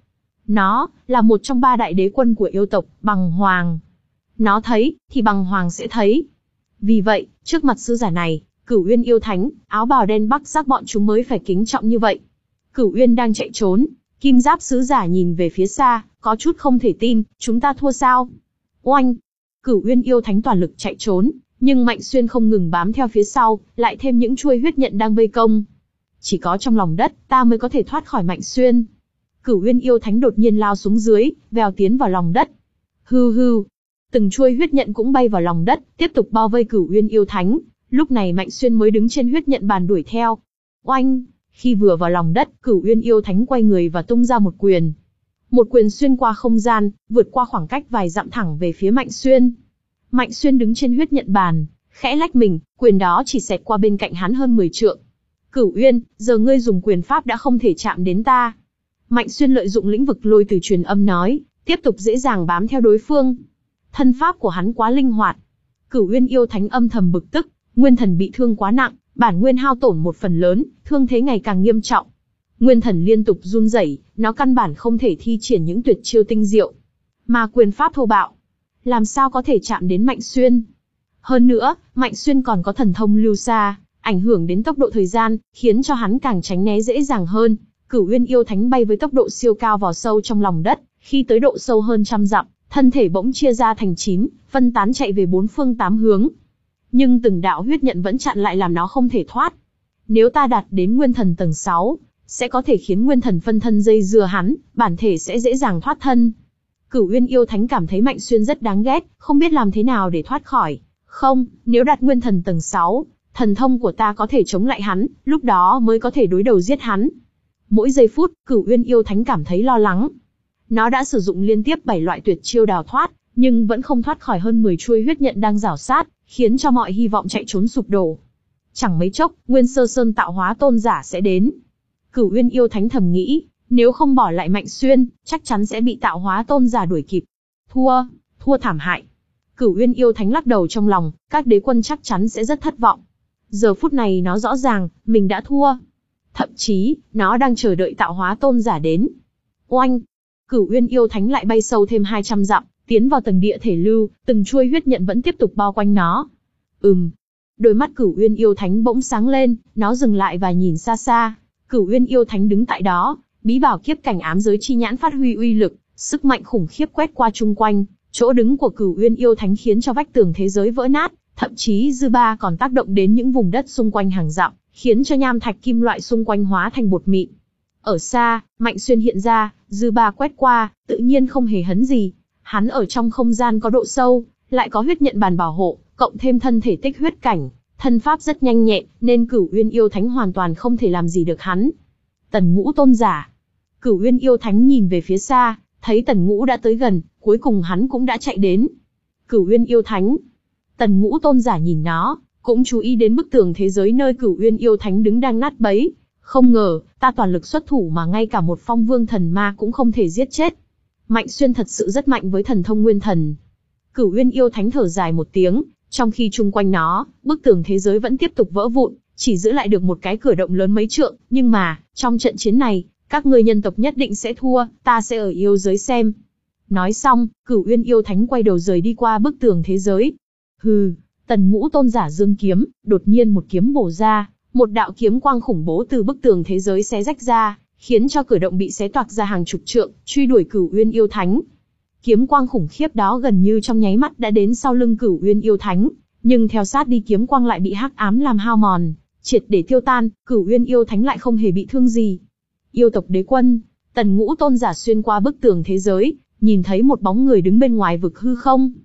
Nó là một trong ba đại đế quân của yêu tộc, Bằng Hoàng. Nó thấy, thì Bằng Hoàng sẽ thấy. Vì vậy, trước mặt sứ giả này, Cửu Uyên yêu thánh, áo bào đen Bắc Giác bọn chúng mới phải kính trọng như vậy. Cửu Uyên đang chạy trốn, kim giáp sứ giả nhìn về phía xa, có chút không thể tin, chúng ta thua sao? Oanh! Cửu Uyên yêu thánh toàn lực chạy trốn, nhưng Mạnh Xuyên không ngừng bám theo phía sau, lại thêm những chuôi huyết nhận đang vây công. Chỉ có trong lòng đất, ta mới có thể thoát khỏi Mạnh Xuyên. Cửu Uyên yêu thánh đột nhiên lao xuống dưới, vèo tiến vào lòng đất. Hư hư! Từng chuôi huyết nhận cũng bay vào lòng đất, tiếp tục bao vây Cửu Uyên yêu thánh. Lúc này Mạnh Xuyên mới đứng trên huyết nhận bàn đuổi theo. Oanh! Khi vừa vào lòng đất, Cửu Uyên yêu thánh quay người và tung ra một quyền. Một quyền xuyên qua không gian, vượt qua khoảng cách vài dặm thẳng về phía Mạnh Xuyên. Mạnh Xuyên đứng trên huyết nhận bàn, khẽ lách mình, quyền đó chỉ xẹt qua bên cạnh hắn hơn mười trượng. Cửu Uyên, giờ ngươi dùng quyền pháp đã không thể chạm đến ta. Mạnh Xuyên lợi dụng lĩnh vực lôi từ truyền âm nói, tiếp tục dễ dàng bám theo đối phương. Thân pháp của hắn quá linh hoạt. Cửu Uyên yêu thánh âm thầm bực tức, nguyên thần bị thương quá nặng, bản nguyên hao tổn một phần lớn, thương thế ngày càng nghiêm trọng. Nguyên thần liên tục run rẩy, nó căn bản không thể thi triển những tuyệt chiêu tinh diệu, mà quyền pháp thô bạo, làm sao có thể chạm đến Mạnh Xuyên. Hơn nữa, Mạnh Xuyên còn có thần thông lưu xa, ảnh hưởng đến tốc độ thời gian, khiến cho hắn càng tránh né dễ dàng hơn. Cửu Uyên yêu thánh bay với tốc độ siêu cao vào sâu trong lòng đất, khi tới độ sâu hơn trăm dặm, thân thể bỗng chia ra thành chín, phân tán chạy về bốn phương tám hướng. Nhưng từng đạo huyết nhận vẫn chặn lại làm nó không thể thoát. Nếu ta đạt đến nguyên thần tầng sáu, sẽ có thể khiến nguyên thần phân thân dây dưa hắn, bản thể sẽ dễ dàng thoát thân. Cửu Uyên yêu thánh cảm thấy Mạnh Xuyên rất đáng ghét, không biết làm thế nào để thoát khỏi. Không, nếu đạt nguyên thần tầng sáu, thần thông của ta có thể chống lại hắn, lúc đó mới có thể đối đầu giết hắn. Mỗi giây phút, Cửu Uyên yêu thánh cảm thấy lo lắng. Nó đã sử dụng liên tiếp bảy loại tuyệt chiêu đào thoát, nhưng vẫn không thoát khỏi hơn mười chuôi huyết nhận đang rảo sát, khiến cho mọi hy vọng chạy trốn sụp đổ. Chẳng mấy chốc, Nguyên Sơ Sơn tạo hóa tôn giả sẽ đến. Cửu Uyên yêu thánh thầm nghĩ, nếu không bỏ lại Mạnh Xuyên, chắc chắn sẽ bị tạo hóa tôn giả đuổi kịp. Thua, thua thảm hại. Cửu Uyên yêu thánh lắc đầu trong lòng, các đế quân chắc chắn sẽ rất thất vọng. Giờ phút này nó rõ ràng, mình đã thua. Thậm chí, nó đang chờ đợi tạo hóa tôn giả đến. Oanh! Cửu Uyên yêu thánh lại bay sâu thêm hai trăm dặm, tiến vào tầng địa thể lưu, từng chuôi huyết nhận vẫn tiếp tục bao quanh nó. Ừm. Đôi mắt Cửu Uyên yêu thánh bỗng sáng lên, nó dừng lại và nhìn xa xa. Cửu Uyên yêu thánh đứng tại đó, bí bảo kiếp cảnh ám giới chi nhãn phát huy uy lực, sức mạnh khủng khiếp quét qua chung quanh. Chỗ đứng của Cửu Uyên yêu thánh khiến cho vách tường thế giới vỡ nát, thậm chí dư ba còn tác động đến những vùng đất xung quanh hàng dặm, khiến cho nham thạch kim loại xung quanh hóa thành bột mịn. Ở xa, Mạnh Xuyên hiện ra, dư ba quét qua, tự nhiên không hề hấn gì. Hắn ở trong không gian có độ sâu, lại có huyết nhận bàn bảo hộ, cộng thêm thân thể tích huyết cảnh, thân pháp rất nhanh nhẹn, nên Cửu Uyên yêu thánh hoàn toàn không thể làm gì được hắn. Tần Ngũ tôn giả. Cửu Uyên yêu thánh nhìn về phía xa, thấy Tần Ngũ đã tới gần, cuối cùng hắn cũng đã chạy đến. Cửu Uyên yêu thánh. Tần Ngũ tôn giả nhìn nó, cũng chú ý đến bức tường thế giới nơi Cửu Uyên yêu thánh đứng đang nát bấy. Không ngờ, ta toàn lực xuất thủ mà ngay cả một phong vương thần ma cũng không thể giết chết. Mạnh Xuyên thật sự rất mạnh với thần thông nguyên thần. Cửu Uyên yêu thánh thở dài một tiếng, trong khi chung quanh nó, bức tường thế giới vẫn tiếp tục vỡ vụn, chỉ giữ lại được một cái cửa động lớn mấy trượng, nhưng mà, trong trận chiến này, các ngươi nhân tộc nhất định sẽ thua, ta sẽ ở yêu giới xem. Nói xong, Cửu Uyên yêu thánh quay đầu rời đi qua bức tường thế giới. Hừ, Tần Ngũ tôn giả giương kiếm, đột nhiên một kiếm bổ ra, một đạo kiếm quang khủng bố từ bức tường thế giới xé rách ra, khiến cho cửa động bị xé toạc ra hàng chục trượng, truy đuổi Cửu Uyên yêu thánh. Kiếm quang khủng khiếp đó gần như trong nháy mắt đã đến sau lưng Cửu Uyên yêu thánh, nhưng theo sát đi kiếm quang lại bị hắc ám làm hao mòn, triệt để tiêu tan, Cửu Uyên yêu thánh lại không hề bị thương gì. Yêu tộc đế quân, Tần Ngũ tôn giả xuyên qua bức tường thế giới, nhìn thấy một bóng người đứng bên ngoài vực hư không.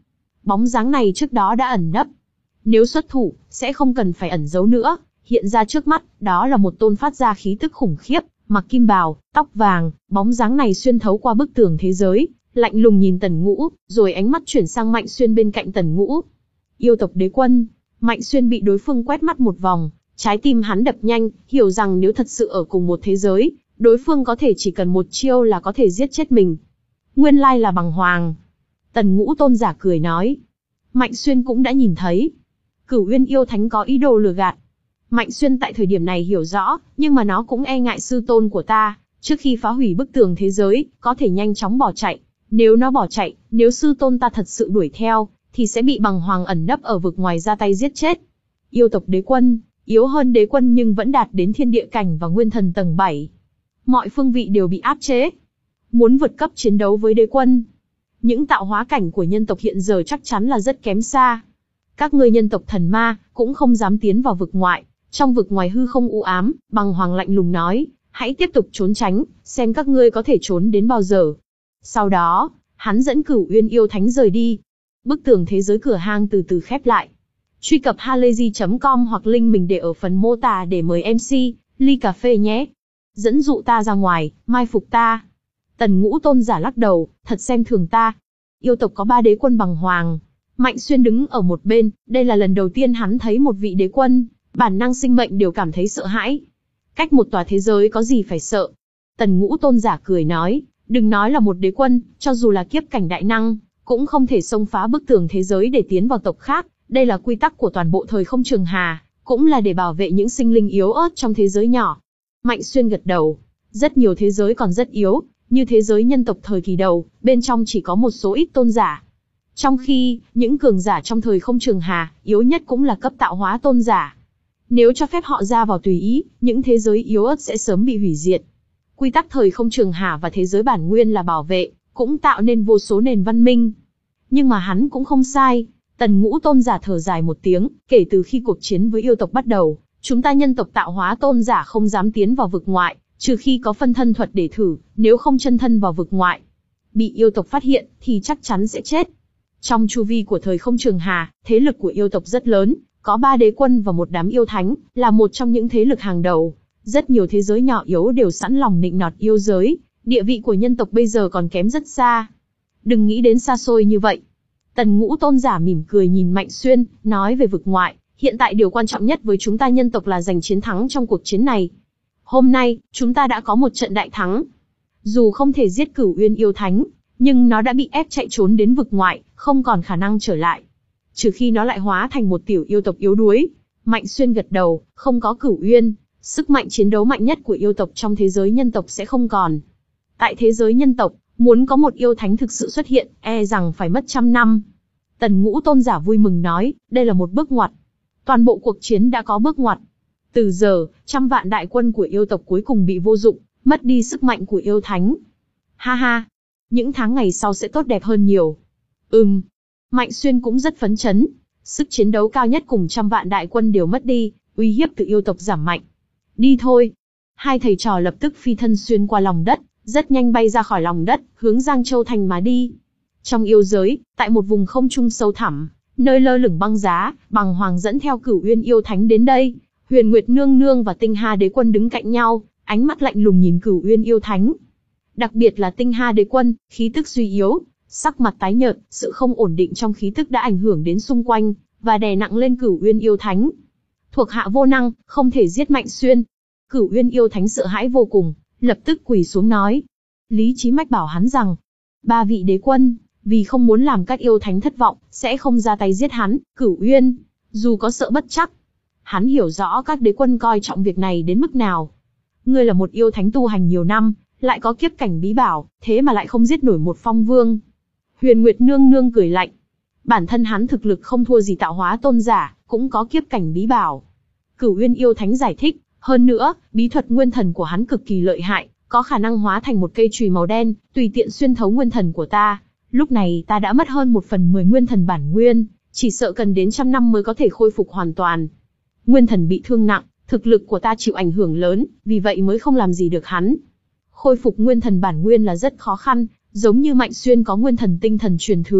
Bóng dáng này trước đó đã ẩn nấp. Nếu xuất thủ, sẽ không cần phải ẩn giấu nữa. Hiện ra trước mắt, đó là một tôn phát ra khí tức khủng khiếp, mặc kim bào, tóc vàng, bóng dáng này xuyên thấu qua bức tường thế giới, lạnh lùng nhìn Tần Ngũ, rồi ánh mắt chuyển sang Mạnh Xuyên bên cạnh Tần Ngũ. Yêu tộc đế quân. Mạnh Xuyên bị đối phương quét mắt một vòng, trái tim hắn đập nhanh, hiểu rằng nếu thật sự ở cùng một thế giới, đối phương có thể chỉ cần một chiêu là có thể giết chết mình. Nguyên lai là bằng hoàng. Tần Ngũ tôn giả cười nói. Mạnh Xuyên cũng đã nhìn thấy. Cửu Uyên yêu thánh có ý đồ lừa gạt. Mạnh Xuyên tại thời điểm này hiểu rõ, nhưng mà nó cũng e ngại sư tôn của ta, trước khi phá hủy bức tường thế giới, có thể nhanh chóng bỏ chạy. Nếu nó bỏ chạy, nếu sư tôn ta thật sự đuổi theo, thì sẽ bị bằng hoàng ẩn nấp ở vực ngoài ra tay giết chết. Yêu tộc đế quân, yếu hơn đế quân nhưng vẫn đạt đến thiên địa cảnh và nguyên thần tầng bảy. Mọi phương vị đều bị áp chế. Muốn vượt cấp chiến đấu với đế quân, những tạo hóa cảnh của nhân tộc hiện giờ chắc chắn là rất kém xa. Các ngươi nhân tộc thần ma, cũng không dám tiến vào vực ngoại. Trong vực ngoài hư không u ám, bằng hoàng lạnh lùng nói, hãy tiếp tục trốn tránh, xem các ngươi có thể trốn đến bao giờ. Sau đó, hắn dẫn Cửu Uyên yêu thánh rời đi. Bức tường thế giới cửa hang từ từ khép lại. Truy cập halayzi chấm com hoặc link mình để ở phần mô tả để mời em xê, ly cà phê nhé. Dẫn dụ ta ra ngoài, mai phục ta. Tần Ngũ tôn giả lắc đầu, thật xem thường ta. Yêu tộc có ba đế quân bằng hoàng. Mạnh Xuyên đứng ở một bên, đây là lần đầu tiên hắn thấy một vị đế quân, bản năng sinh mệnh đều cảm thấy sợ hãi. Cách một tòa thế giới có gì phải sợ. Tần Ngũ tôn giả cười nói, đừng nói là một đế quân, cho dù là kiếp cảnh đại năng, cũng không thể xông phá bức tường thế giới để tiến vào tộc khác. Đây là quy tắc của toàn bộ thời không trường hà, cũng là để bảo vệ những sinh linh yếu ớt trong thế giới nhỏ. Mạnh Xuyên gật đầu, rất nhiều thế giới còn rất yếu, như thế giới nhân tộc thời kỳ đầu, bên trong chỉ có một số ít tôn giả. Trong khi, những cường giả trong thời không trường hà, yếu nhất cũng là cấp tạo hóa tôn giả. Nếu cho phép họ ra vào tùy ý, những thế giới yếu ớt sẽ sớm bị hủy diệt. Quy tắc thời không trường hà và thế giới bản nguyên là bảo vệ, cũng tạo nên vô số nền văn minh. Nhưng mà hắn cũng không sai. Tần Ngũ tôn giả thở dài một tiếng, kể từ khi cuộc chiến với yêu tộc bắt đầu, chúng ta nhân tộc tạo hóa tôn giả không dám tiến vào vực ngoại, trừ khi có phân thân thuật để thử, nếu không chân thân vào vực ngoại. Bị yêu tộc phát hiện, thì chắc chắn sẽ chết. Trong chu vi của thời không trường hà, thế lực của yêu tộc rất lớn, có ba đế quân và một đám yêu thánh, là một trong những thế lực hàng đầu. Rất nhiều thế giới nhỏ yếu đều sẵn lòng nịnh nọt yêu giới, địa vị của nhân tộc bây giờ còn kém rất xa. Đừng nghĩ đến xa xôi như vậy. Tần Ngũ tôn giả mỉm cười nhìn Mạnh Xuyên, nói về vực ngoại, hiện tại điều quan trọng nhất với chúng ta nhân tộc là giành chiến thắng trong cuộc chiến này. Hôm nay, chúng ta đã có một trận đại thắng. Dù không thể giết Cửu Uyên yêu thánh, nhưng nó đã bị ép chạy trốn đến vực ngoại, không còn khả năng trở lại. Trừ khi nó lại hóa thành một tiểu yêu tộc yếu đuối. Mạnh Xuyên gật đầu, không có Cửu Uyên, sức mạnh chiến đấu mạnh nhất của yêu tộc trong thế giới nhân tộc sẽ không còn. Tại thế giới nhân tộc, muốn có một yêu thánh thực sự xuất hiện, e rằng phải mất trăm năm. Tần Ngũ tôn giả vui mừng nói, đây là một bước ngoặt. Toàn bộ cuộc chiến đã có bước ngoặt. Từ giờ, trăm vạn đại quân của yêu tộc cuối cùng bị vô dụng, mất đi sức mạnh của yêu thánh. Ha ha, những tháng ngày sau sẽ tốt đẹp hơn nhiều. Ừm, Mạnh Xuyên cũng rất phấn chấn. Sức chiến đấu cao nhất cùng trăm vạn đại quân đều mất đi, uy hiếp từ yêu tộc giảm mạnh. Đi thôi. Hai thầy trò lập tức phi thân xuyên qua lòng đất, rất nhanh bay ra khỏi lòng đất, hướng Giang Châu Thành mà đi. Trong yêu giới, tại một vùng không trung sâu thẳm, nơi lơ lửng băng giá, Bằng Hoàng dẫn theo Cửu Uyên yêu thánh đến đây. Huyền Nguyệt Nương Nương và Tinh Hà Đế Quân đứng cạnh nhau, ánh mắt lạnh lùng nhìn Cửu Uyên yêu thánh. Đặc biệt là Tinh Hà Đế Quân, khí tức suy yếu, sắc mặt tái nhợt, sự không ổn định trong khí tức đã ảnh hưởng đến xung quanh, và đè nặng lên Cửu Uyên yêu thánh. Thuộc hạ vô năng, không thể giết Mạnh Xuyên. Cửu Uyên yêu thánh sợ hãi vô cùng, lập tức quỳ xuống nói. Lý trí mách bảo hắn rằng, ba vị đế quân, vì không muốn làm các yêu thánh thất vọng, sẽ không ra tay giết hắn. Cửu Uyên, dù có sợ bất chắc, hắn hiểu rõ các đế quân coi trọng việc này đến mức nào. Ngươi là một yêu thánh tu hành nhiều năm, lại có kiếp cảnh bí bảo, thế mà lại không giết nổi một phong vương. Huyền Nguyệt Nương Nương cười lạnh. Bản thân hắn thực lực không thua gì tạo hóa tôn giả, cũng có kiếp cảnh bí bảo. Cửu Uyên yêu thánh giải thích, hơn nữa, bí thuật nguyên thần của hắn cực kỳ lợi hại, có khả năng hóa thành một cây chùy màu đen, tùy tiện xuyên thấu nguyên thần của ta. Lúc này ta đã mất hơn một phần mười nguyên thần bản nguyên, chỉ sợ cần đến trăm năm mới có thể khôi phục hoàn toàn. Nguyên thần bị thương nặng, thực lực của ta chịu ảnh hưởng lớn, vì vậy mới không làm gì được hắn. Khôi phục nguyên thần bản nguyên là rất khó khăn, giống như Mạnh Xuyên có nguyên thần tinh thần truyền thừa,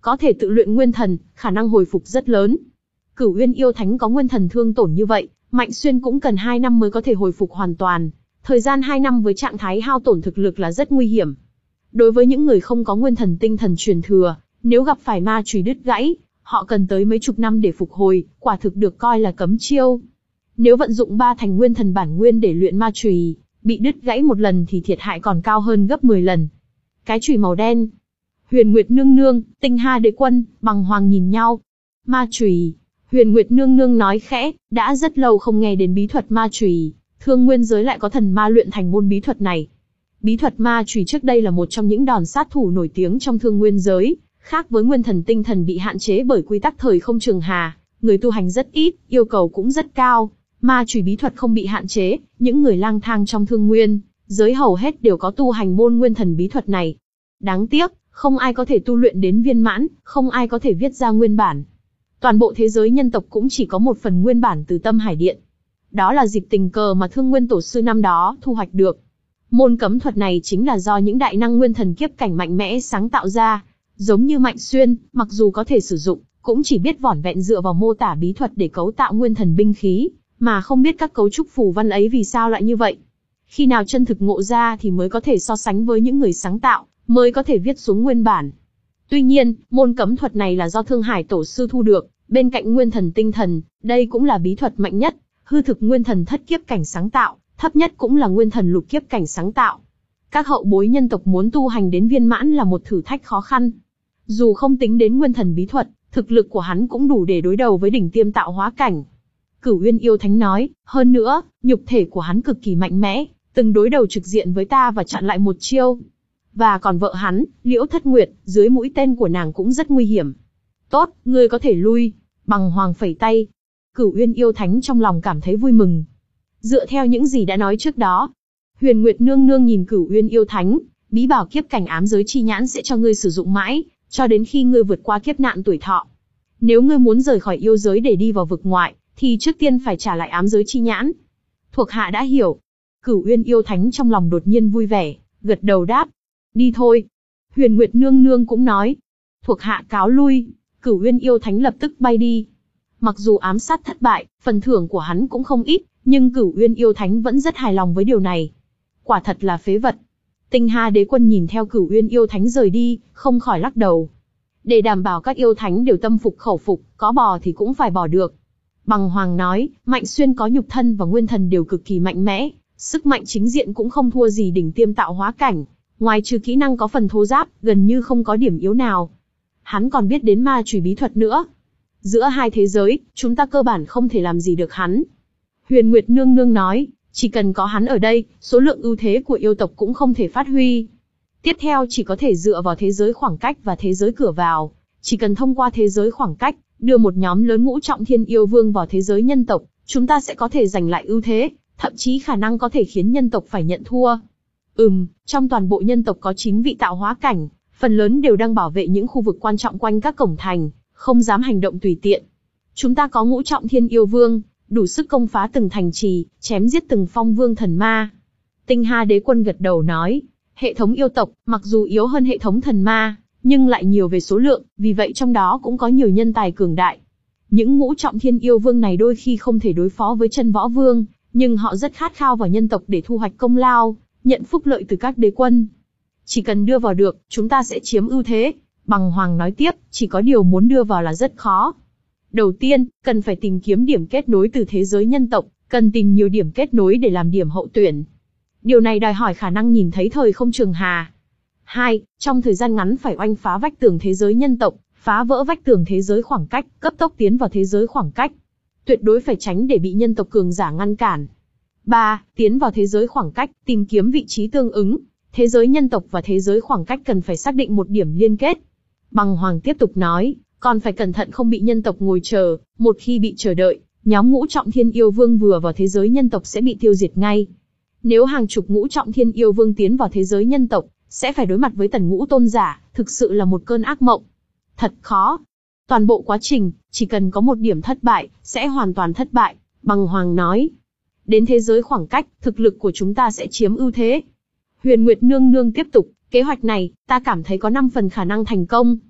có thể tự luyện nguyên thần, khả năng hồi phục rất lớn. Cửu Uyên yêu thánh có nguyên thần thương tổn như vậy, Mạnh Xuyên cũng cần hai năm mới có thể hồi phục hoàn toàn. Thời gian hai năm với trạng thái hao tổn thực lực là rất nguy hiểm. Đối với những người không có nguyên thần tinh thần truyền thừa, nếu gặp phải ma chùy đứt gãy, họ cần tới mấy chục năm để phục hồi, quả thực được coi là cấm chiêu. Nếu vận dụng ba thành nguyên thần bản nguyên để luyện ma chùy, bị đứt gãy một lần thì thiệt hại còn cao hơn gấp mười lần. Cái chùy màu đen. Huyền Nguyệt Nương Nương, Tinh Hà Đế Quân, Bằng Hoàng nhìn nhau. Ma chùy. Huyền Nguyệt Nương Nương nói khẽ, đã rất lâu không nghe đến bí thuật ma chùy, Thương Nguyên giới lại có thần ma luyện thành môn bí thuật này. Bí thuật ma chùy trước đây là một trong những đòn sát thủ nổi tiếng trong Thương Nguyên giới, khác với nguyên thần tinh thần bị hạn chế bởi quy tắc thời không trường hà, người tu hành rất ít, yêu cầu cũng rất cao. Ma chùy bí thuật không bị hạn chế, những người lang thang trong Thương Nguyên giới hầu hết đều có tu hành môn nguyên thần bí thuật này. Đáng tiếc, không ai có thể tu luyện đến viên mãn, không ai có thể viết ra nguyên bản. Toàn bộ thế giới nhân tộc cũng chỉ có một phần nguyên bản từ Tâm Hải Điện. Đó là dịp tình cờ mà Thương Nguyên Tổ sư năm đó thu hoạch được. Môn cấm thuật này chính là do những đại năng nguyên thần kiếp cảnh mạnh mẽ sáng tạo ra. Giống như Mạnh Xuyên, mặc dù có thể sử dụng, cũng chỉ biết vỏn vẹn dựa vào mô tả bí thuật để cấu tạo nguyên thần binh khí, mà không biết các cấu trúc phù văn ấy vì sao lại như vậy. Khi nào chân thực ngộ ra thì mới có thể so sánh với những người sáng tạo, mới có thể viết xuống nguyên bản. Tuy nhiên, môn cấm thuật này là do Thương Hải Tổ sư thu được, bên cạnh nguyên thần tinh thần, đây cũng là bí thuật mạnh nhất, hư thực nguyên thần thất kiếp cảnh sáng tạo, thấp nhất cũng là nguyên thần lục kiếp cảnh sáng tạo. Các hậu bối nhân tộc muốn tu hành đến viên mãn là một thử thách khó khăn. Dù không tính đến nguyên thần bí thuật, thực lực của hắn cũng đủ để đối đầu với đỉnh tiêm tạo hóa cảnh. Cửu Uyên yêu thánh nói, hơn nữa, nhục thể của hắn cực kỳ mạnh mẽ, từng đối đầu trực diện với ta và chặn lại một chiêu. Và còn vợ hắn, Liễu Thất Nguyệt, dưới mũi tên của nàng cũng rất nguy hiểm. Tốt, ngươi có thể lui. Bằng Hoàng phẩy tay. Cửu Uyên yêu thánh trong lòng cảm thấy vui mừng. Dựa theo những gì đã nói trước đó, Huyền Nguyệt Nương Nương nhìn Cửu Uyên yêu thánh, bí bảo kiếp cảnh ám giới chi nhãn sẽ cho ngươi sử dụng mãi, cho đến khi ngươi vượt qua kiếp nạn tuổi thọ. Nếu ngươi muốn rời khỏi yêu giới để đi vào vực ngoại, thì trước tiên phải trả lại ám giới chi nhãn. Thuộc hạ đã hiểu. Cửu Uyên yêu thánh trong lòng đột nhiên vui vẻ, gật đầu đáp. Đi thôi. Huyền Nguyệt Nương Nương cũng nói. Thuộc hạ cáo lui. Cửu Uyên yêu thánh lập tức bay đi. Mặc dù ám sát thất bại, phần thưởng của hắn cũng không ít, nhưng Cửu Uyên yêu thánh vẫn rất hài lòng với điều này. Quả thật là phế vật. Tinh Hà Đế Quân nhìn theo Cửu Uyên yêu thánh rời đi, không khỏi lắc đầu. Để đảm bảo các yêu thánh đều tâm phục khẩu phục, có bỏ thì cũng phải bỏ được. Bằng Hoàng nói, Mạnh Xuyên có nhục thân và nguyên thần đều cực kỳ mạnh mẽ, sức mạnh chính diện cũng không thua gì đỉnh tiêm tạo hóa cảnh, ngoài trừ kỹ năng có phần thô giáp, gần như không có điểm yếu nào. Hắn còn biết đến ma chùy bí thuật nữa. Giữa hai thế giới, chúng ta cơ bản không thể làm gì được hắn. Huyền Nguyệt Nương Nương nói, chỉ cần có hắn ở đây, số lượng ưu thế của yêu tộc cũng không thể phát huy. Tiếp theo chỉ có thể dựa vào thế giới khoảng cách và thế giới cửa vào. Chỉ cần thông qua thế giới khoảng cách, đưa một nhóm lớn ngũ trọng thiên yêu vương vào thế giới nhân tộc, chúng ta sẽ có thể giành lại ưu thế, thậm chí khả năng có thể khiến nhân tộc phải nhận thua. Ừm, trong toàn bộ nhân tộc có chín vị tạo hóa cảnh, phần lớn đều đang bảo vệ những khu vực quan trọng quanh các cổng thành, không dám hành động tùy tiện. Chúng ta có ngũ trọng thiên yêu vương, đủ sức công phá từng thành trì, chém giết từng phong vương thần ma. Tinh Hà Đế Quân gật đầu nói, hệ thống yêu tộc, mặc dù yếu hơn hệ thống thần ma, nhưng lại nhiều về số lượng, vì vậy trong đó cũng có nhiều nhân tài cường đại. Những ngũ trọng thiên yêu vương này đôi khi không thể đối phó với chân võ vương, nhưng họ rất khát khao vào nhân tộc để thu hoạch công lao, nhận phúc lợi từ các đế quân. Chỉ cần đưa vào được, chúng ta sẽ chiếm ưu thế. Bằng Hoàng nói tiếp, chỉ có điều muốn đưa vào là rất khó. Đầu tiên, cần phải tìm kiếm điểm kết nối từ thế giới nhân tộc, cần tìm nhiều điểm kết nối để làm điểm hậu tuyển. Điều này đòi hỏi khả năng nhìn thấy thời không trường hà. Hai, trong thời gian ngắn phải oanh phá vách tường thế giới nhân tộc, phá vỡ vách tường thế giới khoảng cách, cấp tốc tiến vào thế giới khoảng cách. Tuyệt đối phải tránh để bị nhân tộc cường giả ngăn cản. Ba, tiến vào thế giới khoảng cách, tìm kiếm vị trí tương ứng. Thế giới nhân tộc và thế giới khoảng cách cần phải xác định một điểm liên kết. Bằng Hoàng tiếp tục nói, còn phải cẩn thận không bị nhân tộc ngồi chờ, một khi bị chờ đợi, nhóm ngũ trọng thiên yêu vương vừa vào thế giới nhân tộc sẽ bị tiêu diệt ngay. Nếu hàng chục ngũ trọng thiên yêu vương tiến vào thế giới nhân tộc, sẽ phải đối mặt với tần ngũ tôn giả, thực sự là một cơn ác mộng. Thật khó. Toàn bộ quá trình, chỉ cần có một điểm thất bại, sẽ hoàn toàn thất bại, Bằng Hoàng nói. Đến thế giới khoảng cách, thực lực của chúng ta sẽ chiếm ưu thế. Huyền Nguyệt Nương Nương tiếp tục, kế hoạch này, ta cảm thấy có năm phần khả năng thành công.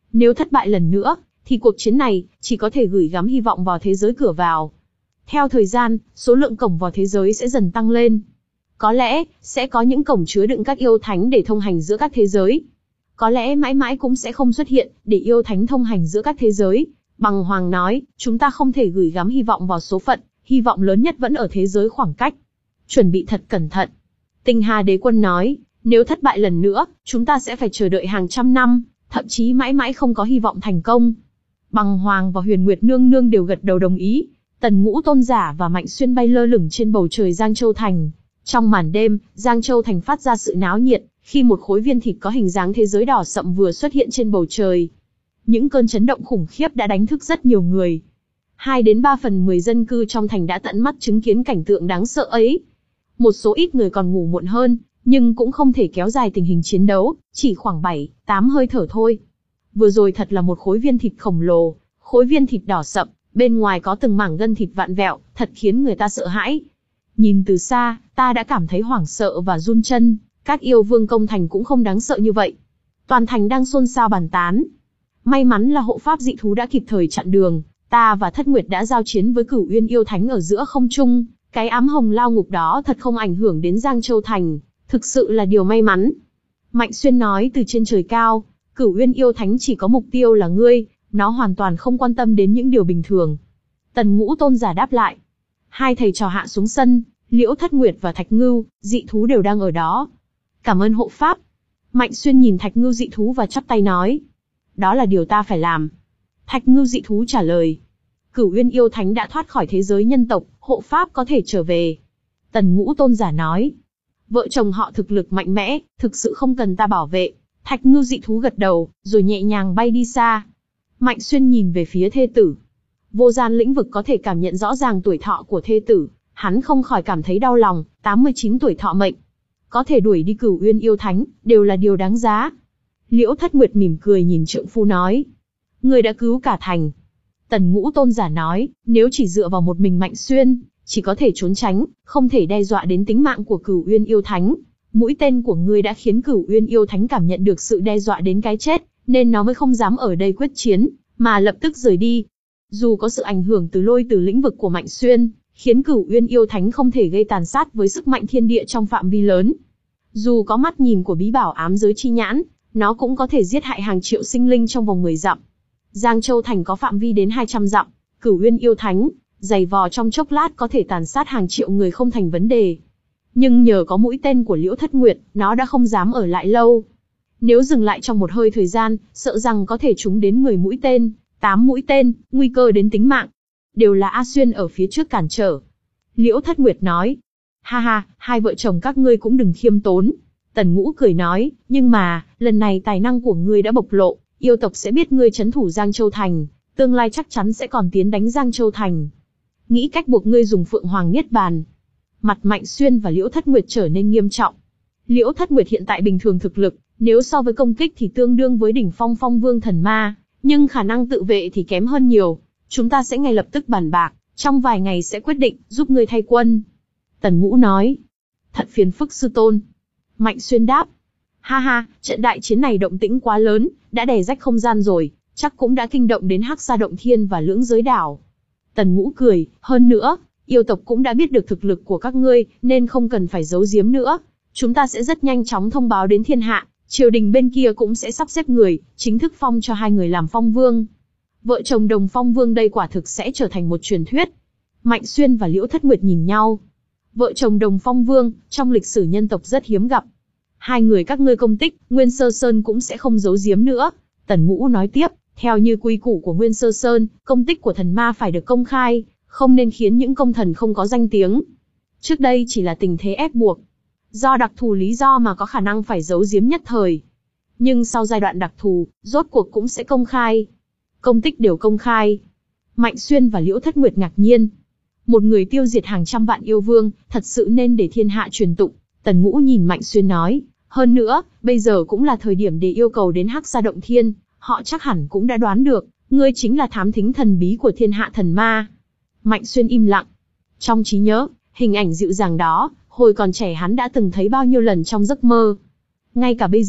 Nếu thất bại lần nữa, thì cuộc chiến này chỉ có thể gửi gắm hy vọng vào thế giới cửa vào. Theo thời gian, số lượng cổng vào thế giới sẽ dần tăng lên. Có lẽ, sẽ có những cổng chứa đựng các yêu thánh để thông hành giữa các thế giới. Có lẽ mãi mãi cũng sẽ không xuất hiện, để yêu thánh thông hành giữa các thế giới. Bằng Hoàng nói, chúng ta không thể gửi gắm hy vọng vào số phận, hy vọng lớn nhất vẫn ở thế giới khoảng cách. Chuẩn bị thật cẩn thận. Tinh Hà Đế Quân nói, nếu thất bại lần nữa, chúng ta sẽ phải chờ đợi hàng trăm năm, thậm chí mãi mãi không có hy vọng thành công. Bằng Hoàng và Huyền Nguyệt Nương Nương đều gật đầu đồng ý. Tần Ngũ Tôn Giả và Mạnh Xuyên bay lơ lửng trên bầu trời Giang Châu Thành. Trong màn đêm, Giang Châu Thành phát ra sự náo nhiệt, khi một khối viên thịt có hình dáng thế giới đỏ sậm vừa xuất hiện trên bầu trời. Những cơn chấn động khủng khiếp đã đánh thức rất nhiều người. Hai đến ba phần mười dân cư trong thành đã tận mắt chứng kiến cảnh tượng đáng sợ ấy. Một số ít người còn ngủ muộn hơn, nhưng cũng không thể kéo dài tình hình chiến đấu, chỉ khoảng bảy, tám hơi thở thôi. Vừa rồi thật là một khối viên thịt khổng lồ, khối viên thịt đỏ sậm, bên ngoài có từng mảng gân thịt vặn vẹo, thật khiến người ta sợ hãi. Nhìn từ xa, ta đã cảm thấy hoảng sợ và run chân, các yêu vương công thành cũng không đáng sợ như vậy. Toàn thành đang xôn xao bàn tán. May mắn là hộ pháp dị thú đã kịp thời chặn đường, ta và Thất Nguyệt đã giao chiến với Cửu Uyên yêu thánh ở giữa không trung, cái ám hồng lao ngục đó thật không ảnh hưởng đến Giang Châu Thành, thực sự là điều may mắn. Mạnh Xuyên nói từ trên trời cao, Cửu Uyên yêu thánh chỉ có mục tiêu là ngươi, nó hoàn toàn không quan tâm đến những điều bình thường. Tần Ngũ Tôn Giả đáp lại. Hai thầy trò hạ xuống sân, Liễu Thất Nguyệt và Thạch Ngưu, dị thú đều đang ở đó. Cảm ơn hộ pháp. Mạnh Xuyên nhìn Thạch Ngưu dị thú và chắp tay nói. Đó là điều ta phải làm. Thạch Ngưu dị thú trả lời. Cửu Uyên yêu thánh đã thoát khỏi thế giới nhân tộc, hộ pháp có thể trở về. Tần Ngũ Tôn Giả nói. Vợ chồng họ thực lực mạnh mẽ, thực sự không cần ta bảo vệ. Thạch Ngưu dị thú gật đầu, rồi nhẹ nhàng bay đi xa. Mạnh Xuyên nhìn về phía thê tử. Vô gian lĩnh vực có thể cảm nhận rõ ràng tuổi thọ của thê tử, hắn không khỏi cảm thấy đau lòng, tám mươi chín tuổi thọ mệnh. Có thể đuổi đi Cửu Uyên yêu thánh, đều là điều đáng giá. Liễu Thất Nguyệt mỉm cười nhìn trượng phu nói. Người đã cứu cả thành. Tần Ngũ Tôn Giả nói, nếu chỉ dựa vào một mình Mạnh Xuyên, chỉ có thể trốn tránh, không thể đe dọa đến tính mạng của Cửu Uyên yêu thánh. Mũi tên của ngươi đã khiến Cửu Uyên yêu thánh cảm nhận được sự đe dọa đến cái chết, nên nó mới không dám ở đây quyết chiến, mà lập tức rời đi. Dù có sự ảnh hưởng từ lôi từ lĩnh vực của Mạnh Xuyên, khiến Cửu Uyên yêu thánh không thể gây tàn sát với sức mạnh thiên địa trong phạm vi lớn. Dù có mắt nhìn của bí bảo ám giới chi nhãn, nó cũng có thể giết hại hàng triệu sinh linh trong vòng mười dặm. Giang Châu Thành có phạm vi đến hai trăm dặm, Cửu Uyên yêu thánh, giày vò trong chốc lát có thể tàn sát hàng triệu người không thành vấn đề. Nhưng nhờ có mũi tên của Liễu Thất Nguyệt, nó đã không dám ở lại lâu. Nếu dừng lại trong một hơi thời gian, sợ rằng có thể trúng đến mười mũi tên, tám mũi tên, nguy cơ đến tính mạng. Đều là A Xuyên ở phía trước cản trở. Liễu Thất Nguyệt nói. Ha ha, hai vợ chồng các ngươi cũng đừng khiêm tốn. Tần Ngũ cười nói, nhưng mà, lần này tài năng của ngươi đã bộc lộ, yêu tộc sẽ biết ngươi trấn thủ Giang Châu Thành, tương lai chắc chắn sẽ còn tiến đánh Giang Châu Thành. Nghĩ cách buộc ngươi dùng Phượng Hoàng Niết Bàn. Mặt Mạnh Xuyên và Liễu Thất Nguyệt trở nên nghiêm trọng. Liễu Thất Nguyệt hiện tại bình thường thực lực, nếu so với công kích thì tương đương với đỉnh phong phong vương thần ma, nhưng khả năng tự vệ thì kém hơn nhiều. Chúng ta sẽ ngay lập tức bàn bạc, trong vài ngày sẽ quyết định, giúp ngươi thay quân. Tần Ngũ nói. Thật phiền phức sư tôn. Mạnh Xuyên đáp. Ha ha, trận đại chiến này động tĩnh quá lớn, đã đè rách không gian rồi, chắc cũng đã kinh động đến Hắc Sa Động Thiên và Lưỡng Giới Đảo. Tần Ngũ cười, hơn nữa, yêu tộc cũng đã biết được thực lực của các ngươi, nên không cần phải giấu giếm nữa. Chúng ta sẽ rất nhanh chóng thông báo đến thiên hạ, triều đình bên kia cũng sẽ sắp xếp người, chính thức phong cho hai người làm phong vương. Vợ chồng Đồng Phong Vương đây quả thực sẽ trở thành một truyền thuyết. Mạnh Xuyên và Liễu Thất Nguyệt nhìn nhau. Vợ chồng Đồng Phong Vương, trong lịch sử nhân tộc rất hiếm gặp. Hai người các ngươi công tích, Nguyên Sơ Sơn cũng sẽ không giấu giếm nữa. Tần Ngũ nói tiếp, theo như quy củ của Nguyên Sơ Sơn, công tích của thần ma phải được công khai, không nên khiến những công thần không có danh tiếng. Trước đây chỉ là tình thế ép buộc. Do đặc thù lý do mà có khả năng phải giấu giếm nhất thời. Nhưng sau giai đoạn đặc thù, rốt cuộc cũng sẽ công khai. Công tích đều công khai. Mạnh Xuyên và Liễu Thất Nguyệt ngạc nhiên. Một người tiêu diệt hàng trăm vạn yêu vương, thật sự nên để thiên hạ truyền tụng. Tần Ngũ nhìn Mạnh Xuyên nói, hơn nữa, bây giờ cũng là thời điểm để yêu cầu đến Hắc Sa Động Thiên, họ chắc hẳn cũng đã đoán được, ngươi chính là thám thính thần bí của thiên hạ thần ma. Mạnh Xuyên im lặng. Trong trí nhớ, hình ảnh dịu dàng đó, hồi còn trẻ hắn đã từng thấy bao nhiêu lần trong giấc mơ. Ngay cả bây giờ,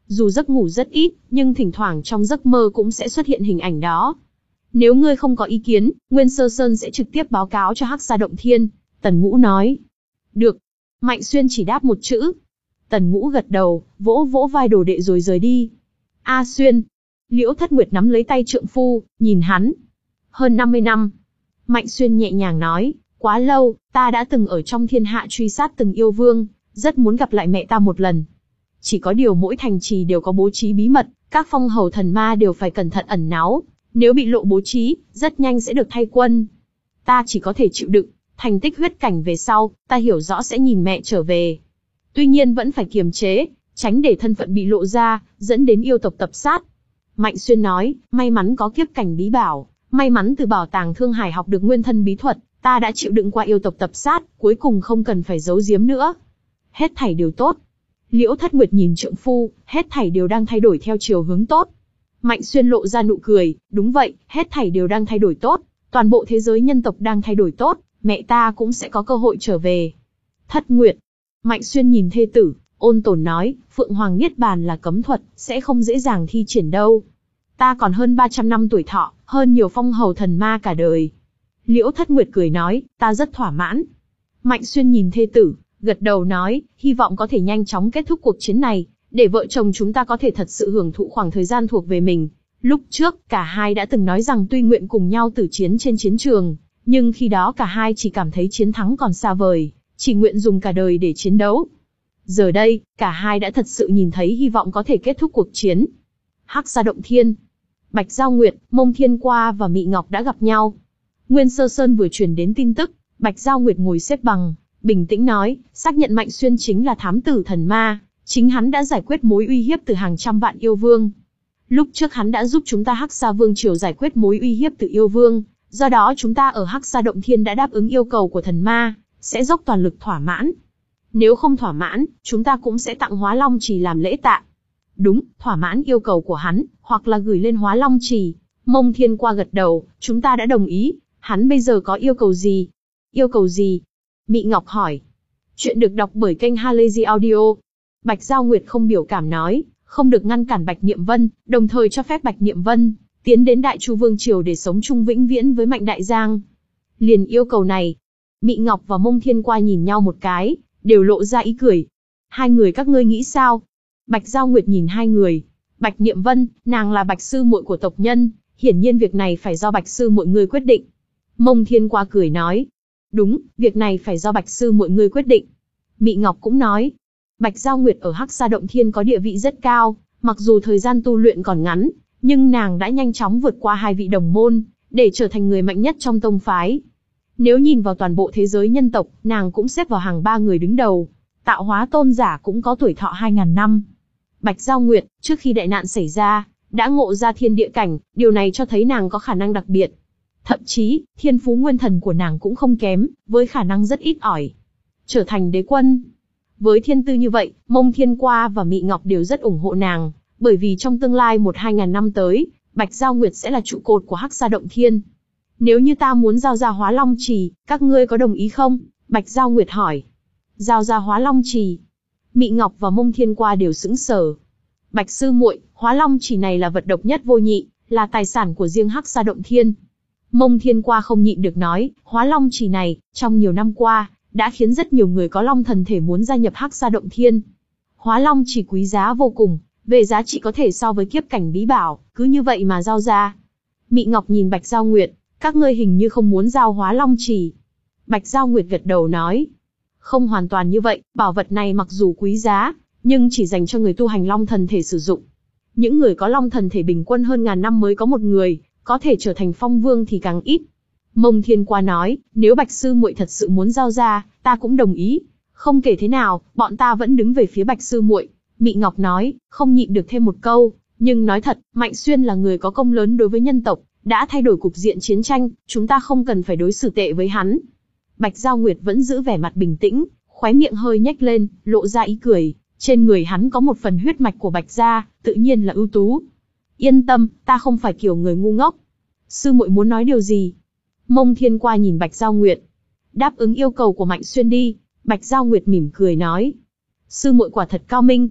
Dù giấc ngủ rất ít, nhưng thỉnh thoảng trong giấc mơ cũng sẽ xuất hiện hình ảnh đó. Nếu ngươi không có ý kiến, Nguyên Sơ Sơn sẽ trực tiếp báo cáo cho Hắc Sa Động Thiên, Tần Ngũ nói. Được. Mạnh Xuyên chỉ đáp một chữ. Tần Ngũ gật đầu, vỗ vỗ vai đồ đệ rồi rời đi. A Xuyên. Liễu Thất Nguyệt nắm lấy tay trượng phu, nhìn hắn. Hơn năm mươi năm. Mạnh Xuyên nhẹ nhàng nói, quá lâu, ta đã từng ở trong thiên hạ truy sát từng yêu vương, rất muốn gặp lại mẹ ta một lần. Chỉ có điều mỗi thành trì đều có bố trí bí mật, các phong hầu thần ma đều phải cẩn thận ẩn náu. Nếu bị lộ bố trí, rất nhanh sẽ được thay quân. Ta chỉ có thể chịu đựng, thành tích huyết cảnh về sau, ta hiểu rõ sẽ nhìn mẹ trở về. Tuy nhiên vẫn phải kiềm chế, tránh để thân phận bị lộ ra, dẫn đến yêu tộc tập sát. Mạnh Xuyên nói, may mắn có kiếp cảnh bí bảo, may mắn từ bảo tàng Thương Hải học được nguyên thân bí thuật, ta đã chịu đựng qua yêu tộc tập sát, cuối cùng không cần phải giấu giếm nữa. Hết thảy đều tốt. Liễu Thất Nguyệt nhìn trượng phu, hết thảy đều đang thay đổi theo chiều hướng tốt. Mạnh Xuyên lộ ra nụ cười, đúng vậy, hết thảy đều đang thay đổi tốt, toàn bộ thế giới nhân tộc đang thay đổi tốt, mẹ ta cũng sẽ có cơ hội trở về. Thất Nguyệt. Mạnh Xuyên nhìn thê tử, ôn tồn nói, Phượng Hoàng Niết Bàn là cấm thuật, sẽ không dễ dàng thi triển đâu. Ta còn hơn ba trăm năm tuổi thọ, hơn nhiều phong hầu thần ma cả đời. Liễu Thất Nguyệt cười nói, ta rất thỏa mãn. Mạnh Xuyên nhìn thê tử, gật đầu nói, hy vọng có thể nhanh chóng kết thúc cuộc chiến này, để vợ chồng chúng ta có thể thật sự hưởng thụ khoảng thời gian thuộc về mình. Lúc trước, cả hai đã từng nói rằng tuy nguyện cùng nhau tử chiến trên chiến trường, nhưng khi đó cả hai chỉ cảm thấy chiến thắng còn xa vời, chỉ nguyện dùng cả đời để chiến đấu. Giờ đây, cả hai đã thật sự nhìn thấy hy vọng có thể kết thúc cuộc chiến. Hắc Sa Động Thiên. Bạch Giao Nguyệt, Mông Thiên Qua và Mị Ngọc đã gặp nhau. Nguyên Sơ Sơn vừa truyền đến tin tức, Bạch Giao Nguyệt ngồi xếp bằng, bình tĩnh nói, xác nhận Mạnh Xuyên chính là thám tử thần ma, chính hắn đã giải quyết mối uy hiếp từ hàng trăm vạn yêu vương. Lúc trước hắn đã giúp chúng ta Hắc Sa Vương Triều giải quyết mối uy hiếp từ yêu vương, do đó chúng ta ở Hắc Sa Động Thiên đã đáp ứng yêu cầu của thần ma, sẽ dốc toàn lực thỏa mãn. Nếu không thỏa mãn, chúng ta cũng sẽ tặng Hóa Long Trì làm lễ tạ. Đúng, thỏa mãn yêu cầu của hắn, hoặc là gửi lên Hóa Long Trì. Mông Thiên Qua gật đầu, chúng ta đã đồng ý, hắn bây giờ có yêu cầu gì? Yêu cầu gì? Mị Ngọc hỏi. Chuyện được đọc bởi kênh Halazy Audio. Bạch Giao Nguyệt không biểu cảm nói, không được ngăn cản Bạch Niệm Vân, đồng thời cho phép Bạch Niệm Vân tiến đến Đại Chu Vương Triều để sống chung vĩnh viễn với Mạnh Đại Giang. Liền yêu cầu này, Mị Ngọc và Mông Thiên Qua nhìn nhau một cái, đều lộ ra ý cười. Hai người các ngươi nghĩ sao? Bạch Giao Nguyệt nhìn hai người. Bạch Niệm Vân, nàng là Bạch sư muội của tộc nhân, hiển nhiên việc này phải do Bạch sư muội ngươi quyết định. Mông Thiên Qua cười nói, đúng, việc này phải do Bạch sư muội ngươi quyết định. Mị Ngọc cũng nói, Bạch Giao Nguyệt ở Hắc Sa Động Thiên có địa vị rất cao, mặc dù thời gian tu luyện còn ngắn, nhưng nàng đã nhanh chóng vượt qua hai vị đồng môn, để trở thành người mạnh nhất trong tông phái. Nếu nhìn vào toàn bộ thế giới nhân tộc, nàng cũng xếp vào hàng ba người đứng đầu. Tạo hóa tôn giả cũng có tuổi thọ hai ngàn năm. Bạch Giao Nguyệt, trước khi đại nạn xảy ra, đã ngộ ra thiên địa cảnh, điều này cho thấy nàng có khả năng đặc biệt. Thậm chí, thiên phú nguyên thần của nàng cũng không kém, với khả năng rất ít ỏi. Trở thành đế quân. Với thiên tư như vậy, Mông Thiên Qua và Mị Ngọc đều rất ủng hộ nàng, bởi vì trong tương lai một hai ngàn năm tới, Bạch Giao Nguyệt sẽ là trụ cột của Hắc Sa Động Thiên. Nếu như ta muốn giao ra Hóa Long Trì, các ngươi có đồng ý không? Bạch Giao Nguyệt hỏi. Giao ra Hóa Long Trì. Mị Ngọc và Mông Thiên Qua đều sững sờ. Bạch sư muội, Hóa Long Trì này là vật độc nhất vô nhị, là tài sản của riêng Hắc Sa Động Thiên. Mông Thiên Qua không nhịn được nói, Hóa Long Trì này, trong nhiều năm qua, đã khiến rất nhiều người có long thần thể muốn gia nhập Hắc Sa Động Thiên. Hóa Long Trì quý giá vô cùng, về giá trị có thể so với kiếp cảnh bí bảo, cứ như vậy mà giao ra. Mị Ngọc nhìn Bạch Giao Nguyệt, các ngươi hình như không muốn giao Hóa Long Trì. Bạch Giao Nguyệt gật đầu nói, không hoàn toàn như vậy, bảo vật này mặc dù quý giá, nhưng chỉ dành cho người tu hành long thần thể sử dụng. Những người có long thần thể bình quân hơn ngàn năm mới có một người, có thể trở thành phong vương thì càng ít. Mông Thiên Qua nói, nếu Bạch sư muội thật sự muốn giao ra, ta cũng đồng ý. Không kể thế nào, bọn ta vẫn đứng về phía Bạch sư muội. Mị Ngọc nói, không nhịn được thêm một câu, nhưng nói thật, Mạnh Xuyên là người có công lớn đối với nhân tộc, đã thay đổi cục diện chiến tranh, chúng ta không cần phải đối xử tệ với hắn. Bạch Giao Nguyệt vẫn giữ vẻ mặt bình tĩnh, khóe miệng hơi nhếch lên, lộ ra ý cười. Trên người hắn có một phần huyết mạch của Bạch gia, tự nhiên là ưu tú. Yên tâm, ta không phải kiểu người ngu ngốc. Sư muội muốn nói điều gì? Mông Thiên Qua nhìn Bạch Giao Nguyệt. Đáp ứng yêu cầu của Mạnh Xuyên đi. Bạch Giao Nguyệt mỉm cười nói. Sư muội quả thật cao minh.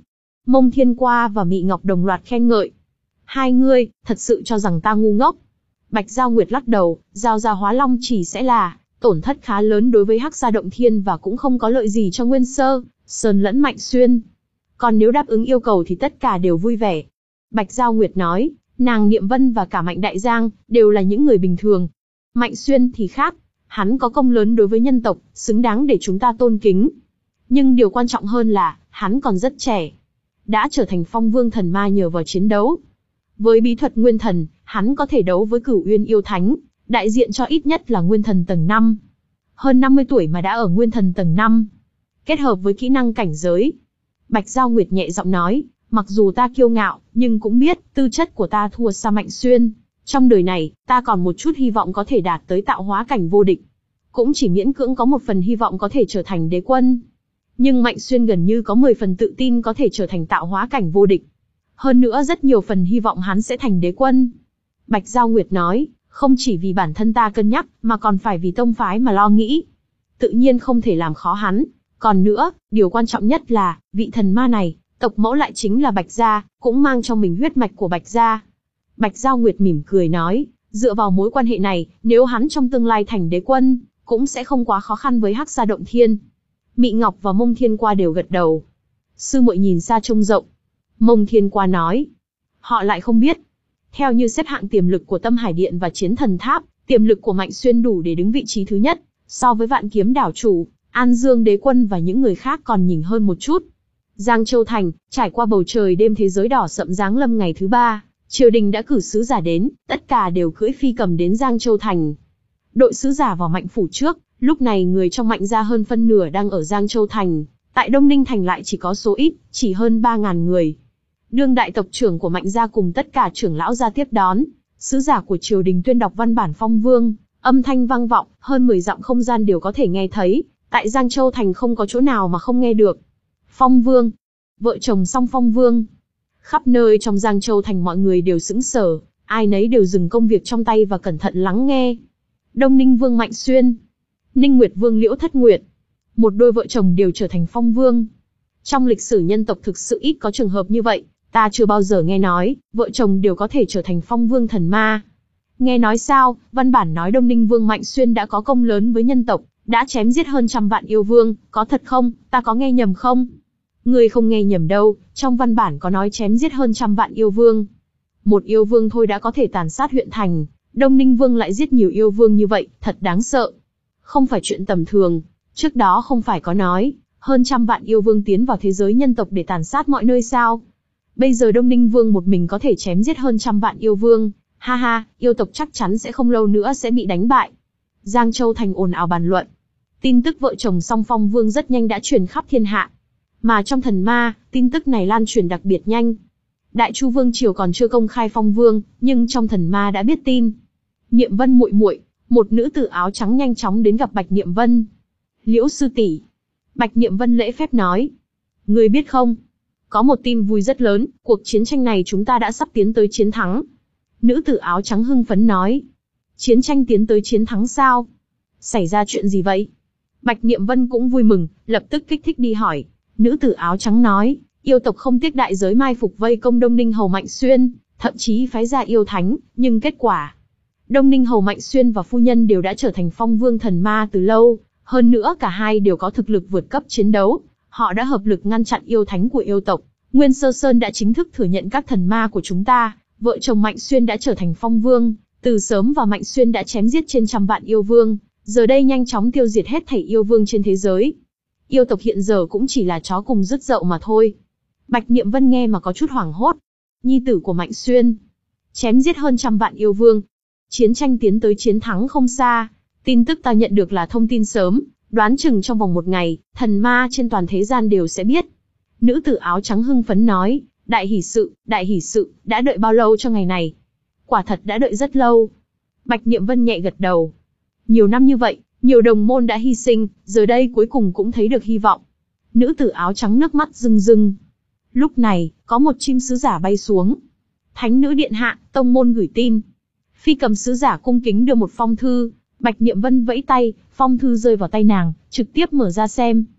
Mông Thiên Qua và Mị Ngọc đồng loạt khen ngợi. Hai ngươi, thật sự cho rằng ta ngu ngốc. Bạch Giao Nguyệt lắc đầu, giao ra Hóa Long chỉ sẽ là tổn thất khá lớn đối với Hắc Gia Động Thiên và cũng không có lợi gì cho Nguyên Sơ, Sơn lẫn Mạnh Xuyên. Còn nếu đáp ứng yêu cầu thì tất cả đều vui vẻ. Bạch Giao Nguyệt nói, nàng Niệm Vân và cả Mạnh Đại Giang đều là những người bình thường. Mạnh Xuyên thì khác, hắn có công lớn đối với nhân tộc, xứng đáng để chúng ta tôn kính. Nhưng điều quan trọng hơn là, hắn còn rất trẻ. Đã trở thành Phong Vương Thần Ma nhờ vào chiến đấu. Với bí thuật Nguyên Thần, hắn có thể đấu với Cửu Uyên Yêu Thánh, đại diện cho ít nhất là Nguyên Thần tầng năm. Hơn năm mươi tuổi mà đã ở Nguyên Thần tầng năm. Kết hợp với kỹ năng cảnh giới. Bạch Giao Nguyệt nhẹ giọng nói, mặc dù ta kiêu ngạo, nhưng cũng biết, tư chất của ta thua xa Mạnh Xuyên. Trong đời này, ta còn một chút hy vọng có thể đạt tới tạo hóa cảnh vô địch. Cũng chỉ miễn cưỡng có một phần hy vọng có thể trở thành đế quân. Nhưng Mạnh Xuyên gần như có mười phần tự tin có thể trở thành tạo hóa cảnh vô địch. Hơn nữa rất nhiều phần hy vọng hắn sẽ thành đế quân. Bạch Giao Nguyệt nói, không chỉ vì bản thân ta cân nhắc, mà còn phải vì tông phái mà lo nghĩ. Tự nhiên không thể làm khó hắn. Còn nữa, điều quan trọng nhất là, vị thần ma này, tộc mẫu lại chính là Bạch Gia, cũng mang trong mình huyết mạch của Bạch Gia. Bạch Giao Nguyệt mỉm cười nói, dựa vào mối quan hệ này, nếu hắn trong tương lai thành đế quân, cũng sẽ không quá khó khăn với Hắc Gia Động Thiên. Mị Ngọc và Mông Thiên Qua đều gật đầu. Sư muội nhìn xa trông rộng. Mông Thiên Qua nói, họ lại không biết. Theo như xếp hạng tiềm lực của Tâm Hải Điện và Chiến Thần Tháp, tiềm lực của Mạnh Xuyên đủ để đứng vị trí thứ nhất, so với Vạn Kiếm Đảo Chủ, An Dương Đế Quân và những người khác còn nhỉnh hơn một chút. Giang Châu Thành, trải qua bầu trời đêm thế giới đỏ sậm giáng lâm ngày thứ ba, triều đình đã cử sứ giả đến, tất cả đều cưỡi phi cầm đến Giang Châu Thành. Đội sứ giả vào Mạnh phủ trước, lúc này người trong Mạnh gia hơn phân nửa đang ở Giang Châu Thành, tại Đông Ninh Thành lại chỉ có số ít, chỉ hơn ba ngàn người. Đương đại tộc trưởng của Mạnh gia cùng tất cả trưởng lão gia tiếp đón, sứ giả của triều đình tuyên đọc văn bản Phong Vương, âm thanh vang vọng, hơn mười dặm không gian đều có thể nghe thấy, tại Giang Châu Thành không có chỗ nào mà không nghe được. Phong Vương, vợ chồng song Phong Vương. Khắp nơi trong Giang Châu Thành mọi người đều sững sờ, ai nấy đều dừng công việc trong tay và cẩn thận lắng nghe. Đông Ninh Vương Mạnh Xuyên, Ninh Nguyệt Vương Liễu Thất Nguyệt, một đôi vợ chồng đều trở thành Phong Vương. Trong lịch sử nhân tộc thực sự ít có trường hợp như vậy, ta chưa bao giờ nghe nói, vợ chồng đều có thể trở thành Phong Vương thần ma. Nghe nói sao, văn bản nói Đông Ninh Vương Mạnh Xuyên đã có công lớn với nhân tộc, đã chém giết hơn trăm vạn yêu vương, có thật không, ta có nghe nhầm không? Ngươi không nghe nhầm đâu, trong văn bản có nói chém giết hơn trăm vạn yêu vương. Một yêu vương thôi đã có thể tàn sát huyện thành, Đông Ninh Vương lại giết nhiều yêu vương như vậy, thật đáng sợ. Không phải chuyện tầm thường, trước đó không phải có nói, hơn trăm vạn yêu vương tiến vào thế giới nhân tộc để tàn sát mọi nơi sao? Bây giờ Đông Ninh Vương một mình có thể chém giết hơn trăm vạn yêu vương, ha ha, yêu tộc chắc chắn sẽ không lâu nữa sẽ bị đánh bại. Giang Châu Thành ồn ào bàn luận. Tin tức vợ chồng song Phong Vương rất nhanh đã truyền khắp thiên hạ. Mà trong thần ma, tin tức này lan truyền đặc biệt nhanh. Đại Chu Vương triều còn chưa công khai Phong Vương, nhưng trong thần ma đã biết tin. Niệm Vân muội muội, một nữ tử áo trắng nhanh chóng đến gặp Bạch Niệm Vân. Liễu sư tỷ. Bạch Niệm Vân lễ phép nói. Ngươi biết không? Có một tin vui rất lớn, cuộc chiến tranh này chúng ta đã sắp tiến tới chiến thắng. Nữ tử áo trắng hưng phấn nói. Chiến tranh tiến tới chiến thắng sao? Xảy ra chuyện gì vậy? Bạch Niệm Vân cũng vui mừng, lập tức kích thích đi hỏi. Nữ tử áo trắng nói, yêu tộc không tiếc đại giới mai phục vây công Đông Ninh Hầu Mạnh Xuyên, thậm chí phái ra yêu thánh, nhưng kết quả, Đông Ninh Hầu Mạnh Xuyên và phu nhân đều đã trở thành Phong Vương thần ma từ lâu, hơn nữa cả hai đều có thực lực vượt cấp chiến đấu, họ đã hợp lực ngăn chặn yêu thánh của yêu tộc. Nguyên Sơ Sơn đã chính thức thừa nhận các thần ma của chúng ta, vợ chồng Mạnh Xuyên đã trở thành Phong Vương, từ sớm và Mạnh Xuyên đã chém giết trên trăm vạn yêu vương, giờ đây nhanh chóng tiêu diệt hết thảy yêu vương trên thế giới. Yêu tộc hiện giờ cũng chỉ là chó cùng rứt dậu mà thôi. Bạch Niệm Vân nghe mà có chút hoảng hốt. Nhi tử của Mạnh Xuyên chém giết hơn trăm vạn yêu vương. Chiến tranh tiến tới chiến thắng không xa. Tin tức ta nhận được là thông tin sớm, đoán chừng trong vòng một ngày, thần ma trên toàn thế gian đều sẽ biết. Nữ tử áo trắng hưng phấn nói, đại hỷ sự, đại hỷ sự, đã đợi bao lâu cho ngày này? Quả thật đã đợi rất lâu. Bạch Niệm Vân nhẹ gật đầu. Nhiều năm như vậy, nhiều đồng môn đã hy sinh, giờ đây cuối cùng cũng thấy được hy vọng. Nữ tử áo trắng nước mắt rưng rưng. Lúc này, có một chim sứ giả bay xuống. Thánh nữ điện hạ, tông môn gửi tin. Phi cầm sứ giả cung kính đưa một phong thư. Bạch Niệm Vân vẫy tay, phong thư rơi vào tay nàng, trực tiếp mở ra xem.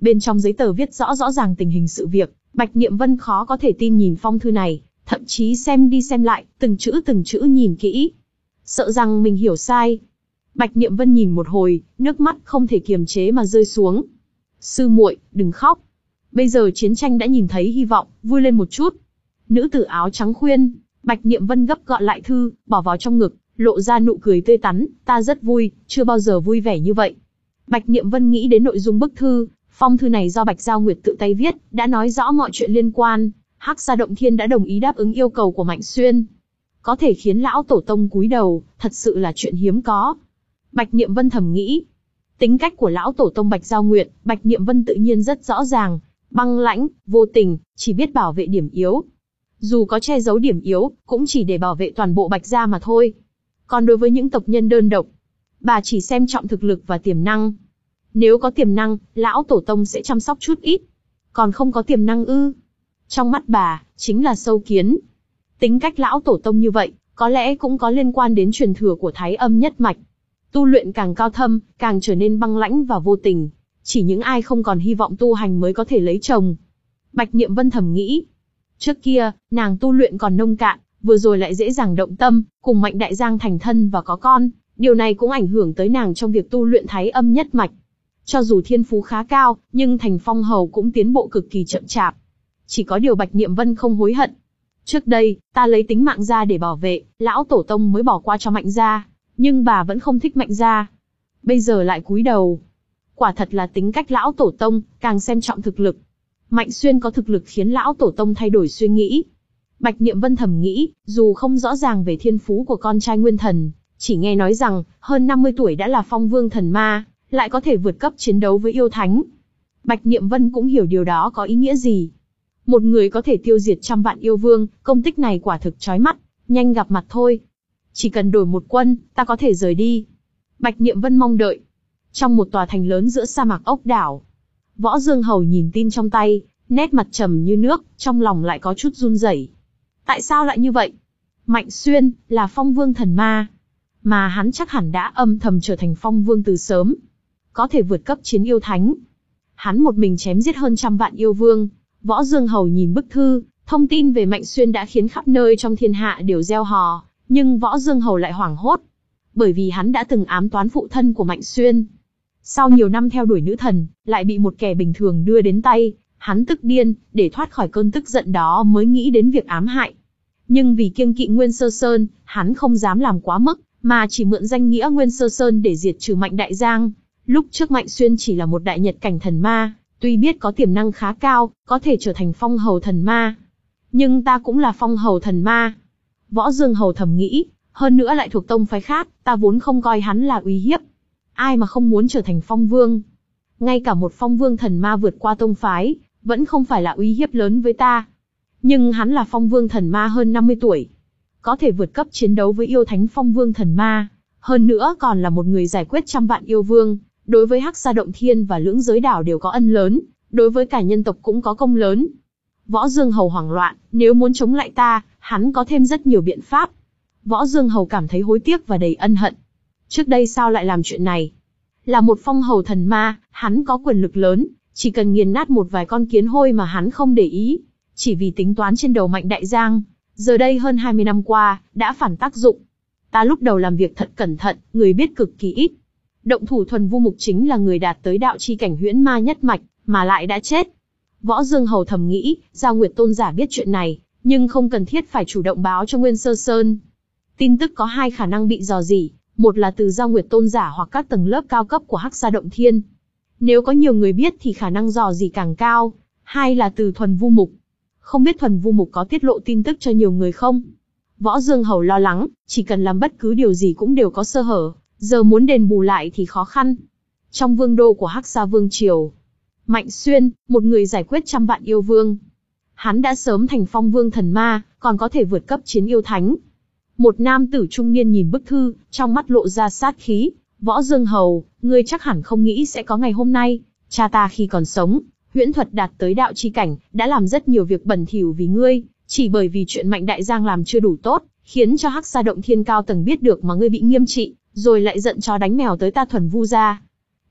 Bên trong giấy tờ viết rõ rõ ràng tình hình sự việc, Bạch Niệm Vân khó có thể tin nhìn phong thư này, thậm chí xem đi xem lại, từng chữ từng chữ nhìn kỹ. Sợ rằng mình hiểu sai. Bạch Niệm Vân nhìn một hồi, nước mắt không thể kiềm chế mà rơi xuống. Sư muội, đừng khóc. Bây giờ chiến tranh đã nhìn thấy hy vọng, vui lên một chút. Nữ tử áo trắng khuyên. Bạch Niệm Vân gấp gọn lại thư, bỏ vào trong ngực, lộ ra nụ cười tươi tắn. Ta rất vui, chưa bao giờ vui vẻ như vậy. Bạch Niệm Vân nghĩ đến nội dung bức thư. Phong thư này do Bạch Giao Nguyệt tự tay viết, đã nói rõ mọi chuyện liên quan. Hắc Sa Động Thiên đã đồng ý đáp ứng yêu cầu của Mạnh Xuyên. Có thể khiến lão tổ tông cúi đầu, thật sự là chuyện hiếm có. Bạch Niệm Vân thầm nghĩ. Tính cách của lão tổ tông Bạch Giao Nguyệt, Bạch Niệm Vân tự nhiên rất rõ ràng. Băng lãnh, vô tình, chỉ biết bảo vệ điểm yếu. Dù có che giấu điểm yếu, cũng chỉ để bảo vệ toàn bộ Bạch gia mà thôi. Còn đối với những tộc nhân đơn độc, bà chỉ xem trọng thực lực và tiềm năng. Nếu có tiềm năng, lão tổ tông sẽ chăm sóc chút ít. Còn không có tiềm năng ư? Trong mắt bà, chính là sâu kiến. Tính cách lão tổ tông như vậy, có lẽ cũng có liên quan đến truyền thừa của Thái Âm nhất mạch. Tu luyện càng cao thâm, càng trở nên băng lãnh và vô tình. Chỉ những ai không còn hy vọng tu hành mới có thể lấy chồng. Bạch Niệm Vân thầm nghĩ. Trước kia, nàng tu luyện còn nông cạn, vừa rồi lại dễ dàng động tâm, cùng Mạnh Đại Giang thành thân và có con. Điều này cũng ảnh hưởng tới nàng trong việc tu luyện Thái Âm nhất mạch. Cho dù thiên phú khá cao, nhưng thành phong hầu cũng tiến bộ cực kỳ chậm chạp. Chỉ có điều Bạch Niệm Vân không hối hận. Trước đây, ta lấy tính mạng ra để bảo vệ, lão tổ tông mới bỏ qua cho Mạnh gia, nhưng bà vẫn không thích Mạnh gia. Bây giờ lại cúi đầu. Quả thật là tính cách lão tổ tông, càng xem trọng thực lực. Mạnh Xuyên có thực lực khiến lão tổ tông thay đổi suy nghĩ. Bạch Niệm Vân thầm nghĩ, dù không rõ ràng về thiên phú của con trai Nguyên Thần, chỉ nghe nói rằng, hơn năm mươi tuổi đã là phong vương thần ma, lại có thể vượt cấp chiến đấu với yêu thánh. Bạch Niệm Vân cũng hiểu điều đó có ý nghĩa gì. Một người có thể tiêu diệt trăm vạn yêu vương, công tích này quả thực chói mắt, nhanh gặp mặt thôi. Chỉ cần đổi một quân, ta có thể rời đi. Bạch Niệm Vân mong đợi. Trong một tòa thành lớn giữa sa mạc ốc đảo, Võ Dương Hầu nhìn tin trong tay, nét mặt trầm như nước, trong lòng lại có chút run rẩy. Tại sao lại như vậy? Mạnh Xuyên, là phong vương thần ma. Mà hắn chắc hẳn đã âm thầm trở thành phong vương từ sớm. Có thể vượt cấp chiến yêu thánh. Hắn một mình chém giết hơn trăm vạn yêu vương. Võ Dương Hầu nhìn bức thư, thông tin về Mạnh Xuyên đã khiến khắp nơi trong thiên hạ đều reo hò, nhưng Võ Dương Hầu lại hoảng hốt. Bởi vì hắn đã từng ám toán phụ thân của Mạnh Xuyên. Sau nhiều năm theo đuổi nữ thần, lại bị một kẻ bình thường đưa đến tay, hắn tức điên, để thoát khỏi cơn tức giận đó mới nghĩ đến việc ám hại. Nhưng vì kiêng kỵ Nguyên Sơ Sơn, hắn không dám làm quá mức, mà chỉ mượn danh nghĩa Nguyên Sơ Sơn để diệt trừ Mạnh Đại Giang. Lúc trước Mạnh Xuyên chỉ là một đại nhật cảnh thần ma, tuy biết có tiềm năng khá cao, có thể trở thành phong hầu thần ma. Nhưng ta cũng là phong hầu thần ma. Võ Dương Hầu thầm nghĩ, hơn nữa lại thuộc tông phái khác, ta vốn không coi hắn là uy hiếp. Ai mà không muốn trở thành phong vương. Ngay cả một phong vương thần ma vượt qua tông phái, vẫn không phải là uy hiếp lớn với ta. Nhưng hắn là phong vương thần ma hơn năm mươi tuổi. Có thể vượt cấp chiến đấu với yêu thánh phong vương thần ma. Hơn nữa còn là một người giải quyết trăm vạn yêu vương. Đối với Hắc Sa Động Thiên và Lưỡng Giới Đảo đều có ân lớn. Đối với cả nhân tộc cũng có công lớn. Võ Dương Hầu hoảng loạn, nếu muốn chống lại ta, hắn có thêm rất nhiều biện pháp. Võ Dương Hầu cảm thấy hối tiếc và đầy ân hận. Trước đây sao lại làm chuyện này? Là một phong hầu thần ma, hắn có quyền lực lớn, chỉ cần nghiền nát một vài con kiến hôi mà hắn không để ý. Chỉ vì tính toán trên đầu Mạnh Đại Giang, giờ đây hơn hai mươi năm qua, đã phản tác dụng. Ta lúc đầu làm việc thật cẩn thận, người biết cực kỳ ít. Động thủ Thuần Vu Mục chính là người đạt tới đạo chi cảnh huyễn ma nhất mạch, mà lại đã chết. Võ Dương Hầu thầm nghĩ, Giao Nguyệt Tôn giả biết chuyện này, nhưng không cần thiết phải chủ động báo cho Nguyên Sơ Sơn. Tin tức có hai khả năng bị dò dỉ, một là từ Giao Nguyệt Tôn giả hoặc các tầng lớp cao cấp của Hắc Sa Động Thiên. Nếu có nhiều người biết thì khả năng dò dỉ càng cao. Hai là từ Thuần Vu Mục. Không biết Thuần Vu Mục có tiết lộ tin tức cho nhiều người không? Võ Dương Hầu lo lắng, chỉ cần làm bất cứ điều gì cũng đều có sơ hở, giờ muốn đền bù lại thì khó khăn. Trong vương đô của Hắc Sa Vương Triều, Mạnh Xuyên, một người giải quyết trăm vạn yêu vương. Hắn đã sớm thành phong vương thần ma, còn có thể vượt cấp chiến yêu thánh. Một nam tử trung niên nhìn bức thư, trong mắt lộ ra sát khí. Võ Dương Hầu, ngươi chắc hẳn không nghĩ sẽ có ngày hôm nay. Cha ta khi còn sống, huyễn thuật đạt tới đạo chi cảnh, đã làm rất nhiều việc bẩn thỉu vì ngươi. Chỉ bởi vì chuyện Mạnh Đại Giang làm chưa đủ tốt, khiến cho Hắc Sa Động Thiên cao tầng biết được mà ngươi bị nghiêm trị, rồi lại giận chó đánh mèo tới ta Thuần Vu gia.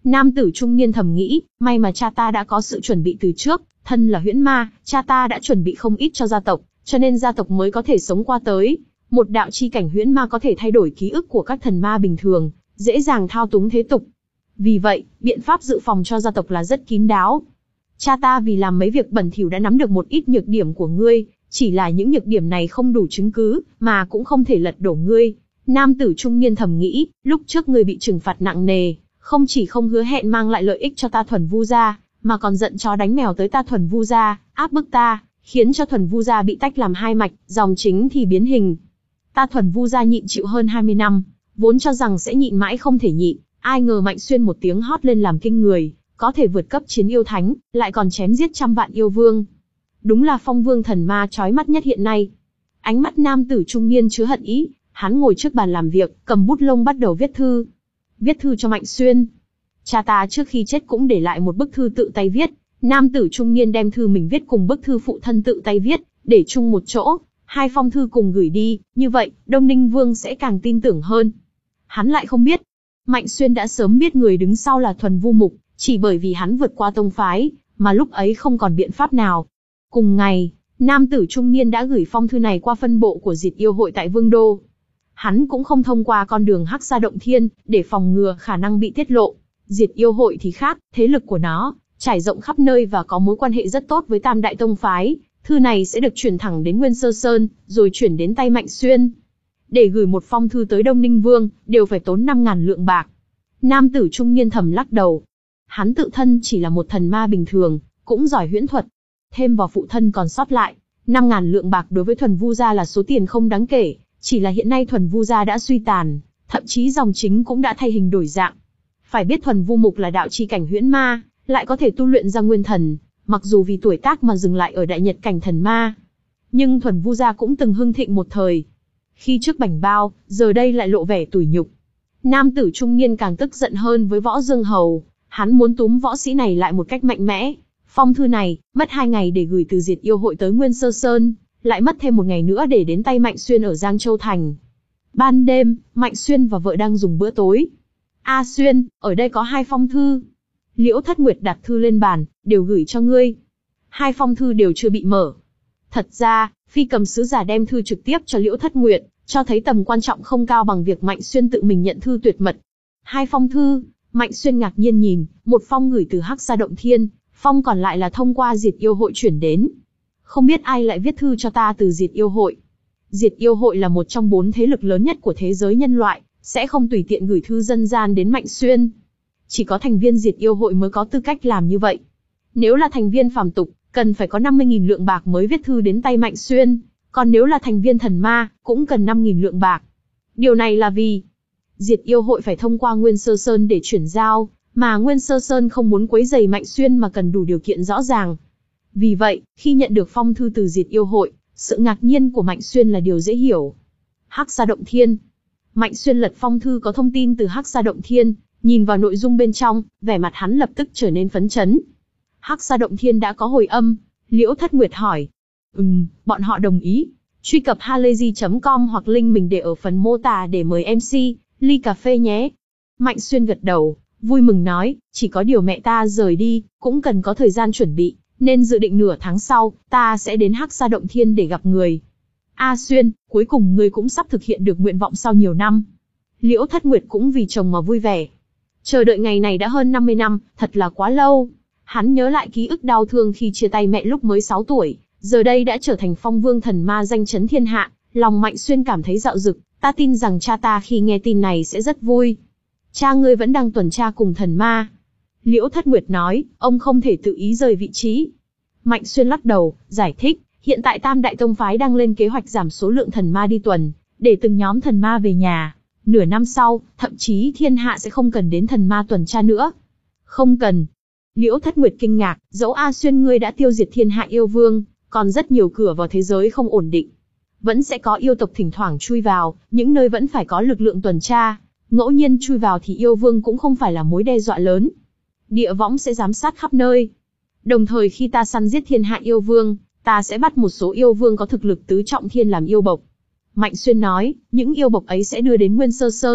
Nam tử trung niên thầm nghĩ, may mà cha ta đã có sự chuẩn bị từ trước, thân là huyễn ma, cha ta đã chuẩn bị không ít cho gia tộc, cho nên gia tộc mới có thể sống qua tới. Một đạo chi cảnh huyễn ma có thể thay đổi ký ức của các thần ma bình thường, dễ dàng thao túng thế tục. Vì vậy, biện pháp dự phòng cho gia tộc là rất kín đáo. Cha ta vì làm mấy việc bẩn thỉu đã nắm được một ít nhược điểm của ngươi, chỉ là những nhược điểm này không đủ chứng cứ, mà cũng không thể lật đổ ngươi. Nam tử trung niên thầm nghĩ, lúc trước ngươi bị trừng phạt nặng nề, không chỉ không hứa hẹn mang lại lợi ích cho ta Thuần Vu gia, mà còn giận chó đánh mèo tới ta Thuần Vu gia, áp bức ta, khiến cho Thuần Vu gia bị tách làm hai mạch, dòng chính thì biến hình. Ta Thuần Vu gia nhịn chịu hơn hai mươi năm, vốn cho rằng sẽ nhịn mãi không thể nhịn, ai ngờ Mạnh Xuyên một tiếng hót lên làm kinh người, có thể vượt cấp chiến yêu thánh, lại còn chém giết trăm vạn yêu vương. Đúng là phong vương thần ma chói mắt nhất hiện nay. Ánh mắt nam tử trung niên chứa hận ý, hắn ngồi trước bàn làm việc, cầm bút lông bắt đầu viết thư. Viết thư cho Mạnh Xuyên. Cha ta trước khi chết cũng để lại một bức thư tự tay viết. Nam tử trung niên đem thư mình viết cùng bức thư phụ thân tự tay viết, để chung một chỗ, hai phong thư cùng gửi đi, như vậy, Đông Ninh Vương sẽ càng tin tưởng hơn. Hắn lại không biết, Mạnh Xuyên đã sớm biết người đứng sau là Thuần Vu Mục, chỉ bởi vì hắn vượt qua tông phái, mà lúc ấy không còn biện pháp nào. Cùng ngày, nam tử trung niên đã gửi phong thư này qua phân bộ của Diệt Yêu Hội tại Vương Đô. Hắn cũng không thông qua con đường Hắc Sa Động Thiên, để phòng ngừa khả năng bị tiết lộ. Diệt Yêu Hội thì khác, thế lực của nó trải rộng khắp nơi và có mối quan hệ rất tốt với Tam Đại Tông phái. Thư này sẽ được chuyển thẳng đến Nguyên Sơ Sơn, rồi chuyển đến tay Mạnh Xuyên. Để gửi một phong thư tới Đông Ninh Vương, đều phải tốn năm ngàn lượng bạc. Nam tử trung niên thầm lắc đầu. Hắn tự thân chỉ là một thần ma bình thường, cũng giỏi huyễn thuật. Thêm vào phụ thân còn sót lại, năm ngàn lượng bạc đối với Thuần Vu gia là số tiền không đáng kể, chỉ là hiện nay Thuần Vu gia đã suy tàn, thậm chí dòng chính cũng đã thay hình đổi dạng. Phải biết Thuần Vu Mục là đạo chi cảnh huyễn ma, lại có thể tu luyện ra nguyên thần, mặc dù vì tuổi tác mà dừng lại ở đại nhật cảnh thần ma. Nhưng Thuần Vu gia cũng từng hưng thịnh một thời. Khi trước bảnh bao, giờ đây lại lộ vẻ tủi nhục. Nam tử trung niên càng tức giận hơn với Võ Dương Hầu, hắn muốn túm võ sĩ này lại một cách mạnh mẽ. Phong thư này, mất hai ngày để gửi từ Diệt Yêu Hội tới Nguyên Sơ Sơn, lại mất thêm một ngày nữa để đến tay Mạnh Xuyên ở Giang Châu Thành. Ban đêm, Mạnh Xuyên và vợ đang dùng bữa tối. A Xuyên, ở đây có hai phong thư. Liễu Thất Nguyệt đặt thư lên bàn, đều gửi cho ngươi. Hai phong thư đều chưa bị mở. Thật ra, phi cầm sứ giả đem thư trực tiếp cho Liễu Thất Nguyệt, cho thấy tầm quan trọng không cao bằng việc Mạnh Xuyên tự mình nhận thư tuyệt mật. Hai phong thư, Mạnh Xuyên ngạc nhiên nhìn, một phong gửi từ Hắc Sa Động Thiên, phong còn lại là thông qua Diệt Yêu Hội chuyển đến. Không biết ai lại viết thư cho ta từ Diệt Yêu Hội. Diệt Yêu Hội là một trong bốn thế lực lớn nhất của thế giới nhân loại, sẽ không tùy tiện gửi thư dân gian đến Mạnh Xuyên. Chỉ có thành viên Diệt Yêu Hội mới có tư cách làm như vậy. Nếu là thành viên phàm tục, cần phải có năm mươi nghìn lượng bạc mới viết thư đến tay Mạnh Xuyên, còn nếu là thành viên thần ma, cũng cần năm nghìn lượng bạc. Điều này là vì Diệt Yêu Hội phải thông qua Nguyên Sơ Sơn để chuyển giao, mà Nguyên Sơ Sơn không muốn quấy rầy Mạnh Xuyên mà cần đủ điều kiện rõ ràng. Vì vậy, khi nhận được phong thư từ Diệt Yêu Hội, sự ngạc nhiên của Mạnh Xuyên là điều dễ hiểu. Hắc Sa Động Thiên. Mạnh Xuyên lật phong thư có thông tin từ Hắc Sa Động Thiên, nhìn vào nội dung bên trong, vẻ mặt hắn lập tức trở nên phấn chấn. Hắc Sa Động Thiên đã có hồi âm, Liễu Thất Nguyệt hỏi. Ừm, bọn họ đồng ý. Truy cập halayzi chấm com hoặc link mình để ở phần mô tả để mời em xê, ly cà phê nhé. Mạnh Xuyên gật đầu, vui mừng nói, chỉ có điều mẹ ta rời đi, cũng cần có thời gian chuẩn bị, nên dự định nửa tháng sau, ta sẽ đến Hắc Sa Động Thiên để gặp người. A Xuyên, cuối cùng ngươi cũng sắp thực hiện được nguyện vọng sau nhiều năm. Liễu Thất Nguyệt cũng vì chồng mà vui vẻ. Chờ đợi ngày này đã hơn năm mươi năm, thật là quá lâu. Hắn nhớ lại ký ức đau thương khi chia tay mẹ lúc mới sáu tuổi, giờ đây đã trở thành phong vương thần ma danh chấn thiên hạ, lòng Mạnh Xuyên cảm thấy dạo dực, ta tin rằng cha ta khi nghe tin này sẽ rất vui. Cha ngươi vẫn đang tuần tra cùng thần ma. Liễu Thất Nguyệt nói, ông không thể tự ý rời vị trí. Mạnh Xuyên lắc đầu, giải thích, hiện tại Tam Đại Tông phái đang lên kế hoạch giảm số lượng thần ma đi tuần, để từng nhóm thần ma về nhà. Nửa năm sau, thậm chí thiên hạ sẽ không cần đến thần ma tuần tra nữa. Không cần. Liễu Thất Nguyệt kinh ngạc, dẫu A Xuyên ngươi đã tiêu diệt thiên hạ yêu vương, còn rất nhiều cửa vào thế giới không ổn định. Vẫn sẽ có yêu tộc thỉnh thoảng chui vào, những nơi vẫn phải có lực lượng tuần tra. Ngẫu nhiên chui vào thì yêu vương cũng không phải là mối đe dọa lớn. Địa võng sẽ giám sát khắp nơi. Đồng thời khi ta săn giết thiên hạ yêu vương, ta sẽ bắt một số yêu vương có thực lực tứ trọng thiên làm yêu bộc. Mạnh Xuyên nói, những yêu bộc ấy sẽ đưa đến Nguyên Sơ Sơn,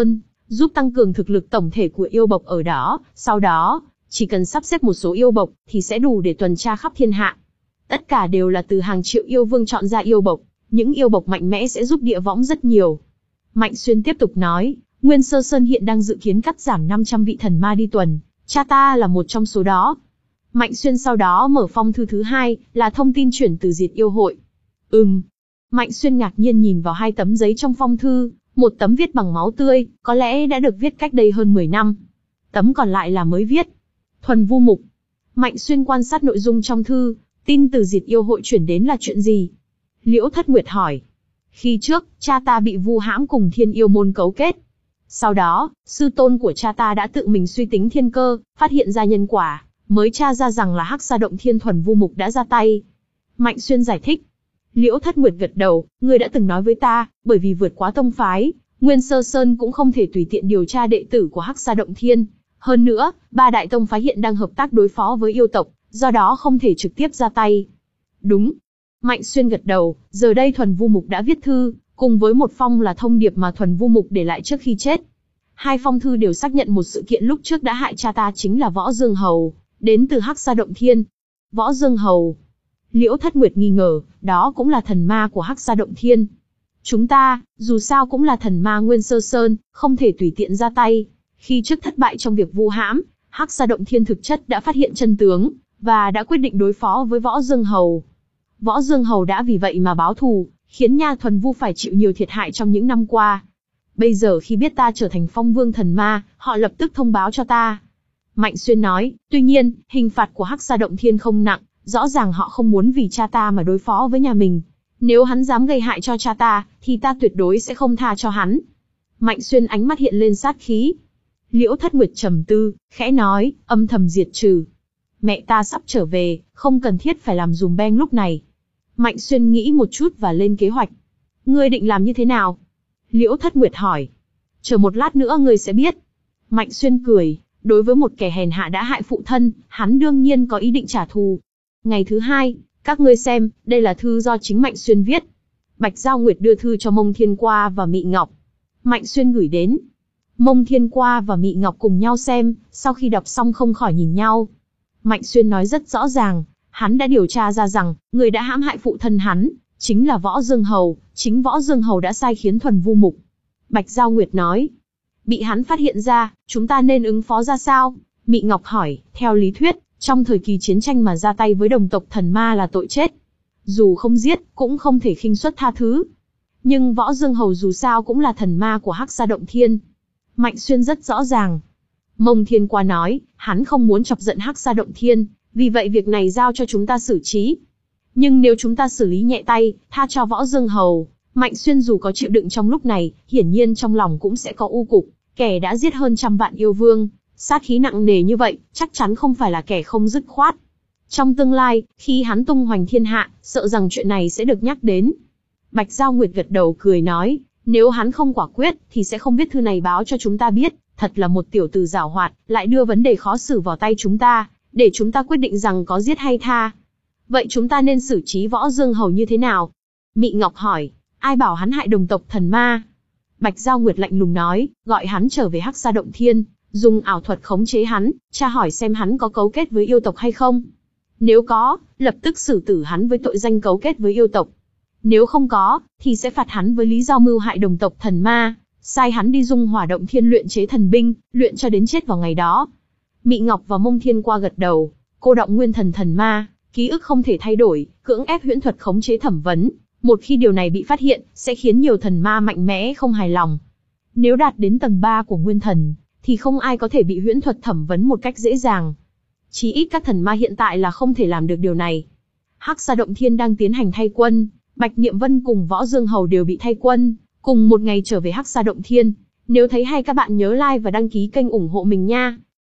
giúp tăng cường thực lực tổng thể của yêu bộc ở đó, sau đó, chỉ cần sắp xếp một số yêu bộc, thì sẽ đủ để tuần tra khắp thiên hạ. Tất cả đều là từ hàng triệu yêu vương chọn ra yêu bộc, những yêu bộc mạnh mẽ sẽ giúp địa võng rất nhiều. Mạnh Xuyên tiếp tục nói, Nguyên Sơ Sơn hiện đang dự kiến cắt giảm năm trăm vị thần ma đi tuần, cha ta là một trong số đó. Mạnh Xuyên sau đó mở phong thư thứ hai, là thông tin chuyển từ Diệt Yêu Hội. Ừm. Mạnh Xuyên ngạc nhiên nhìn vào hai tấm giấy trong phong thư, một tấm viết bằng máu tươi, có lẽ đã được viết cách đây hơn mười năm. Tấm còn lại là mới viết. Thuần Vu Mục. Mạnh Xuyên quan sát nội dung trong thư, tin từ Diệt Yêu Hội chuyển đến là chuyện gì? Liễu Thất Nguyệt hỏi. Khi trước, cha ta bị vu hãm cùng Thiên Yêu môn cấu kết. Sau đó, sư tôn của cha ta đã tự mình suy tính thiên cơ, phát hiện ra nhân quả, mới tra ra rằng là Hắc Sa Động Thiên Thuần Vu Mục đã ra tay. Mạnh Xuyên giải thích. Liễu Thất Nguyệt gật đầu, ngươi đã từng nói với ta, bởi vì vượt quá tông phái, Nguyên Sơ Sơn cũng không thể tùy tiện điều tra đệ tử của Hắc Sa Động Thiên. Hơn nữa, ba đại tông phái hiện đang hợp tác đối phó với yêu tộc, do đó không thể trực tiếp ra tay. Đúng. Mạnh Xuyên gật đầu, giờ đây Thuần Vu Mục đã viết thư, cùng với một phong là thông điệp mà Thuần Vu Mục để lại trước khi chết. Hai phong thư đều xác nhận một sự kiện lúc trước đã hại cha ta chính là Võ Dương Hầu, đến từ Hắc Sa Động Thiên. Võ Dương Hầu. Liễu Thất Nguyệt nghi ngờ, đó cũng là thần ma của Hắc Sa Động Thiên. Chúng ta, dù sao cũng là thần ma Nguyên Sơ Sơn, không thể tùy tiện ra tay. Khi trước thất bại trong việc vu hãm, Hắc Sa Động Thiên thực chất đã phát hiện chân tướng, và đã quyết định đối phó với Võ Dương Hầu. Võ Dương Hầu đã vì vậy mà báo thù, khiến Nha Thuần Vu phải chịu nhiều thiệt hại trong những năm qua. Bây giờ khi biết ta trở thành Phong Vương thần ma, họ lập tức thông báo cho ta. Mạnh Xuyên nói, tuy nhiên, hình phạt của Hắc Sa Động Thiên không nặng, rõ ràng họ không muốn vì cha ta mà đối phó với nhà mình. Nếu hắn dám gây hại cho cha ta, thì ta tuyệt đối sẽ không tha cho hắn. Mạnh Xuyên ánh mắt hiện lên sát khí. Liễu Thất Nguyệt trầm tư, khẽ nói, âm thầm diệt trừ. Mẹ ta sắp trở về, không cần thiết phải làm dùm beng lúc này. Mạnh Xuyên nghĩ một chút và lên kế hoạch. Ngươi định làm như thế nào? Liễu Thất Nguyệt hỏi. Chờ một lát nữa ngươi sẽ biết. Mạnh Xuyên cười, đối với một kẻ hèn hạ đã hại phụ thân, hắn đương nhiên có ý định trả thù. Ngày thứ hai, các ngươi xem, đây là thư do chính Mạnh Xuyên viết. Bạch Giao Nguyệt đưa thư cho Mông Thiên Qua và Mị Ngọc. Mạnh Xuyên gửi đến. Mông Thiên Qua và Mị Ngọc cùng nhau xem, sau khi đọc xong không khỏi nhìn nhau. Mạnh Xuyên nói rất rõ ràng, hắn đã điều tra ra rằng, người đã hãm hại phụ thân hắn, chính là Võ Dương Hầu, chính Võ Dương Hầu đã sai khiến Thuần Vu Mục. Bạch Giao Nguyệt nói, bị hắn phát hiện ra, chúng ta nên ứng phó ra sao? Mị Ngọc hỏi, theo lý thuyết, trong thời kỳ chiến tranh mà ra tay với đồng tộc thần ma là tội chết. Dù không giết, cũng không thể khinh suất tha thứ. Nhưng Võ Dương Hầu dù sao cũng là thần ma của Hắc Sa Động Thiên. Mạnh Xuyên rất rõ ràng. Mông Thiên Qua nói, hắn không muốn chọc giận Hắc Sa Động Thiên, vì vậy việc này giao cho chúng ta xử trí. Nhưng nếu chúng ta xử lý nhẹ tay, tha cho Võ Dương Hầu, Mạnh Xuyên dù có chịu đựng trong lúc này, hiển nhiên trong lòng cũng sẽ có u cục. Kẻ đã giết hơn trăm vạn yêu vương, sát khí nặng nề như vậy, chắc chắn không phải là kẻ không dứt khoát. Trong tương lai, khi hắn tung hoành thiên hạ, sợ rằng chuyện này sẽ được nhắc đến. Bạch Giao Nguyệt gật đầu cười nói, nếu hắn không quả quyết, thì sẽ không viết thư này báo cho chúng ta biết. Thật là một tiểu tử giảo hoạt, lại đưa vấn đề khó xử vào tay chúng ta, để chúng ta quyết định rằng có giết hay tha. Vậy chúng ta nên xử trí Võ Dương Hầu như thế nào? Mị Ngọc hỏi, ai bảo hắn hại đồng tộc thần ma? Bạch Giao Nguyệt lạnh lùng nói, gọi hắn trở về Hắc Sa Động Thiên, dùng ảo thuật khống chế hắn, tra hỏi xem hắn có cấu kết với yêu tộc hay không. Nếu có, lập tức xử tử hắn với tội danh cấu kết với yêu tộc. Nếu không có, thì sẽ phạt hắn với lý do mưu hại đồng tộc thần ma, sai hắn đi dung hỏa động thiên luyện chế thần binh, luyện cho đến chết vào ngày đó. Mị Ngọc và Mông Thiên Qua gật đầu, cô động nguyên thần thần ma, ký ức không thể thay đổi, cưỡng ép huyễn thuật khống chế thẩm vấn. Một khi điều này bị phát hiện, sẽ khiến nhiều thần ma mạnh mẽ không hài lòng. Nếu đạt đến tầng ba của nguyên thần, thì không ai có thể bị huyễn thuật thẩm vấn một cách dễ dàng. Chí ít các thần ma hiện tại là không thể làm được điều này. Hắc Sa Động Thiên đang tiến hành thay quân, Bạch Niệm Vân cùng Võ Dương Hầu đều bị thay quân, cùng một ngày trở về Hắc Sa Động Thiên. Nếu thấy hay các bạn nhớ like và đăng ký kênh ủng hộ mình nha.